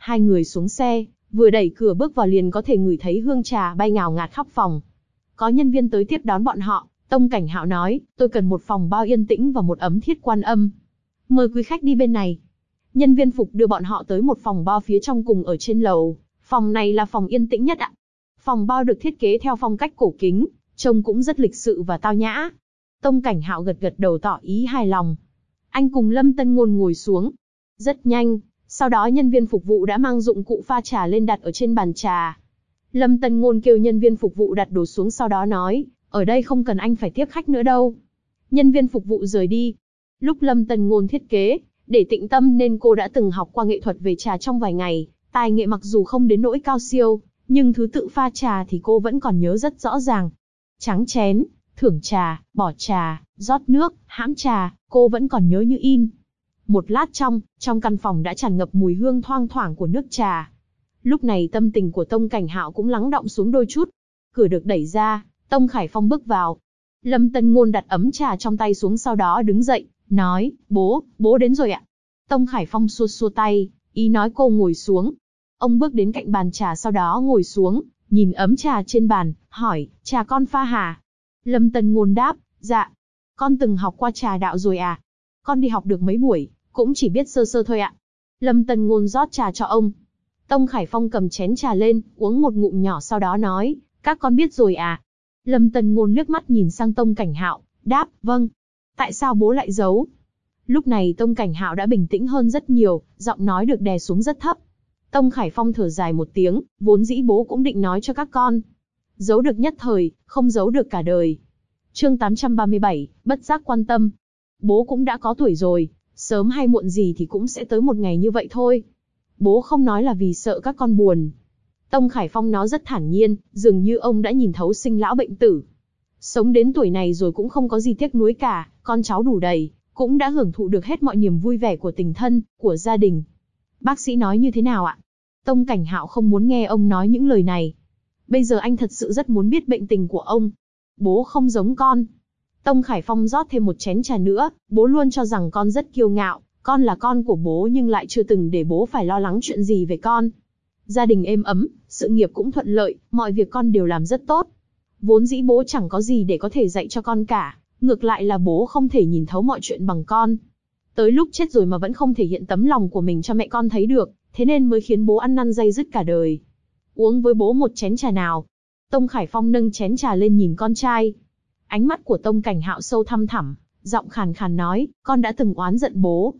S1: Hai người xuống xe, vừa đẩy cửa bước vào liền có thể ngửi thấy hương trà bay ngào ngạt khắp phòng. Có nhân viên tới tiếp đón bọn họ, Tông Cảnh Hạo nói, tôi cần một phòng bao yên tĩnh và một ấm thiết quan âm. Mời quý khách đi bên này. Nhân viên phục đưa bọn họ tới một phòng bao phía trong cùng ở trên lầu. Phòng này là phòng yên tĩnh nhất ạ. Phòng bao được thiết kế theo phong cách cổ kính, trông cũng rất lịch sự và tao nhã. Tông Cảnh Hạo gật gật đầu tỏ ý hài lòng. Anh cùng Lâm Tân Ngôn ngồi xuống. Rất nhanh, sau đó nhân viên phục vụ đã mang dụng cụ pha trà lên đặt ở trên bàn trà. Lâm Tân Ngôn kêu nhân viên phục vụ đặt đồ xuống sau đó nói, ở đây không cần anh phải tiếp khách nữa đâu. Nhân viên phục vụ rời đi. Lúc Lâm Tân Ngôn thiết kế, để tịnh tâm nên cô đã từng học qua nghệ thuật về trà trong vài ngày, tài nghệ mặc dù không đến nỗi cao siêu, nhưng thứ tự pha trà thì cô vẫn còn nhớ rất rõ ràng. Tráng chén, thưởng trà, bỏ trà, rót nước, hãm trà, cô vẫn còn nhớ như in. Một lát trong căn phòng đã tràn ngập mùi hương thoang thoảng của nước trà. Lúc này tâm tình của Tông Cảnh Hạo cũng lắng đọng xuống đôi chút. Cửa được đẩy ra, Tông Khải Phong bước vào. Lâm Tân Ngôn đặt ấm trà trong tay xuống sau đó đứng dậy, nói, bố đến rồi ạ. Tông Khải Phong xua xua tay, ý nói cô ngồi xuống. Ông bước đến cạnh bàn trà sau đó ngồi xuống, nhìn ấm trà trên bàn, hỏi, trà con pha hả? Lâm Tân Ngôn đáp, dạ. Con từng học qua trà đạo rồi à? Con đi học được mấy buổi, cũng chỉ biết sơ sơ thôi ạ. Lâm Tân Ngôn rót trà cho ông. Tông Khải Phong cầm chén trà lên, uống một ngụm nhỏ sau đó nói, các con biết rồi à? Lâm Tân Ngôn liếc mắt nhìn sang Tông Cảnh Hạo, đáp, vâng. Tại sao bố lại giấu? Lúc này Tông Cảnh Hạo đã bình tĩnh hơn rất nhiều, giọng nói được đè xuống rất thấp. Tông Khải Phong thở dài một tiếng, vốn dĩ bố cũng định nói cho các con. Giấu được nhất thời, không giấu được cả đời. Chương 837, bất giác quan tâm. Bố cũng đã có tuổi rồi, sớm hay muộn gì thì cũng sẽ tới một ngày như vậy thôi. Bố không nói là vì sợ các con buồn. Tông Khải Phong nói rất thản nhiên, dường như ông đã nhìn thấu sinh lão bệnh tử. Sống đến tuổi này rồi cũng không có gì tiếc nuối cả, con cháu đủ đầy, cũng đã hưởng thụ được hết mọi niềm vui vẻ của tình thân, của gia đình. Bác sĩ nói như thế nào ạ? Tông Cảnh Hạo không muốn nghe ông nói những lời này. Bây giờ anh thật sự rất muốn biết bệnh tình của ông. Bố không giống con. Tông Khải Phong rót thêm một chén trà nữa, bố luôn cho rằng con rất kiêu ngạo, con là con của bố nhưng lại chưa từng để bố phải lo lắng chuyện gì về con. Gia đình êm ấm, sự nghiệp cũng thuận lợi, mọi việc con đều làm rất tốt. Vốn dĩ bố chẳng có gì để có thể dạy cho con cả, ngược lại là bố không thể nhìn thấu mọi chuyện bằng con. Tới lúc chết rồi mà vẫn không thể hiện tấm lòng của mình cho mẹ con thấy được, thế nên mới khiến bố ăn năn day dứt cả đời. Uống với bố một chén trà nào. Tông Khải Phong nâng chén trà lên nhìn con trai. Ánh mắt của Tông Cảnh Hạo sâu thăm thẳm, giọng khàn khàn nói, con đã từng oán giận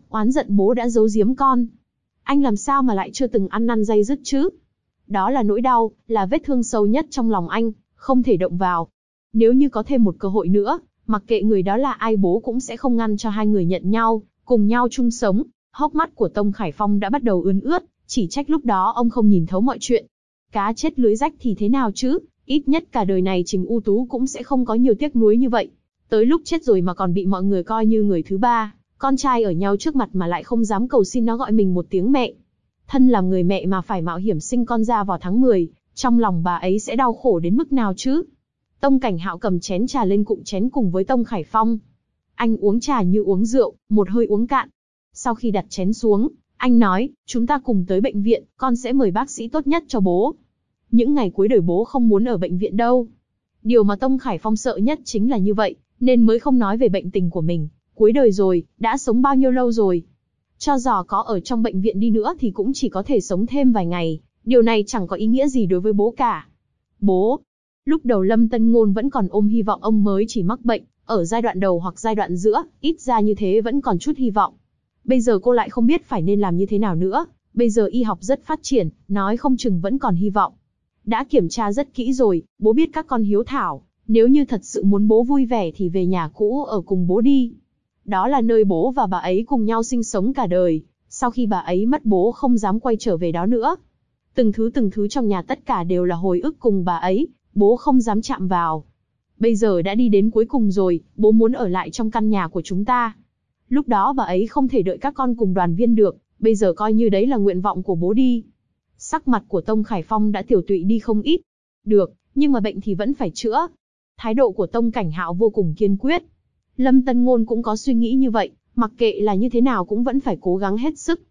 S1: bố đã giấu giếm con. Anh làm sao mà lại chưa từng ăn năn day dứt chứ? Đó là nỗi đau, là vết thương sâu nhất trong lòng anh, không thể động vào. Nếu như có thêm một cơ hội nữa, mặc kệ người đó là ai bố cũng sẽ không ngăn cho hai người nhận nhau, cùng nhau chung sống. Hốc mắt của Tông Khải Phong đã bắt đầu ươn ướt, chỉ trách lúc đó ông không nhìn thấu mọi chuyện. Cá chết lưới rách thì thế nào chứ, ít nhất cả đời này Trình U Tú cũng sẽ không có nhiều tiếc nuối như vậy. Tới lúc chết rồi mà còn bị mọi người coi như người thứ ba, con trai ở nhau trước mặt mà lại không dám cầu xin nó gọi mình một tiếng mẹ. Thân làm người mẹ mà phải mạo hiểm sinh con ra vào tháng 10, trong lòng bà ấy sẽ đau khổ đến mức nào chứ? Tông Cảnh Hạo cầm chén trà lên cụng chén cùng với Tông Khải Phong. Anh uống trà như uống rượu, một hơi uống cạn. Sau khi đặt chén xuống, anh nói, chúng ta cùng tới bệnh viện, con sẽ mời bác sĩ tốt nhất cho bố. Những ngày cuối đời bố không muốn ở bệnh viện đâu. Điều mà Tông Khải Phong sợ nhất chính là như vậy, nên mới không nói về bệnh tình của mình. Cuối đời rồi, đã sống bao nhiêu lâu rồi? Cho dù có ở trong bệnh viện đi nữa thì cũng chỉ có thể sống thêm vài ngày. Điều này chẳng có ý nghĩa gì đối với bố cả. Bố. Lúc đầu Lâm Tân Ngôn vẫn còn ôm hy vọng ông mới chỉ mắc bệnh, ở giai đoạn đầu hoặc giai đoạn giữa, ít ra như thế vẫn còn chút hy vọng. Bây giờ cô lại không biết phải nên làm như thế nào nữa, bây giờ y học rất phát triển, nói không chừng vẫn còn hy vọng. Đã kiểm tra rất kỹ rồi, bố biết các con hiếu thảo, nếu như thật sự muốn bố vui vẻ thì về nhà cũ ở cùng bố đi. Đó là nơi bố và bà ấy cùng nhau sinh sống cả đời, sau khi bà ấy mất bố không dám quay trở về đó nữa. Từng thứ trong nhà tất cả đều là hồi ức cùng bà ấy, bố không dám chạm vào. Bây giờ đã đi đến cuối cùng rồi, bố muốn ở lại trong căn nhà của chúng ta. Lúc đó bà ấy không thể đợi các con cùng đoàn viên được, bây giờ coi như đấy là nguyện vọng của bố đi. Sắc mặt của Tông Khải Phong đã tiểu tụy đi không ít. Được, nhưng mà bệnh thì vẫn phải chữa. Thái độ của Tông Cảnh Hạo vô cùng kiên quyết. Lâm Tân Ngôn cũng có suy nghĩ như vậy, mặc kệ là như thế nào cũng vẫn phải cố gắng hết sức.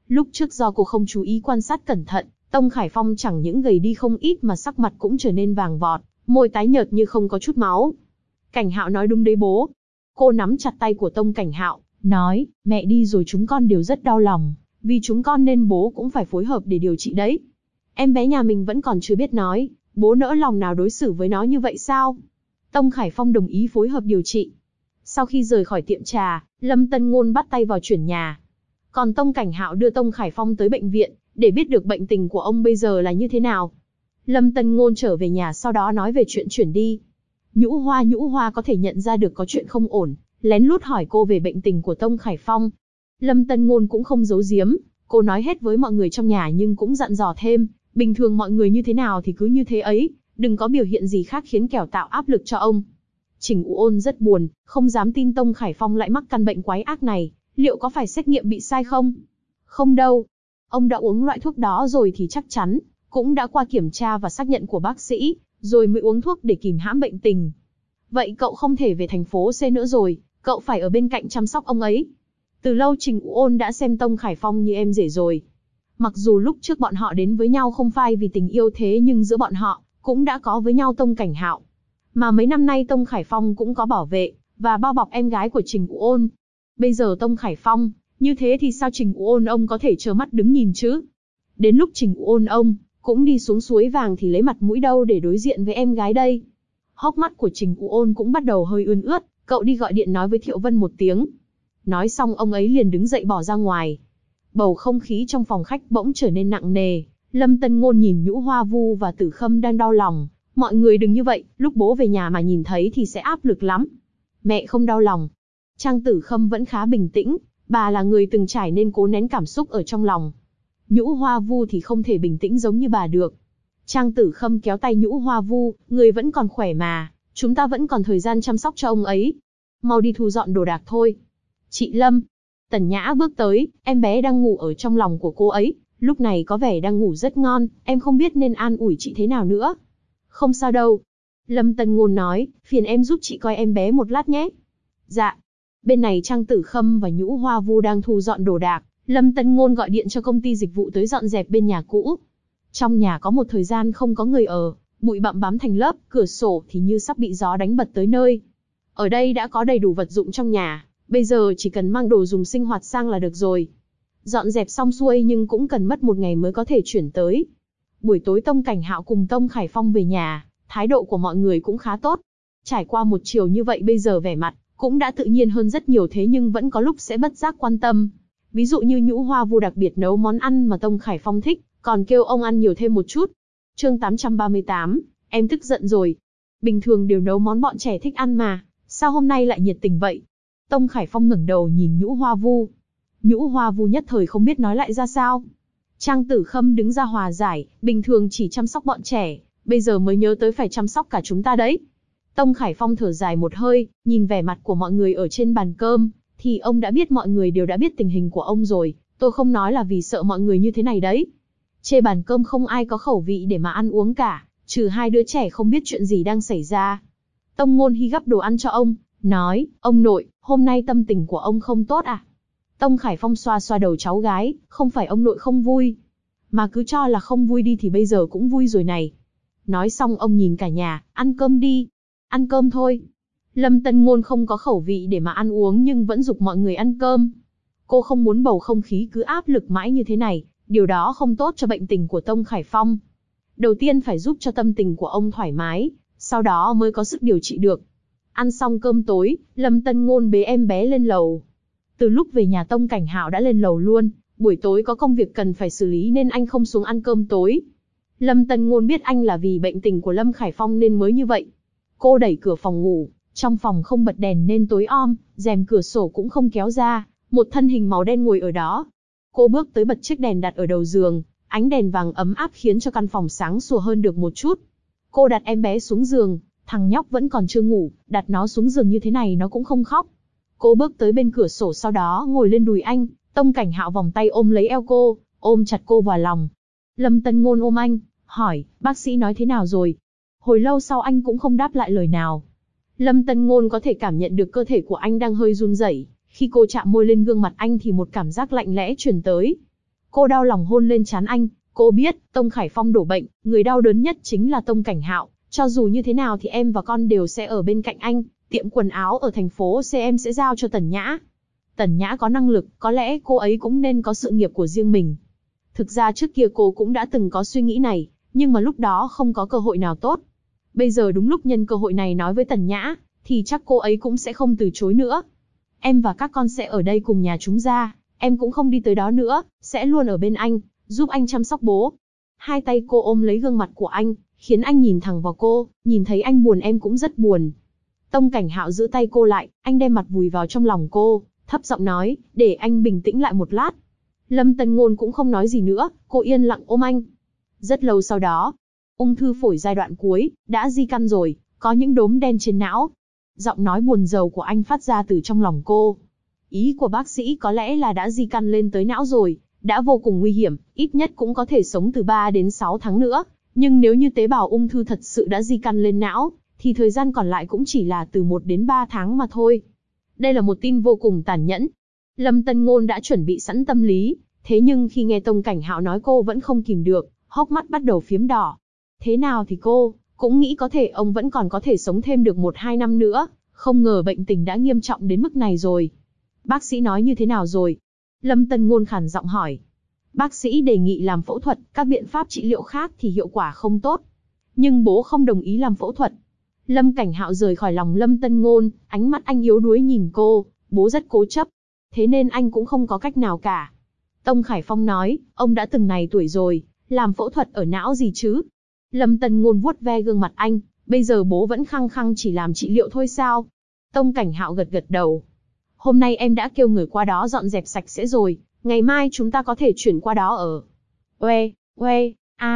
S1: Lúc trước do cô không chú ý quan sát cẩn thận, Tông Khải Phong chẳng những gầy đi không ít mà sắc mặt cũng trở nên vàng vọt, môi tái nhợt như không có chút máu. Cảnh Hạo nói đúng đấy bố. Cô nắm chặt tay của Tông Cảnh Hạo, nói, mẹ đi rồi chúng con đều rất đau lòng, vì chúng con nên bố cũng phải phối hợp để điều trị đấy. Em bé nhà mình vẫn còn chưa biết nói, bố nỡ lòng nào đối xử với nó như vậy sao? Tông Khải Phong đồng ý phối hợp điều trị. Sau khi rời khỏi tiệm trà, Lâm Tân Ngôn bắt tay vào chuyển nhà. Còn Tông Cảnh Hạo đưa Tông Khải Phong tới bệnh viện, để biết được bệnh tình của ông bây giờ là như thế nào. Lâm Tân Ngôn trở về nhà sau đó nói về chuyện chuyển đi. Nhũ Hoa có thể nhận ra được có chuyện không ổn, lén lút hỏi cô về bệnh tình của Tông Khải Phong. Lâm Tân Ngôn cũng không giấu giếm, cô nói hết với mọi người trong nhà nhưng cũng dặn dò thêm, bình thường mọi người như thế nào thì cứ như thế ấy, đừng có biểu hiện gì khác khiến kẻo tạo áp lực cho ông. Trình U Ôn rất buồn, không dám tin Tông Khải Phong lại mắc căn bệnh quái ác này, liệu có phải xét nghiệm bị sai không? Không đâu. Ông đã uống loại thuốc đó rồi thì chắc chắn, cũng đã qua kiểm tra và xác nhận của bác sĩ, rồi mới uống thuốc để kìm hãm bệnh tình. Vậy cậu không thể về thành phố C nữa rồi, cậu phải ở bên cạnh chăm sóc ông ấy. Từ lâu Trình U Ôn đã xem Tông Khải Phong như em rể rồi. Mặc dù lúc trước bọn họ đến với nhau không phải vì tình yêu thế nhưng giữa bọn họ cũng đã có với nhau Tông Cảnh Hạo. Mà mấy năm nay Tông Khải Phong cũng có bảo vệ và bao bọc em gái của Trình U Ôn. Bây giờ Tông Khải Phong như thế thì sao Trình U Ôn ông có thể trơ mắt đứng nhìn chứ? Đến lúc Trình U Ôn ông cũng đi xuống suối vàng thì lấy mặt mũi đâu để đối diện với em gái đây? Hốc mắt của Trình U Ôn cũng bắt đầu hơi ươn ướt, cậu đi gọi điện nói với Thiệu Vân một tiếng. Nói xong ông ấy liền đứng dậy bỏ ra ngoài. Bầu không khí trong phòng khách bỗng trở nên nặng nề. Lâm Tân Ngôn nhìn Nhũ Hoa Vu và Tử Khâm đang đau lòng. Mọi người đừng như vậy, lúc bố về nhà mà nhìn thấy thì sẽ áp lực lắm. Mẹ không đau lòng. Trang Tử Khâm vẫn khá bình tĩnh, bà là người từng trải nên cố nén cảm xúc ở trong lòng. Nhũ Hoa Vu thì không thể bình tĩnh giống như bà được. Trang Tử Khâm kéo tay Nhũ Hoa Vu, người vẫn còn khỏe mà, chúng ta vẫn còn thời gian chăm sóc cho ông ấy. Mau đi thu dọn đồ đạc thôi. Chị Lâm. Tần Nhã bước tới, em bé đang ngủ ở trong lòng của cô ấy, lúc này có vẻ đang ngủ rất ngon, em không biết nên an ủi chị thế nào nữa. Không sao đâu. Lâm Tân Ngôn nói, phiền em giúp chị coi em bé một lát nhé. Dạ. Bên này Trang Tử Khâm và Nhũ Hoa Vu đang thu dọn đồ đạc, Lâm Tân Ngôn gọi điện cho công ty dịch vụ tới dọn dẹp bên nhà cũ. Trong nhà có một thời gian không có người ở, bụi bặm bám thành lớp, cửa sổ thì như sắp bị gió đánh bật tới nơi. Ở đây đã có đầy đủ vật dụng trong nhà, bây giờ chỉ cần mang đồ dùng sinh hoạt sang là được rồi. Dọn dẹp xong xuôi nhưng cũng cần mất một ngày mới có thể chuyển tới. Buổi tối Tông Cảnh Hạo cùng Tông Khải Phong về nhà, thái độ của mọi người cũng khá tốt. Trải qua một chiều như vậy bây giờ vẻ mặt cũng đã tự nhiên hơn rất nhiều, thế nhưng vẫn có lúc sẽ bất giác quan tâm. Ví dụ như Nhũ Hoa Vu đặc biệt nấu món ăn mà Tông Khải Phong thích, còn kêu ông ăn nhiều thêm một chút. Chương 838, em tức giận rồi. Bình thường đều nấu món bọn trẻ thích ăn mà, sao hôm nay lại nhiệt tình vậy? Tông Khải Phong ngẩng đầu nhìn Nhũ Hoa Vu. Nhũ Hoa Vu nhất thời không biết nói lại ra sao. Trang Tử Khâm đứng ra hòa giải, bình thường chỉ chăm sóc bọn trẻ, bây giờ mới nhớ tới phải chăm sóc cả chúng ta đấy. Tông Khải Phong thở dài một hơi, nhìn vẻ mặt của mọi người ở trên bàn cơm, thì ông đã biết mọi người đều đã biết tình hình của ông rồi, tôi không nói là vì sợ mọi người như thế này đấy. Trên bàn cơm không ai có khẩu vị để mà ăn uống cả, trừ hai đứa trẻ không biết chuyện gì đang xảy ra. Tông Ngôn Hi gắp đồ ăn cho ông, nói, ông nội, hôm nay tâm tình của ông không tốt à? Tông Khải Phong xoa xoa đầu cháu gái, không phải ông nội không vui, mà cứ cho là không vui đi thì bây giờ cũng vui rồi này. Nói xong ông nhìn cả nhà, ăn cơm đi. Ăn cơm thôi. Lâm Tân Ngôn không có khẩu vị để mà ăn uống nhưng vẫn giục mọi người ăn cơm. Cô không muốn bầu không khí cứ áp lực mãi như thế này, điều đó không tốt cho bệnh tình của Tông Khải Phong. Đầu tiên phải giúp cho tâm tình của ông thoải mái, sau đó mới có sức điều trị được. Ăn xong cơm tối, Lâm Tân Ngôn bế em bé lên lầu. Từ lúc về nhà Tông Cảnh Hạo đã lên lầu luôn, buổi tối có công việc cần phải xử lý nên anh không xuống ăn cơm tối. Lâm Tân Ngôn biết anh là vì bệnh tình của Lâm Khải Phong nên mới như vậy. Cô đẩy cửa phòng ngủ, trong phòng không bật đèn nên tối om, rèm cửa sổ cũng không kéo ra, một thân hình màu đen ngồi ở đó. Cô bước tới bật chiếc đèn đặt ở đầu giường, ánh đèn vàng ấm áp khiến cho căn phòng sáng sủa hơn được một chút. Cô đặt em bé xuống giường, thằng nhóc vẫn còn chưa ngủ, đặt nó xuống giường như thế này nó cũng không khóc. Cô bước tới bên cửa sổ sau đó ngồi lên đùi anh, Tông Cảnh Hạo vòng tay ôm lấy eo cô, ôm chặt cô vào lòng. Lâm Tân Ngôn ôm anh, hỏi, bác sĩ nói thế nào rồi? Hồi lâu sau anh cũng không đáp lại lời nào. Lâm Tân Ngôn có thể cảm nhận được cơ thể của anh đang hơi run rẩy. Khi cô chạm môi lên gương mặt anh thì một cảm giác lạnh lẽ truyền tới. Cô đau lòng hôn lên trán anh, cô biết, Tông Khải Phong đổ bệnh, người đau đớn nhất chính là Tông Cảnh Hạo, cho dù như thế nào thì em và con đều sẽ ở bên cạnh anh, tiệm quần áo ở thành phố C em sẽ giao cho Tần Nhã. Tần Nhã có năng lực, có lẽ cô ấy cũng nên có sự nghiệp của riêng mình. Thực ra trước kia cô cũng đã từng có suy nghĩ này, nhưng mà lúc đó không có cơ hội nào tốt. Bây giờ đúng lúc nhân cơ hội này nói với Tần Nhã, thì chắc cô ấy cũng sẽ không từ chối nữa. Em và các con sẽ ở đây cùng nhà chúng ra, em cũng không đi tới đó nữa, sẽ luôn ở bên anh, giúp anh chăm sóc bố. Hai tay cô ôm lấy gương mặt của anh, khiến anh nhìn thẳng vào cô, nhìn thấy anh buồn em cũng rất buồn. Tông Cảnh Hạo giữ tay cô lại, anh đem mặt vùi vào trong lòng cô, thấp giọng nói, để anh bình tĩnh lại một lát. Lâm Tân Ngôn cũng không nói gì nữa, cô yên lặng ôm anh. Rất lâu sau đó, ung thư phổi giai đoạn cuối, đã di căn rồi, có những đốm đen trên não. Giọng nói buồn rầu của anh phát ra từ trong lòng cô. Ý của bác sĩ có lẽ là đã di căn lên tới não rồi, đã vô cùng nguy hiểm, ít nhất cũng có thể sống từ 3 đến 6 tháng nữa. Nhưng nếu như tế bào ung thư thật sự đã di căn lên não, thì thời gian còn lại cũng chỉ là từ 1 đến 3 tháng mà thôi. Đây là một tin vô cùng tàn nhẫn. Lâm Tân Ngôn đã chuẩn bị sẵn tâm lý, thế nhưng khi nghe Tông Cảnh Hạo nói cô vẫn không kìm được, hốc mắt bắt đầu phiếm đỏ. Thế nào thì cô cũng nghĩ có thể ông vẫn còn có thể sống thêm được 1-2 năm nữa, không ngờ bệnh tình đã nghiêm trọng đến mức này rồi. Bác sĩ nói như thế nào rồi? Lâm Tân Ngôn khàn giọng hỏi. Bác sĩ đề nghị làm phẫu thuật, các biện pháp trị liệu khác thì hiệu quả không tốt. Nhưng bố không đồng ý làm phẫu thuật. Lâm Cảnh Hạo rời khỏi lòng Lâm Tân Ngôn, ánh mắt anh yếu đuối nhìn cô, bố rất cố chấp. Thế nên anh cũng không có cách nào cả. Tông Khải Phong nói, ông đã từng này tuổi rồi, làm phẫu thuật ở não gì chứ? Lâm Tân Ngôn vuốt ve gương mặt anh, bây giờ bố vẫn khăng khăng chỉ làm trị liệu thôi sao? Tông Cảnh Hạo gật gật đầu. Hôm nay em đã kêu người qua đó dọn dẹp sạch sẽ rồi, ngày mai chúng ta có thể chuyển qua đó ở. Oe,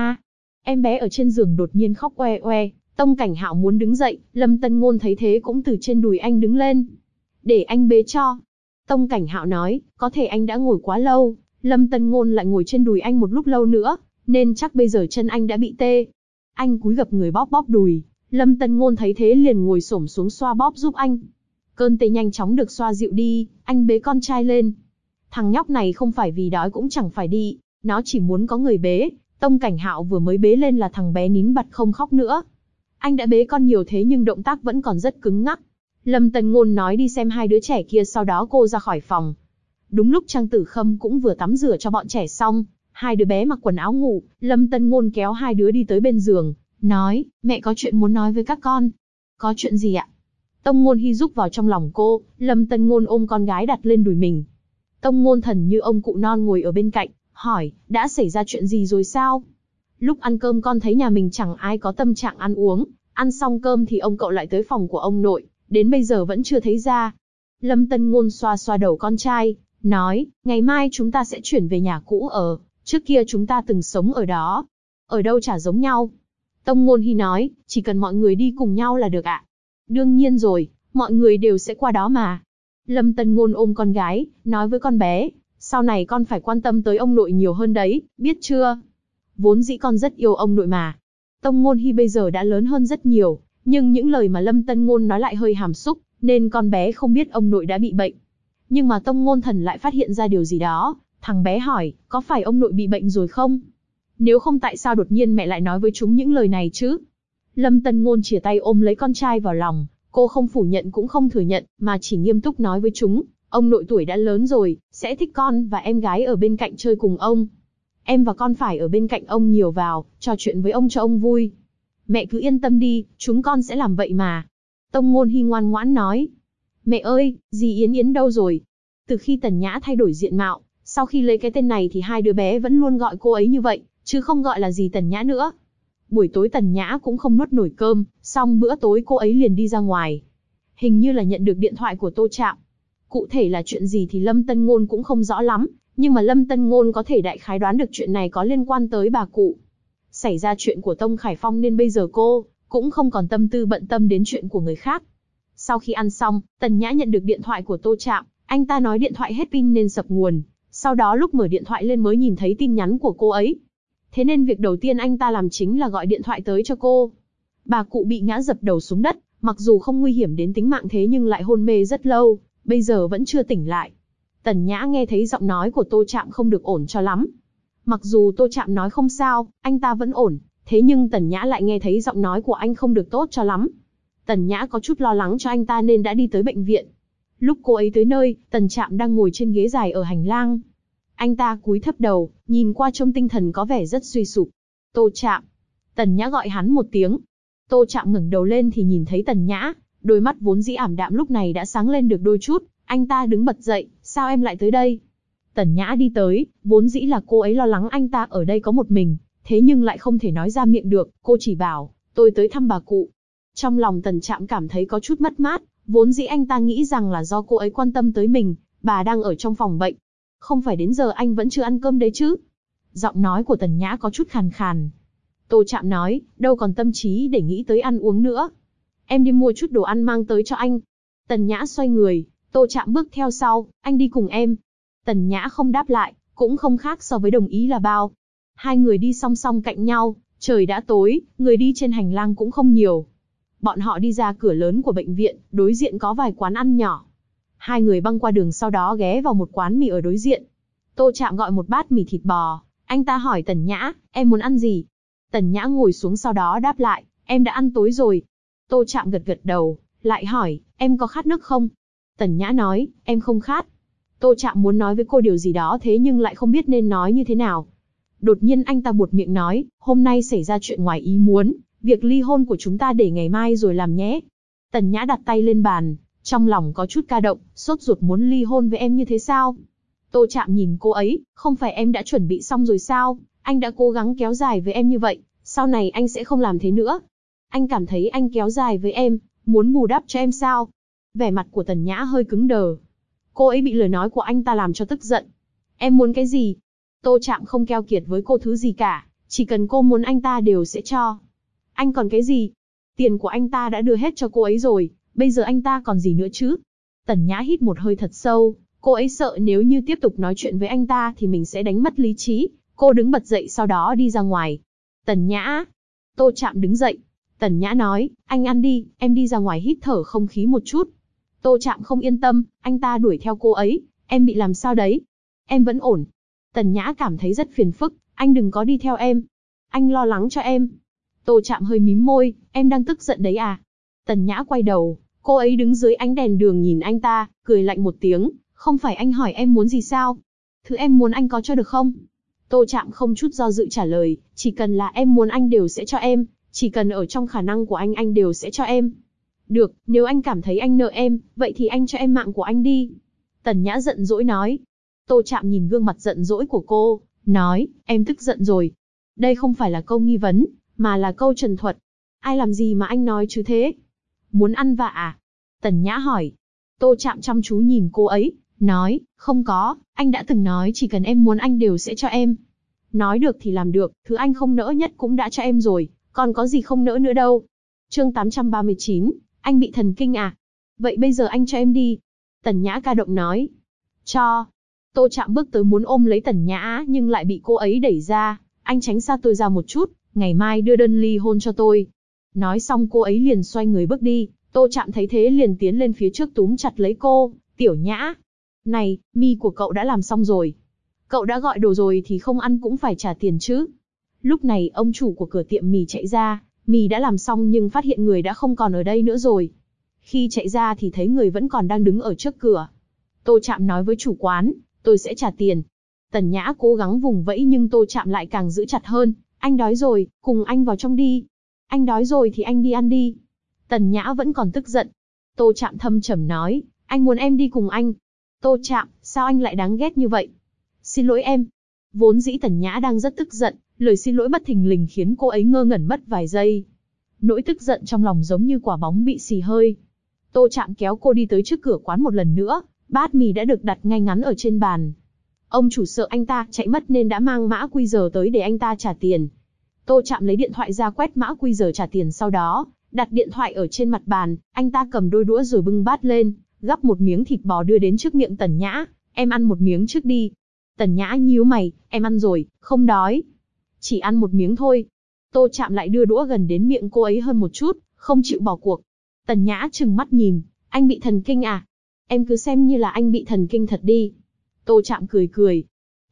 S1: em bé ở trên giường đột nhiên khóc oe. Tông Cảnh Hạo muốn đứng dậy, Lâm Tân Ngôn thấy thế cũng từ trên đùi anh đứng lên. Để anh bế cho. Tông Cảnh Hạo nói, có thể anh đã ngồi quá lâu, Lâm Tân Ngôn lại ngồi trên đùi anh một lúc lâu nữa, nên chắc bây giờ chân anh đã bị tê. Anh cúi gập người bóp bóp đùi, Lâm Tân Ngôn thấy thế liền ngồi xổm xuống xoa bóp giúp anh. Cơn tê nhanh chóng được xoa dịu đi, anh bế con trai lên. Thằng nhóc này không phải vì đói cũng chẳng phải đi, nó chỉ muốn có người bế. Tông Cảnh Hạo vừa mới bế lên là thằng bé nín bặt không khóc nữa. Anh đã bế con nhiều thế nhưng động tác vẫn còn rất cứng ngắc. Lâm Tân Ngôn nói đi xem hai đứa trẻ kia, sau đó cô ra khỏi phòng. Đúng lúc Trang Tử Khâm cũng vừa tắm rửa cho bọn trẻ xong, hai đứa bé mặc quần áo ngủ, Lâm Tân Ngôn kéo hai đứa đi tới bên giường, nói, mẹ có chuyện muốn nói với các con. Có chuyện gì ạ? Tông Ngôn Hy rúc vào trong lòng cô, Lâm Tân Ngôn ôm con gái đặt lên đùi mình. Tông Ngôn Thần như ông cụ non ngồi ở bên cạnh, hỏi, đã xảy ra chuyện gì rồi sao? Lúc ăn cơm con thấy nhà mình chẳng ai có tâm trạng ăn uống, ăn xong cơm thì ông cậu lại tới phòng của ông nội, đến bây giờ vẫn chưa thấy ra. Lâm Tân Ngôn xoa xoa đầu con trai, nói, ngày mai chúng ta sẽ chuyển về nhà cũ ở, trước kia chúng ta từng sống ở đó. Ở đâu chả giống nhau. Tông Ngôn Hy nói, chỉ cần mọi người đi cùng nhau là được ạ. Đương nhiên rồi, mọi người đều sẽ qua đó mà. Lâm Tân Ngôn ôm con gái, nói với con bé, sau này con phải quan tâm tới ông nội nhiều hơn đấy, biết chưa? Vốn dĩ con rất yêu ông nội mà. Tông Ngôn Hy bây giờ đã lớn hơn rất nhiều, nhưng những lời mà Lâm Tân Ngôn nói lại hơi hàm xúc, nên con bé không biết ông nội đã bị bệnh. Nhưng mà Tông Ngôn Thần lại phát hiện ra điều gì đó, thằng bé hỏi, có phải ông nội bị bệnh rồi không? Nếu không tại sao đột nhiên mẹ lại nói với chúng những lời này chứ? Lâm Tân Ngôn chìa tay ôm lấy con trai vào lòng, cô không phủ nhận cũng không thừa nhận, mà chỉ nghiêm túc nói với chúng, ông nội tuổi đã lớn rồi, sẽ thích con và em gái ở bên cạnh chơi cùng ông. Em và con phải ở bên cạnh ông nhiều vào, trò chuyện với ông cho ông vui. Mẹ cứ yên tâm đi, chúng con sẽ làm vậy mà. Tông Ngôn Hy ngoan ngoãn nói. Mẹ ơi, dì Yến Yến đâu rồi? Từ khi Tần Nhã thay đổi diện mạo, sau khi lấy cái tên này thì hai đứa bé vẫn luôn gọi cô ấy như vậy, chứ không gọi là dì Tần Nhã nữa. Buổi tối Tần Nhã cũng không nuốt nổi cơm, xong bữa tối cô ấy liền đi ra ngoài. Hình như là nhận được điện thoại của Tô Trạm. Cụ thể là chuyện gì thì Lâm Tân Ngôn cũng không rõ lắm, nhưng mà Lâm Tân Ngôn có thể đại khái đoán được chuyện này có liên quan tới bà cụ. Xảy ra chuyện của Tông Khải Phong nên bây giờ cô cũng không còn tâm tư bận tâm đến chuyện của người khác. Sau khi ăn xong, Tần Nhã nhận được điện thoại của Tô Trạm, anh ta nói điện thoại hết pin nên sập nguồn. Sau đó lúc mở điện thoại lên mới nhìn thấy tin nhắn của cô ấy. Thế nên việc đầu tiên anh ta làm chính là gọi điện thoại tới cho cô. Bà cụ bị ngã dập đầu xuống đất, mặc dù không nguy hiểm đến tính mạng thế nhưng lại hôn mê rất lâu, bây giờ vẫn chưa tỉnh lại. Tần Nhã nghe thấy giọng nói của Tô Trạm không được ổn cho lắm. Mặc dù Tô Trạm nói không sao, anh ta vẫn ổn, thế nhưng Tần Nhã lại nghe thấy giọng nói của anh không được tốt cho lắm. Tần Nhã có chút lo lắng cho anh ta nên đã đi tới bệnh viện. Lúc cô ấy tới nơi, Tần Trạm đang ngồi trên ghế dài ở hành lang. Anh ta cúi thấp đầu, nhìn qua trông tinh thần có vẻ rất suy sụp. Tô Trạm. Tần Nhã gọi hắn một tiếng. Tô Trạm ngẩng đầu lên thì nhìn thấy Tần Nhã, đôi mắt vốn dĩ ảm đạm lúc này đã sáng lên được đôi chút. Anh ta đứng bật dậy, sao em lại tới đây? Tần Nhã đi tới, vốn dĩ là cô ấy lo lắng anh ta ở đây có một mình, thế nhưng lại không thể nói ra miệng được, cô chỉ bảo, tôi tới thăm bà cụ. Trong lòng Tần Trạm cảm thấy có chút mất mát, vốn dĩ anh ta nghĩ rằng là do cô ấy quan tâm tới mình, bà đang ở trong phòng bệnh. Không phải đến giờ anh vẫn chưa ăn cơm đấy chứ? Giọng nói của Tần Nhã có chút khàn khàn. Tô Trạm nói, đâu còn tâm trí để nghĩ tới ăn uống nữa. Em đi mua chút đồ ăn mang tới cho anh. Tần Nhã xoay người, Tô Trạm bước theo sau, anh đi cùng em. Tần Nhã không đáp lại, cũng không khác so với đồng ý là bao. Hai người đi song song cạnh nhau, trời đã tối, người đi trên hành lang cũng không nhiều. Bọn họ đi ra cửa lớn của bệnh viện, đối diện có vài quán ăn nhỏ. Hai người băng qua đường sau đó ghé vào một quán mì ở đối diện. Tô Trạm gọi một bát mì thịt bò, anh ta hỏi Tần Nhã, em muốn ăn gì? Tần Nhã ngồi xuống sau đó đáp lại, em đã ăn tối rồi. Tô Trạm gật gật đầu, lại hỏi, em có khát nước không? Tần Nhã nói, em không khát. Tô Trạm muốn nói với cô điều gì đó thế nhưng lại không biết nên nói như thế nào. Đột nhiên anh ta buột miệng nói, hôm nay xảy ra chuyện ngoài ý muốn, việc ly hôn của chúng ta để ngày mai rồi làm nhé. Tần Nhã đặt tay lên bàn, trong lòng có chút ca động, sốt ruột muốn ly hôn với em như thế sao? Tô Trạm nhìn cô ấy, không phải em đã chuẩn bị xong rồi sao? Anh đã cố gắng kéo dài với em như vậy, sau này anh sẽ không làm thế nữa. Anh cảm thấy anh kéo dài với em, muốn bù đắp cho em sao? Vẻ mặt của Tần Nhã hơi cứng đờ. Cô ấy bị lời nói của anh ta làm cho tức giận. Em muốn cái gì? Tô Trạm không keo kiệt với cô thứ gì cả, chỉ cần cô muốn anh ta đều sẽ cho. Anh còn cái gì? Tiền của anh ta đã đưa hết cho cô ấy rồi, bây giờ anh ta còn gì nữa chứ? Tần Nhã hít một hơi thật sâu, cô ấy sợ nếu như tiếp tục nói chuyện với anh ta thì mình sẽ đánh mất lý trí. Cô đứng bật dậy sau đó đi ra ngoài. Tần Nhã. Tô Trạm đứng dậy. Tần Nhã nói, anh ăn đi, em đi ra ngoài hít thở không khí một chút. Tô Trạm không yên tâm, anh ta đuổi theo cô ấy, em bị làm sao đấy? Em vẫn ổn. Tần Nhã cảm thấy rất phiền phức, anh đừng có đi theo em. Anh lo lắng cho em. Tô Trạm hơi mím môi, em đang tức giận đấy à? Tần Nhã quay đầu, cô ấy đứng dưới ánh đèn đường nhìn anh ta, cười lạnh một tiếng, không phải anh hỏi em muốn gì sao? Thứ em muốn anh có cho được không? Tô Trạm không chút do dự trả lời, chỉ cần là em muốn anh đều sẽ cho em, chỉ cần ở trong khả năng của anh đều sẽ cho em. Được, nếu anh cảm thấy anh nợ em, vậy thì anh cho em mạng của anh đi. Tần Nhã giận dỗi nói. Tô Trạm nhìn gương mặt giận dỗi của cô, nói, em tức giận rồi. Đây không phải là câu nghi vấn, mà là câu trần thuật. Ai làm gì mà anh nói chứ thế? Muốn ăn vạ à? Tần Nhã hỏi. Tô Trạm chăm chú nhìn cô ấy, nói, không có, anh đã từng nói chỉ cần em muốn anh đều sẽ cho em. Nói được thì làm được, thứ anh không nỡ nhất cũng đã cho em rồi, còn có gì không nỡ nữa đâu. Chương 839, anh bị thần kinh à? Vậy bây giờ anh cho em đi. Tần Nhã ca động nói. Cho. Tô Trạm bước tới muốn ôm lấy Tần Nhã nhưng lại bị cô ấy đẩy ra. Anh tránh xa tôi ra một chút, ngày mai đưa đơn ly hôn cho tôi. Nói xong cô ấy liền xoay người bước đi. Tô Trạm thấy thế liền tiến lên phía trước túm chặt lấy cô. Tiểu Nhã. Này, mì của cậu đã làm xong rồi. Cậu đã gọi đồ rồi thì không ăn cũng phải trả tiền chứ. Lúc này ông chủ của cửa tiệm mì chạy ra. Mì đã làm xong nhưng phát hiện người đã không còn ở đây nữa rồi. Khi chạy ra thì thấy người vẫn còn đang đứng ở trước cửa. Tô Trạm nói với chủ quán, tôi sẽ trả tiền. Tần Nhã cố gắng vùng vẫy nhưng Tô Trạm lại càng giữ chặt hơn. Anh đói rồi, cùng anh vào trong đi. Anh đói rồi thì anh đi ăn đi. Tần Nhã vẫn còn tức giận. Tô Trạm thâm trầm nói, anh muốn em đi cùng anh. Tô Trạm, sao anh lại đáng ghét như vậy? Xin lỗi em. Vốn dĩ Tần Nhã đang rất tức giận, lời xin lỗi bất thình lình khiến cô ấy ngơ ngẩn mất vài giây. Nỗi tức giận trong lòng giống như quả bóng bị xì hơi. Tô Trạm kéo cô đi tới trước cửa quán một lần nữa, bát mì đã được đặt ngay ngắn ở trên bàn. Ông chủ sợ anh ta chạy mất nên đã mang mã QR tới để anh ta trả tiền. Tô Trạm lấy điện thoại ra quét mã QR trả tiền, sau đó đặt điện thoại ở trên mặt bàn, anh ta cầm đôi đũa rồi bưng bát lên, gắp một miếng thịt bò đưa đến trước miệng Tần Nhã, em ăn một miếng trước đi. Tần Nhã nhíu mày, em ăn rồi, không đói. Chỉ ăn một miếng thôi. Tô Trạm lại đưa đũa gần đến miệng cô ấy hơn một chút, không chịu bỏ cuộc. Tần Nhã trừng mắt nhìn, anh bị thần kinh à? Em cứ xem như là anh bị thần kinh thật đi. Tô Trạm cười cười.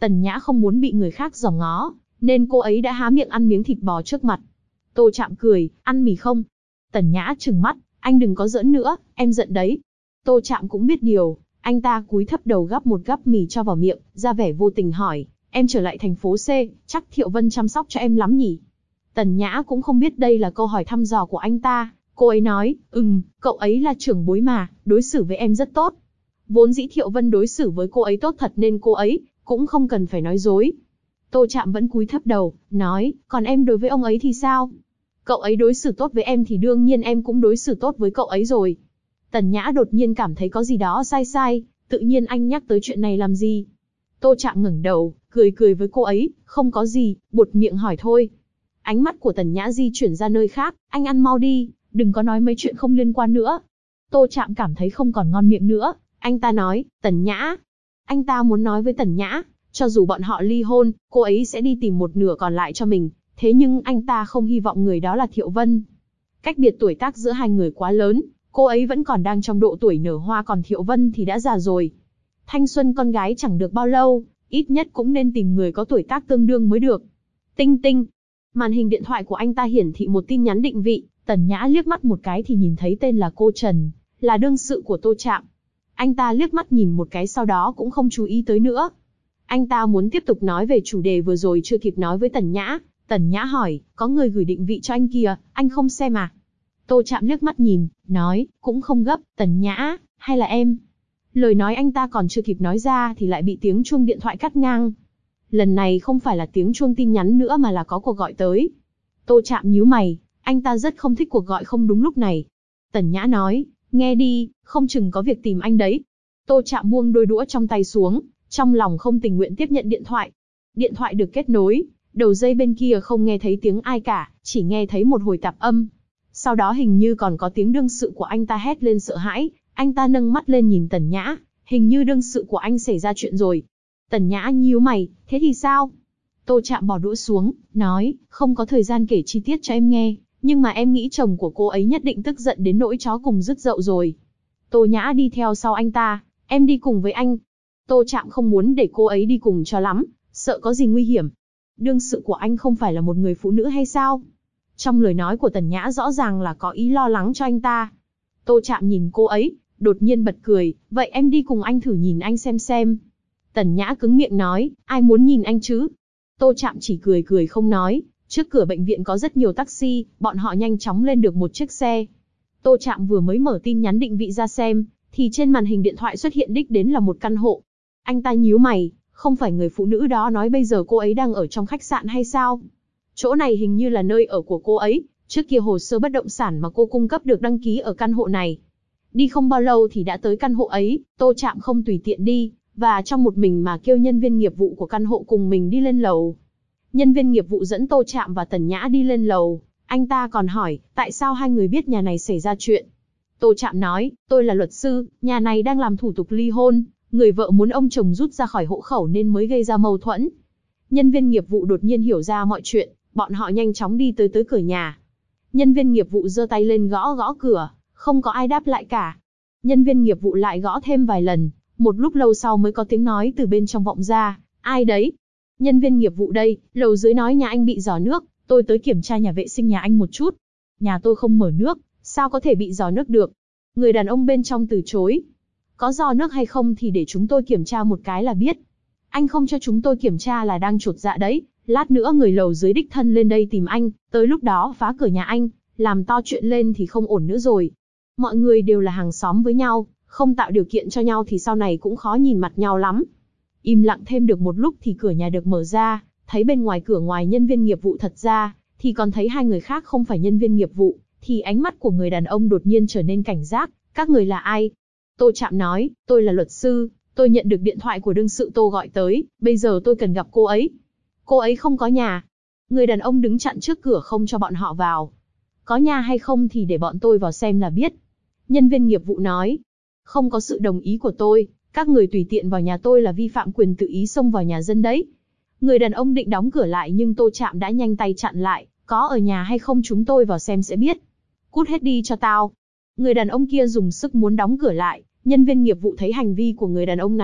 S1: Tần Nhã không muốn bị người khác dòm ngó, nên cô ấy đã há miệng ăn miếng thịt bò trước mặt. Tô Trạm cười, ăn mì không? Tần Nhã trừng mắt, anh đừng có giỡn nữa, em giận đấy. Tô Trạm cũng biết điều, anh ta cúi thấp đầu gắp một gắp mì cho vào miệng, ra vẻ vô tình hỏi, em trở lại thành phố C, chắc Thiệu Vân chăm sóc cho em lắm nhỉ? Tần Nhã cũng không biết đây là câu hỏi thăm dò của anh ta, cô ấy nói, cậu ấy là trưởng bối mà, đối xử với em rất tốt. Vốn dĩ Thiệu Vân đối xử với cô ấy tốt thật nên cô ấy cũng không cần phải nói dối. Tô Trạm vẫn cúi thấp đầu, nói, còn em đối với ông ấy thì sao? Cậu ấy đối xử tốt với em thì đương nhiên em cũng đối xử tốt với cậu ấy rồi. Tần Nhã đột nhiên cảm thấy có gì đó sai sai, tự nhiên anh nhắc tới chuyện này làm gì? Tô Trạm ngẩng đầu, cười cười với cô ấy, không có gì, buột miệng hỏi thôi. Ánh mắt của Tần Nhã di chuyển ra nơi khác, anh ăn mau đi, đừng có nói mấy chuyện không liên quan nữa. Tô Trạm cảm thấy không còn ngon miệng nữa, anh ta nói, Tần Nhã. Anh ta muốn nói với Tần Nhã, cho dù bọn họ ly hôn, cô ấy sẽ đi tìm một nửa còn lại cho mình, thế nhưng anh ta không hy vọng người đó là Thiệu Vân. Cách biệt tuổi tác giữa hai người quá lớn, cô ấy vẫn còn đang trong độ tuổi nở hoa còn Thiệu Vân thì đã già rồi. Thanh xuân con gái chẳng được bao lâu, ít nhất cũng nên tìm người có tuổi tác tương đương mới được. Tinh tinh. Màn hình điện thoại của anh ta hiển thị một tin nhắn định vị, Tần Nhã liếc mắt một cái thì nhìn thấy tên là cô Trần, là đương sự của Tô Trạm. Anh ta liếc mắt nhìn một cái sau đó cũng không chú ý tới nữa. Anh ta muốn tiếp tục nói về chủ đề vừa rồi chưa kịp nói với Tần Nhã. Tần Nhã hỏi, có người gửi định vị cho anh kìa, anh không xem à? Tô Trạm liếc mắt nhìn, nói, cũng không gấp, Tần Nhã, hay là em? Lời nói anh ta còn chưa kịp nói ra thì lại bị tiếng chuông điện thoại cắt ngang. Lần này không phải là tiếng chuông tin nhắn nữa mà là có cuộc gọi tới. Tô Trạm nhíu mày, anh ta rất không thích cuộc gọi không đúng lúc này. Tần Nhã nói, nghe đi, không chừng có việc tìm anh đấy. Tô Trạm buông đôi đũa trong tay xuống, trong lòng không tình nguyện tiếp nhận điện thoại. Điện thoại được kết nối, đầu dây bên kia không nghe thấy tiếng ai cả, chỉ nghe thấy một hồi tạp âm. Sau đó hình như còn có tiếng đương sự của anh ta hét lên sợ hãi, anh ta nâng mắt lên nhìn Tần Nhã, hình như đương sự của anh xảy ra chuyện rồi. Tần Nhã nhíu mày, thế thì sao? Tô Trạm bỏ đũa xuống, nói, không có thời gian kể chi tiết cho em nghe, nhưng mà em nghĩ chồng của cô ấy nhất định tức giận đến nỗi chó cùng rứt dậu rồi. Tô Nhã đi theo sau anh ta, em đi cùng với anh. Tô Trạm không muốn để cô ấy đi cùng cho lắm, sợ có gì nguy hiểm. Đương sự của anh không phải là một người phụ nữ hay sao? Trong lời nói của Tần Nhã rõ ràng là có ý lo lắng cho anh ta. Tô Trạm nhìn cô ấy, đột nhiên bật cười, vậy em đi cùng anh thử nhìn anh xem. Tần Nhã cứng miệng nói, ai muốn nhìn anh chứ? Tô Trạm chỉ cười cười không nói, trước cửa bệnh viện có rất nhiều taxi, bọn họ nhanh chóng lên được một chiếc xe. Tô Trạm vừa mới mở tin nhắn định vị ra xem, thì trên màn hình điện thoại xuất hiện đích đến là một căn hộ. Anh ta nhíu mày, không phải người phụ nữ đó nói bây giờ cô ấy đang ở trong khách sạn hay sao? Chỗ này hình như là nơi ở của cô ấy, trước kia hồ sơ bất động sản mà cô cung cấp được đăng ký ở căn hộ này. Đi không bao lâu thì đã tới căn hộ ấy, Tô Trạm không tùy tiện đi, và trong một mình mà kêu nhân viên nghiệp vụ của căn hộ cùng mình đi lên lầu. Nhân viên nghiệp vụ dẫn Tô Trạm và Tần Nhã đi lên lầu, anh ta còn hỏi, tại sao hai người biết nhà này xảy ra chuyện? Tô Trạm nói, tôi là luật sư, nhà này đang làm thủ tục ly hôn, người vợ muốn ông chồng rút ra khỏi hộ khẩu nên mới gây ra mâu thuẫn. Nhân viên nghiệp vụ đột nhiên hiểu ra mọi chuyện, bọn họ nhanh chóng đi tới cửa nhà. Nhân viên nghiệp vụ giơ tay lên gõ gõ cửa, không có ai đáp lại cả. Nhân viên nghiệp vụ lại gõ thêm vài lần, một lúc lâu sau mới có tiếng nói từ bên trong vọng ra, ai đấy? Nhân viên nghiệp vụ đây, lầu dưới nói nhà anh bị rò nước, tôi tới kiểm tra nhà vệ sinh nhà anh một chút. Nhà tôi không mở nước, sao có thể bị rò nước được? Người đàn ông bên trong từ chối. Có rò nước hay không thì để chúng tôi kiểm tra một cái là biết. Anh không cho chúng tôi kiểm tra là đang chột dạ đấy, lát nữa người lầu dưới đích thân lên đây tìm anh, tới lúc đó phá cửa nhà anh, làm to chuyện lên thì không ổn nữa rồi. Mọi người đều là hàng xóm với nhau, không tạo điều kiện cho nhau thì sau này cũng khó nhìn mặt nhau lắm. Im lặng thêm được một lúc thì cửa nhà được mở ra, thấy bên ngoài cửa ngoài nhân viên nghiệp vụ thật ra, thì còn thấy hai người khác không phải nhân viên nghiệp vụ, thì ánh mắt của người đàn ông đột nhiên trở nên cảnh giác, các người là ai? Tô Trạm nói, tôi là luật sư, tôi nhận được điện thoại của đương sự Tô gọi tới, bây giờ tôi cần gặp cô ấy. Cô ấy không có nhà. Người đàn ông đứng chặn trước cửa không cho bọn họ vào. Có nhà hay không thì để bọn tôi vào xem là biết. Nhân viên nghiệp vụ nói, không có sự đồng ý của tôi, các người tùy tiện vào nhà tôi là vi phạm quyền tự ý xông vào nhà dân đấy. Người đàn ông định đóng cửa lại nhưng Tô Trạm đã nhanh tay chặn lại, có ở nhà hay không chúng tôi vào xem sẽ biết. Cút hết đi cho tao. Người đàn ông kia dùng sức muốn đóng cửa lại, nhân viên nghiệp vụ thấy hành vi của người đàn ông này,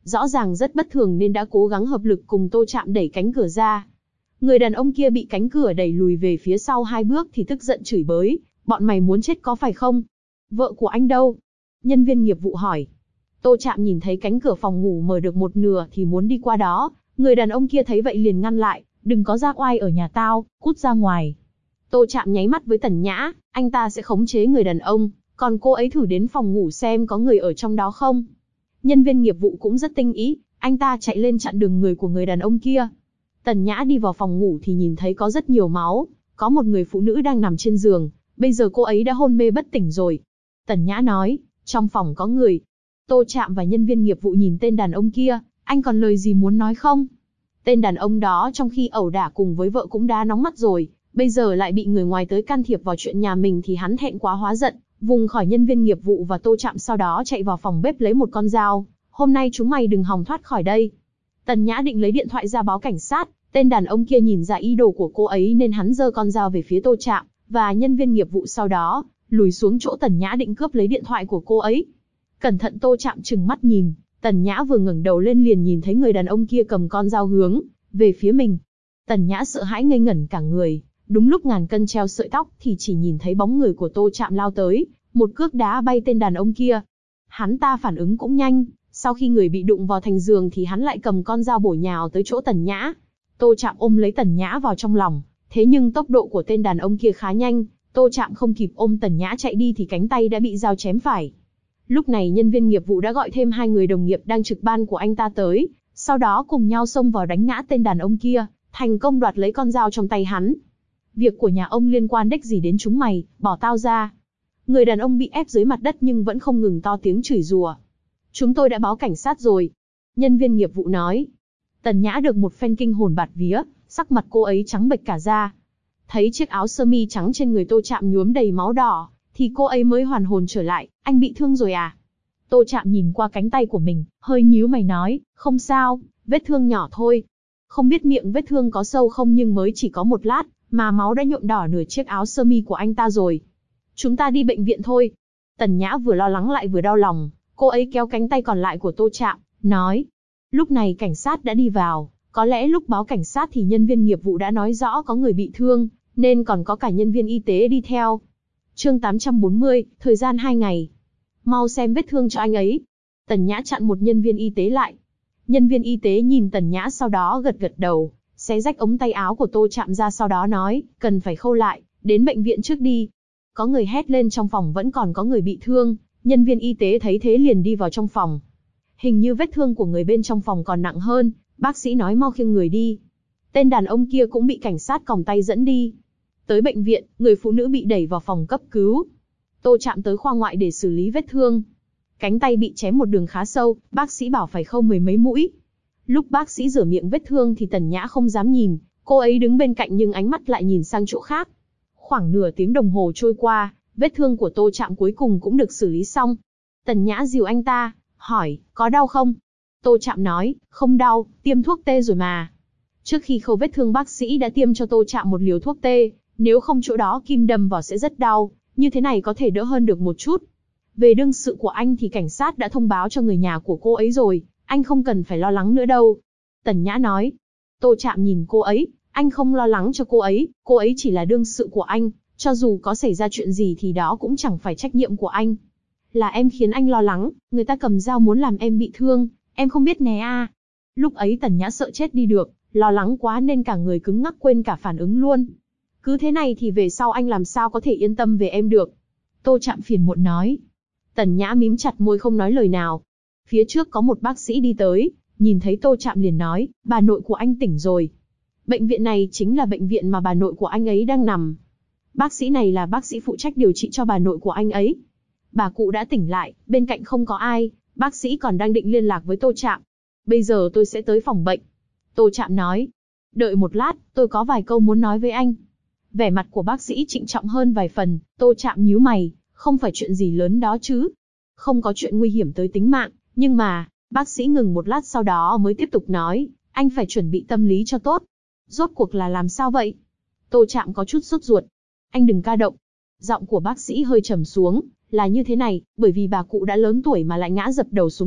S1: rõ ràng rất bất thường nên đã cố gắng hợp lực cùng Tô Trạm đẩy cánh cửa ra. Người đàn ông kia bị cánh cửa đẩy lùi về phía sau 2 bước thì tức giận chửi bới, bọn mày muốn chết có phải không? Vợ của anh đâu? Nhân viên nghiệp vụ hỏi. Tô Trạm nhìn thấy cánh cửa phòng ngủ mở được một nửa thì muốn đi qua đó, người đàn ông kia thấy vậy liền ngăn lại, đừng có ra oai ở nhà tao, cút ra ngoài. Tô Trạm nháy mắt với Tần Nhã, anh ta sẽ khống chế người đàn ông, còn cô ấy thử đến phòng ngủ xem có người ở trong đó không. Nhân viên nghiệp vụ cũng rất tinh ý, anh ta chạy lên chặn đường người của người đàn ông kia. Tần Nhã đi vào phòng ngủ thì nhìn thấy có rất nhiều máu, có một người phụ nữ đang nằm trên giường, bây giờ cô ấy đã hôn mê bất tỉnh rồi. Tần Nhã nói, trong phòng có người. Tô Trạm và nhân viên nghiệp vụ nhìn tên đàn ông kia, anh còn lời gì muốn nói không? Tên đàn ông đó trong khi ẩu đả cùng với vợ cũng đã nóng mắt rồi, bây giờ lại bị người ngoài tới can thiệp vào chuyện nhà mình thì hắn thẹn quá hóa giận, vùng khỏi nhân viên nghiệp vụ và Tô Trạm sau đó chạy vào phòng bếp lấy một con dao. Hôm nay chúng mày đừng hòng thoát khỏi đây. Tần Nhã định lấy điện thoại ra báo cảnh sát, tên đàn ông kia nhìn ra ý đồ của cô ấy nên hắn giơ con dao về phía Tô Trạm và nhân viên nghiệp vụ, sau đó lùi xuống chỗ Tần Nhã định cướp lấy điện thoại của cô ấy. Cẩn thận, Tô Trạm trừng mắt nhìn, Tần Nhã vừa ngẩng đầu lên liền nhìn thấy người đàn ông kia cầm con dao hướng về phía mình. Tần Nhã sợ hãi ngây ngẩn cả người, đúng lúc ngàn cân treo sợi tóc thì chỉ nhìn thấy bóng người của Tô Trạm lao tới, một cước đá bay tên đàn ông kia. Hắn ta phản ứng cũng nhanh, sau khi người bị đụng vào thành giường thì hắn lại cầm con dao bổ nhào tới chỗ Tần Nhã. Tô Trạm ôm lấy Tần Nhã vào trong lòng, thế nhưng tốc độ của tên đàn ông kia khá nhanh, Tô Trạm không kịp ôm Tần Nhã chạy đi thì cánh tay đã bị dao chém phải. Lúc này nhân viên nghiệp vụ đã gọi thêm 2 người đồng nghiệp đang trực ban của anh ta tới, sau đó cùng nhau xông vào đánh ngã tên đàn ông kia, thành công đoạt lấy con dao trong tay hắn. Việc của nhà ông liên quan đếch gì đến chúng mày, bỏ tao ra. Người đàn ông bị ép dưới mặt đất nhưng vẫn không ngừng to tiếng chửi rủa. Chúng tôi đã báo cảnh sát rồi. Nhân viên nghiệp vụ nói. Tần Nhã được một phen kinh hồn bạt vía, sắc mặt cô ấy trắng bệch cả da. Thấy chiếc áo sơ mi trắng trên người Tô Trạm nhuốm đầy máu đỏ, thì cô ấy mới hoàn hồn trở lại. Anh bị thương rồi à? Tô Trạm nhìn qua cánh tay của mình, hơi nhíu mày nói, không sao, vết thương nhỏ thôi. Không biết miệng vết thương có sâu không nhưng mới chỉ có một lát, mà máu đã nhuộm đỏ nửa chiếc áo sơ mi của anh ta rồi. Chúng ta đi bệnh viện thôi. Tần Nhã vừa lo lắng lại vừa đau lòng, cô ấy kéo cánh tay còn lại của Tô Trạm, nói. Lúc này cảnh sát đã đi vào, có lẽ lúc báo cảnh sát thì nhân viên nghiệp vụ đã nói rõ có người bị thương, nên còn có cả nhân viên y tế đi theo. Chương 840, thời gian 2 ngày. Mau xem vết thương cho anh ấy. Tần Nhã chặn một nhân viên y tế lại. Nhân viên y tế nhìn Tần Nhã sau đó gật gật đầu, xé rách ống tay áo của Tô Trạm ra sau đó nói, cần phải khâu lại, đến bệnh viện trước đi. Có người hét lên trong phòng vẫn còn có người bị thương, nhân viên y tế thấy thế liền đi vào trong phòng. Hình như vết thương của người bên trong phòng còn nặng hơn, bác sĩ nói mau khiêng người đi. Tên đàn ông kia cũng bị cảnh sát còng tay dẫn đi. Tới bệnh viện, người phụ nữ bị đẩy vào phòng cấp cứu. Tô Trạm tới khoa ngoại để xử lý vết thương. Cánh tay bị chém một đường khá sâu, bác sĩ bảo phải khâu 10 mấy mũi. Lúc bác sĩ rửa miệng vết thương thì Tần Nhã không dám nhìn, cô ấy đứng bên cạnh nhưng ánh mắt lại nhìn sang chỗ khác. Khoảng nửa tiếng đồng hồ trôi qua, vết thương của Tô Trạm cuối cùng cũng được xử lý xong. Tần Nhã dìu anh ta, hỏi, có đau không? Tô Trạm nói, không đau, tiêm thuốc tê rồi mà. Trước khi khâu vết thương bác sĩ đã tiêm cho Tô Trạm một liều thuốc tê, nếu không chỗ đó kim đâm vào sẽ rất đau, như thế này có thể đỡ hơn được một chút. Về đương sự của anh thì cảnh sát đã thông báo cho người nhà của cô ấy rồi, anh không cần phải lo lắng nữa đâu. Tần Nhã nói. Tô Trạm nhìn cô ấy, anh không lo lắng cho cô ấy chỉ là đương sự của anh, cho dù có xảy ra chuyện gì thì đó cũng chẳng phải trách nhiệm của anh. Là em khiến anh lo lắng, người ta cầm dao muốn làm em bị thương, em không biết né à. Lúc ấy Tần Nhã sợ chết đi được, lo lắng quá nên cả người cứng ngắc quên cả phản ứng luôn. Cứ thế này thì về sau anh làm sao có thể yên tâm về em được. Tô Trạm phiền muộn nói. Tần Nhã mím chặt môi không nói lời nào. Phía trước có một bác sĩ đi tới, nhìn thấy Tô Trạm liền nói, bà nội của anh tỉnh rồi. Bệnh viện này chính là bệnh viện mà bà nội của anh ấy đang nằm. Bác sĩ này là bác sĩ phụ trách điều trị cho bà nội của anh ấy. Bà cụ đã tỉnh lại, bên cạnh không có ai, bác sĩ còn đang định liên lạc với Tô Trạm. Bây giờ tôi sẽ tới phòng bệnh. Tô Trạm nói. Đợi một lát, tôi có vài câu muốn nói với anh. Vẻ mặt của bác sĩ trịnh trọng hơn vài phần, Tô Trạm nhíu mày, không phải chuyện gì lớn đó chứ. Không có chuyện nguy hiểm tới tính mạng, nhưng mà, bác sĩ ngừng một lát sau đó mới tiếp tục nói, anh phải chuẩn bị tâm lý cho tốt. Rốt cuộc là làm sao vậy? Tô Trạm có chút sốt ruột. Anh đừng ca động. Giọng của bác sĩ hơi trầm xuống, là như thế này, bởi vì bà cụ đã lớn tuổi mà lại ngã dập đầu xuống đất,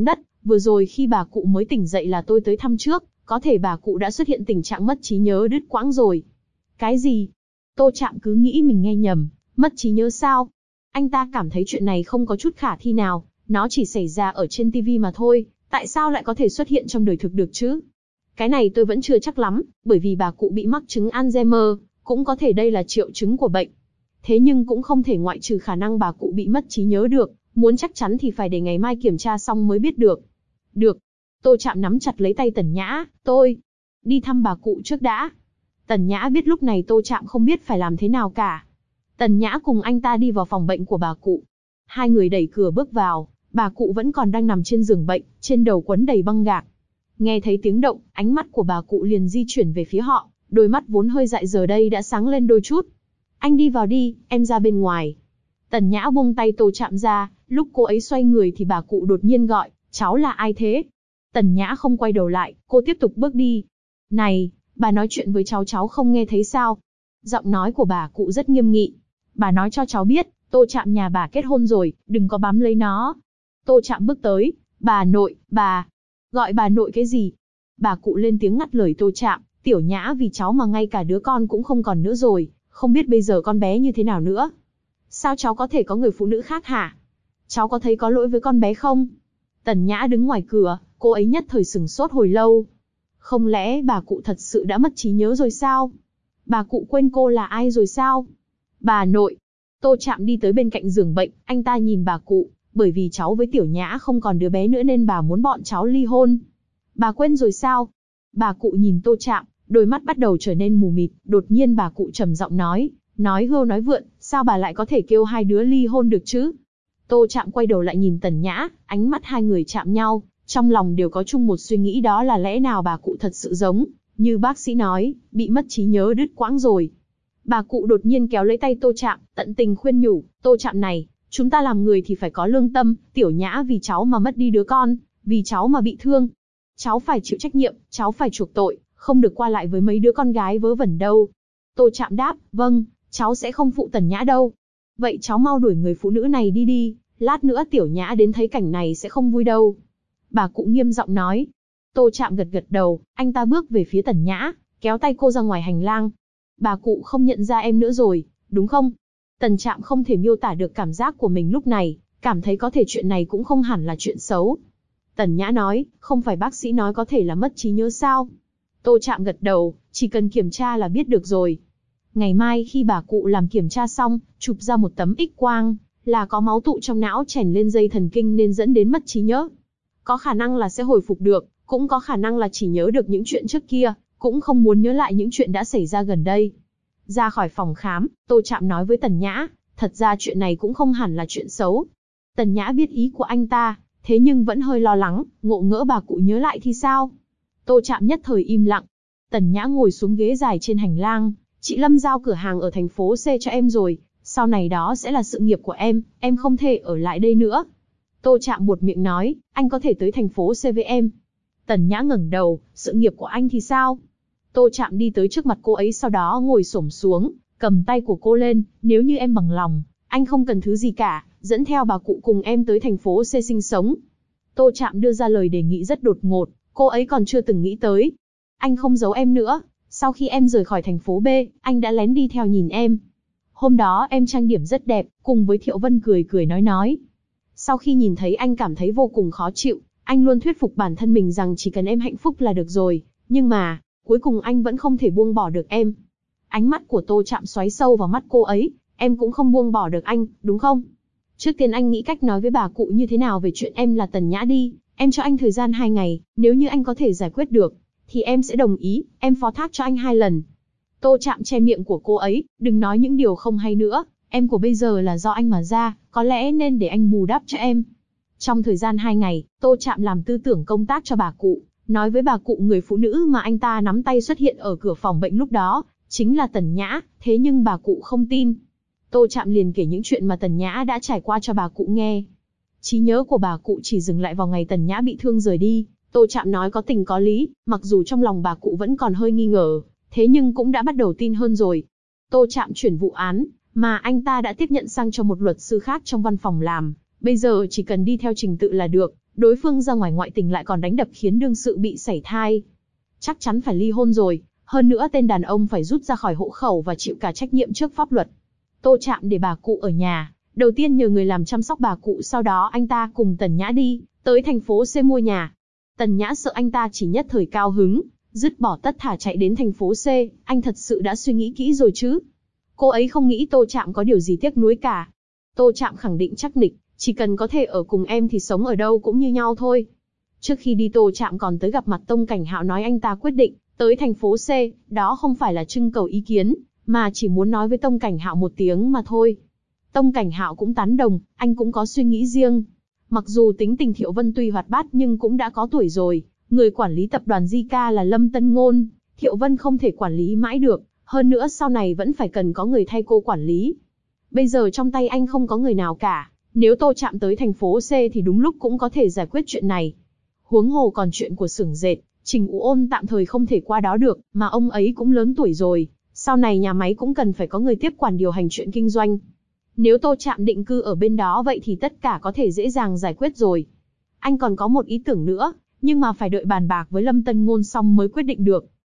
S1: vừa rồi khi bà cụ mới tỉnh dậy là tôi tới thăm trước, có thể bà cụ đã xuất hiện tình trạng mất trí nhớ đứt quãng rồi. Cái gì? Tô Trạm cứ nghĩ mình nghe nhầm, mất trí nhớ sao? Anh ta cảm thấy chuyện này không có chút khả thi nào, nó chỉ xảy ra ở trên TV mà thôi, tại sao lại có thể xuất hiện trong đời thực được chứ? Cái này tôi vẫn chưa chắc lắm, bởi vì bà cụ bị mắc chứng Alzheimer, cũng có thể đây là triệu chứng của bệnh. Thế nhưng cũng không thể ngoại trừ khả năng bà cụ bị mất trí nhớ được, muốn chắc chắn thì phải để ngày mai kiểm tra xong mới biết được. Được. Tô Trạm nắm chặt lấy tay Tần Nhã, tôi đi thăm bà cụ trước đã. Tần Nhã biết lúc này Tô Trạm không biết phải làm thế nào cả. Tần Nhã cùng anh ta đi vào phòng bệnh của bà cụ. Hai người đẩy cửa bước vào, bà cụ vẫn còn đang nằm trên giường bệnh, trên đầu quấn đầy băng gạc. Nghe thấy tiếng động, ánh mắt của bà cụ liền di chuyển về phía họ, đôi mắt vốn hơi dại giờ đây đã sáng lên đôi chút. Anh đi vào đi, em ra bên ngoài. Tần Nhã buông tay Tô Trạm ra, lúc cô ấy xoay người thì bà cụ đột nhiên gọi, cháu là ai thế? Tần Nhã không quay đầu lại, cô tiếp tục bước đi. Này, bà nói chuyện với cháu không nghe thấy sao? Giọng nói của bà cụ rất nghiêm nghị. Bà nói cho cháu biết, Tô Trạm nhà bà kết hôn rồi, đừng có bám lấy nó. Tô Trạm bước tới, bà nội, bà. Gọi bà nội cái gì? Bà cụ lên tiếng ngắt lời Tô Trạm, Tiểu Nhã vì cháu mà ngay cả đứa con cũng không còn nữa rồi, không biết bây giờ con bé như thế nào nữa. Sao cháu có thể có người phụ nữ khác hả? Cháu có thấy có lỗi với con bé không? Tần Nhã đứng ngoài cửa, cô ấy nhất thời sửng sốt hồi lâu. Không lẽ bà cụ thật sự đã mất trí nhớ rồi sao? Bà cụ quên cô là ai rồi sao? Bà nội. Tô Trạm đi tới bên cạnh giường bệnh, anh ta nhìn bà cụ, bởi vì cháu với Tiểu Nhã không còn đứa bé nữa nên bà muốn bọn cháu ly hôn. Bà quên rồi sao? Bà cụ nhìn Tô Trạm, đôi mắt bắt đầu trở nên mù mịt, đột nhiên bà cụ trầm giọng nói hưu nói vượn, sao bà lại có thể kêu hai đứa ly hôn được chứ? Tô Trạm quay đầu lại nhìn Tần Nhã, ánh mắt hai người chạm nhau, trong lòng đều có chung một suy nghĩ, đó là lẽ nào bà cụ thật sự giống như bác sĩ nói, bị mất trí nhớ đứt quãng rồi. Bà cụ đột nhiên kéo lấy tay Tô Trạm, tận tình khuyên nhủ, Tô Trạm này, chúng ta làm người thì phải có lương tâm, Tiểu Nhã vì cháu mà mất đi đứa con, vì cháu mà bị thương. Cháu phải chịu trách nhiệm, cháu phải chuộc tội, không được qua lại với mấy đứa con gái vớ vẩn đâu. Tô Trạm đáp, vâng, cháu sẽ không phụ Tần Nhã đâu. Vậy cháu mau đuổi người phụ nữ này đi đi, lát nữa Tiểu Nhã đến thấy cảnh này sẽ không vui đâu. Bà cụ nghiêm giọng nói. Tô Trạm gật gật đầu, anh ta bước về phía Tần Nhã, kéo tay cô ra ngoài hành lang. Bà cụ không nhận ra em nữa rồi, đúng không? Tần Trạm không thể miêu tả được cảm giác của mình lúc này, cảm thấy có thể chuyện này cũng không hẳn là chuyện xấu. Tần Nhã nói, không phải bác sĩ nói có thể là mất trí nhớ sao? Tô Trạm gật đầu, chỉ cần kiểm tra là biết được rồi. Ngày mai khi bà cụ làm kiểm tra xong, chụp ra một tấm X-quang, là có máu tụ trong não chèn lên dây thần kinh nên dẫn đến mất trí nhớ. Có khả năng là sẽ hồi phục được, cũng có khả năng là chỉ nhớ được những chuyện trước kia, cũng không muốn nhớ lại những chuyện đã xảy ra gần đây. Ra khỏi phòng khám, Tô Trạm nói với Tần Nhã, thật ra chuyện này cũng không hẳn là chuyện xấu. Tần Nhã biết ý của anh ta, thế nhưng vẫn hơi lo lắng, ngộ ngỡ bà cụ nhớ lại thì sao? Tô Trạm nhất thời im lặng. Tần Nhã ngồi xuống ghế dài trên hành lang, chị Lâm giao cửa hàng ở thành phố C cho em rồi, sau này đó sẽ là sự nghiệp của em không thể ở lại đây nữa. Tô Trạm buột miệng nói, anh có thể tới thành phố C với em. Tần Nhã ngẩng đầu, sự nghiệp của anh thì sao? Tô Trạm đi tới trước mặt cô ấy sau đó ngồi xổm xuống, cầm tay của cô lên, nếu như em bằng lòng, anh không cần thứ gì cả, dẫn theo bà cụ cùng em tới thành phố C sinh sống. Tô Trạm đưa ra lời đề nghị rất đột ngột, cô ấy còn chưa từng nghĩ tới. Anh không giấu em nữa, sau khi em rời khỏi thành phố B, anh đã lén đi theo nhìn em. Hôm đó em trang điểm rất đẹp, cùng với Thiệu Vân cười cười nói. Sau khi nhìn thấy anh cảm thấy vô cùng khó chịu, anh luôn thuyết phục bản thân mình rằng chỉ cần em hạnh phúc là được rồi, nhưng mà, cuối cùng anh vẫn không thể buông bỏ được em. Ánh mắt của Tô Trạm xoáy sâu vào mắt cô ấy, em cũng không buông bỏ được anh, đúng không? Trước tiên anh nghĩ cách nói với bà cụ như thế nào về chuyện em là Tần Nhã đi, em cho anh thời gian 2 ngày, nếu như anh có thể giải quyết được, thì em sẽ đồng ý, em phó thác cho anh 2 lần. Tô Trạm che miệng của cô ấy, đừng nói những điều không hay nữa, em của bây giờ là do anh mà ra, có lẽ nên để anh bù đắp cho em. Trong thời gian 2 ngày, Tô Trạm làm tư tưởng công tác cho bà cụ, nói với bà cụ người phụ nữ mà anh ta nắm tay xuất hiện ở cửa phòng bệnh lúc đó, chính là Tần Nhã, thế nhưng bà cụ không tin. Tô Trạm liền kể những chuyện mà Tần Nhã đã trải qua cho bà cụ nghe. Trí nhớ của bà cụ chỉ dừng lại vào ngày Tần Nhã bị thương rời đi, Tô Trạm nói có tình có lý, mặc dù trong lòng bà cụ vẫn còn hơi nghi ngờ, thế nhưng cũng đã bắt đầu tin hơn rồi. Tô Trạm chuyển vụ án, mà anh ta đã tiếp nhận sang cho một luật sư khác trong văn phòng làm, bây giờ chỉ cần đi theo trình tự là được, Đối phương ra ngoài ngoại tình lại còn đánh đập khiến đương sự bị sảy thai. Chắc chắn phải ly hôn rồi, hơn nữa tên đàn ông phải rút ra khỏi hộ khẩu và chịu cả trách nhiệm trước pháp luật. Tô Trạm để bà cụ ở nhà, đầu tiên nhờ người làm chăm sóc bà cụ, sau đó anh ta cùng Tần Nhã đi tới thành phố C mua nhà. Tần Nhã sợ anh ta chỉ nhất thời cao hứng, dứt bỏ tất thả chạy đến thành phố C, anh thật sự đã suy nghĩ kỹ rồi chứ. Cô ấy không nghĩ Tô Trạm có điều gì tiếc nuối cả. Tô Trạm khẳng định chắc nịch, chỉ cần có thể ở cùng em thì sống ở đâu cũng như nhau thôi. Trước khi đi Tô Trạm còn tới gặp mặt Tông Cảnh Hạo, nói anh ta quyết định tới thành phố C, đó không phải là trưng cầu ý kiến, mà chỉ muốn nói với Tông Cảnh Hạo một tiếng mà thôi. Tông Cảnh Hạo cũng tán đồng, anh cũng có suy nghĩ riêng. Mặc dù tính tình Thiệu Vân tuy hoạt bát nhưng cũng đã có tuổi rồi, người quản lý tập đoàn Di-ca là Lâm Tân Ngôn, Thiệu Vân không thể quản lý mãi được, hơn nữa sau này vẫn phải cần có người thay cô quản lý. Bây giờ trong tay anh không có người nào cả, nếu Tô Trạm tới thành phố C thì đúng lúc cũng có thể giải quyết chuyện này. Huống hồ còn chuyện của xưởng dệt, Trình Ú Ôn tạm thời không thể qua đó được, mà ông ấy cũng lớn tuổi rồi, sau này nhà máy cũng cần phải có người tiếp quản điều hành chuyện kinh doanh. Nếu Tô Trạm định cư ở bên đó vậy thì tất cả có thể dễ dàng giải quyết rồi. Anh còn có một ý tưởng nữa, nhưng mà phải đợi bàn bạc với Lâm Tân Ngôn xong mới quyết định được.